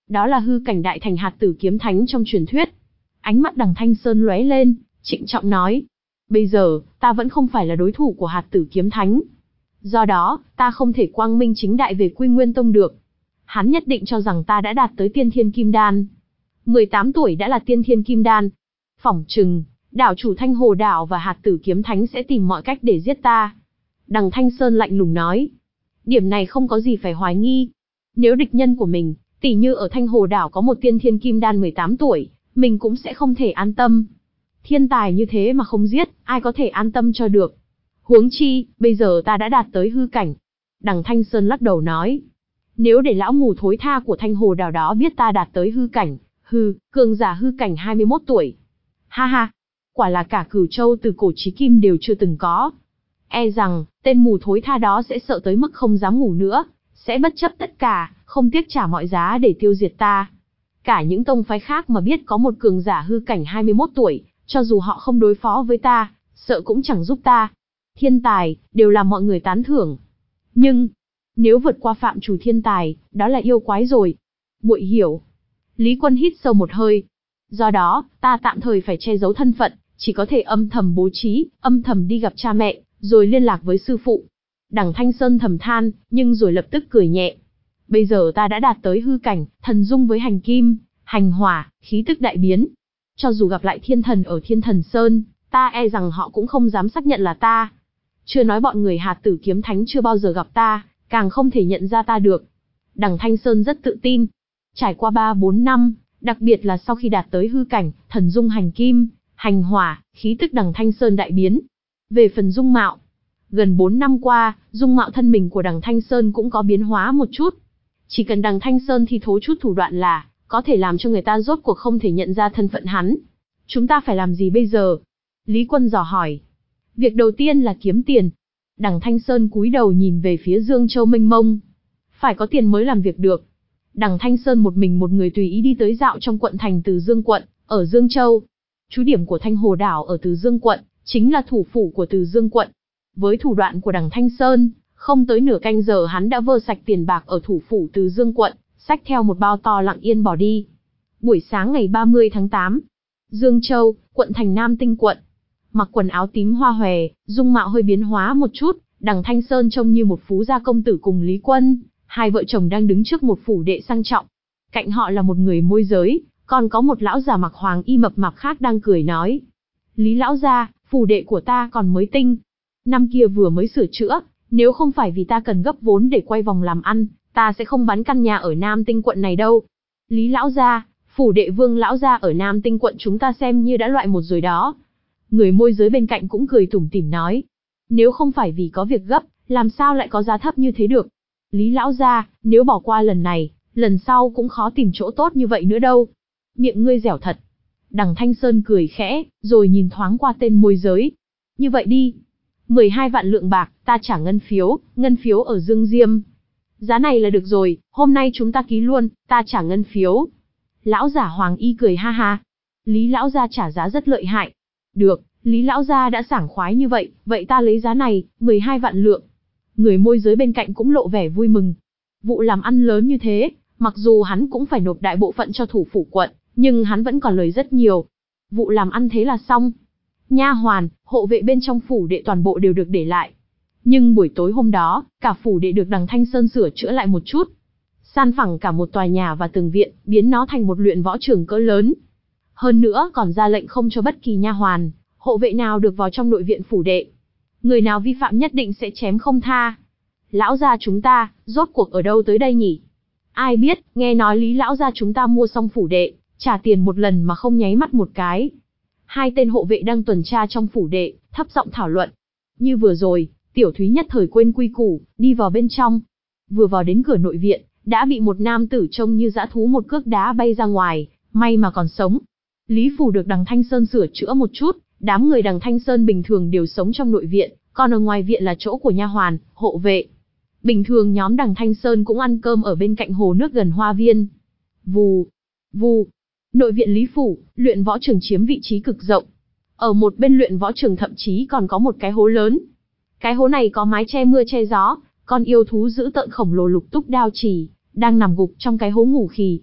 Đó là hư cảnh đại thành hạt tử kiếm thánh trong truyền thuyết. Ánh mắt Đằng Thanh Sơn lóe lên, trịnh trọng nói. Bây giờ, ta vẫn không phải là đối thủ của hạt tử kiếm thánh. Do đó, ta không thể quang minh chính đại về Quy Nguyên Tông được. Hắn nhất định cho rằng ta đã đạt tới tiên thiên kim đan. mười tám tuổi đã là tiên thiên kim đan. Phỏng chừng, đảo chủ Thanh Hồ Đảo và hạt tử kiếm thánh sẽ tìm mọi cách để giết ta. Đằng Thanh Sơn lạnh lùng nói. Điểm này không có gì phải hoài nghi. Nếu địch nhân của mình, tỉ như ở Thanh Hồ Đảo có một tiên thiên kim đan mười tám tuổi, mình cũng sẽ không thể an tâm. Thiên tài như thế mà không giết, ai có thể an tâm cho được. Huống chi, bây giờ ta đã đạt tới hư cảnh. Đằng Thanh Sơn lắc đầu nói. Nếu để lão mù thối tha của Thanh Hồ Đảo đó biết ta đạt tới hư cảnh, hư, cường giả hư cảnh hai mươi mốt tuổi. Ha ha, quả là cả Cửu Châu từ cổ chí kim đều chưa từng có. E rằng, tên mù thối tha đó sẽ sợ tới mức không dám ngủ nữa, sẽ bất chấp tất cả, không tiếc trả mọi giá để tiêu diệt ta. Cả những tông phái khác mà biết có một cường giả hư cảnh hai mươi mốt tuổi, cho dù họ không đối phó với ta, sợ cũng chẳng giúp ta. Thiên tài, đều là mọi người tán thưởng. Nhưng, nếu vượt qua phạm trù thiên tài, đó là yêu quái rồi. Muội hiểu. Lý Quân hít sâu một hơi. Do đó, ta tạm thời phải che giấu thân phận, chỉ có thể âm thầm bố trí, âm thầm đi gặp cha mẹ, rồi liên lạc với sư phụ. Đằng Thanh Sơn thầm than, nhưng rồi lập tức cười nhẹ. Bây giờ ta đã đạt tới hư cảnh, thần dung với hành kim, hành hỏa, khí tức đại biến. Cho dù gặp lại thiên thần ở Thiên Thần Sơn, ta e rằng họ cũng không dám xác nhận là ta. Chưa nói bọn người hạt tử kiếm thánh chưa bao giờ gặp ta, càng không thể nhận ra ta được. Đằng Thanh Sơn rất tự tin. Trải qua ba bốn năm, đặc biệt là sau khi đạt tới hư cảnh, thần dung hành kim, hành hỏa, khí tức Đằng Thanh Sơn đại biến. Về phần dung mạo, gần bốn năm qua, dung mạo thân mình của Đằng Thanh Sơn cũng có biến hóa một chút. Chỉ cần Đằng Thanh Sơn thi thố chút thủ đoạn là, có thể làm cho người ta rốt cuộc không thể nhận ra thân phận hắn. Chúng ta phải làm gì bây giờ? Lý Quân dò hỏi. Việc đầu tiên là kiếm tiền. Đằng Thanh Sơn cúi đầu nhìn về phía Dương Châu mênh mông. Phải có tiền mới làm việc được. Đằng Thanh Sơn một mình một người tùy ý đi tới dạo trong quận thành Từ Dương quận, ở Dương Châu. Trú điểm của Thanh Hồ Đảo ở Từ Dương quận, chính là thủ phủ của Từ Dương quận. Với thủ đoạn của Đằng Thanh Sơn, không tới nửa canh giờ hắn đã vơ sạch tiền bạc ở thủ phủ Từ Dương quận, xách theo một bao to lặng yên bỏ đi. Buổi sáng ngày ba mươi tháng tám, Dương Châu, quận thành Nam Tinh quận. Mặc quần áo tím hoa hòe, dung mạo hơi biến hóa một chút, Đằng Thanh Sơn trông như một phú gia công tử cùng Lý Quân, hai vợ chồng đang đứng trước một phủ đệ sang trọng. Cạnh họ là một người môi giới, còn có một lão già mặc hoàng y mập mạp khác đang cười nói. Lý lão gia, phủ đệ của ta còn mới tinh. Năm kia vừa mới sửa chữa, nếu không phải vì ta cần gấp vốn để quay vòng làm ăn, ta sẽ không bán căn nhà ở Nam Tinh quận này đâu. Lý lão gia, phủ đệ Vương lão gia ở Nam Tinh quận chúng ta xem như đã loại một rồi đó. Người môi giới bên cạnh cũng cười tủm tỉm nói. Nếu không phải vì có việc gấp, làm sao lại có giá thấp như thế được? Lý lão gia, nếu bỏ qua lần này, lần sau cũng khó tìm chỗ tốt như vậy nữa đâu. Miệng ngươi dẻo thật. Đằng Thanh Sơn cười khẽ, rồi nhìn thoáng qua tên môi giới. Như vậy đi. mười hai vạn lượng bạc, ta trả ngân phiếu, ngân phiếu ở Dương Diêm. Giá này là được rồi, hôm nay chúng ta ký luôn, ta trả ngân phiếu. Lão giả Hoàng Y cười ha ha. Lý lão gia trả giá rất lợi hại. Được, Lý lão gia đã sảng khoái như vậy, vậy ta lấy giá này, mười hai vạn lượng. Người môi giới bên cạnh cũng lộ vẻ vui mừng. Vụ làm ăn lớn như thế, mặc dù hắn cũng phải nộp đại bộ phận cho thủ phủ quận, nhưng hắn vẫn còn lời rất nhiều. Vụ làm ăn thế là xong. Nha hoàn, hộ vệ bên trong phủ đệ toàn bộ đều được để lại. Nhưng buổi tối hôm đó, cả phủ đệ được Đằng Thanh Sơn sửa chữa lại một chút. San phẳng cả một tòa nhà và tường viện, biến nó thành một luyện võ trường cỡ lớn. Hơn nữa còn ra lệnh không cho bất kỳ nha hoàn, hộ vệ nào được vào trong nội viện phủ đệ. Người nào vi phạm nhất định sẽ chém không tha. Lão gia chúng ta, rốt cuộc ở đâu tới đây nhỉ? Ai biết, nghe nói Lý lão gia chúng ta mua xong phủ đệ, trả tiền một lần mà không nháy mắt một cái. Hai tên hộ vệ đang tuần tra trong phủ đệ, thấp giọng thảo luận. Như vừa rồi, Tiểu Thúy nhất thời quên quy củ, đi vào bên trong. Vừa vào đến cửa nội viện, đã bị một nam tử trông như dã thú một cước đá bay ra ngoài, may mà còn sống. Lý phủ được Đằng Thanh Sơn sửa chữa một chút, đám người Đằng Thanh Sơn bình thường đều sống trong nội viện, còn ở ngoài viện là chỗ của nha hoàn, hộ vệ. Bình thường nhóm Đằng Thanh Sơn cũng ăn cơm ở bên cạnh hồ nước gần hoa viên. Vù, vù. Nội viện Lý phủ, luyện võ trường chiếm vị trí cực rộng. Ở một bên luyện võ trường thậm chí còn có một cái hố lớn. Cái hố này có mái che mưa che gió, con yêu thú dữ tợn khổng lồ Lục Túc Đao Chỉ đang nằm gục trong cái hố ngủ khì.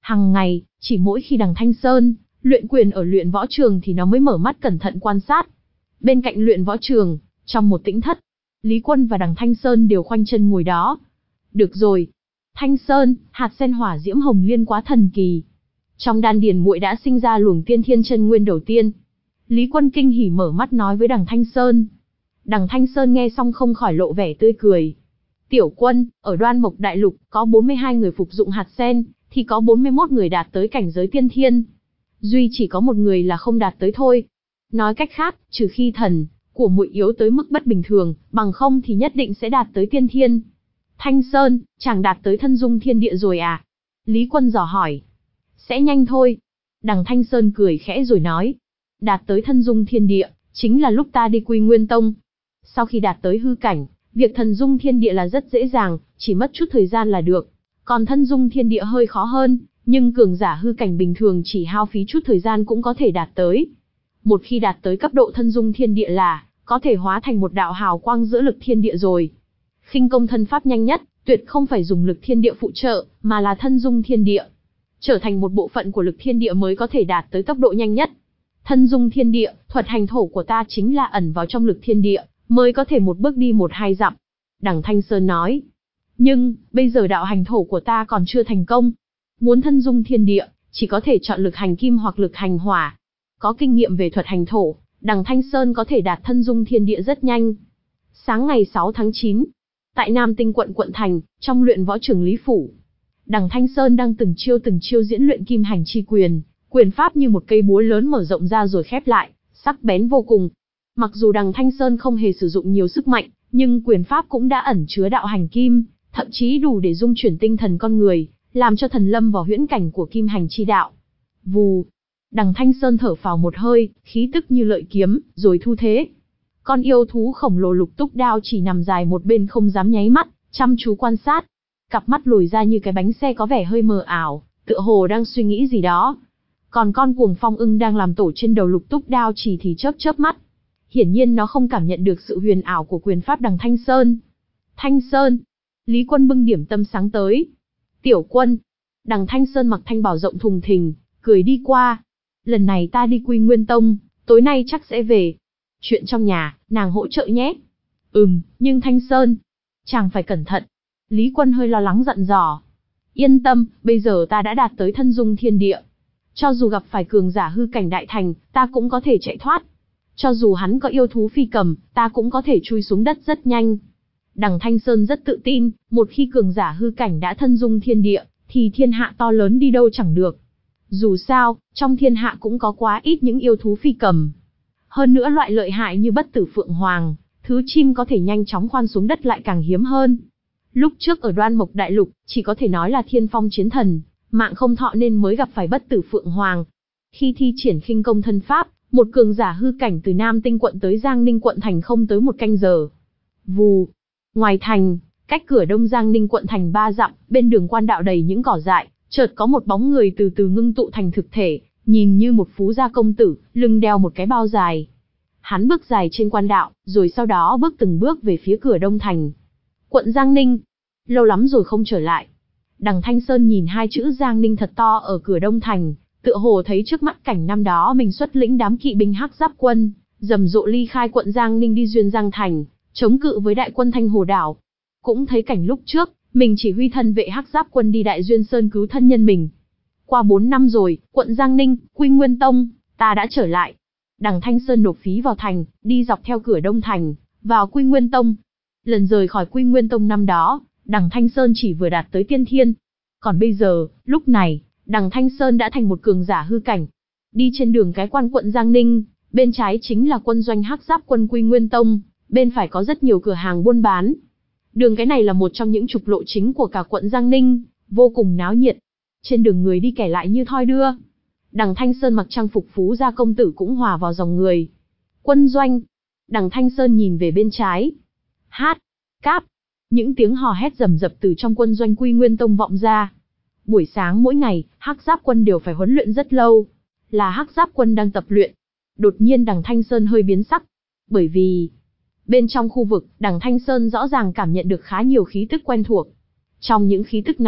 Hằng ngày, chỉ mỗi khi đằng Thanh Sơn luyện quyền ở luyện võ trường thì nó mới mở mắt cẩn thận quan sát. Bên cạnh luyện võ trường, trong một tĩnh thất, Lý Quân và đằng Thanh Sơn đều khoanh chân ngồi đó. Được rồi. Thanh Sơn, hạt sen hỏa diễm hồng liên quá thần kỳ. Trong đan điền muội đã sinh ra luồng tiên thiên chân nguyên đầu tiên. Lý Quân kinh hỉ mở mắt nói với đằng Thanh Sơn. Đằng Thanh Sơn nghe xong không khỏi lộ vẻ tươi cười. Tiểu Quân, ở Đoan Mộc Đại Lục có bốn mươi hai người phục dụng hạt sen, thì có bốn mươi mốt người đạt tới cảnh giới tiên thiên. Duy chỉ có một người là không đạt tới thôi. Nói cách khác, trừ khi thần của muội yếu tới mức bất bình thường, bằng không thì nhất định sẽ đạt tới tiên thiên. Thanh Sơn, chàng đạt tới thân dung thiên địa rồi à? Lý Quân dò hỏi. Sẽ nhanh thôi. Đằng Thanh Sơn cười khẽ rồi nói. Đạt tới thân dung thiên địa, chính là lúc ta đi Quy Nguyên Tông. Sau khi đạt tới hư cảnh, việc thần dung thiên địa là rất dễ dàng, chỉ mất chút thời gian là được. Còn thân dung thiên địa hơi khó hơn, nhưng cường giả hư cảnh bình thường chỉ hao phí chút thời gian cũng có thể đạt tới. Một khi đạt tới cấp độ thân dung thiên địa là có thể hóa thành một đạo hào quang giữa lực thiên địa rồi. Khinh công thân pháp nhanh nhất, tuyệt không phải dùng lực thiên địa phụ trợ, mà là thân dung thiên địa. Trở thành một bộ phận của lực thiên địa mới có thể đạt tới tốc độ nhanh nhất. Thân dung thiên địa, thuật hành thổ của ta chính là ẩn vào trong lực thiên địa, mới có thể một bước đi một hai dặm. Đằng Thanh Sơn nói. Nhưng, bây giờ đạo hành thổ của ta còn chưa thành công. Muốn thân dung thiên địa, chỉ có thể chọn lực hành kim hoặc lực hành hỏa. Có kinh nghiệm về thuật hành thổ, đằng Thanh Sơn có thể đạt thân dung thiên địa rất nhanh. Sáng ngày sáu tháng chín, tại Nam Tinh quận quận thành, trong luyện võ trường Lý Phủ, đằng Thanh Sơn đang từng chiêu từng chiêu diễn luyện kim hành chi quyền, quyền pháp như một cây búa lớn mở rộng ra rồi khép lại, sắc bén vô cùng. Mặc dù đằng Thanh Sơn không hề sử dụng nhiều sức mạnh, nhưng quyền pháp cũng đã ẩn chứa đạo hành kim, thậm chí đủ để dung chuyển tinh thần con người, làm cho thần lâm vào huyễn cảnh của kim hành chi đạo. Vù, đằng Thanh Sơn thở phào một hơi, khí tức như lợi kiếm, rồi thu thế. Con yêu thú khổng lồ lục túc đao chỉ nằm dài một bên không dám nháy mắt, chăm chú quan sát. Cặp mắt lồi ra như cái bánh xe có vẻ hơi mờ ảo, tựa hồ đang suy nghĩ gì đó. Còn con cuồng phong ưng đang làm tổ trên đầu lục túc đao chỉ thì chớp chớp mắt. Hiển nhiên nó không cảm nhận được sự huyền ảo của quyền pháp đằng Thanh Sơn. Thanh Sơn. Lý Quân bưng điểm tâm sáng tới. Tiểu Quân. Đằng Thanh Sơn mặc thanh bào rộng thùng thình, cười đi qua. Lần này ta đi Quy Nguyên Tông, tối nay chắc sẽ về. Chuyện trong nhà, nàng hỗ trợ nhé. Ừm, nhưng Thanh Sơn, chàng phải cẩn thận. Lý Quân hơi lo lắng dặn dò. Yên tâm, bây giờ ta đã đạt tới thân dung thiên địa. Cho dù gặp phải cường giả hư cảnh đại thành, ta cũng có thể chạy thoát. Cho dù hắn có yêu thú phi cầm, ta cũng có thể chui xuống đất rất nhanh. Đằng Thanh Sơn rất tự tin, một khi cường giả hư cảnh đã thân dung thiên địa, thì thiên hạ to lớn đi đâu chẳng được. Dù sao, trong thiên hạ cũng có quá ít những yêu thú phi cầm. Hơn nữa loại lợi hại như bất tử phượng hoàng, thứ chim có thể nhanh chóng khoan xuống đất lại càng hiếm hơn. Lúc trước ở Đoan Mộc Đại Lục, chỉ có thể nói là thiên phong chiến thần, mạng không thọ nên mới gặp phải bất tử phượng hoàng. Khi thi triển khinh công thân pháp, một cường giả hư cảnh từ Nam Tinh quận tới Giang Ninh quận thành không tới một canh giờ. Vù. Ngoài thành, cách cửa đông Giang Ninh quận thành ba dặm, bên đường quan đạo đầy những cỏ dại, chợt có một bóng người từ từ ngưng tụ thành thực thể, nhìn như một phú gia công tử, lưng đeo một cái bao dài. Hắn bước dài trên quan đạo, rồi sau đó bước từng bước về phía cửa đông thành. Quận Giang Ninh. Lâu lắm rồi không trở lại. Đằng Thanh Sơn nhìn hai chữ Giang Ninh thật to ở cửa đông thành, tựa hồ thấy trước mắt cảnh năm đó mình xuất lĩnh đám kỵ binh Hắc Giáp quân, rầm rộ ly khai quận Giang Ninh đi Duyên Giang thành, chống cự với đại quân Thanh Hồ đảo. Cũng thấy cảnh lúc trước, mình chỉ huy thân vệ Hắc Giáp quân đi Đại Duyên Sơn cứu thân nhân mình. Qua bốn năm rồi, quận Giang Ninh, Quy Nguyên Tông, ta đã trở lại. Đằng Thanh Sơn nộp phí vào thành, đi dọc theo cửa đông thành, vào Quy Nguyên Tông. Lần rời khỏi Quy Nguyên Tông năm đó, đằng Thanh Sơn chỉ vừa đạt tới tiên thiên. Còn bây giờ, lúc này, đằng Thanh Sơn đã thành một cường giả hư cảnh. Đi trên đường cái quan quận Giang Ninh, bên trái chính là quân doanh Hắc Giáp quân Quy Nguyên Tông, bên phải có rất nhiều cửa hàng buôn bán. Đường cái này là một trong những trục lộ chính của cả quận Giang Ninh, vô cùng náo nhiệt. Trên đường người đi kẻ lại như thoi đưa. Đằng Thanh Sơn mặc trang phục phú gia công tử cũng hòa vào dòng người. Quân doanh. Đằng Thanh Sơn nhìn về bên trái. Hát. Cáp. Những tiếng hò hét rầm rập từ trong quân doanh Quy Nguyên Tông vọng ra. Buổi sáng mỗi ngày, Hắc Giáp quân đều phải huấn luyện rất lâu. Là Hắc Giáp quân đang tập luyện. Đột nhiên đằng Thanh Sơn hơi biến sắc. Bởi vì bên trong khu vực, đằng Thanh Sơn rõ ràng cảm nhận được khá nhiều khí tức quen thuộc. Trong những khí tức này,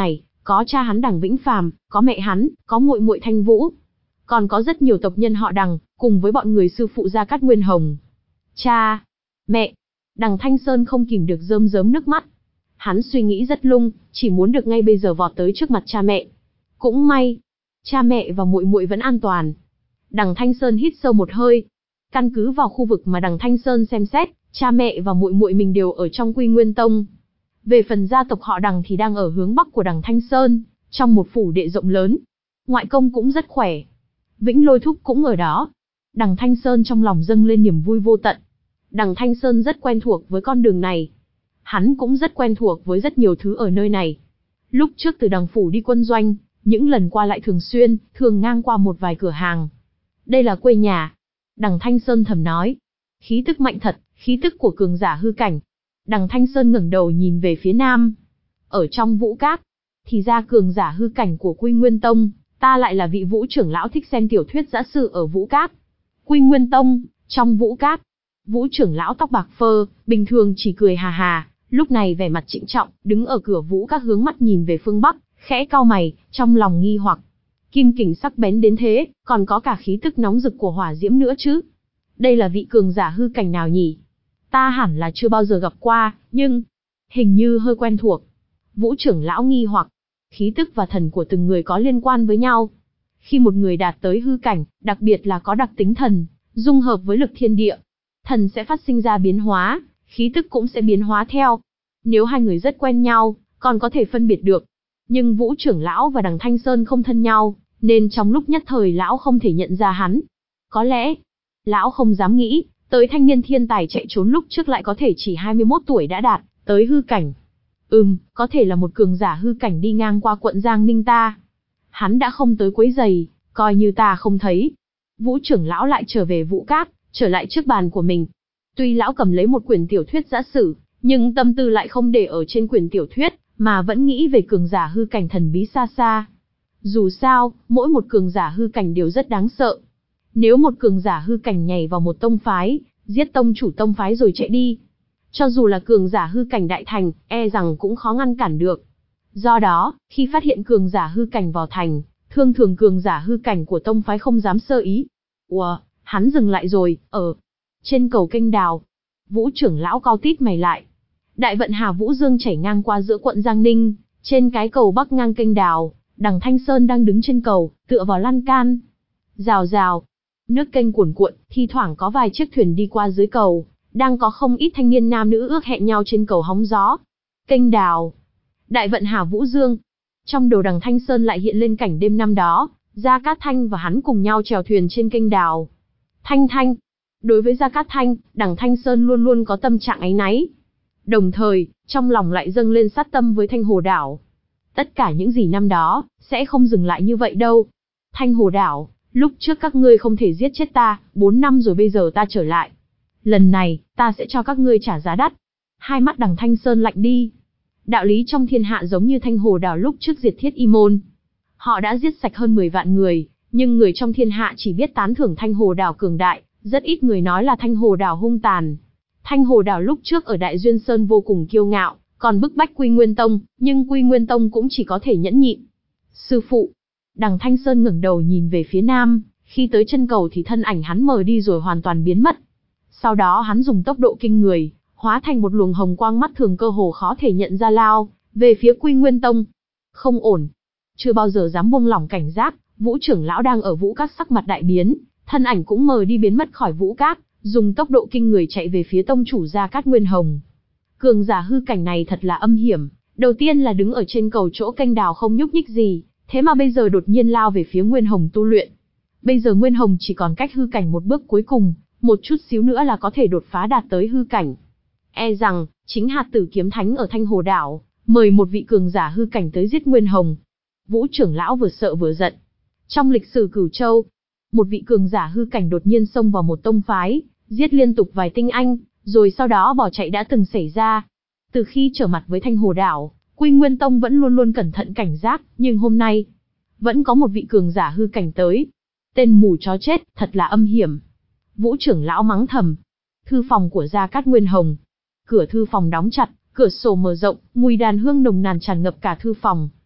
Có cha hắn Đằng Vĩnh Phàm, có mẹ hắn, có muội muội Thanh Vũ. Còn có rất nhiều tộc nhân họ Đằng, cùng với bọn người sư phụ Gia Cát Nguyên Hồng. Cha, mẹ, Đằng Thanh Sơn không kìm được rơm rớm nước mắt. Hắn suy nghĩ rất lung, chỉ muốn được ngay bây giờ vọt tới trước mặt cha mẹ. Cũng may, cha mẹ và muội muội vẫn an toàn. Đằng Thanh Sơn hít sâu một hơi. Căn cứ vào khu vực mà Đằng Thanh Sơn xem xét, cha mẹ và muội muội mình đều ở trong Quy Nguyên Tông. Về phần gia tộc họ Đằng thì đang ở hướng bắc của Đằng Thanh Sơn, trong một phủ đệ rộng lớn. Ngoại công cũng rất khỏe. Vĩnh Lôi thúc cũng ở đó. Đằng Thanh Sơn trong lòng dâng lên niềm vui vô tận. Đằng Thanh Sơn rất quen thuộc với con đường này. Hắn cũng rất quen thuộc với rất nhiều thứ ở nơi này. Lúc trước từ Đằng phủ đi quân doanh, những lần qua lại thường xuyên, thường ngang qua một vài cửa hàng. Đây là quê nhà. Đằng Thanh Sơn thầm nói. Khí tức mạnh thật, khí tức của cường giả hư cảnh. Đằng Thanh Sơn ngẩng đầu nhìn về phía nam. Ở trong Vũ Các, thì ra cường giả hư cảnh của Quy Nguyên Tông, ta lại là vị Vũ trưởng lão thích xem tiểu thuyết giã sử ở Vũ Các. Quy Nguyên Tông, trong Vũ Các, Vũ trưởng lão tóc bạc phơ, bình thường chỉ cười hà hà, lúc này vẻ mặt trịnh trọng, đứng ở cửa Vũ Các hướng mắt nhìn về phương Bắc, khẽ cau mày, trong lòng nghi hoặc. Kim kình sắc bén đến thế, còn có cả khí tức nóng rực của hỏa diễm nữa chứ. Đây là vị cường giả hư cảnh nào nhỉ? Ta hẳn là chưa bao giờ gặp qua, nhưng hình như hơi quen thuộc. Vũ trưởng lão nghi hoặc, khí tức và thần của từng người có liên quan với nhau. Khi một người đạt tới hư cảnh, đặc biệt là có đặc tính thần, dung hợp với lực thiên địa, thần sẽ phát sinh ra biến hóa, khí tức cũng sẽ biến hóa theo. Nếu hai người rất quen nhau, còn có thể phân biệt được. Nhưng Vũ trưởng lão và Đằng Thanh Sơn không thân nhau, nên trong lúc nhất thời lão không thể nhận ra hắn. Có lẽ, lão không dám nghĩ, tới thanh niên thiên tài chạy trốn lúc trước lại có thể chỉ hai mươi mốt tuổi đã đạt tới hư cảnh. Ừm, có thể là một cường giả hư cảnh đi ngang qua quận Giang Ninh ta. Hắn đã không tới quấy giày, coi như ta không thấy. Vũ trưởng lão lại trở về Vũ Các, trở lại trước bàn của mình. Tuy lão cầm lấy một quyển tiểu thuyết giã sử, nhưng tâm tư lại không để ở trên quyển tiểu thuyết, mà vẫn nghĩ về cường giả hư cảnh thần bí xa xa. Dù sao, mỗi một cường giả hư cảnh đều rất đáng sợ. Nếu một cường giả hư cảnh nhảy vào một tông phái, giết tông chủ tông phái rồi chạy đi, cho dù là cường giả hư cảnh đại thành, e rằng cũng khó ngăn cản được. Do đó, khi phát hiện cường giả hư cảnh vào thành, thường thường cường giả hư cảnh của tông phái không dám sơ ý. Ủa, hắn dừng lại rồi, ở trên cầu kênh đào. Vũ trưởng lão cau tít mày lại. Đại vận Hà Vũ Dương chảy ngang qua giữa quận Giang Ninh, trên cái cầu bắc ngang kênh đào, Đằng Thanh Sơn đang đứng trên cầu, tựa vào lan can. Rào rào, nước kênh cuồn cuộn, thi thoảng có vài chiếc thuyền đi qua dưới cầu, đang có không ít thanh niên nam nữ ước hẹn nhau trên cầu hóng gió. Kênh đào, Đại vận Hà Vũ Dương. Trong đầu Đằng Thanh Sơn lại hiện lên cảnh đêm năm đó, Gia Cát Thanh và hắn cùng nhau chèo thuyền trên kênh đào. Thanh Thanh. Đối với Gia Cát Thanh, Đằng Thanh Sơn luôn luôn có tâm trạng áy náy. Đồng thời, trong lòng lại dâng lên sát tâm với Thanh Hồ Đảo. Tất cả những gì năm đó, sẽ không dừng lại như vậy đâu. Thanh Hồ Đảo, lúc trước các ngươi không thể giết chết ta, bốn năm rồi bây giờ ta trở lại. Lần này, ta sẽ cho các ngươi trả giá đắt. Hai mắt Đằng Thanh Sơn lạnh đi. Đạo lý trong thiên hạ giống như Thanh Hồ Đảo lúc trước diệt Thiết Y Môn. Họ đã giết sạch hơn mười vạn người, nhưng người trong thiên hạ chỉ biết tán thưởng Thanh Hồ Đảo cường đại, rất ít người nói là Thanh Hồ Đảo hung tàn. Thanh Hồ Đảo lúc trước ở Đại Duyên Sơn vô cùng kiêu ngạo, còn bức bách Quy Nguyên Tông, nhưng Quy Nguyên Tông cũng chỉ có thể nhẫn nhịn. Sư phụ. Đằng Thanh Sơn ngẩng đầu nhìn về phía nam, khi tới chân cầu thì thân ảnh hắn mờ đi rồi hoàn toàn biến mất. Sau đó hắn dùng tốc độ kinh người, hóa thành một luồng hồng quang mắt thường cơ hồ khó thể nhận ra lao về phía Quy Nguyên Tông. Không ổn. Chưa bao giờ dám buông lỏng cảnh giác, Vũ trưởng lão đang ở Vũ Các sắc mặt đại biến, thân ảnh cũng mờ đi biến mất khỏi Vũ Các, dùng tốc độ kinh người chạy về phía tông chủ Gia Cát Nguyên Hồng. Cường giả hư cảnh này thật là âm hiểm, đầu tiên là đứng ở trên cầu chỗ kênh đào không nhúc nhích gì, thế mà bây giờ đột nhiên lao về phía Nguyên Hồng tu luyện. Bây giờ Nguyên Hồng chỉ còn cách hư cảnh một bước cuối cùng, một chút xíu nữa là có thể đột phá đạt tới hư cảnh. E rằng, chính hạt tử kiếm thánh ở Thanh Hồ Đảo, mời một vị cường giả hư cảnh tới giết Nguyên Hồng. Vũ trưởng lão vừa sợ vừa giận. Trong lịch sử Cửu Châu, một vị cường giả hư cảnh đột nhiên xông vào một tông phái, giết liên tục vài tinh anh, rồi sau đó bỏ chạy đã từng xảy ra. Từ khi trở mặt với Thanh Hồ Đảo, Quy Nguyên Tông vẫn luôn luôn cẩn thận cảnh giác, nhưng hôm nay, vẫn có một vị cường giả hư cảnh tới. Tên mù chó chết, thật là âm hiểm. Vũ trưởng lão mắng thầm. Thư phòng của Gia Cát Nguyên Hồng. Cửa thư phòng đóng chặt, cửa sổ mở rộng, mùi đàn hương nồng nàn tràn ngập cả thư phòng.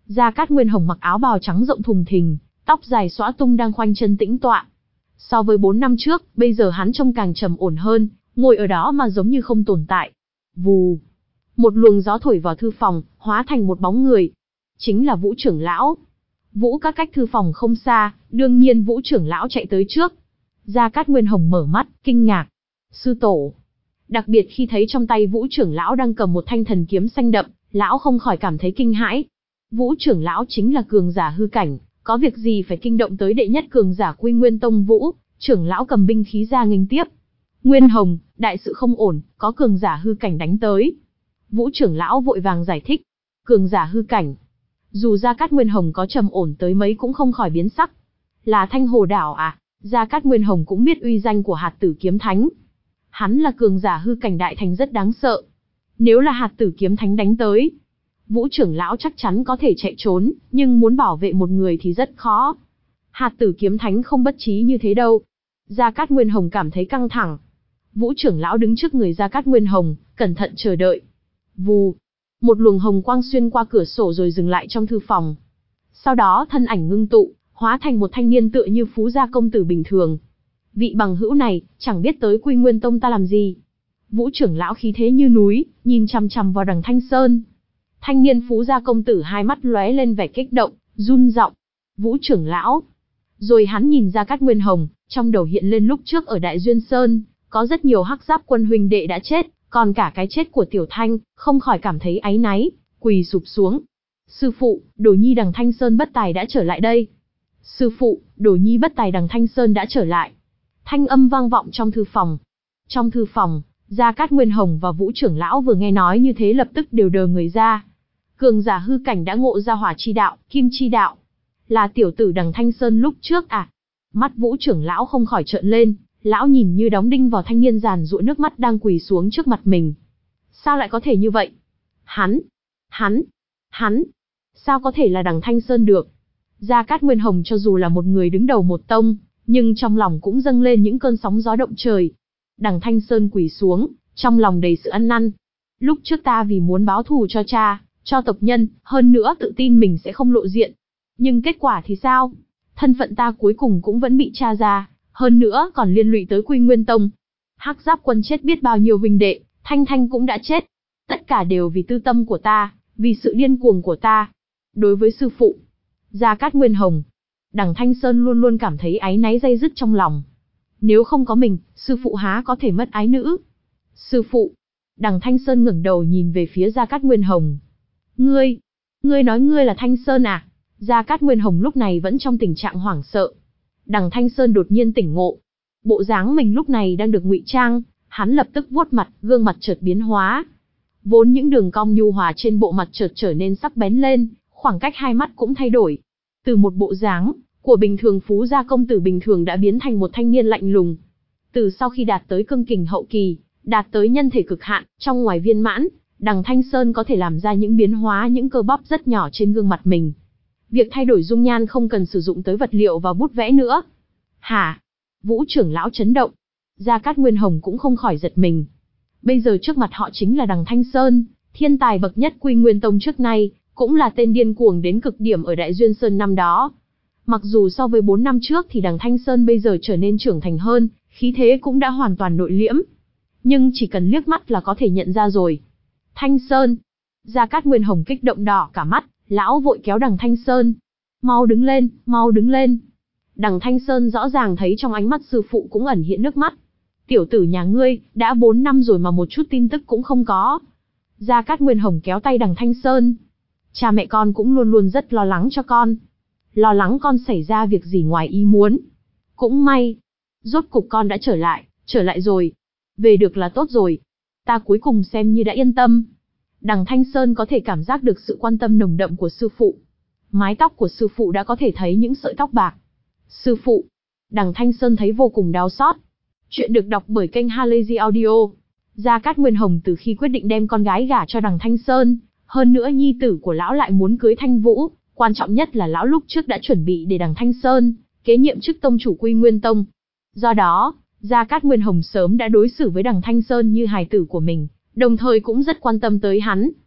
Gia Cát Nguyên Hồng mặc áo bào trắng rộng thùng thình, tóc dài xõa tung đang khoanh chân tĩnh tọa. So với bốn năm trước, bây giờ hắn trông càng trầm ổn hơn, ngồi ở đó mà giống như không tồn tại. Vù, một luồng gió thổi vào thư phòng, hóa thành một bóng người. Chính là Vũ trưởng lão. Vũ Các cách thư phòng không xa, đương nhiên Vũ trưởng lão chạy tới trước. Gia Cát Nguyên Hồng mở mắt, kinh ngạc. Sư tổ. Đặc biệt khi thấy trong tay Vũ trưởng lão đang cầm một thanh thần kiếm xanh đậm, lão không khỏi cảm thấy kinh hãi. Vũ trưởng lão chính là cường giả hư cảnh, có việc gì phải kinh động tới đệ nhất cường giả Quy Nguyên Tông Vũ, trưởng lão cầm binh khí ra nghênh tiếp. Nguyên Hồng, đại sự không ổn, có cường giả hư cảnh đánh tới. Vũ trưởng lão vội vàng giải thích. Cường giả hư cảnh. Dù Gia Cát Nguyên Hồng có trầm ổn tới mấy cũng không khỏi biến sắc. Là Thanh Hồ Đảo à? Gia Cát Nguyên Hồng cũng biết uy danh của Hạt Tử Kiếm Thánh. Hắn là cường giả hư cảnh đại thành rất đáng sợ. Nếu là Hạt Tử Kiếm Thánh đánh tới, Vũ trưởng lão chắc chắn có thể chạy trốn, nhưng muốn bảo vệ một người thì rất khó. Hạt Tử Kiếm Thánh không bất trí như thế đâu. Gia Cát Nguyên Hồng cảm thấy căng thẳng. Vũ trưởng lão đứng trước người Gia Cát Nguyên Hồng, cẩn thận chờ đợi. Vù, một luồng hồng quang xuyên qua cửa sổ rồi dừng lại trong thư phòng. Sau đó thân ảnh ngưng tụ, hóa thành một thanh niên tựa như phú gia công tử bình thường. Vị bằng hữu này, chẳng biết tới Quy Nguyên Tông ta làm gì. Vũ trưởng lão khí thế như núi, nhìn chằm chằm vào Đằng Thanh Sơn. Thanh niên phú gia công tử hai mắt lóe lên vẻ kích động, run giọng. Vũ trưởng lão. Rồi hắn nhìn Gia Cát Nguyên Hồng, trong đầu hiện lên lúc trước ở Đại Duyên Sơn, có rất nhiều hắc giáp quân huynh đệ đã chết, còn cả cái chết của Tiểu Thanh, không khỏi cảm thấy áy náy, quỳ sụp xuống. Sư phụ, Đồ Nhi Đằng Thanh Sơn bất tài đã trở lại đây. Sư phụ, Đồ Nhi bất tài Đằng Thanh Sơn đã trở lại. Thanh âm vang vọng trong thư phòng. Trong thư phòng, Gia Cát Nguyên Hồng và Vũ trưởng lão vừa nghe nói như thế lập tức đều đờ người ra. Cường giả hư cảnh đã ngộ ra hỏa chi đạo, kim chi đạo. Là tiểu tử Đằng Thanh Sơn lúc trước à? Mắt Vũ trưởng lão không khỏi trợn lên, lão nhìn như đóng đinh vào thanh niên giàn giụa nước mắt đang quỳ xuống trước mặt mình. Sao lại có thể như vậy? Hắn, hắn, hắn, sao có thể là Đằng Thanh Sơn được? Gia Cát Nguyên Hồng cho dù là một người đứng đầu một tông, nhưng trong lòng cũng dâng lên những cơn sóng gió động trời. Đằng Thanh Sơn quỳ xuống, trong lòng đầy sự ăn năn. Lúc trước ta vì muốn báo thù cho cha, cho tộc nhân, hơn nữa tự tin mình sẽ không lộ diện. Nhưng kết quả thì sao? Thân phận ta cuối cùng cũng vẫn bị tra ra, hơn nữa còn liên lụy tới Quy Nguyên Tông. Hắc Giáp quân chết biết bao nhiêu huynh đệ, Thanh Thanh cũng đã chết. Tất cả đều vì tư tâm của ta, vì sự điên cuồng của ta. Đối với sư phụ, Gia Cát Nguyên Hồng, Đằng Thanh Sơn luôn luôn cảm thấy áy náy day dứt trong lòng. Nếu không có mình, sư phụ há có thể mất ái nữ. Sư phụ, Đằng Thanh Sơn ngẩng đầu nhìn về phía Gia Cát Nguyên Hồng. Ngươi, ngươi nói ngươi là Thanh Sơn à? Gia Cát Nguyên Hồng lúc này vẫn trong tình trạng hoảng sợ. Đằng Thanh Sơn đột nhiên tỉnh ngộ. Bộ dáng mình lúc này đang được ngụy trang, hắn lập tức vuốt mặt, gương mặt chợt biến hóa. Vốn những đường cong nhu hòa trên bộ mặt chợt trở nên sắc bén lên, khoảng cách hai mắt cũng thay đổi. Từ một bộ dáng của bình thường phú gia công tử bình thường đã biến thành một thanh niên lạnh lùng. Từ sau khi đạt tới cương kình hậu kỳ, đạt tới nhân thể cực hạn, trong ngoài viên mãn, Đằng Thanh Sơn có thể làm ra những biến hóa những cơ bắp rất nhỏ trên gương mặt mình. Việc thay đổi dung nhan không cần sử dụng tới vật liệu và bút vẽ nữa. Hả? Vũ trưởng lão chấn động. Gia Cát Nguyên Hồng cũng không khỏi giật mình. Bây giờ trước mặt họ chính là Đằng Thanh Sơn, thiên tài bậc nhất Quy Nguyên Tông trước nay, cũng là tên điên cuồng đến cực điểm ở Đại Duyên Sơn năm đó. Mặc dù so với bốn năm trước thì Đằng Thanh Sơn bây giờ trở nên trưởng thành hơn, khí thế cũng đã hoàn toàn nội liễm. Nhưng chỉ cần liếc mắt là có thể nhận ra rồi. Thanh Sơn. Gia Cát Nguyên Hồng kích động đỏ cả mắt, lão vội kéo Đằng Thanh Sơn. Mau đứng lên, mau đứng lên. Đằng Thanh Sơn rõ ràng thấy trong ánh mắt sư phụ cũng ẩn hiện nước mắt. Tiểu tử nhà ngươi, đã bốn năm rồi mà một chút tin tức cũng không có. Gia Cát Nguyên Hồng kéo tay Đằng Thanh Sơn. Cha mẹ con cũng luôn luôn rất lo lắng cho con. Lo lắng con xảy ra việc gì ngoài ý muốn. Cũng may. Rốt cục con đã trở lại, trở lại rồi. Về được là tốt rồi. Ta cuối cùng xem như đã yên tâm. Đằng Thanh Sơn có thể cảm giác được sự quan tâm nồng đậm của sư phụ. Mái tóc của sư phụ đã có thể thấy những sợi tóc bạc. Sư phụ. Đằng Thanh Sơn thấy vô cùng đau xót. Chuyện được đọc bởi kênh Halazy Audio. Gia Cát Nguyên Hồng từ khi quyết định đem con gái gả cho Đằng Thanh Sơn, hơn nữa nhi tử của lão lại muốn cưới Thanh Vũ, quan trọng nhất là lão lúc trước đã chuẩn bị để Đằng Thanh Sơn kế nhiệm chức tông chủ Quy Nguyên Tông. Do đó, Gia Cát Nguyên Hồng sớm đã đối xử với Đằng Thanh Sơn như hài tử của mình, đồng thời cũng rất quan tâm tới hắn.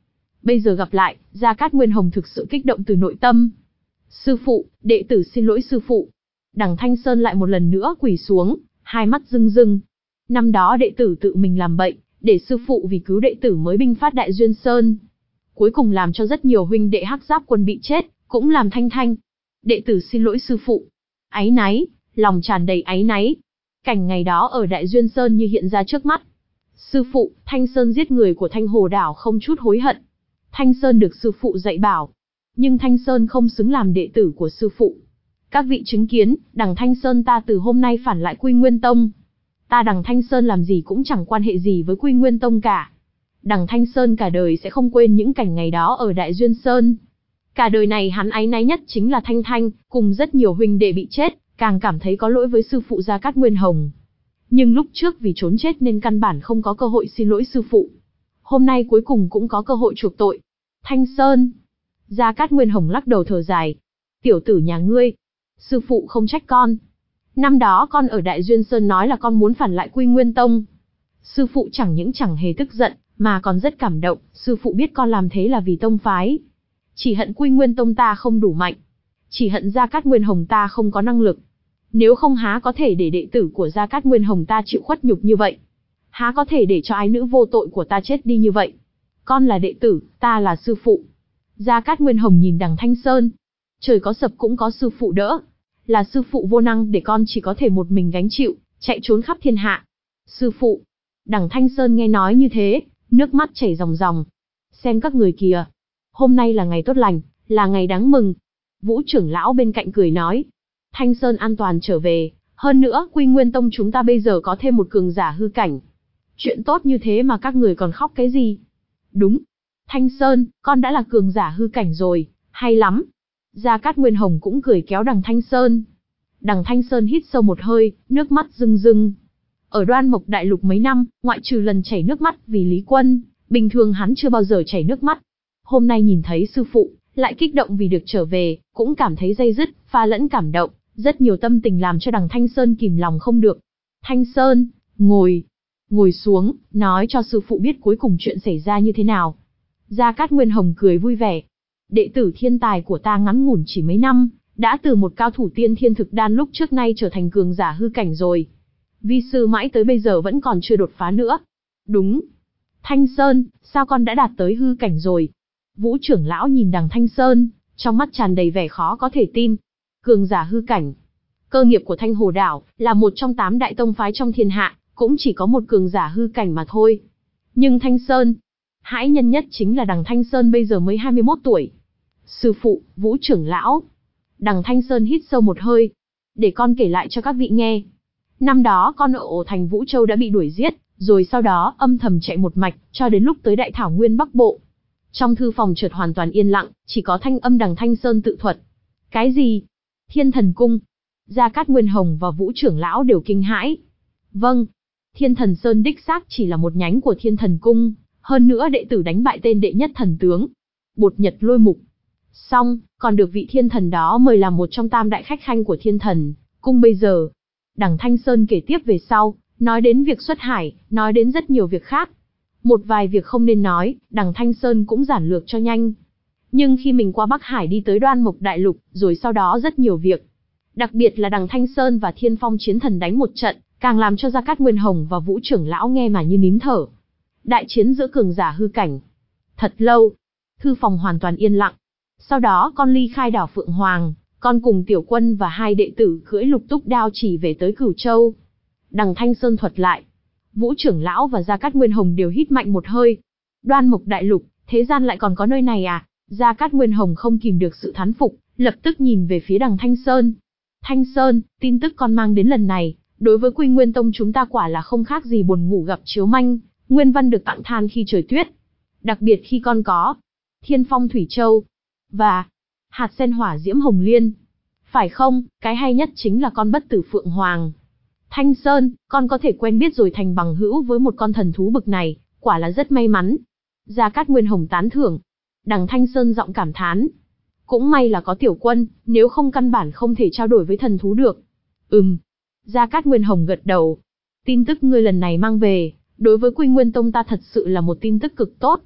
Bây giờ gặp lại, Gia Cát Nguyên Hồng thực sự kích động từ nội tâm. Sư phụ, đệ tử xin lỗi sư phụ. Đằng Thanh Sơn lại một lần nữa quỳ xuống, hai mắt rưng rưng. Năm đó đệ tử tự mình làm bậy, để sư phụ vì cứu đệ tử mới binh phát Đại Duyên Sơn. Cuối cùng làm cho rất nhiều huynh đệ Hắc Giáp quân bị chết, cũng làm Thanh Thanh. Đệ tử xin lỗi sư phụ. Áy náy, lòng tràn đầy áy náy. Cảnh ngày đó ở Đại Duyên Sơn như hiện ra trước mắt. Sư phụ, Thanh Sơn giết người của Thanh Hồ Đảo không chút hối hận. Thanh Sơn được sư phụ dạy bảo. Nhưng Thanh Sơn không xứng làm đệ tử của sư phụ. Các vị chứng kiến, đằng Thanh Sơn ta từ hôm nay phản lại Quy Nguyên Tông. Ta đằng Thanh Sơn làm gì cũng chẳng quan hệ gì với Quy Nguyên Tông cả. Đằng Thanh Sơn cả đời sẽ không quên những cảnh ngày đó ở Đại Duyên Sơn. Cả đời này hắn áy náy nhất chính là Thanh Thanh, cùng rất nhiều huynh đệ bị chết, càng cảm thấy có lỗi với sư phụ Gia Cát Nguyên Hồng. Nhưng lúc trước vì trốn chết nên căn bản không có cơ hội xin lỗi sư phụ. Hôm nay cuối cùng cũng có cơ hội chuộc tội. Thanh Sơn. Gia Cát Nguyên Hồng lắc đầu thở dài. Tiểu tử nhà ngươi. Sư phụ không trách con. Năm đó con ở Đại Duyên Sơn nói là con muốn phản lại Quy Nguyên Tông. Sư phụ chẳng những chẳng hề tức giận, mà còn rất cảm động. Sư phụ biết con làm thế là vì tông phái. Chỉ hận Quy Nguyên Tông ta không đủ mạnh. Chỉ hận Gia Cát Nguyên Hồng ta không có năng lực. Nếu không há có thể để đệ tử của Gia Cát Nguyên Hồng ta chịu khuất nhục như vậy. Há có thể để cho ái nữ vô tội của ta chết đi như vậy. Con là đệ tử, ta là sư phụ. Gia Cát Nguyên Hồng nhìn đằng Thanh Sơn. Trời có sập cũng có sư phụ đỡ. Là sư phụ vô năng để con chỉ có thể một mình gánh chịu, chạy trốn khắp thiên hạ. Sư phụ. Đằng Thanh Sơn nghe nói như thế, nước mắt chảy ròng ròng. Xem các người kìa. Hôm nay là ngày tốt lành, là ngày đáng mừng. Vũ trưởng lão bên cạnh cười nói. Thanh Sơn an toàn trở về. Hơn nữa, Quy Nguyên Tông chúng ta bây giờ có thêm một cường giả hư cảnh. Chuyện tốt như thế mà các người còn khóc cái gì? Đúng. Thanh Sơn, con đã là cường giả hư cảnh rồi, hay lắm. Gia Cát Nguyên Hồng cũng cười kéo đằng Thanh Sơn. Đằng Thanh Sơn hít sâu một hơi, nước mắt rưng rưng. Ở Đoan Mộc Đại Lục mấy năm, ngoại trừ lần chảy nước mắt vì Lý Quân, bình thường hắn chưa bao giờ chảy nước mắt. Hôm nay nhìn thấy sư phụ, lại kích động vì được trở về, cũng cảm thấy day dứt, pha lẫn cảm động, rất nhiều tâm tình làm cho đằng Thanh Sơn kìm lòng không được. Thanh Sơn, ngồi, ngồi xuống, nói cho sư phụ biết cuối cùng chuyện xảy ra như thế nào. Gia Cát Nguyên Hồng cười vui vẻ. Đệ tử thiên tài của ta ngắn ngủn chỉ mấy năm, đã từ một cao thủ tiên thiên thực đan lúc trước nay trở thành cường giả hư cảnh rồi. Vi sư mãi tới bây giờ vẫn còn chưa đột phá nữa. Đúng. Thanh Sơn, sao con đã đạt tới hư cảnh rồi? Vũ trưởng lão nhìn đằng Thanh Sơn, trong mắt tràn đầy vẻ khó có thể tin. Cường giả hư cảnh. Cơ nghiệp của Thanh Hồ Đảo là một trong tám đại tông phái trong thiên hạ, cũng chỉ có một cường giả hư cảnh mà thôi. Nhưng Thanh Sơn, hãi nhân nhất chính là đằng Thanh Sơn bây giờ mới hai mươi mốt tuổi. Sư phụ, Vũ trưởng lão. Đằng Thanh Sơn hít sâu một hơi. Để con kể lại cho các vị nghe. Năm đó con ở ổ thành Vũ Châu đã bị đuổi giết, rồi sau đó âm thầm chạy một mạch, cho đến lúc tới Đại Thảo Nguyên Bắc Bộ. Trong thư phòng chợt hoàn toàn yên lặng, chỉ có thanh âm đằng Thanh Sơn tự thuật. Cái gì? Thiên Thần Cung. Gia Cát Nguyên Hồng và Vũ trưởng lão đều kinh hãi. Vâng. Thiên Thần Sơn đích xác chỉ là một nhánh của Thiên Thần Cung, hơn nữa đệ tử đánh bại tên đệ nhất thần tướng Bột Nhật Lôi Mục. Xong, còn được vị thiên thần đó mời làm một trong tam đại khách khanh của Thiên Thần Cung bây giờ. Đằng Thanh Sơn kể tiếp về sau, nói đến việc xuất hải, nói đến rất nhiều việc khác. Một vài việc không nên nói, đằng Thanh Sơn cũng giản lược cho nhanh. Nhưng khi mình qua Bắc Hải đi tới Đoan Mộc Đại Lục, rồi sau đó rất nhiều việc. Đặc biệt là đằng Thanh Sơn và Thiên Phong Chiến Thần đánh một trận, càng làm cho Gia Cát Nguyên Hồng và Vũ trưởng lão nghe mà như nín thở. Đại chiến giữa cường giả hư cảnh. Thật lâu, thư phòng hoàn toàn yên lặng. Sau đó con ly khai đảo Phượng Hoàng, con cùng Tiểu Quân và hai đệ tử cưỡi lục túc đao chỉ về tới Cửu Châu. Đằng Thanh Sơn thuật lại. Vũ trưởng lão và Gia Cát Nguyên Hồng đều hít mạnh một hơi. Đoan Mộc Đại Lục, thế gian lại còn có nơi này à? Gia Cát Nguyên Hồng không kìm được sự thán phục, lập tức nhìn về phía đằng Thanh Sơn. Thanh Sơn, tin tức con mang đến lần này, đối với Quy Nguyên Tông chúng ta quả là không khác gì buồn ngủ gặp chiếu manh, nguyên văn được tặng than khi trời tuyết. Đặc biệt khi con có Thiên Phong Thủy Châu và hạt sen hỏa diễm hồng liên. Phải không, cái hay nhất chính là con bất tử Phượng Hoàng. Thanh Sơn, con có thể quen biết rồi thành bằng hữu với một con thần thú bực này, quả là rất may mắn. Gia Cát Nguyên Hồng tán thưởng. Đằng Thanh Sơn giọng cảm thán. Cũng may là có Tiểu Quân, nếu không căn bản không thể trao đổi với thần thú được. Ừm. Gia Cát Nguyên Hồng gật đầu. Tin tức ngươi lần này mang về, đối với Quy Nguyên Tông ta thật sự là một tin tức cực tốt.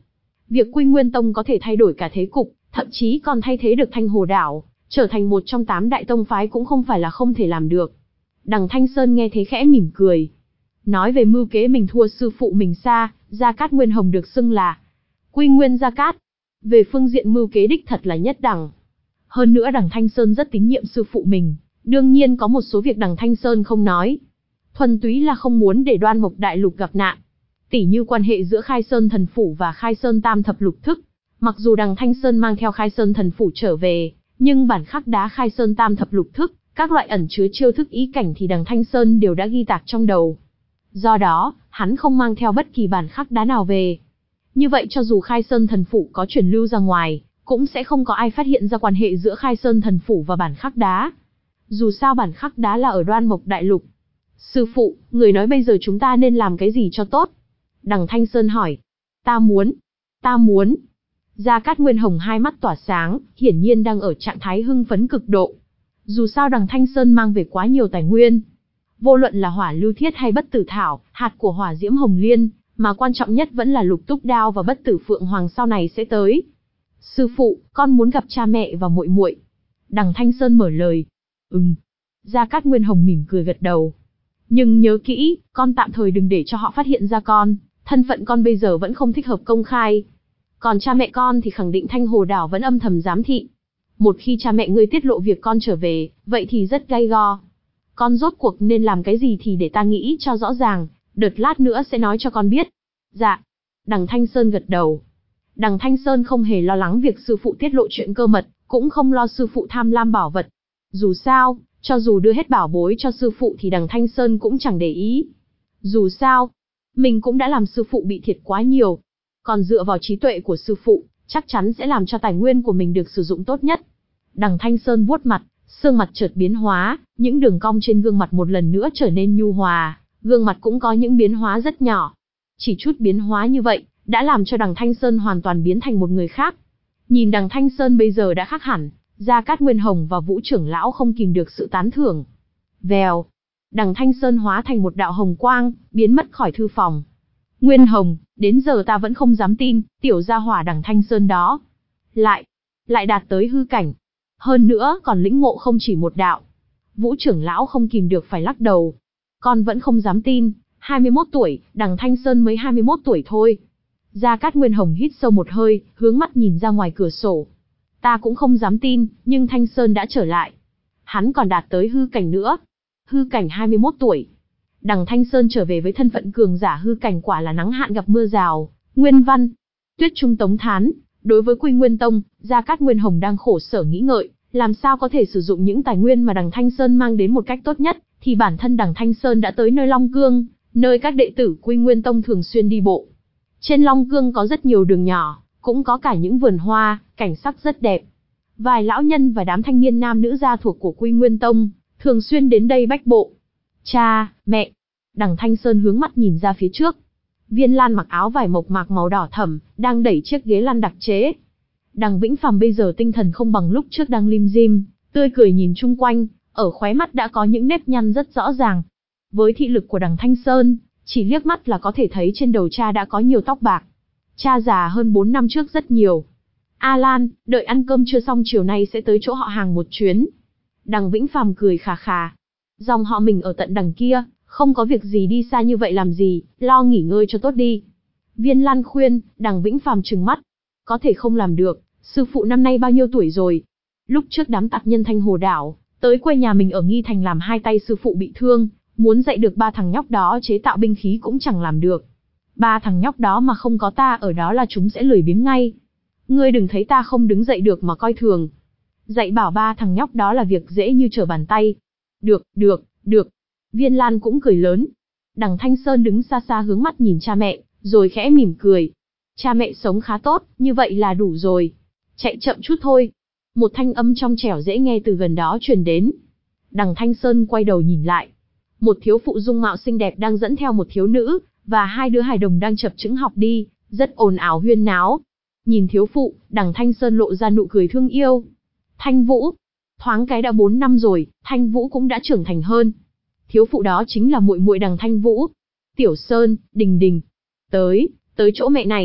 Việc Quy Nguyên Tông có thể thay đổi cả thế cục, thậm chí còn thay thế được Thanh Hồ Đảo, trở thành một trong tám đại tông phái cũng không phải là không thể làm được. Đằng Thanh Sơn nghe thế khẽ mỉm cười. Nói về mưu kế mình thua sư phụ mình xa, Gia Cát Nguyên Hồng được xưng là Quy Nguyên Gia Cát. Về phương diện mưu kế đích thật là nhất đẳng. Hơn nữa đằng Thanh Sơn rất tín nhiệm sư phụ mình, đương nhiên có một số việc đằng Thanh Sơn không nói. Thuần túy là không muốn để Đoan Mộc Đại Lục gặp nạn. Tỉ như quan hệ giữa Khai Sơn Thần Phủ và Khai Sơn Tam Thập Lục Thức. Mặc dù đằng Thanh Sơn mang theo Khai Sơn Thần Phủ trở về, nhưng bản khắc đá Khai Sơn Tam Thập Lục Thức, các loại ẩn chứa chiêu thức ý cảnh thì đằng Thanh Sơn đều đã ghi tạc trong đầu. Do đó, hắn không mang theo bất kỳ bản khắc đá nào về. Như vậy cho dù Khai Sơn Thần Phủ có truyền lưu ra ngoài, cũng sẽ không có ai phát hiện ra quan hệ giữa Khai Sơn Thần Phủ và bản khắc đá. Dù sao bản khắc đá là ở Đoan Mộc Đại Lục. Sư phụ, người nói bây giờ chúng ta nên làm cái gì cho tốt? Đằng Thanh Sơn hỏi. Ta muốn. Ta muốn. Gia Cát Nguyên Hồng hai mắt tỏa sáng, hiển nhiên đang ở trạng thái hưng phấn cực độ. Dù sao đằng Thanh Sơn mang về quá nhiều tài nguyên. Vô luận là hỏa lưu thiết hay bất tử thảo, hạt của hỏa diễm hồng liên, mà quan trọng nhất vẫn là lục túc đao và bất tử phượng hoàng sau này sẽ tới. Sư phụ, con muốn gặp cha mẹ và muội muội. Đằng Thanh Sơn mở lời. Ừm. Gia Cát Nguyên Hồng mỉm cười gật đầu. Nhưng nhớ kỹ, con tạm thời đừng để cho họ phát hiện ra con, thân phận con bây giờ vẫn không thích hợp công khai. Còn cha mẹ con thì khẳng định Thanh Hồ Đảo vẫn âm thầm giám thị. Một khi cha mẹ ngươi tiết lộ việc con trở về, vậy thì rất gay go. Con rốt cuộc nên làm cái gì thì để ta nghĩ cho rõ ràng, đợt lát nữa sẽ nói cho con biết. Dạ. Đằng Thanh Sơn gật đầu. Đằng Thanh Sơn không hề lo lắng việc sư phụ tiết lộ chuyện cơ mật, cũng không lo sư phụ tham lam bảo vật. Dù sao, cho dù đưa hết bảo bối cho sư phụ thì đằng Thanh Sơn cũng chẳng để ý. Dù sao, mình cũng đã làm sư phụ bị thiệt quá nhiều. Còn dựa vào trí tuệ của sư phụ, chắc chắn sẽ làm cho tài nguyên của mình được sử dụng tốt nhất. Đằng Thanh Sơn vuốt mặt, xương mặt chợt biến hóa, những đường cong trên gương mặt một lần nữa trở nên nhu hòa, gương mặt cũng có những biến hóa rất nhỏ. Chỉ chút biến hóa như vậy, đã làm cho đằng Thanh Sơn hoàn toàn biến thành một người khác. Nhìn đằng Thanh Sơn bây giờ đã khác hẳn, Gia Cát Nguyên Hồng và Vũ trưởng lão không kìm được sự tán thưởng. Vèo, đằng Thanh Sơn hóa thành một đạo hồng quang, biến mất khỏi thư phòng. Nguyên Hồng, đến giờ ta vẫn không dám tin, tiểu gia hỏa đằng Thanh Sơn đó. Lại, lại đạt tới hư cảnh. Hơn nữa còn lĩnh ngộ không chỉ một đạo. Vũ trưởng lão không kìm được phải lắc đầu. Con vẫn không dám tin, hai mươi mốt tuổi, đằng Thanh Sơn mới hai mươi mốt tuổi thôi. Gia Cát Nguyên Hồng hít sâu một hơi, hướng mắt nhìn ra ngoài cửa sổ. Ta cũng không dám tin, nhưng Thanh Sơn đã trở lại. Hắn còn đạt tới hư cảnh nữa. Hư cảnh hai mươi mốt tuổi. Đằng Thanh Sơn trở về với thân phận cường giả hư cảnh quả là nắng hạn gặp mưa rào. Nguyên văn. Tuyết Trung Tống thán. Đối với Quy Nguyên Tông, Gia Cát Nguyên Hồng đang khổ sở nghĩ ngợi, làm sao có thể sử dụng những tài nguyên mà đằng Thanh Sơn mang đến một cách tốt nhất, thì bản thân đằng Thanh Sơn đã tới nơi Long Cương, nơi các đệ tử Quy Nguyên Tông thường xuyên đi bộ. Trên Long Cương có rất nhiều đường nhỏ, cũng có cả những vườn hoa, cảnh sắc rất đẹp. Vài lão nhân và đám thanh niên nam nữ gia thuộc của Quy Nguyên Tông, thường xuyên đến đây bách bộ. Cha, mẹ. Đằng Thanh Sơn hướng mắt nhìn ra phía trước. Viên Lan mặc áo vải mộc mạc màu đỏ thẫm, đang đẩy chiếc ghế lăn đặc chế. Đằng Vĩnh Phàm bây giờ tinh thần không bằng lúc trước đang lim dim, tươi cười nhìn chung quanh, ở khóe mắt đã có những nếp nhăn rất rõ ràng. Với thị lực của đằng Thanh Sơn, chỉ liếc mắt là có thể thấy trên đầu cha đã có nhiều tóc bạc. Cha già hơn bốn năm trước rất nhiều. A Lan, đợi ăn cơm trưa xong chiều nay sẽ tới chỗ họ hàng một chuyến. Đằng Vĩnh Phàm cười khà khà. Dòng họ mình ở tận đằng kia, không có việc gì đi xa như vậy làm gì, lo nghỉ ngơi cho tốt đi. Viên Lan khuyên, đằng Vĩnh Phàm trừng mắt. Có thể không làm được, sư phụ năm nay bao nhiêu tuổi rồi? Lúc trước đám tặc nhân Thanh Hồ Đảo, tới quê nhà mình ở Nghi Thành làm hai tay sư phụ bị thương, muốn dạy được ba thằng nhóc đó chế tạo binh khí cũng chẳng làm được. Ba thằng nhóc đó mà không có ta ở đó là chúng sẽ lười biếng ngay. Ngươi đừng thấy ta không đứng dậy được mà coi thường. Dạy bảo ba thằng nhóc đó là việc dễ như trở bàn tay. Được, được, được. Viên Lan cũng cười lớn. Đằng Thanh Sơn đứng xa xa hướng mắt nhìn cha mẹ, rồi khẽ mỉm cười. Cha mẹ sống khá tốt, như vậy là đủ rồi. Chạy chậm chút thôi. Một thanh âm trong trẻo dễ nghe từ gần đó truyền đến. Đằng Thanh Sơn quay đầu nhìn lại. Một thiếu phụ dung mạo xinh đẹp đang dẫn theo một thiếu nữ, và hai đứa hài đồng đang chập chững học đi, rất ồn ào huyên náo. Nhìn thiếu phụ, đằng Thanh Sơn lộ ra nụ cười thương yêu. Thanh Vũ. Thoáng cái đã bốn năm rồi, Thanh Vũ cũng đã trưởng thành hơn. Thiếu phụ đó chính là muội muội đằng Thanh Vũ. Tiểu Sơn, Đình Đình. Tới, tới chỗ mẹ này.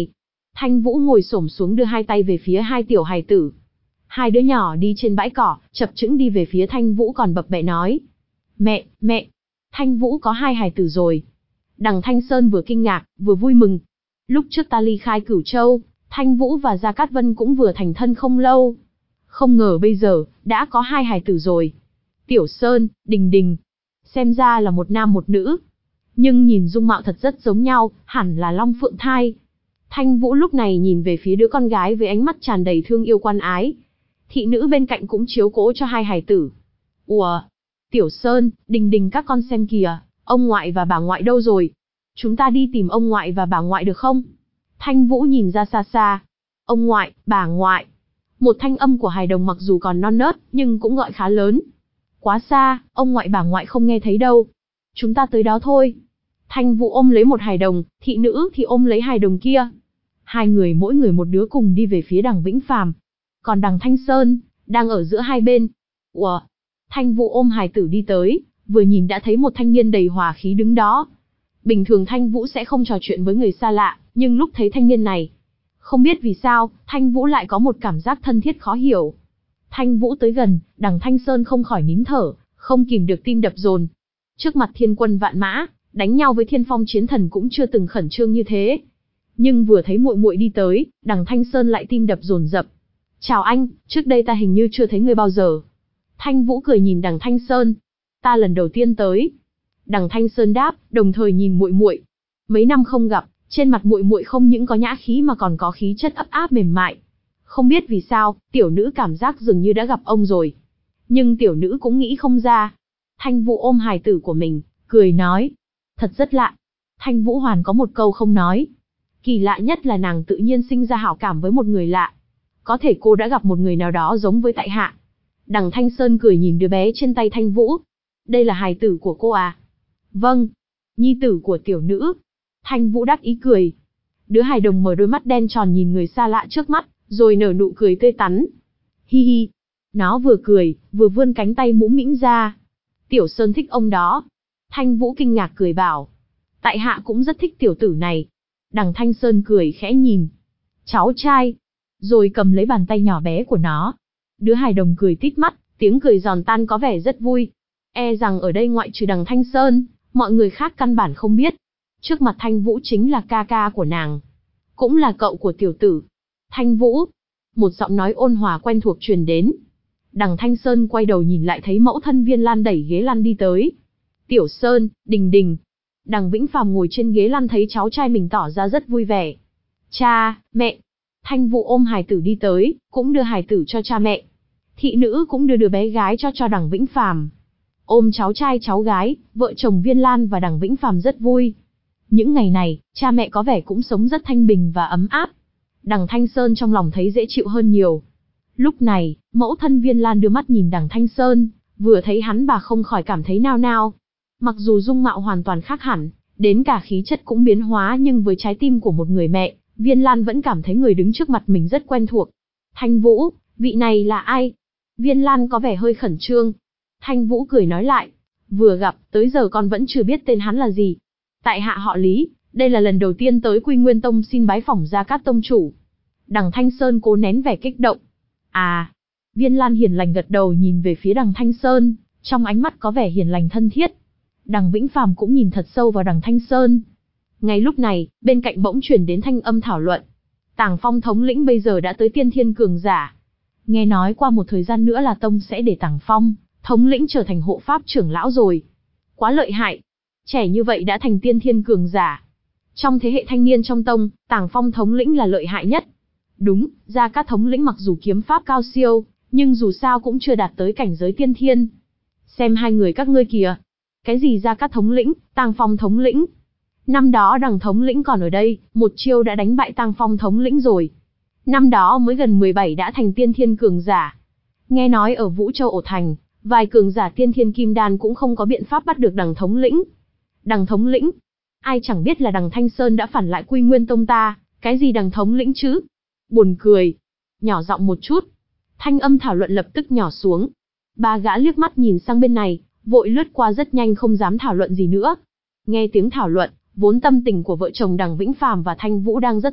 Thanh Vũ ngồi xổm xuống đưa hai tay về phía hai tiểu hài tử. Hai đứa nhỏ đi trên bãi cỏ, chập chững đi về phía Thanh Vũ còn bập bẹ nói. Mẹ, mẹ, Thanh Vũ có hai hài tử rồi. Đằng Thanh Sơn vừa kinh ngạc, vừa vui mừng. Lúc trước ta ly khai Cửu Châu, Thanh Vũ và Gia Cát Vân cũng vừa thành thân không lâu. Không ngờ bây giờ, đã có hai hài tử rồi. Tiểu Sơn, Đình Đình. Xem ra là một nam một nữ. Nhưng nhìn dung mạo thật rất giống nhau, hẳn là Long Phượng thai. Thanh Vũ lúc này nhìn về phía đứa con gái với ánh mắt tràn đầy thương yêu quan ái. Thị nữ bên cạnh cũng chiếu cố cho hai hài tử. Ủa, Tiểu Sơn, Đình Đình các con xem kìa, ông ngoại và bà ngoại đâu rồi? Chúng ta đi tìm ông ngoại và bà ngoại được không? Thanh Vũ nhìn ra xa xa. Ông ngoại, bà ngoại. Một thanh âm của hài đồng mặc dù còn non nớt, nhưng cũng gọi khá lớn. Quá xa, ông ngoại bà ngoại không nghe thấy đâu. Chúng ta tới đó thôi. Thanh Vũ ôm lấy một hài đồng, thị nữ thì ôm lấy hài đồng kia. Hai người mỗi người một đứa cùng đi về phía đằng Vĩnh Phàm. Còn đằng Thanh Sơn, đang ở giữa hai bên. Ủa? Thanh Vũ ôm hài tử đi tới, vừa nhìn đã thấy một thanh niên đầy hòa khí đứng đó. Bình thường Thanh Vũ sẽ không trò chuyện với người xa lạ, nhưng lúc thấy thanh niên này, không biết vì sao, Thanh Vũ lại có một cảm giác thân thiết khó hiểu. Thanh Vũ tới gần, đằng Thanh Sơn không khỏi nín thở, không kìm được tim đập dồn. Trước mặt thiên quân vạn mã, đánh nhau với Thiên Phong chiến thần cũng chưa từng khẩn trương như thế. Nhưng vừa thấy muội muội đi tới, đằng Thanh Sơn lại tim đập dồn dập. Chào anh, trước đây ta hình như chưa thấy người bao giờ. Thanh Vũ cười nhìn đằng Thanh Sơn. Ta lần đầu tiên tới. Đằng Thanh Sơn đáp, đồng thời nhìn muội muội. Mấy năm không gặp, trên mặt muội muội không những có nhã khí mà còn có khí chất ấp áp mềm mại. Không biết vì sao, tiểu nữ cảm giác dường như đã gặp ông rồi. Nhưng tiểu nữ cũng nghĩ không ra. Thanh Vũ ôm hài tử của mình, cười nói. Thật rất lạ. Thanh Vũ hoàn có một câu không nói. Kỳ lạ nhất là nàng tự nhiên sinh ra hảo cảm với một người lạ. Có thể cô đã gặp một người nào đó giống với tại hạ. Đằng Thanh Sơn cười nhìn đứa bé trên tay Thanh Vũ. Đây là hài tử của cô à? Vâng. Nhi tử của tiểu nữ. Thanh Vũ đắc ý cười. Đứa hài đồng mở đôi mắt đen tròn nhìn người xa lạ trước mắt, rồi nở nụ cười tươi tắn. Hi hi. Nó vừa cười, vừa vươn cánh tay mũm mĩm ra. Tiểu Sơn thích ông đó. Thanh Vũ kinh ngạc cười bảo. Tại hạ cũng rất thích tiểu tử này. Đằng Thanh Sơn cười khẽ nhìn. Cháu trai. Rồi cầm lấy bàn tay nhỏ bé của nó. Đứa hài đồng cười tít mắt, tiếng cười giòn tan có vẻ rất vui. E rằng ở đây ngoại trừ đằng Thanh Sơn, mọi người khác căn bản không biết. Trước mặt Thanh Vũ chính là ca ca của nàng. Cũng là cậu của tiểu tử. Thanh Vũ. Một giọng nói ôn hòa quen thuộc truyền đến. Đằng Thanh Sơn quay đầu nhìn lại thấy mẫu thân Viên Lan đẩy ghế lăn đi tới. Tiểu Sơn, Đình Đình. Đằng Vĩnh Phàm ngồi trên ghế lăn thấy cháu trai mình tỏ ra rất vui vẻ. Cha, mẹ. Thanh Vũ ôm hài tử đi tới, cũng đưa hài tử cho cha mẹ. Thị nữ cũng đưa đứa bé gái cho cho đằng Vĩnh Phàm. Ôm cháu trai cháu gái, vợ chồng Viên Lan và đằng Vĩnh Phàm rất vui. Những ngày này, cha mẹ có vẻ cũng sống rất thanh bình và ấm áp. Đằng Thanh Sơn trong lòng thấy dễ chịu hơn nhiều. Lúc này, mẫu thân Viên Lan đưa mắt nhìn đằng Thanh Sơn, vừa thấy hắn bà không khỏi cảm thấy nao nao. Mặc dù dung mạo hoàn toàn khác hẳn, đến cả khí chất cũng biến hóa, nhưng với trái tim của một người mẹ, Viên Lan vẫn cảm thấy người đứng trước mặt mình rất quen thuộc. Thanh Vũ, vị này là ai? Viên Lan có vẻ hơi khẩn trương. Thanh Vũ cười nói lại, vừa gặp, tới giờ con vẫn chưa biết tên hắn là gì. Tại hạ họ Lý, đây là lần đầu tiên tới Quy Nguyên Tông xin bái phỏng Gia Cát tông chủ. Đằng Thanh Sơn cố nén vẻ kích động. À, Viên Lan hiền lành gật đầu nhìn về phía đằng Thanh Sơn, trong ánh mắt có vẻ hiền lành thân thiết. Đằng Vĩnh Phàm cũng nhìn thật sâu vào đằng Thanh Sơn. Ngay lúc này, bên cạnh bỗng truyền đến thanh âm thảo luận. Tàng Phong thống lĩnh bây giờ đã tới tiên thiên cường giả. Nghe nói qua một thời gian nữa là tông sẽ để Tàng Phong thống lĩnh trở thành hộ pháp trưởng lão rồi. Quá lợi hại. Trẻ như vậy đã thành tiên thiên cường giả. Trong thế hệ thanh niên trong tông, Tàng Phong thống lĩnh là lợi hại nhất. Đúng, Gia Cát thống lĩnh mặc dù kiếm pháp cao siêu, nhưng dù sao cũng chưa đạt tới cảnh giới tiên thiên. Xem hai người các ngươi kìa. Cái gì Gia Cát thống lĩnh, Tàng Phong thống lĩnh. Năm đó đằng thống lĩnh còn ở đây, một chiêu đã đánh bại Tàng Phong thống lĩnh rồi. Năm đó mới gần mười bảy đã thành tiên thiên cường giả. Nghe nói ở Vũ Châu Ổ Thành, vài cường giả tiên thiên kim đan cũng không có biện pháp bắt được đằng thống lĩnh. Đằng thống lĩnh? Ai chẳng biết là đằng Thanh Sơn đã phản lại Quy Nguyên Tông ta, cái gì đằng thống lĩnh chứ? Buồn cười. Nhỏ giọng một chút. Thanh âm thảo luận lập tức nhỏ xuống. Ba gã liếc mắt nhìn sang bên này, vội lướt qua rất nhanh không dám thảo luận gì nữa. Nghe tiếng thảo luận, vốn tâm tình của vợ chồng đằng Vĩnh Phàm và Thanh Vũ đang rất tốt,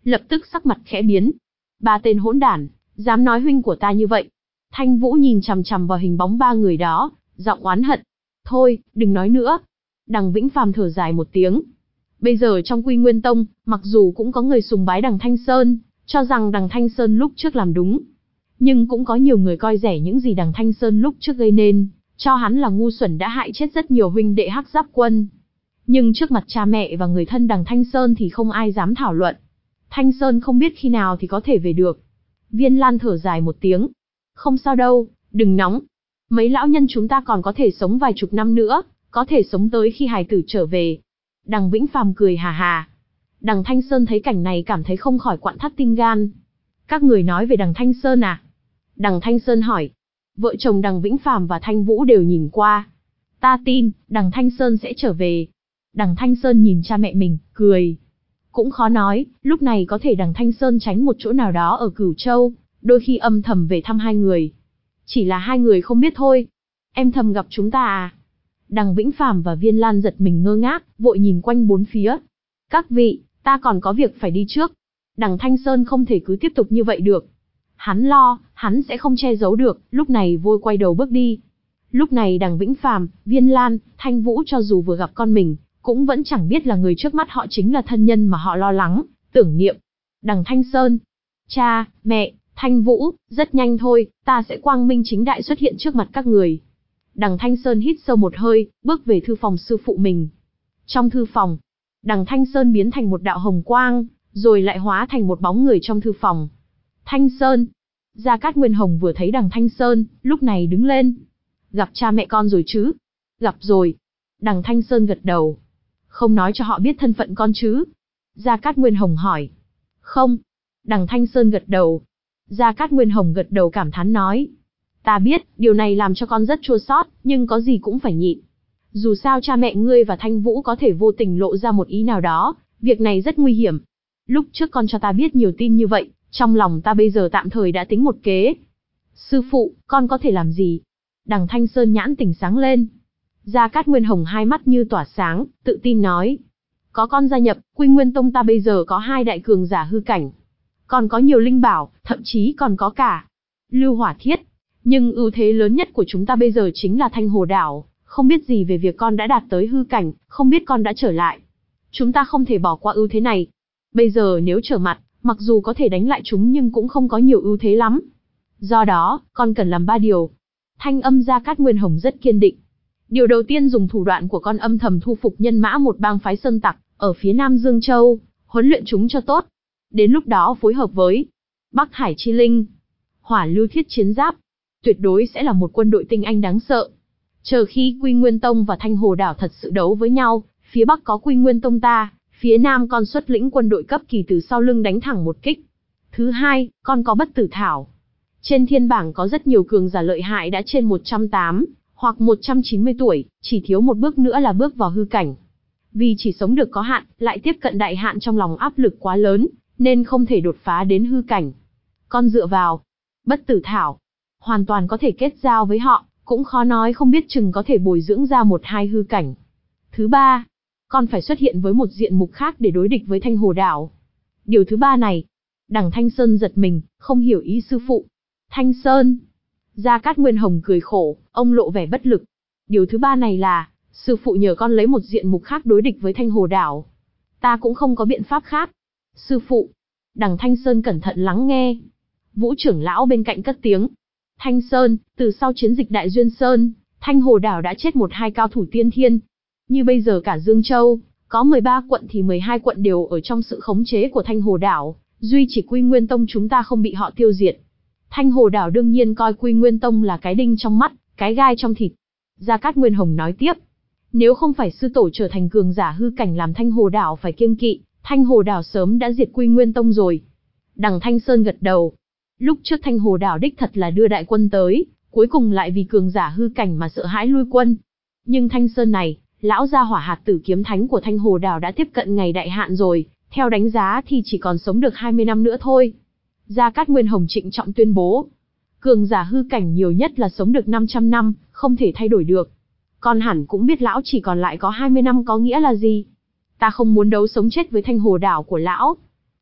lập tức sắc mặt khẽ biến. Ba tên hỗn đản, dám nói huynh của ta như vậy. Thanh Vũ nhìn chằm chằm vào hình bóng ba người đó, giọng oán hận. Thôi, đừng nói nữa. Đằng Vĩnh Phàm thở dài một tiếng. Bây giờ trong Quy Nguyên Tông, mặc dù cũng có người sùng bái đằng Thanh Sơn, cho rằng đằng Thanh Sơn lúc trước làm đúng. Nhưng cũng có nhiều người coi rẻ những gì đằng Thanh Sơn lúc trước gây nên, cho hắn là ngu xuẩn đã hại chết rất nhiều huynh đệ Hắc Giáp Quân. Nhưng trước mặt cha mẹ và người thân đằng Thanh Sơn thì không ai dám thảo luận. Thanh Sơn không biết khi nào thì có thể về được. Viên Lan thở dài một tiếng. Không sao đâu, đừng nóng. Mấy lão nhân chúng ta còn có thể sống vài chục năm nữa, có thể sống tới khi hài tử trở về. Đằng Vĩnh Phàm cười hà hà. Đằng Thanh Sơn thấy cảnh này cảm thấy không khỏi quặn thắt tim gan. Các người nói về đằng Thanh Sơn à? Đằng Thanh Sơn hỏi. Vợ chồng đằng Vĩnh Phàm và Thanh Vũ đều nhìn qua. Ta tin, đằng Thanh Sơn sẽ trở về. Đằng Thanh Sơn nhìn cha mẹ mình, cười. Cũng khó nói, lúc này có thể đằng Thanh Sơn tránh một chỗ nào đó ở Cửu Châu, đôi khi âm thầm về thăm hai người. Chỉ là hai người không biết thôi. Em thầm gặp chúng ta à? Đằng Vĩnh Phàm và Viên Lan giật mình ngơ ngác, vội nhìn quanh bốn phía. Các vị, ta còn có việc phải đi trước. Đằng Thanh Sơn không thể cứ tiếp tục như vậy được. Hắn lo, hắn sẽ không che giấu được, lúc này vội quay đầu bước đi. Lúc này đằng Vĩnh Phàm, Viên Lan, Thanh Vũ cho dù vừa gặp con mình, cũng vẫn chẳng biết là người trước mắt họ chính là thân nhân mà họ lo lắng, tưởng niệm. Đằng Thanh Sơn, cha, mẹ, Thanh Vũ, rất nhanh thôi, ta sẽ quang minh chính đại xuất hiện trước mặt các người. Đằng Thanh Sơn hít sâu một hơi, bước về thư phòng sư phụ mình. Trong thư phòng, đằng Thanh Sơn biến thành một đạo hồng quang, rồi lại hóa thành một bóng người trong thư phòng. Thanh Sơn. Gia Cát Nguyên Hồng vừa thấy đằng Thanh Sơn, lúc này đứng lên. Gặp cha mẹ con rồi chứ? Gặp rồi. Đằng Thanh Sơn gật đầu. Không nói cho họ biết thân phận con chứ? Gia Cát Nguyên Hồng hỏi. Không. Đằng Thanh Sơn gật đầu. Gia Cát Nguyên Hồng gật đầu cảm thán nói. Ta biết, điều này làm cho con rất chua xót, nhưng có gì cũng phải nhịn. Dù sao cha mẹ ngươi và Thanh Vũ có thể vô tình lộ ra một ý nào đó, việc này rất nguy hiểm. Lúc trước con cho ta biết nhiều tin như vậy, trong lòng ta bây giờ tạm thời đã tính một kế. Sư phụ, con có thể làm gì? Đằng Thanh Sơn nhãn tỉnh sáng lên. Gia Cát Nguyên Hồng hai mắt như tỏa sáng, tự tin nói. Có con gia nhập, Quy Nguyên Tông ta bây giờ có hai đại cường giả hư cảnh. Còn có nhiều linh bảo, thậm chí còn có cả lưu hỏa thiết. Nhưng ưu thế lớn nhất của chúng ta bây giờ chính là Thanh Hồ Đảo, không biết gì về việc con đã đạt tới hư cảnh, không biết con đã trở lại. Chúng ta không thể bỏ qua ưu thế này. Bây giờ nếu trở mặt, mặc dù có thể đánh lại chúng nhưng cũng không có nhiều ưu thế lắm. Do đó, con cần làm ba điều. Thanh âm Gia Cát Nguyên Hồng rất kiên định. Điều đầu tiên dùng thủ đoạn của con âm thầm thu phục nhân mã một bang phái sơn tặc, ở phía Nam Dương Châu, huấn luyện chúng cho tốt. Đến lúc đó phối hợp với Bắc Hải Chi Linh, Hỏa Lưu Thiết Chiến Giáp, tuyệt đối sẽ là một quân đội tinh anh đáng sợ. Chờ khi Quy Nguyên Tông và Thanh Hồ Đảo thật sự đấu với nhau, phía Bắc có Quy Nguyên Tông ta, phía Nam con xuất lĩnh quân đội cấp kỳ từ sau lưng đánh thẳng một kích. Thứ hai, con có bất tử thảo. Trên thiên bảng có rất nhiều cường giả lợi hại đã trên một trăm tám hoặc một trăm chín mươi tuổi, chỉ thiếu một bước nữa là bước vào hư cảnh. Vì chỉ sống được có hạn, lại tiếp cận đại hạn trong lòng áp lực quá lớn, nên không thể đột phá đến hư cảnh. Con dựa vào bất tử thảo, hoàn toàn có thể kết giao với họ, cũng khó nói không biết chừng có thể bồi dưỡng ra một hai hư cảnh. Thứ ba, con phải xuất hiện với một diện mục khác để đối địch với Thanh Hồ Đảo. Điều thứ ba này, đằng Thanh Sơn giật mình, không hiểu ý sư phụ. Thanh Sơn. Gia Cát Nguyên Hồng cười khổ, ông lộ vẻ bất lực. Điều thứ ba này là, sư phụ nhờ con lấy một diện mục khác đối địch với Thanh Hồ Đảo. Ta cũng không có biện pháp khác. Sư phụ. Đằng Thanh Sơn cẩn thận lắng nghe. Vũ trưởng lão bên cạnh cất tiếng. Thanh Sơn, từ sau chiến dịch Đại Duyên Sơn, Thanh Hồ Đảo đã chết một hai cao thủ tiên thiên. Như bây giờ cả Dương Châu, có mười ba quận thì mười hai quận đều ở trong sự khống chế của Thanh Hồ Đảo, duy chỉ Quy Nguyên Tông chúng ta không bị họ tiêu diệt. Thanh Hồ Đảo đương nhiên coi Quy Nguyên Tông là cái đinh trong mắt, cái gai trong thịt. Gia Cát Nguyên Hồng nói tiếp. Nếu không phải sư tổ trở thành cường giả hư cảnh làm Thanh Hồ Đảo phải kiêng kỵ, Thanh Hồ Đảo sớm đã diệt Quy Nguyên Tông rồi. Đằng Thanh Sơn gật đầu. Lúc trước Thanh Hồ Đảo đích thật là đưa đại quân tới, cuối cùng lại vì cường giả hư cảnh mà sợ hãi lui quân. Nhưng Thanh Sơn này, lão gia hỏa hạt tử kiếm thánh của Thanh Hồ Đảo đã tiếp cận ngày đại hạn rồi, theo đánh giá thì chỉ còn sống được hai mươi năm nữa thôi. Gia Cát Nguyên Hồng trịnh trọng tuyên bố. Cường giả hư cảnh nhiều nhất là sống được năm trăm năm, không thể thay đổi được. Con hẳn cũng biết lão chỉ còn lại có hai mươi năm có nghĩa là gì. Ta không muốn đấu sống chết với Thanh Hồ Đảo của lão.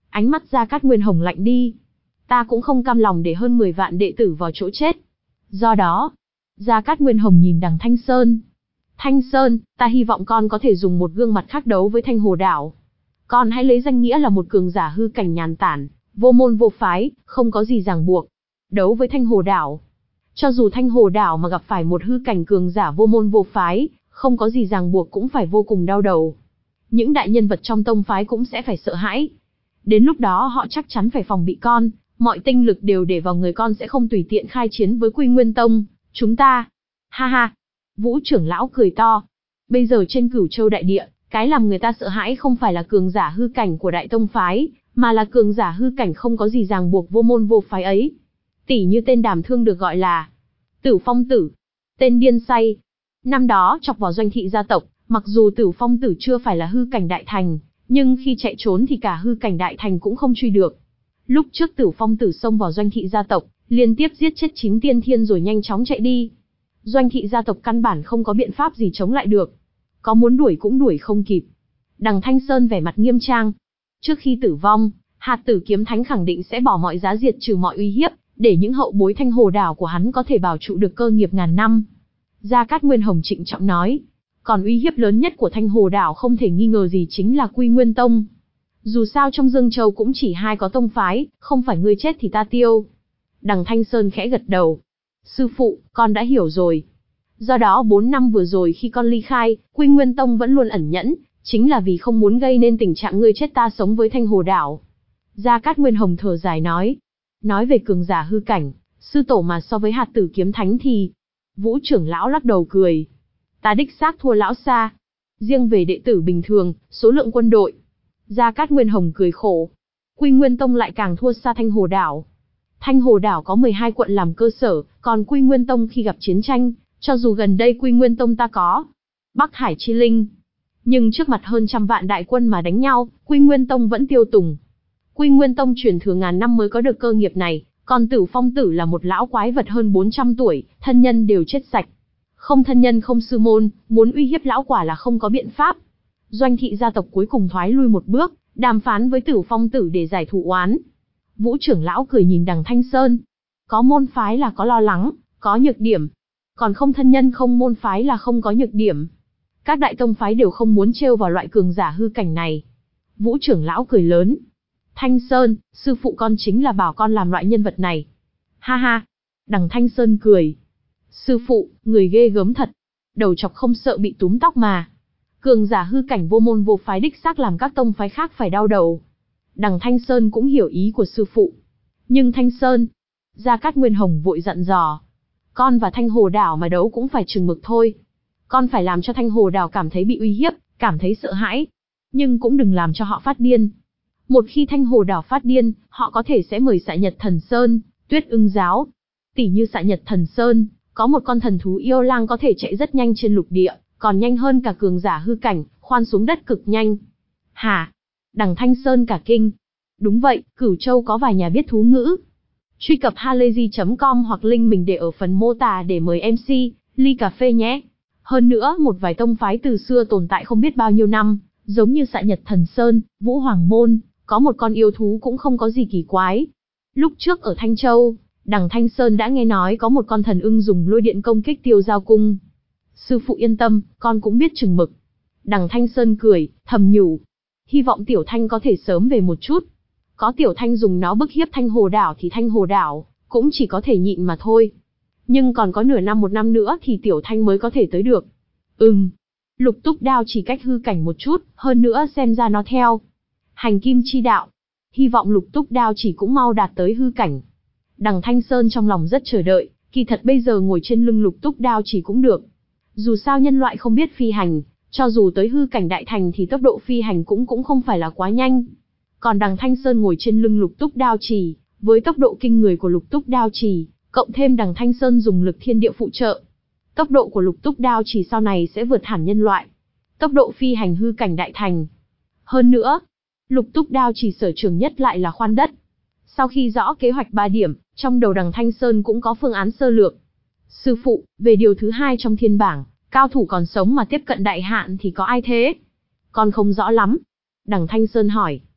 Ánh mắt Gia Cát Nguyên Hồng lạnh đi. Ta cũng không cam lòng để hơn mười vạn đệ tử vào chỗ chết. Do đó, Gia Cát Nguyên Hồng nhìn đằng Thanh Sơn. Thanh Sơn, ta hy vọng con có thể dùng một gương mặt khác đấu với Thanh Hồ Đảo. Con hãy lấy danh nghĩa là một cường giả hư cảnh nhàn tản, vô môn vô phái, không có gì ràng buộc. Đấu với Thanh Hồ Đảo. Cho dù Thanh Hồ Đảo mà gặp phải một hư cảnh cường giả vô môn vô phái, không có gì ràng buộc cũng phải vô cùng đau đầu. Những đại nhân vật trong tông phái cũng sẽ phải sợ hãi. Đến lúc đó họ chắc chắn phải phòng bị con, mọi tinh lực đều để vào người con sẽ không tùy tiện khai chiến với Quy Nguyên Tông, chúng ta. Ha ha. Vũ trưởng lão cười to. Bây giờ trên Cửu Châu đại địa, cái làm người ta sợ hãi không phải là cường giả hư cảnh của đại tông phái, mà là cường giả hư cảnh không có gì ràng buộc vô môn vô phái ấy. Tỷ như tên Đàm Thương được gọi là Tử Phong Tử, tên điên say. Năm đó chọc vào doanh thị gia tộc, mặc dù Tử Phong Tử chưa phải là hư cảnh đại thành, nhưng khi chạy trốn thì cả hư cảnh đại thành cũng không truy được. Lúc trước Tử Phong Tử xông vào doanh thị gia tộc, liên tiếp giết chết chín tiên thiên rồi nhanh chóng chạy đi. Doanh thị gia tộc căn bản không có biện pháp gì chống lại được. Có muốn đuổi cũng đuổi không kịp. Đằng Thanh Sơn vẻ mặt nghiêm trang. Trước khi tử vong, Hạt Tử Kiếm Thánh khẳng định sẽ bỏ mọi giá diệt trừ mọi uy hiếp, để những hậu bối Thanh Hồ Đảo của hắn có thể bảo trụ được cơ nghiệp ngàn năm. Gia Cát Nguyên Hồng trịnh trọng nói. Còn uy hiếp lớn nhất của Thanh Hồ Đảo không thể nghi ngờ gì chính là Quy Nguyên Tông. Dù sao trong Dương Châu cũng chỉ hai có tông phái, không phải ngươi chết thì ta tiêu. Đằng Thanh Sơn khẽ gật đầu. Sư phụ, con đã hiểu rồi. Do đó bốn năm vừa rồi khi con ly khai, Quy Nguyên Tông vẫn luôn ẩn nhẫn, chính là vì không muốn gây nên tình trạng ngươi chết ta sống với Thanh Hồ Đảo. Gia Cát Nguyên Hồng thở dài nói. Nói về cường giả hư cảnh, sư tổ mà so với Hạt Tử Kiếm Thánh thì... Vũ trưởng lão lắc đầu cười. Ta đích xác thua lão xa. Riêng về đệ tử bình thường, số lượng quân đội. Gia Cát Nguyên Hồng cười khổ. Quy Nguyên Tông lại càng thua xa Thanh Hồ Đảo. Thanh Hồ Đảo có mười hai quận làm cơ sở, còn Quy Nguyên Tông khi gặp chiến tranh, cho dù gần đây Quy Nguyên Tông ta có Bắc Hải Chi Linh, nhưng trước mặt hơn trăm vạn đại quân mà đánh nhau, Quy Nguyên Tông vẫn tiêu tùng. Quy Nguyên Tông truyền thừa ngàn năm mới có được cơ nghiệp này, còn Tử Phong Tử là một lão quái vật hơn bốn trăm tuổi, thân nhân đều chết sạch. Không thân nhân không sư môn, muốn uy hiếp lão quả là không có biện pháp. Doanh thị gia tộc cuối cùng thoái lui một bước, đàm phán với Tử Phong Tử để giải thù oán. Vũ trưởng lão cười nhìn đằng Thanh Sơn. Có môn phái là có lo lắng, có nhược điểm. Còn không thân nhân không môn phái là không có nhược điểm. Các đại tông phái đều không muốn trêu vào loại cường giả hư cảnh này. Vũ trưởng lão cười lớn. Thanh Sơn, sư phụ con chính là bảo con làm loại nhân vật này. Ha ha. Đằng Thanh Sơn cười. Sư phụ, người ghê gớm thật. Đầu chọc không sợ bị túm tóc mà. Cường giả hư cảnh vô môn vô phái đích xác làm các tông phái khác phải đau đầu. Đằng Thanh Sơn cũng hiểu ý của sư phụ. Nhưng Thanh Sơn... Gia Cát Nguyên Hồng vội dặn dò. Con và Thanh Hồ Đảo mà đấu cũng phải chừng mực thôi. Con phải làm cho Thanh Hồ Đảo cảm thấy bị uy hiếp, cảm thấy sợ hãi. Nhưng cũng đừng làm cho họ phát điên. Một khi Thanh Hồ Đảo phát điên, họ có thể sẽ mời Xạ Nhật Thần Sơn, Tuyết Ưng Giáo. Tỷ như Xạ Nhật Thần Sơn, có một con thần thú yêu lang có thể chạy rất nhanh trên lục địa, còn nhanh hơn cả cường giả hư cảnh, khoan xuống đất cực nhanh. Hả? Đằng Thanh Sơn cả kinh. Đúng vậy, Cửu Châu có vài nhà biết thú ngữ. Truy cập halayzi chấm com hoặc link mình để ở phần mô tả để mời em xê, ly cà phê nhé. Hơn nữa, một vài tông phái từ xưa tồn tại không biết bao nhiêu năm, giống như Xạ Nhật Thần Sơn, Vũ Hoàng Môn, có một con yêu thú cũng không có gì kỳ quái. Lúc trước ở Thanh Châu, đằng Thanh Sơn đã nghe nói có một con thần ưng dùng lôi điện công kích Tiêu Giao Cung. Sư phụ yên tâm, con cũng biết chừng mực. Đằng Thanh Sơn cười, thầm nhủ. Hy vọng Tiểu Thanh có thể sớm về một chút. Có Tiểu Thanh dùng nó bức hiếp Thanh Hồ Đảo thì Thanh Hồ Đảo cũng chỉ có thể nhịn mà thôi. Nhưng còn có nửa năm một năm nữa thì Tiểu Thanh mới có thể tới được. Ừm. Lục Túc Đao chỉ cách hư cảnh một chút, hơn nữa xem ra nó theo hành kim chi đạo. Hy vọng Lục Túc Đao chỉ cũng mau đạt tới hư cảnh. Đằng Thanh Sơn trong lòng rất chờ đợi, kỳ thật bây giờ ngồi trên lưng Lục Túc Đao chỉ cũng được. Dù sao nhân loại không biết phi hành, cho dù tới hư cảnh đại thành thì tốc độ phi hành cũng cũng không phải là quá nhanh. Còn đằng Thanh Sơn ngồi trên lưng Lục Túc Đao chỉ, với tốc độ kinh người của Lục Túc Đao chỉ, cộng thêm đằng Thanh Sơn dùng lực thiên địa phụ trợ, tốc độ của Lục Túc Đao chỉ sau này sẽ vượt hẳn nhân loại. Tốc độ phi hành hư cảnh đại thành. Hơn nữa, Lục Túc Đao chỉ sở trường nhất lại là khoan đất. Sau khi rõ kế hoạch ba điểm, trong đầu đằng Thanh Sơn cũng có phương án sơ lược. Sư phụ, về điều thứ hai trong thiên bảng, cao thủ còn sống mà tiếp cận đại hạn thì có ai thế? Con không rõ lắm. Đằng Thanh Sơn hỏi.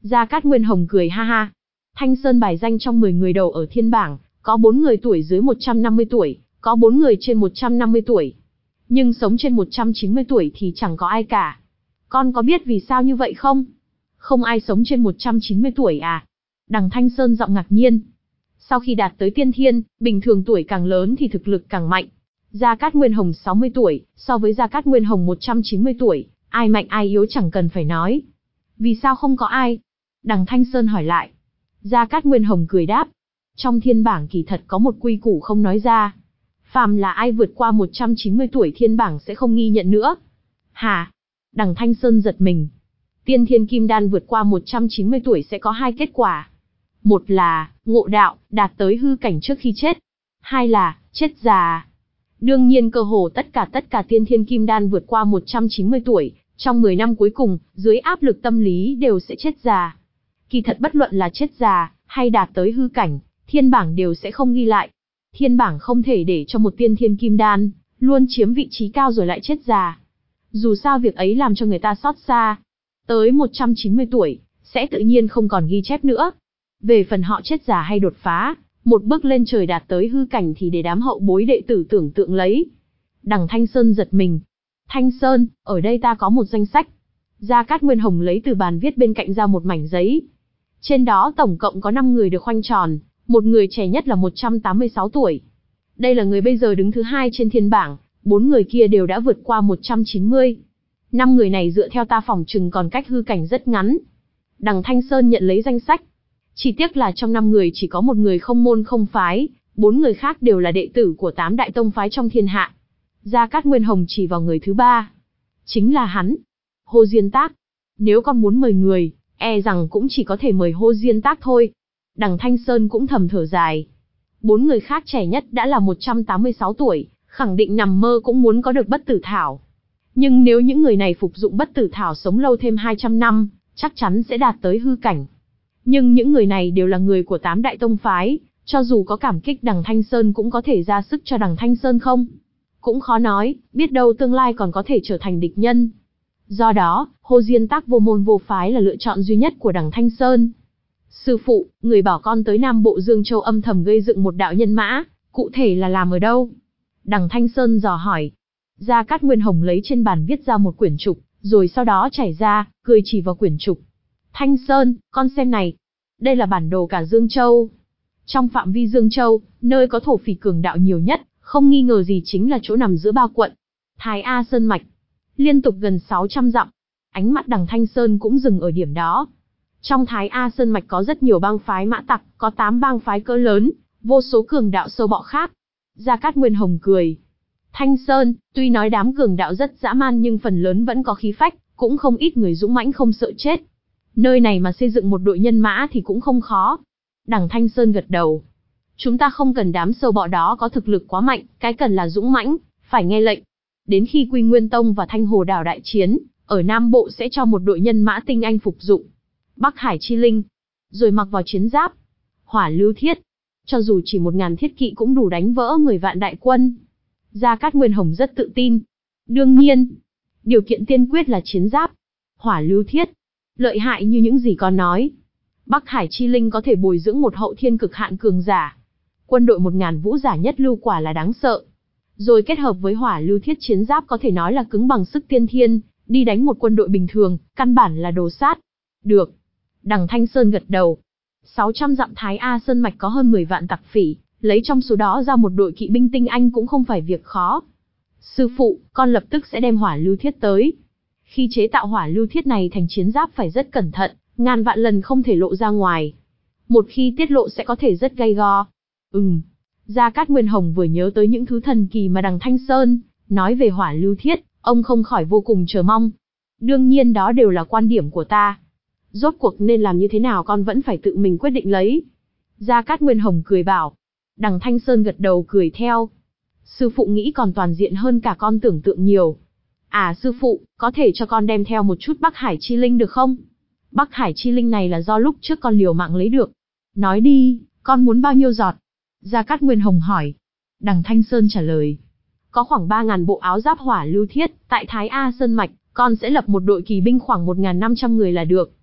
Gia Cát Nguyên Hồng cười ha ha. Thanh Sơn bài danh trong mười người đầu ở thiên bảng, có bốn người tuổi dưới một trăm năm mươi tuổi, có bốn người trên một trăm năm mươi tuổi. Nhưng sống trên một trăm chín mươi tuổi thì chẳng có ai cả. Con có biết vì sao như vậy không? Không ai sống trên một trăm chín mươi tuổi à? Đằng Thanh Sơn giọng ngạc nhiên. Sau khi đạt tới tiên thiên, bình thường tuổi càng lớn thì thực lực càng mạnh. Gia Cát Nguyên Hồng sáu mươi tuổi, so với Gia Cát Nguyên Hồng một trăm chín mươi tuổi, ai mạnh ai yếu chẳng cần phải nói. Vì sao không có ai? Đằng Thanh Sơn hỏi lại. Gia Cát Nguyên Hồng cười đáp. Trong thiên bảng kỳ thật có một quy củ không nói ra. Phàm là ai vượt qua một trăm chín mươi tuổi thiên bảng sẽ không ghi nhận nữa. Hả? Đằng Thanh Sơn giật mình. Tiên thiên kim đan vượt qua một trăm chín mươi tuổi sẽ có hai kết quả. Một là, ngộ đạo, đạt tới hư cảnh trước khi chết. Hai là, chết già. Đương nhiên cơ hồ tất cả tất cả tiên thiên kim đan vượt qua một trăm chín mươi tuổi, trong mười năm cuối cùng, dưới áp lực tâm lý đều sẽ chết già. Kỳ thật bất luận là chết già, hay đạt tới hư cảnh, thiên bảng đều sẽ không ghi lại. Thiên bảng không thể để cho một tiên thiên kim đan, luôn chiếm vị trí cao rồi lại chết già. Dù sao việc ấy làm cho người ta xót xa. Tới một trăm chín mươi tuổi, sẽ tự nhiên không còn ghi chép nữa. Về phần họ chết già hay đột phá, một bước lên trời đạt tới hư cảnh thì để đám hậu bối đệ tử tưởng tượng lấy. Đằng Thanh Sơn giật mình. Thanh Sơn, ở đây ta có một danh sách. Gia Cát Nguyên Hồng lấy từ bàn viết bên cạnh ra một mảnh giấy. Trên đó tổng cộng có năm người được khoanh tròn, một người trẻ nhất là một trăm tám mươi sáu tuổi. Đây là người bây giờ đứng thứ hai trên thiên bảng, bốn người kia đều đã vượt qua một trăm chín mươi. Năm người này dựa theo ta phỏng chừng còn cách hư cảnh rất ngắn. Đằng Thanh Sơn nhận lấy danh sách. Chỉ tiếc là trong năm người chỉ có một người không môn không phái, bốn người khác đều là đệ tử của tám đại tông phái trong thiên hạ. Gia Cát Nguyên Hồng chỉ vào người thứ ba. Chính là hắn. Hồ Diên Tác. Nếu con muốn mời người, e rằng cũng chỉ có thể mời Hồ Diên Tác thôi. Đằng Thanh Sơn cũng thầm thở dài. Bốn người khác trẻ nhất đã là một trăm tám mươi sáu tuổi, khẳng định nằm mơ cũng muốn có được bất tử thảo. Nhưng nếu những người này phục dụng bất tử thảo sống lâu thêm hai trăm năm, chắc chắn sẽ đạt tới hư cảnh. Nhưng những người này đều là người của tám đại tông phái, cho dù có cảm kích đằng Thanh Sơn cũng có thể ra sức cho đằng Thanh Sơn không? Cũng khó nói, biết đâu tương lai còn có thể trở thành địch nhân. Do đó, Hồ Diên Tác vô môn vô phái là lựa chọn duy nhất của đằng Thanh Sơn. Sư phụ, người bảo con tới Nam Bộ Dương Châu âm thầm gây dựng một đạo nhân mã, cụ thể là làm ở đâu? Đằng Thanh Sơn dò hỏi. Gia Cát Nguyên Hồng lấy trên bàn viết ra một quyển trục, rồi sau đó trải ra, cười chỉ vào quyển trục. Thanh Sơn, con xem này. Đây là bản đồ cả Dương Châu. Trong phạm vi Dương Châu, nơi có thổ phỉ cường đạo nhiều nhất, không nghi ngờ gì chính là chỗ nằm giữa ba quận. Thái A Sơn Mạch. Liên tục gần sáu trăm dặm. Ánh mắt đằng Thanh Sơn cũng dừng ở điểm đó. Trong Thái A Sơn Mạch có rất nhiều bang phái mã tặc, có tám bang phái cỡ lớn, vô số cường đạo sâu bọ khác. Gia Cát Nguyên Hồng cười. Thanh Sơn, tuy nói đám cường đạo rất dã man nhưng phần lớn vẫn có khí phách, cũng không ít người dũng mãnh không sợ chết. Nơi này mà xây dựng một đội nhân mã thì cũng không khó. Đằng Thanh Sơn gật đầu. Chúng ta không cần đám sâu bọ đó có thực lực quá mạnh, cái cần là dũng mãnh, phải nghe lệnh. Đến khi Quy Nguyên Tông và Thanh Hồ Đảo đại chiến, ở Nam Bộ sẽ cho một đội nhân mã tinh anh phục dụng Bắc Hải Chi Linh, rồi mặc vào chiến giáp. Hỏa Lưu Thiết, cho dù chỉ một ngàn thiết kỵ cũng đủ đánh vỡ mười vạn đại quân. Gia Cát Nguyên Hồng rất tự tin. Đương nhiên, điều kiện tiên quyết là chiến giáp. Hỏa Lưu Thiết, lợi hại như những gì con nói. Bắc Hải Chi Linh có thể bồi dưỡng một hậu thiên cực hạn cường giả. Quân đội một ngàn vũ giả nhất lưu quả là đáng sợ. Rồi kết hợp với Hỏa Lưu Thiết chiến giáp có thể nói là cứng bằng sức tiên thiên, đi đánh một quân đội bình thường, căn bản là đồ sát. Được. Đằng Thanh Sơn gật đầu. sáu trăm dặm Thái A Sơn Mạch có hơn mười vạn tặc phỉ, lấy trong số đó ra một đội kỵ binh tinh anh cũng không phải việc khó. Sư phụ, con lập tức sẽ đem Hỏa Lưu Thiết tới. Khi chế tạo Hỏa Lưu Thiết này thành chiến giáp phải rất cẩn thận, ngàn vạn lần không thể lộ ra ngoài. Một khi tiết lộ sẽ có thể rất gay go. Ừm. Gia Cát Nguyên Hồng vừa nhớ tới những thứ thần kỳ mà đằng Thanh Sơn nói về Hỏa Lưu Thiết, ông không khỏi vô cùng chờ mong. Đương nhiên đó đều là quan điểm của ta. Rốt cuộc nên làm như thế nào con vẫn phải tự mình quyết định lấy. Gia Cát Nguyên Hồng cười bảo. Đằng Thanh Sơn gật đầu cười theo. Sư phụ nghĩ còn toàn diện hơn cả con tưởng tượng nhiều. À sư phụ, có thể cho con đem theo một chút Bắc Hải Chi Linh được không? Bắc Hải Chi Linh này là do lúc trước con liều mạng lấy được. Nói đi, con muốn bao nhiêu giọt? Gia Cát Nguyên Hồng hỏi. Đằng Thanh Sơn trả lời. Có khoảng ba ngàn bộ áo giáp Hỏa Lưu Thiết, tại Thái A Sơn Mạch, con sẽ lập một đội kỳ binh khoảng một nghìn năm trăm người là được.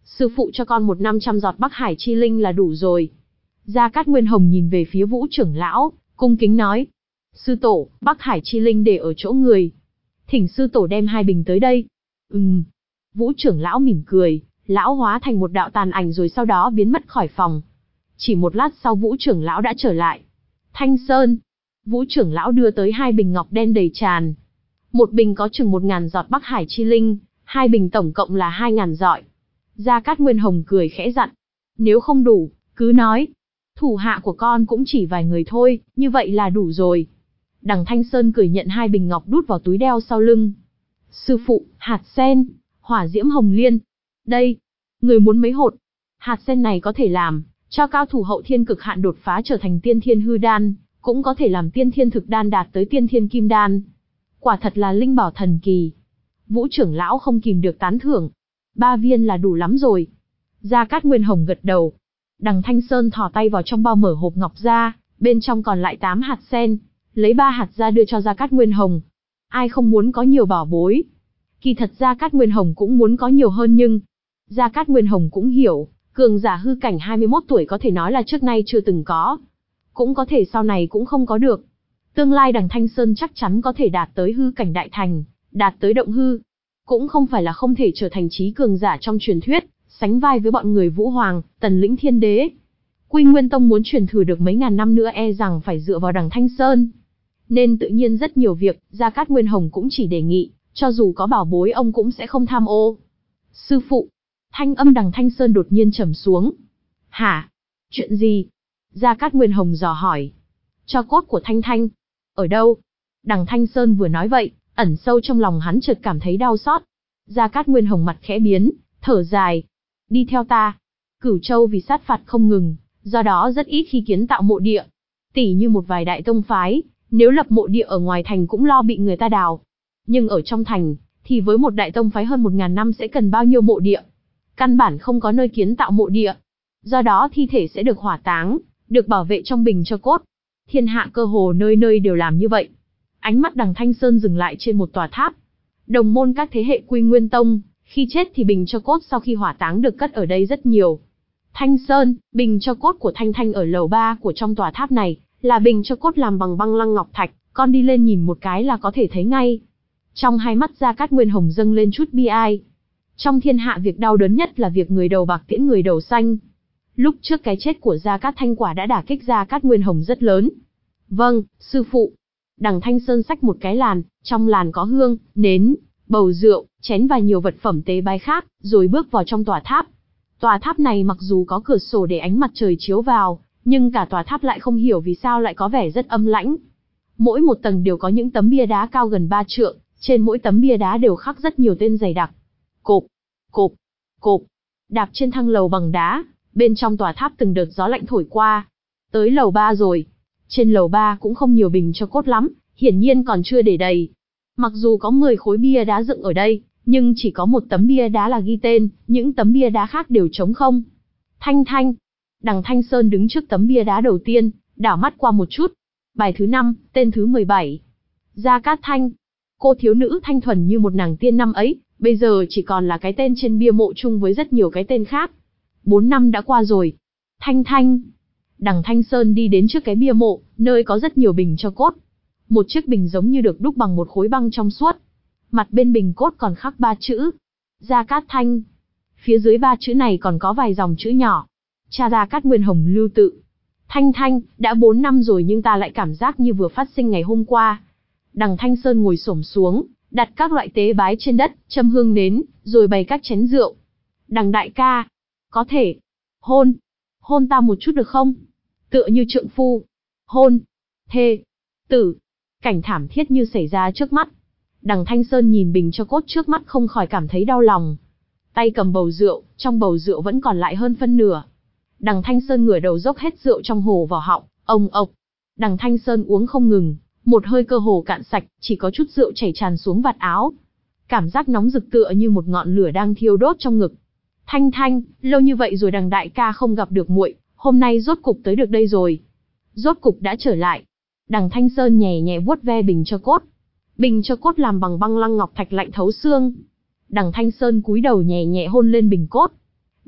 Sư phụ cho con một năm trăm giọt Bắc Hải chi linh là đủ rồi. Gia Cát Nguyên Hồng nhìn về phía Vũ trưởng lão, cung kính nói. Sư tổ, Bắc Hải chi linh để ở chỗ người. Thỉnh sư tổ đem hai bình tới đây. Ừm. Vũ trưởng lão mỉm cười, lão hóa thành một đạo tàn ảnh rồi sau đó biến mất khỏi phòng. Chỉ một lát sau Vũ trưởng lão đã trở lại. Thanh Sơn. Vũ trưởng lão đưa tới hai bình ngọc đen đầy tràn. Một bình có chừng một ngàn giọt Bắc Hải chi linh, hai bình tổng cộng là hai ngàn giọt. Gia Cát Nguyên Hồng cười khẽ dặn. Nếu không đủ, cứ nói. Thủ hạ của con cũng chỉ vài người thôi, như vậy là đủ rồi. Đằng Thanh Sơn cười nhận hai bình ngọc đút vào túi đeo sau lưng. Sư phụ, hạt sen, hỏa diễm hồng liên. Đây, người muốn mấy hột? Hạt sen này có thể làm cho cao thủ hậu thiên cực hạn đột phá trở thành tiên thiên hư đan, cũng có thể làm tiên thiên thực đan đạt tới tiên thiên kim đan. Quả thật là linh bảo thần kỳ. Vũ trưởng lão không kìm được tán thưởng. Ba viên là đủ lắm rồi. Gia Cát Nguyên Hồng gật đầu. Đằng Thanh Sơn thò tay vào trong bao mở hộp ngọc ra, bên trong còn lại tám hạt sen, lấy ba hạt ra đưa cho Gia Cát Nguyên Hồng. Ai không muốn có nhiều bảo bối? Kỳ thật Gia Cát Nguyên Hồng cũng muốn có nhiều hơn nhưng Gia Cát Nguyên Hồng cũng hiểu, cường giả hư cảnh hai mươi mốt tuổi có thể nói là trước nay chưa từng có, cũng có thể sau này cũng không có được. Tương lai đằng Thanh Sơn chắc chắn có thể đạt tới hư cảnh đại thành, đạt tới động hư, cũng không phải là không thể trở thành trí cường giả trong truyền thuyết, sánh vai với bọn người Vũ Hoàng, Tần Lĩnh Thiên Đế. Quy Nguyên Tông muốn truyền thừa được mấy ngàn năm nữa e rằng phải dựa vào đằng Thanh Sơn. Nên tự nhiên rất nhiều việc, Gia Cát Nguyên Hồng cũng chỉ đề nghị, cho dù có bảo bối ông cũng sẽ không tham ô. Sư phụ, thanh âm đằng Thanh Sơn đột nhiên trầm xuống. Hả? Chuyện gì? Gia Cát Nguyên Hồng dò hỏi. Tro cốt của Thanh Thanh. Ở đâu? Đằng Thanh Sơn vừa nói vậy, ẩn sâu trong lòng hắn chợt cảm thấy đau xót. Gia Cát Nguyên Hồng mặt khẽ biến, thở dài. Đi theo ta. Cửu Châu vì sát phạt không ngừng, do đó rất ít khi kiến tạo mộ địa. Tỉ như một vài đại tông phái, nếu lập mộ địa ở ngoài thành cũng lo bị người ta đào. Nhưng ở trong thành, thì với một đại tông phái hơn một ngàn năm sẽ cần bao nhiêu mộ địa? Căn bản không có nơi kiến tạo mộ địa. Do đó thi thể sẽ được hỏa táng, được bảo vệ trong bình tro cốt. Thiên hạ cơ hồ nơi nơi đều làm như vậy. Ánh mắt đằng Thanh Sơn dừng lại trên một tòa tháp. Đồng môn các thế hệ Quy Nguyên Tông, khi chết thì bình tro cốt sau khi hỏa táng được cất ở đây rất nhiều. Thanh Sơn, bình tro cốt của Thanh Thanh ở lầu ba của trong tòa tháp này, là bình tro cốt làm bằng băng lăng ngọc thạch, con đi lên nhìn một cái là có thể thấy ngay. Trong hai mắt Gia Cát Nguyên Hồng dâng lên chút bi ai. Trong thiên hạ việc đau đớn nhất là việc người đầu bạc tiễn người đầu xanh. Lúc trước cái chết của Gia Cát Thanh quả đã đả kích Gia Cát Nguyên Hồng rất lớn. Vâng, sư phụ. Đằng Thanh Sơn xách một cái làn, trong làn có hương, nến, bầu rượu, chén và nhiều vật phẩm tế bái khác, rồi bước vào trong tòa tháp. Tòa tháp này mặc dù có cửa sổ để ánh mặt trời chiếu vào, nhưng cả tòa tháp lại không hiểu vì sao lại có vẻ rất âm lãnh. Mỗi một tầng đều có những tấm bia đá cao gần ba trượng, trên mỗi tấm bia đá đều khắc rất nhiều tên dày đặc. Cộp, cộp, cộp. Đạp trên thang lầu bằng đá, bên trong tòa tháp từng đợt gió lạnh thổi qua. Tới lầu ba rồi. Trên lầu ba cũng không nhiều bình tro cốt lắm, hiển nhiên còn chưa để đầy. Mặc dù có mười khối bia đá dựng ở đây, nhưng chỉ có một tấm bia đá là ghi tên, những tấm bia đá khác đều trống không. Thanh Thanh. Đằng Thanh Sơn đứng trước tấm bia đá đầu tiên, đảo mắt qua một chút. Bài thứ năm, tên thứ mười bảy. Gia Cát Thanh. Cô thiếu nữ thanh thuần như một nàng tiên năm ấy, bây giờ chỉ còn là cái tên trên bia mộ chung với rất nhiều cái tên khác. Bốn năm đã qua rồi. Thanh Thanh. Đằng Thanh Sơn đi đến trước cái bia mộ, nơi có rất nhiều bình tro cốt. Một chiếc bình giống như được đúc bằng một khối băng trong suốt. Mặt bên bình cốt còn khắc ba chữ. Gia Cát Thanh. Phía dưới ba chữ này còn có vài dòng chữ nhỏ. Cha Gia Cát Nguyên Hồng lưu tự. Thanh Thanh, đã bốn năm rồi nhưng ta lại cảm giác như vừa phát sinh ngày hôm qua. Đằng Thanh Sơn ngồi xổm xuống, đặt các loại tế bái trên đất, châm hương nến, rồi bày các chén rượu. Đằng đại ca, có thể hôn, hôn ta một chút được không? Tựa như trượng phu, hôn, thê, tử, cảnh thảm thiết như xảy ra trước mắt. Đằng Thanh Sơn nhìn bình tro cốt trước mắt không khỏi cảm thấy đau lòng. Tay cầm bầu rượu, trong bầu rượu vẫn còn lại hơn phân nửa. Đằng Thanh Sơn ngửa đầu dốc hết rượu trong hồ vào họng, ông ộc. Đằng Thanh Sơn uống không ngừng, một hơi cơ hồ cạn sạch, chỉ có chút rượu chảy tràn xuống vạt áo. Cảm giác nóng rực tựa như một ngọn lửa đang thiêu đốt trong ngực. Thanh Thanh, lâu như vậy rồi đằng đại ca không gặp được muội, hôm nay rốt cục tới được đây rồi. Rốt cục đã trở lại. Đằng Thanh Sơn nhẹ nhẹ vuốt ve bình tro cốt. Bình tro cốt làm bằng băng lăng ngọc thạch lạnh thấu xương. Đằng Thanh Sơn cúi đầu nhẹ nhẹ hôn lên bình cốt.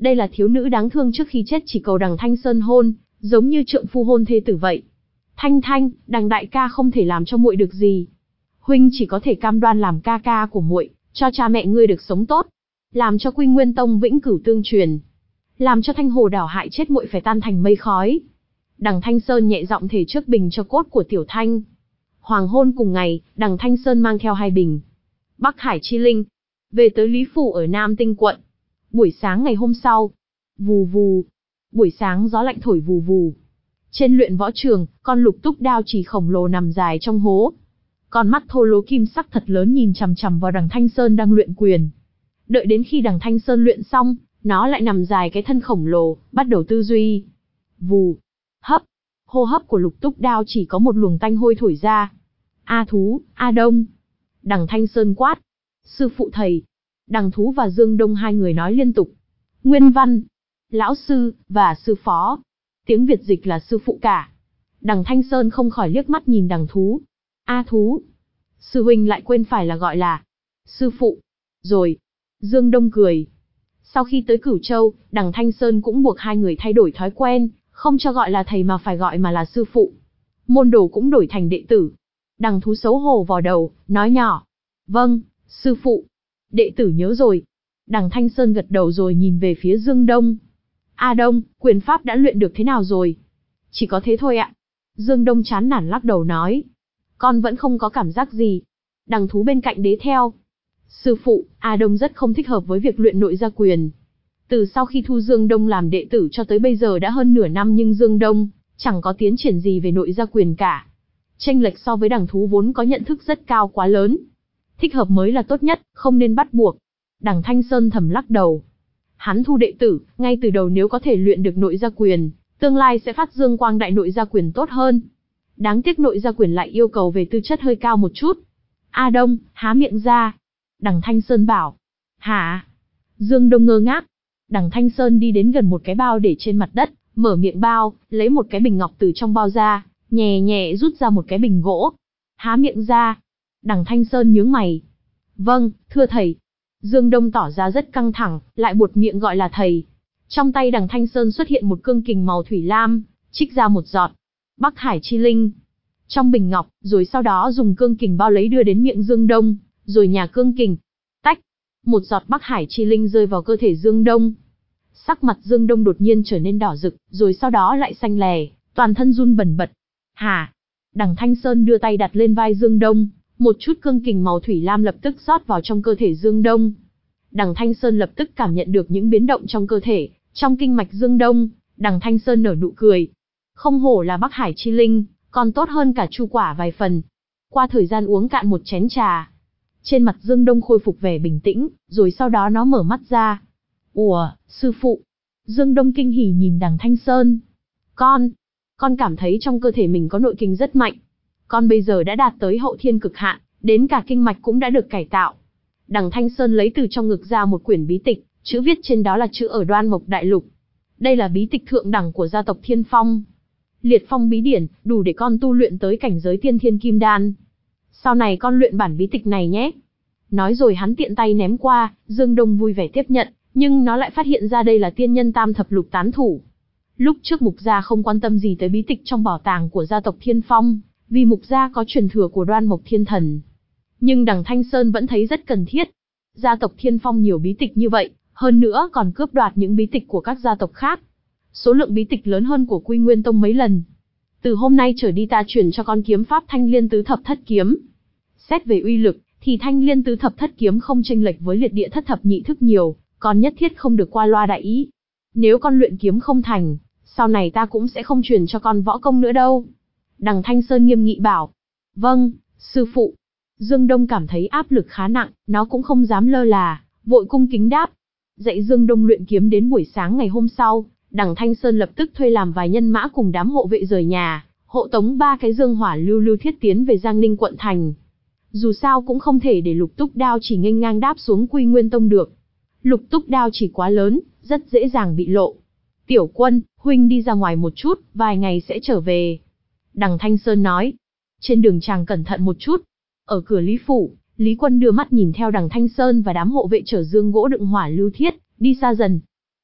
Đây là thiếu nữ đáng thương trước khi chết chỉ cầu đằng Thanh Sơn hôn, giống như trượng phu hôn thê tử vậy. Thanh Thanh, đằng đại ca không thể làm cho muội được gì. Huynh chỉ có thể cam đoan làm ca ca của muội, cho cha mẹ ngươi được sống tốt, làm cho Quy Nguyên Tông vĩnh cửu tương truyền, làm cho Thanh Hồ đảo hại chết muội phải tan thành mây khói. Đằng Thanh Sơn nhẹ giọng thề trước bình cho cốt của Tiểu Thanh. Hoàng hôn cùng ngày, đằng Thanh Sơn mang theo hai bình Bắc Hải Chi Linh, về tới Lý Phủ ở Nam Tinh quận. Buổi sáng ngày hôm sau, vù vù, buổi sáng gió lạnh thổi vù vù. Trên luyện võ trường, con lục túc đao chỉ khổng lồ nằm dài trong hố. Con mắt thô lố kim sắc thật lớn nhìn chằm chằm vào đằng Thanh Sơn đang luyện quyền. Đợi đến khi đằng Thanh Sơn luyện xong, nó lại nằm dài cái thân khổng lồ, bắt đầu tư duy. Vù, hấp, hô hấp của lục túc đao chỉ có một luồng tanh hôi thổi ra. A Thú, A Đông. Đằng Thanh Sơn quát. Sư phụ thầy. Đằng Thú và Dương Đông hai người nói liên tục. Nguyên văn, lão sư, và sư phó. Tiếng Việt dịch là sư phụ cả. Đằng Thanh Sơn không khỏi liếc mắt nhìn đằng Thú. A Thú. Sư huynh lại quên phải là gọi là sư phụ. Rồi. Dương Đông cười. Sau khi tới Cửu Châu, đằng Thanh Sơn cũng buộc hai người thay đổi thói quen, không cho gọi là thầy mà phải gọi mà là sư phụ. Môn đồ cũng đổi thành đệ tử. Đằng Thú xấu hổ vò đầu, nói nhỏ. Vâng, sư phụ. Đệ tử nhớ rồi. Đằng Thanh Sơn gật đầu rồi nhìn về phía Dương Đông. A Đông, quyền pháp đã luyện được thế nào rồi? Chỉ có thế thôi ạ. Dương Đông chán nản lắc đầu nói. Con vẫn không có cảm giác gì. Đằng Thú bên cạnh đế theo. Sư phụ, A Đông rất không thích hợp với việc luyện nội gia quyền. Từ sau khi thu Dương Đông làm đệ tử cho tới bây giờ đã hơn nửa năm nhưng Dương Đông chẳng có tiến triển gì về nội gia quyền cả. Chênh lệch so với đằng Thú vốn có nhận thức rất cao quá lớn. Thích hợp mới là tốt nhất, không nên bắt buộc. Đằng Thanh Sơn thầm lắc đầu. Hắn thu đệ tử, ngay từ đầu nếu có thể luyện được nội gia quyền, tương lai sẽ phát dương quang đại nội gia quyền tốt hơn. Đáng tiếc nội gia quyền lại yêu cầu về tư chất hơi cao một chút. A Đông, há miệng ra. Đằng Thanh Sơn bảo. Hả? Dương Đông ngơ ngác. Đằng Thanh Sơn đi đến gần một cái bao để trên mặt đất, mở miệng bao, lấy một cái bình ngọc từ trong bao ra, nhẹ nhẹ rút ra một cái bình gỗ. Há miệng ra. Đằng Thanh Sơn nhướng mày. Vâng, thưa thầy. Dương Đông tỏ ra rất căng thẳng, lại buột miệng gọi là thầy. Trong tay đằng Thanh Sơn xuất hiện một cương kình màu thủy lam, trích ra một giọt Bắc Hải Chi Linh trong bình ngọc, rồi sau đó dùng cương kình bao lấy đưa đến miệng Dương Đông, rồi nhả cương kình. Tách, một giọt Bắc Hải Chi Linh rơi vào cơ thể Dương Đông. Sắc mặt Dương Đông đột nhiên trở nên đỏ rực, rồi sau đó lại xanh lè, toàn thân run bần bật. Hả? Đằng Thanh Sơn đưa tay đặt lên vai Dương Đông, một chút cương kình màu thủy lam lập tức rót vào trong cơ thể Dương Đông. Đằng Thanh Sơn lập tức cảm nhận được những biến động trong cơ thể, trong kinh mạch Dương Đông. Đằng Thanh Sơn nở nụ cười. Không hổ là Bắc Hải Chi Linh, còn tốt hơn cả chu quả vài phần. Qua thời gian uống cạn một chén trà, trên mặt Dương Đông khôi phục vẻ bình tĩnh, rồi sau đó nó mở mắt ra. Ủa, sư phụ. Dương Đông kinh hỉ nhìn đằng Thanh Sơn. Con, con cảm thấy trong cơ thể mình có nội kinh rất mạnh. Con bây giờ đã đạt tới hậu thiên cực hạn, đến cả kinh mạch cũng đã được cải tạo. Đằng Thanh Sơn lấy từ trong ngực ra một quyển bí tịch, chữ viết trên đó là chữ ở Đoan Mộc Đại Lục. Đây là bí tịch thượng đẳng của gia tộc Thiên Phong. Liệt phong bí điển, đủ để con tu luyện tới cảnh giới tiên thiên kim đan. Sau này con luyện bản bí tịch này nhé. Nói rồi hắn tiện tay ném qua, Dương Đông vui vẻ tiếp nhận, nhưng nó lại phát hiện ra đây là tiên nhân tam thập lục tán thủ. Lúc trước Mục Gia không quan tâm gì tới bí tịch trong bảo tàng của gia tộc Thiên Phong, vì Mục Gia có truyền thừa của Đoan Mộc Thiên Thần. Nhưng đằng Thanh Sơn vẫn thấy rất cần thiết. Gia tộc Thiên Phong nhiều bí tịch như vậy, hơn nữa còn cướp đoạt những bí tịch của các gia tộc khác. Số lượng bí tịch lớn hơn của Quy Nguyên Tông mấy lần. Từ hôm nay trở đi ta chuyển cho con kiếm pháp Thanh Liên Tứ Thập Thất Kiếm. Xét về uy lực, thì Thanh Liên Tứ Thập Thất Kiếm không chênh lệch với Liệt Địa Thất Thập Nhị Thức nhiều, còn nhất thiết không được qua loa đại ý. Nếu con luyện kiếm không thành, sau này ta cũng sẽ không truyền cho con võ công nữa đâu. Đằng Thanh Sơn nghiêm nghị bảo. Vâng, sư phụ. Dương Đông cảm thấy áp lực khá nặng, nó cũng không dám lơ là, vội cung kính đáp. Dạy Dương Đông luyện kiếm đến buổi sáng ngày hôm sau, đằng Thanh Sơn lập tức thuê làm vài nhân mã cùng đám hộ vệ rời nhà, hộ tống ba cái dương hỏa lưu lưu thiết tiến về Giang Ninh quận thành. Dù sao cũng không thể để Lục Túc Đao chỉ nghênh ngang đáp xuống Quy Nguyên Tông được. Lục Túc Đao chỉ quá lớn, rất dễ dàng bị lộ. Tiểu Quân, huynh đi ra ngoài một chút, vài ngày sẽ trở về. Đằng Thanh Sơn nói. Trên đường chàng cẩn thận một chút. Ở cửa Lý Phủ, Lý Quân đưa mắt nhìn theo đằng Thanh Sơn và đám hộ vệ chở dương gỗ đựng hỏa lưu thiết, đi xa dần.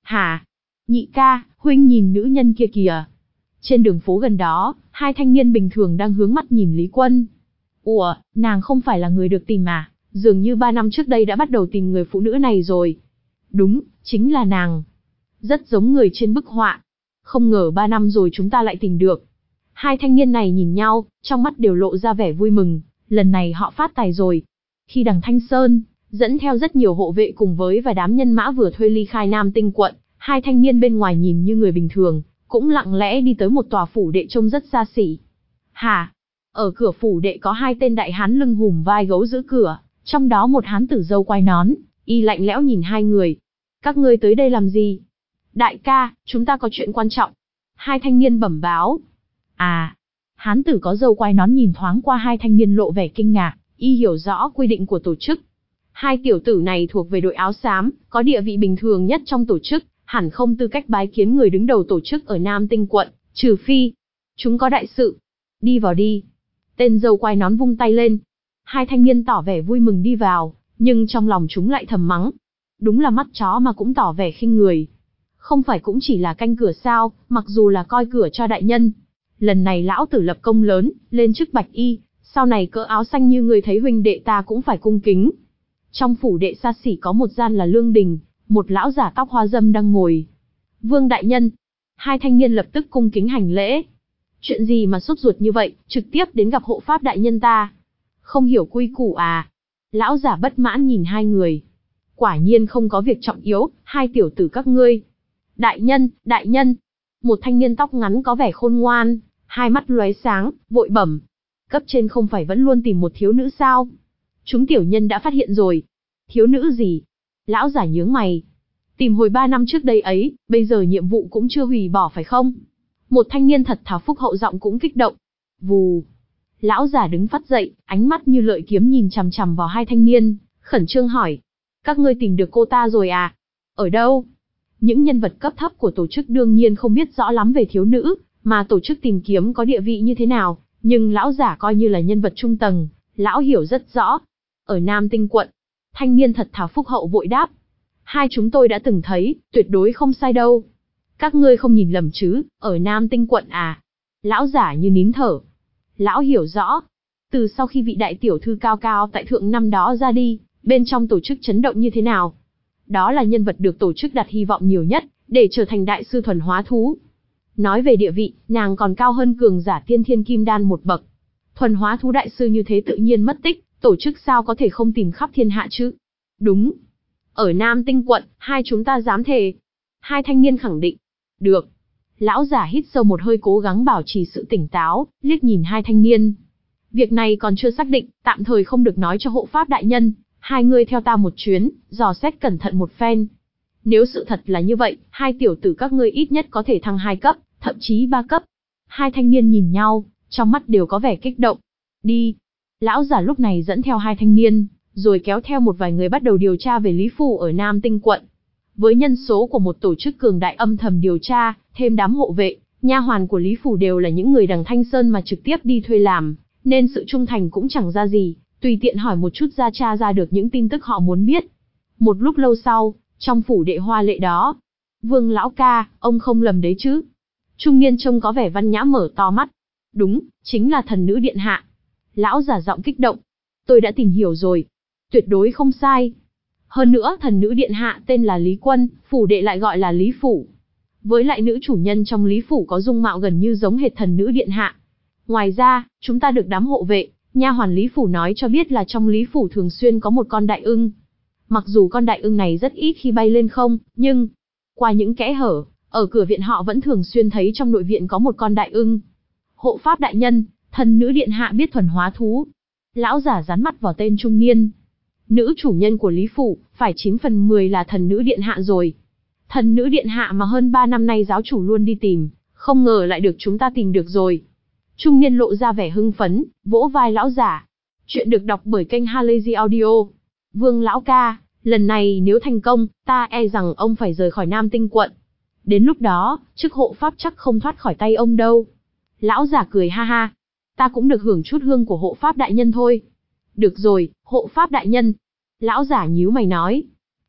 Hả? Nhị ca, huynh nhìn nữ nhân kia kìa. Trên đường phố gần đó, hai thanh niên bình thường đang hướng mắt nhìn Lý Quân. Ủa, nàng không phải là người được tìm à? Dường như ba năm trước đây đã bắt đầu tìm người phụ nữ này rồi. Đúng, chính là nàng. Rất giống người trên bức họa. Không ngờ ba năm rồi chúng ta lại tìm được. Hai thanh niên này nhìn nhau, trong mắt đều lộ ra vẻ vui mừng. Lần này họ phát tài rồi. Khi đằng Thanh Sơn dẫn theo rất nhiều hộ vệ cùng với vài đám nhân mã vừa thuê ly khai Nam Tinh quận, hai thanh niên bên ngoài nhìn như người bình thường, cũng lặng lẽ đi tới một tòa phủ đệ trông rất xa xỉ. Hả? Ở cửa phủ đệ có hai tên đại hán lưng hùm vai gấu giữ cửa, trong đó một hán tử râu quai nón, y lạnh lẽo nhìn hai người. Các ngươi tới đây làm gì? Đại ca, chúng ta có chuyện quan trọng. Hai thanh niên bẩm báo. À, hán tử có râu quai nón nhìn thoáng qua hai thanh niên lộ vẻ kinh ngạc, y hiểu rõ quy định của tổ chức. Hai tiểu tử này thuộc về đội áo xám, có địa vị bình thường nhất trong tổ chức, hẳn không tư cách bái kiến người đứng đầu tổ chức ở Nam Tinh quận, trừ phi chúng có đại sự. Đi vào đi. Tên râu quai nón vung tay lên. Hai thanh niên tỏ vẻ vui mừng đi vào, nhưng trong lòng chúng lại thầm mắng. Đúng là mắt chó mà cũng tỏ vẻ khinh người. Không phải cũng chỉ là canh cửa sao, mặc dù là coi cửa cho đại nhân. Lần này lão tử lập công lớn, lên chức bạch y, sau này cỡ áo xanh như người thấy huynh đệ ta cũng phải cung kính. Trong phủ đệ xa xỉ có một gian là lương đình, một lão giả tóc hoa râm đang ngồi. Vương đại nhân. Hai thanh niên lập tức cung kính hành lễ. Chuyện gì mà sốt ruột như vậy, trực tiếp đến gặp hộ pháp đại nhân ta. Không hiểu quy củ à? Lão giả bất mãn nhìn hai người. Quả nhiên không có việc trọng yếu, hai tiểu tử các ngươi. Đại nhân, đại nhân. Một thanh niên tóc ngắn có vẻ khôn ngoan, hai mắt lóe sáng, vội bẩm. Cấp trên không phải vẫn luôn tìm một thiếu nữ sao? Chúng tiểu nhân đã phát hiện rồi. Thiếu nữ gì? Lão giả nhướng mày. Tìm hồi ba năm trước đây ấy, bây giờ nhiệm vụ cũng chưa hủy bỏ phải không? Một thanh niên thật thà phúc hậu giọng cũng kích động. Vù. Lão giả đứng phắt dậy, ánh mắt như lợi kiếm nhìn chằm chằm vào hai thanh niên, khẩn trương hỏi. Các ngươi tìm được cô ta rồi à? Ở đâu? Những nhân vật cấp thấp của tổ chức đương nhiên không biết rõ lắm về thiếu nữ, mà tổ chức tìm kiếm có địa vị như thế nào, nhưng lão giả coi như là nhân vật trung tầng, lão hiểu rất rõ. Ở Nam Tinh quận, thanh niên thật thà phúc hậu vội đáp. Hai chúng tôi đã từng thấy, tuyệt đối không sai đâu. Các ngươi không nhìn lầm chứ, ở Nam Tinh quận à? Lão giả như nín thở. Lão hiểu rõ. Từ sau khi vị đại tiểu thư cao cao tại thượng năm đó ra đi, bên trong tổ chức chấn động như thế nào? Đó là nhân vật được tổ chức đặt hy vọng nhiều nhất, để trở thành đại sư thuần hóa thú. Nói về địa vị, nàng còn cao hơn cường giả tiên thiên kim đan một bậc. Thuần hóa thú đại sư như thế tự nhiên mất tích, tổ chức sao có thể không tìm khắp thiên hạ chứ? Đúng. Ở Nam Tinh quận, hai chúng ta dám thề. Hai thanh niên khẳng định. Được. Lão giả hít sâu một hơi cố gắng bảo trì sự tỉnh táo, liếc nhìn hai thanh niên. Việc này còn chưa xác định, tạm thời không được nói cho hộ pháp đại nhân. Hai người theo ta một chuyến, dò xét cẩn thận một phen. Nếu sự thật là như vậy, hai tiểu tử các ngươi ít nhất có thể thăng hai cấp, thậm chí ba cấp. Hai thanh niên nhìn nhau, trong mắt đều có vẻ kích động. Đi. Lão giả lúc này dẫn theo hai thanh niên, rồi kéo theo một vài người bắt đầu điều tra về Lý Phủ ở Nam Tinh quận. Với nhân số của một tổ chức cường đại âm thầm điều tra, thêm đám hộ vệ, nha hoàn của Lý Phủ đều là những người đằng Thanh Sơn mà trực tiếp đi thuê làm, nên sự trung thành cũng chẳng ra gì, tùy tiện hỏi một chút ra tra ra được những tin tức họ muốn biết. Một lúc lâu sau, trong phủ đệ hoa lệ đó, Vương lão ca, ông không lầm đấy chứ? Trung niên trông có vẻ văn nhã mở to mắt. Đúng, chính là thần nữ điện hạ. Lão giả giọng kích động. Tôi đã tìm hiểu rồi. Tuyệt đối không sai. Hơn nữa thần nữ điện hạ tên là Lý Quân, phủ đệ lại gọi là Lý Phủ. Với lại nữ chủ nhân trong Lý Phủ có dung mạo gần như giống hệt thần nữ điện hạ. Ngoài ra, chúng ta được đám hộ vệ, nha hoàn Lý Phủ nói cho biết là trong Lý Phủ thường xuyên có một con đại ưng. Mặc dù con đại ưng này rất ít khi bay lên không, nhưng qua những kẽ hở, ở cửa viện họ vẫn thường xuyên thấy trong nội viện có một con đại ưng. Hộ pháp đại nhân, thần nữ điện hạ biết thuần hóa thú. Lão giả dán mắt vào tên trung niên. Nữ chủ nhân của Lý Phủ, phải chín phần mười là thần nữ điện hạ rồi. Thần nữ điện hạ mà hơn ba năm nay giáo chủ luôn đi tìm, không ngờ lại được chúng ta tìm được rồi. Trung niên lộ ra vẻ hưng phấn, vỗ vai lão giả. Chuyện được đọc bởi kênh Halazy Audio. Vương lão ca, lần này nếu thành công, ta e rằng ông phải rời khỏi Nam Tinh quận. Đến lúc đó, chức hộ pháp chắc không thoát khỏi tay ông đâu. Lão giả cười ha ha. Ta cũng được hưởng chút hương của hộ pháp đại nhân thôi. Được rồi, hộ pháp đại nhân. Lão giả nhíu mày nói.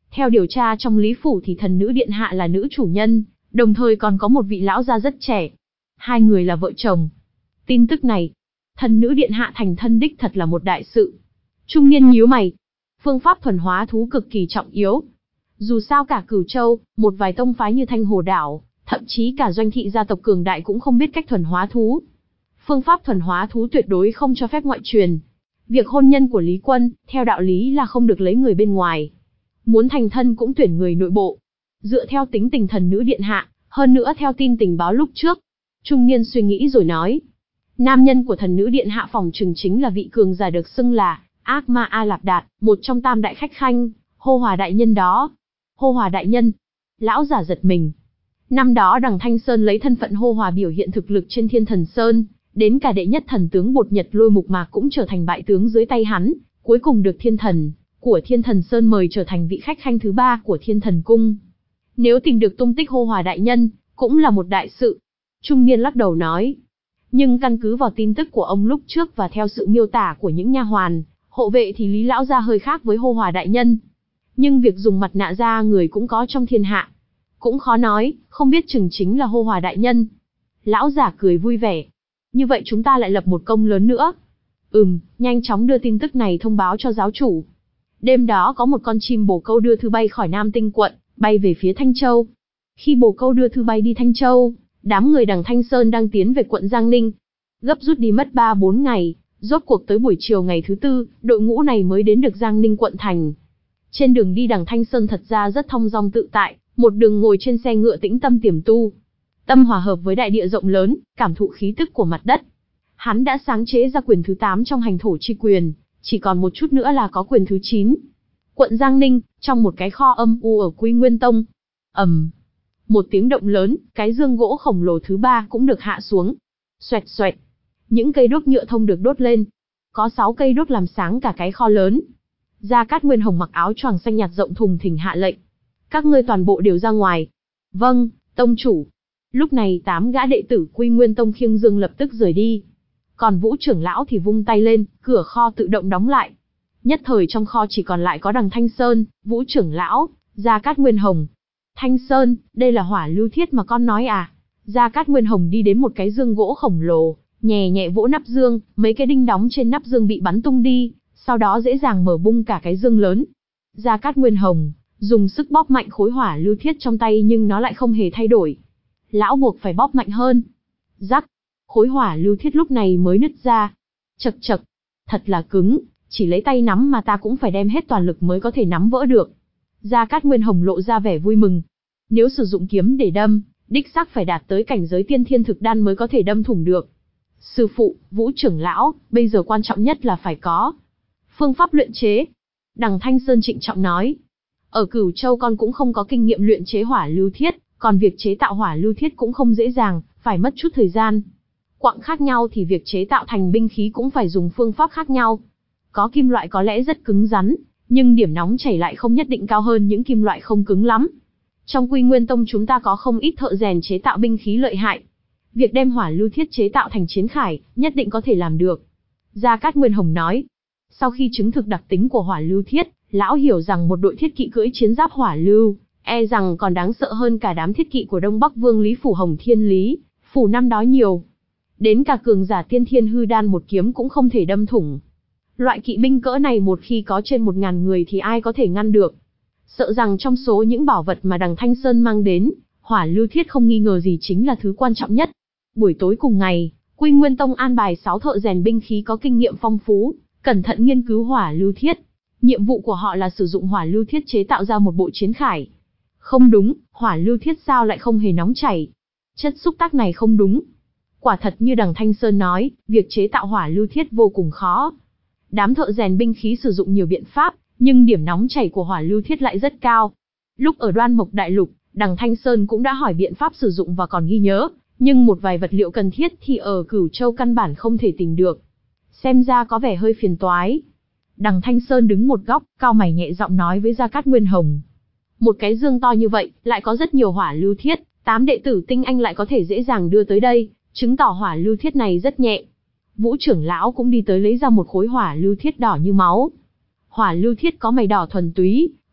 Theo điều tra trong Lý Phủ thì thần nữ điện hạ là nữ chủ nhân, đồng thời còn có một vị lão gia rất trẻ. Hai người là vợ chồng. Tin tức này, thần nữ điện hạ thành thân đích thật là một đại sự. Trung niên nhíu mày. Phương pháp thuần hóa thú cực kỳ trọng yếu. Dù sao cả Cửu Châu, một vài tông phái như Thanh Hồ Đảo, thậm chí cả doanh thị gia tộc cường đại cũng không biết cách thuần hóa thú. Phương pháp thuần hóa thú tuyệt đối không cho phép ngoại truyền. Việc hôn nhân của Lý Quân, theo đạo lý là không được lấy người bên ngoài. Muốn thành thân cũng tuyển người nội bộ. Dựa theo tính tình thần nữ điện hạ, hơn nữa theo tin tình báo lúc trước. Trung niên suy nghĩ rồi nói. Nam nhân của thần nữ điện hạ phòng trừng chính là vị cường giả được xưng là Ác Ma A Lạp Đạt, một trong tam đại khách khanh, Hô Hòa đại nhân đó. Hô Hòa đại nhân. Lão giả giật mình. Năm đó Đằng Thanh Sơn lấy thân phận Hô Hòa biểu hiện thực lực trên Thiên Thần Sơn, đến cả đệ nhất thần tướng Bột Nhật Lôi Mục Mạc cũng trở thành bại tướng dưới tay hắn, cuối cùng được Thiên Thần của Thiên Thần Sơn mời trở thành vị khách khanh thứ ba của Thiên Thần Cung. Nếu tìm được tung tích Hô Hòa đại nhân, cũng là một đại sự. Trung niên lắc đầu nói. Nhưng căn cứ vào tin tức của ông lúc trước và theo sự miêu tả của những nha hoàn, hộ vệ thì Lý lão gia hơi khác với Hô Hòa đại nhân. Nhưng việc dùng mặt nạ da người cũng có trong thiên hạ. Cũng khó nói, không biết chừng chính là Hô Hòa đại nhân. Lão giả cười vui vẻ. Như vậy chúng ta lại lập một công lớn nữa. Ừm, nhanh chóng đưa tin tức này thông báo cho giáo chủ. Đêm đó có một con chim bồ câu đưa thư bay khỏi Nam Tinh quận, bay về phía Thanh Châu. Khi bồ câu đưa thư bay đi Thanh Châu, đám người Đằng Thanh Sơn đang tiến về quận Giang Ninh. Gấp rút đi mất ba bốn ngày, rốt cuộc tới buổi chiều ngày thứ tư, đội ngũ này mới đến được Giang Ninh quận thành. Trên đường đi Đằng Thanh Sơn thật ra rất thong dong tự tại, một đường ngồi trên xe ngựa tĩnh tâm tiềm tu. Tâm hòa hợp với đại địa rộng lớn, cảm thụ khí tức của mặt đất. Hắn đã sáng chế ra quyền thứ tám trong hành thổ chi quyền, chỉ còn một chút nữa là có quyền thứ chín. Quận Giang Ninh, trong một cái kho âm u ở Quy Nguyên Tông. ầm, một tiếng động lớn, cái dương gỗ khổng lồ thứ ba cũng được hạ xuống. Xoẹt xoẹt, những cây đốt nhựa thông được đốt lên. Có sáu cây đốt làm sáng cả cái kho lớn. Gia Cát Nguyên Hồng mặc áo choàng xanh nhạt rộng thùng thình hạ lệnh. Các ngươi toàn bộ đều ra ngoài. Vâng, tông chủ. Lúc này tám gã đệ tử Quy Nguyên Tông khiêng dương lập tức rời đi. Còn Vũ trưởng lão thì vung tay lên, cửa kho tự động đóng lại. Nhất thời trong kho chỉ còn lại có Đằng Thanh Sơn, Vũ trưởng lão, Gia Cát Nguyên Hồng. Thanh Sơn, đây là hỏa lưu thiết mà con nói à? Gia Cát Nguyên Hồng đi đến một cái dương gỗ khổng lồ, nhẹ nhẹ vỗ nắp dương, mấy cái đinh đóng trên nắp dương bị bắn tung đi, sau đó dễ dàng mở bung cả cái dương lớn. Gia Cát Nguyên Hồng dùng sức bóp mạnh khối hỏa lưu thiết trong tay nhưng nó lại không hề thay đổi. Lão buộc phải bóp mạnh hơn. Rắc, khối hỏa lưu thiết lúc này mới nứt ra. Chậc chậc, thật là cứng, chỉ lấy tay nắm mà ta cũng phải đem hết toàn lực mới có thể nắm vỡ được. Gia Cát Nguyên Hồng lộ ra vẻ vui mừng. Nếu sử dụng kiếm để đâm, đích xác phải đạt tới cảnh giới tiên thiên thực đan mới có thể đâm thủng được. Sư phụ, Vũ trưởng lão, bây giờ quan trọng nhất là phải có phương pháp luyện chế. Đằng Thanh Sơn trịnh trọng nói. Ở Cửu Châu con cũng không có kinh nghiệm luyện chế hỏa lưu thiết, còn việc chế tạo hỏa lưu thiết cũng không dễ dàng, phải mất chút thời gian. Quặng khác nhau thì việc chế tạo thành binh khí cũng phải dùng phương pháp khác nhau. Có kim loại có lẽ rất cứng rắn, nhưng điểm nóng chảy lại không nhất định cao hơn những kim loại không cứng lắm. Trong Quy Nguyên Tông chúng ta có không ít thợ rèn chế tạo binh khí lợi hại. Việc đem hỏa lưu thiết chế tạo thành chiến khải, nhất định có thể làm được. Gia Cát Nguyên Hồng nói. Sau khi chứng thực đặc tính của hỏa lưu thiết, lão hiểu rằng một đội thiết kỵ cưỡi chiến giáp hỏa lưu, e rằng còn đáng sợ hơn cả đám thiết kỵ của Đông Bắc Vương Lý Phủ Hồng Thiên Lý, phủ năm đó nhiều. Đến cả cường giả tiên thiên hư đan một kiếm cũng không thể đâm thủng. Loại kỵ binh cỡ này một khi có trên một ngàn người thì ai có thể ngăn được. Sợ rằng trong số những bảo vật mà Đằng Thanh Sơn mang đến, hỏa lưu thiết không nghi ngờ gì chính là thứ quan trọng nhất. Buổi tối cùng ngày, Quy Nguyên Tông an bài sáu thợ rèn binh khí có kinh nghiệm phong phú, cẩn thận nghiên cứu hỏa lưu thiết. Nhiệm vụ của họ là sử dụng hỏa lưu thiết chế tạo ra một bộ chiến khải. Không đúng, hỏa lưu thiết sao lại không hề nóng chảy? Chất xúc tác này không đúng. Quả thật như Đằng Thanh Sơn nói, việc chế tạo hỏa lưu thiết vô cùng khó. Đám thợ rèn binh khí sử dụng nhiều biện pháp, nhưng điểm nóng chảy của hỏa lưu thiết lại rất cao. Lúc ở Đoan Mộc Đại Lục, Đằng Thanh Sơn cũng đã hỏi biện pháp sử dụng và còn ghi nhớ, nhưng một vài vật liệu cần thiết thì ở Cửu Châu căn bản không thể tìm được. Xem ra có vẻ hơi phiền toái. Đằng Thanh Sơn đứng một góc, cau mày nhẹ giọng nói với Gia Cát Nguyên Hồng. Một cái dương to như vậy, lại có rất nhiều hỏa lưu thiết, tám đệ tử tinh anh lại có thể dễ dàng đưa tới đây, chứng tỏ hỏa lưu thiết này rất nhẹ. Vũ trưởng lão cũng đi tới lấy ra một khối hỏa lưu thiết đỏ như máu. Hỏa lưu thiết có màu đỏ thuần túy,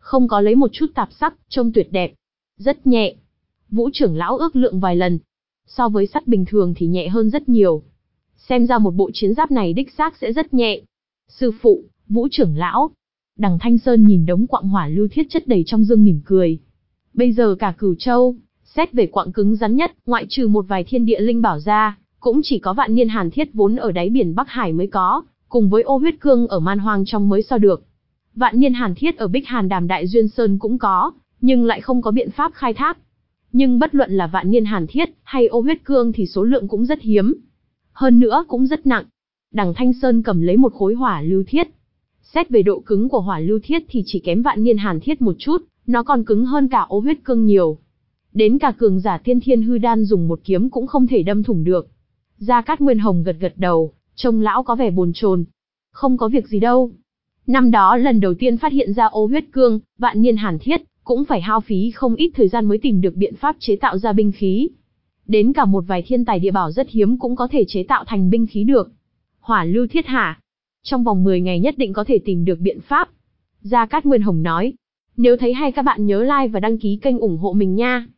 không có lấy một chút tạp sắc, trông tuyệt đẹp. Rất nhẹ. Vũ trưởng lão ước lượng vài lần. So với sắt bình thường thì nhẹ hơn rất nhiều. Xem ra một bộ chiến giáp này đích xác sẽ rất nhẹ. Sư phụ, Vũ trưởng lão. Đằng Thanh Sơn nhìn đống quặng hỏa lưu thiết chất đầy trong dương mỉm cười. Bây giờ cả Cửu Châu, xét về quặng cứng rắn nhất, ngoại trừ một vài thiên địa linh bảo ra, cũng chỉ có vạn niên hàn thiết vốn ở đáy biển Bắc Hải mới có, cùng với ô huyết cương ở man hoang trong mới so được. Vạn niên hàn thiết ở Bích Hàn Đàm Đại Duyên Sơn cũng có, nhưng lại không có biện pháp khai thác. Nhưng bất luận là vạn niên hàn thiết hay ô huyết cương thì số lượng cũng rất hiếm. Hơn nữa cũng rất nặng. Đằng Thanh Sơn cầm lấy một khối hỏa lưu thiết. Xét về độ cứng của hỏa lưu thiết thì chỉ kém vạn niên hàn thiết một chút, nó còn cứng hơn cả ô huyết cương nhiều. Đến cả cường giả tiên thiên hư đan dùng một kiếm cũng không thể đâm thủng được. Gia Cát Nguyên Hồng gật gật đầu, trông lão có vẻ bồn chồn. Không có việc gì đâu. Năm đó lần đầu tiên phát hiện ra ô huyết cương, vạn niên hàn thiết, cũng phải hao phí không ít thời gian mới tìm được biện pháp chế tạo ra binh khí. Đến cả một vài thiên tài địa bảo rất hiếm cũng có thể chế tạo thành binh khí được. Hỏa lưu thiết hả? Trong vòng mười ngày nhất định có thể tìm được biện pháp. Gia Cát Nguyên Hồng nói. Nếu thấy hay các bạn nhớ like và đăng ký kênh ủng hộ mình nha.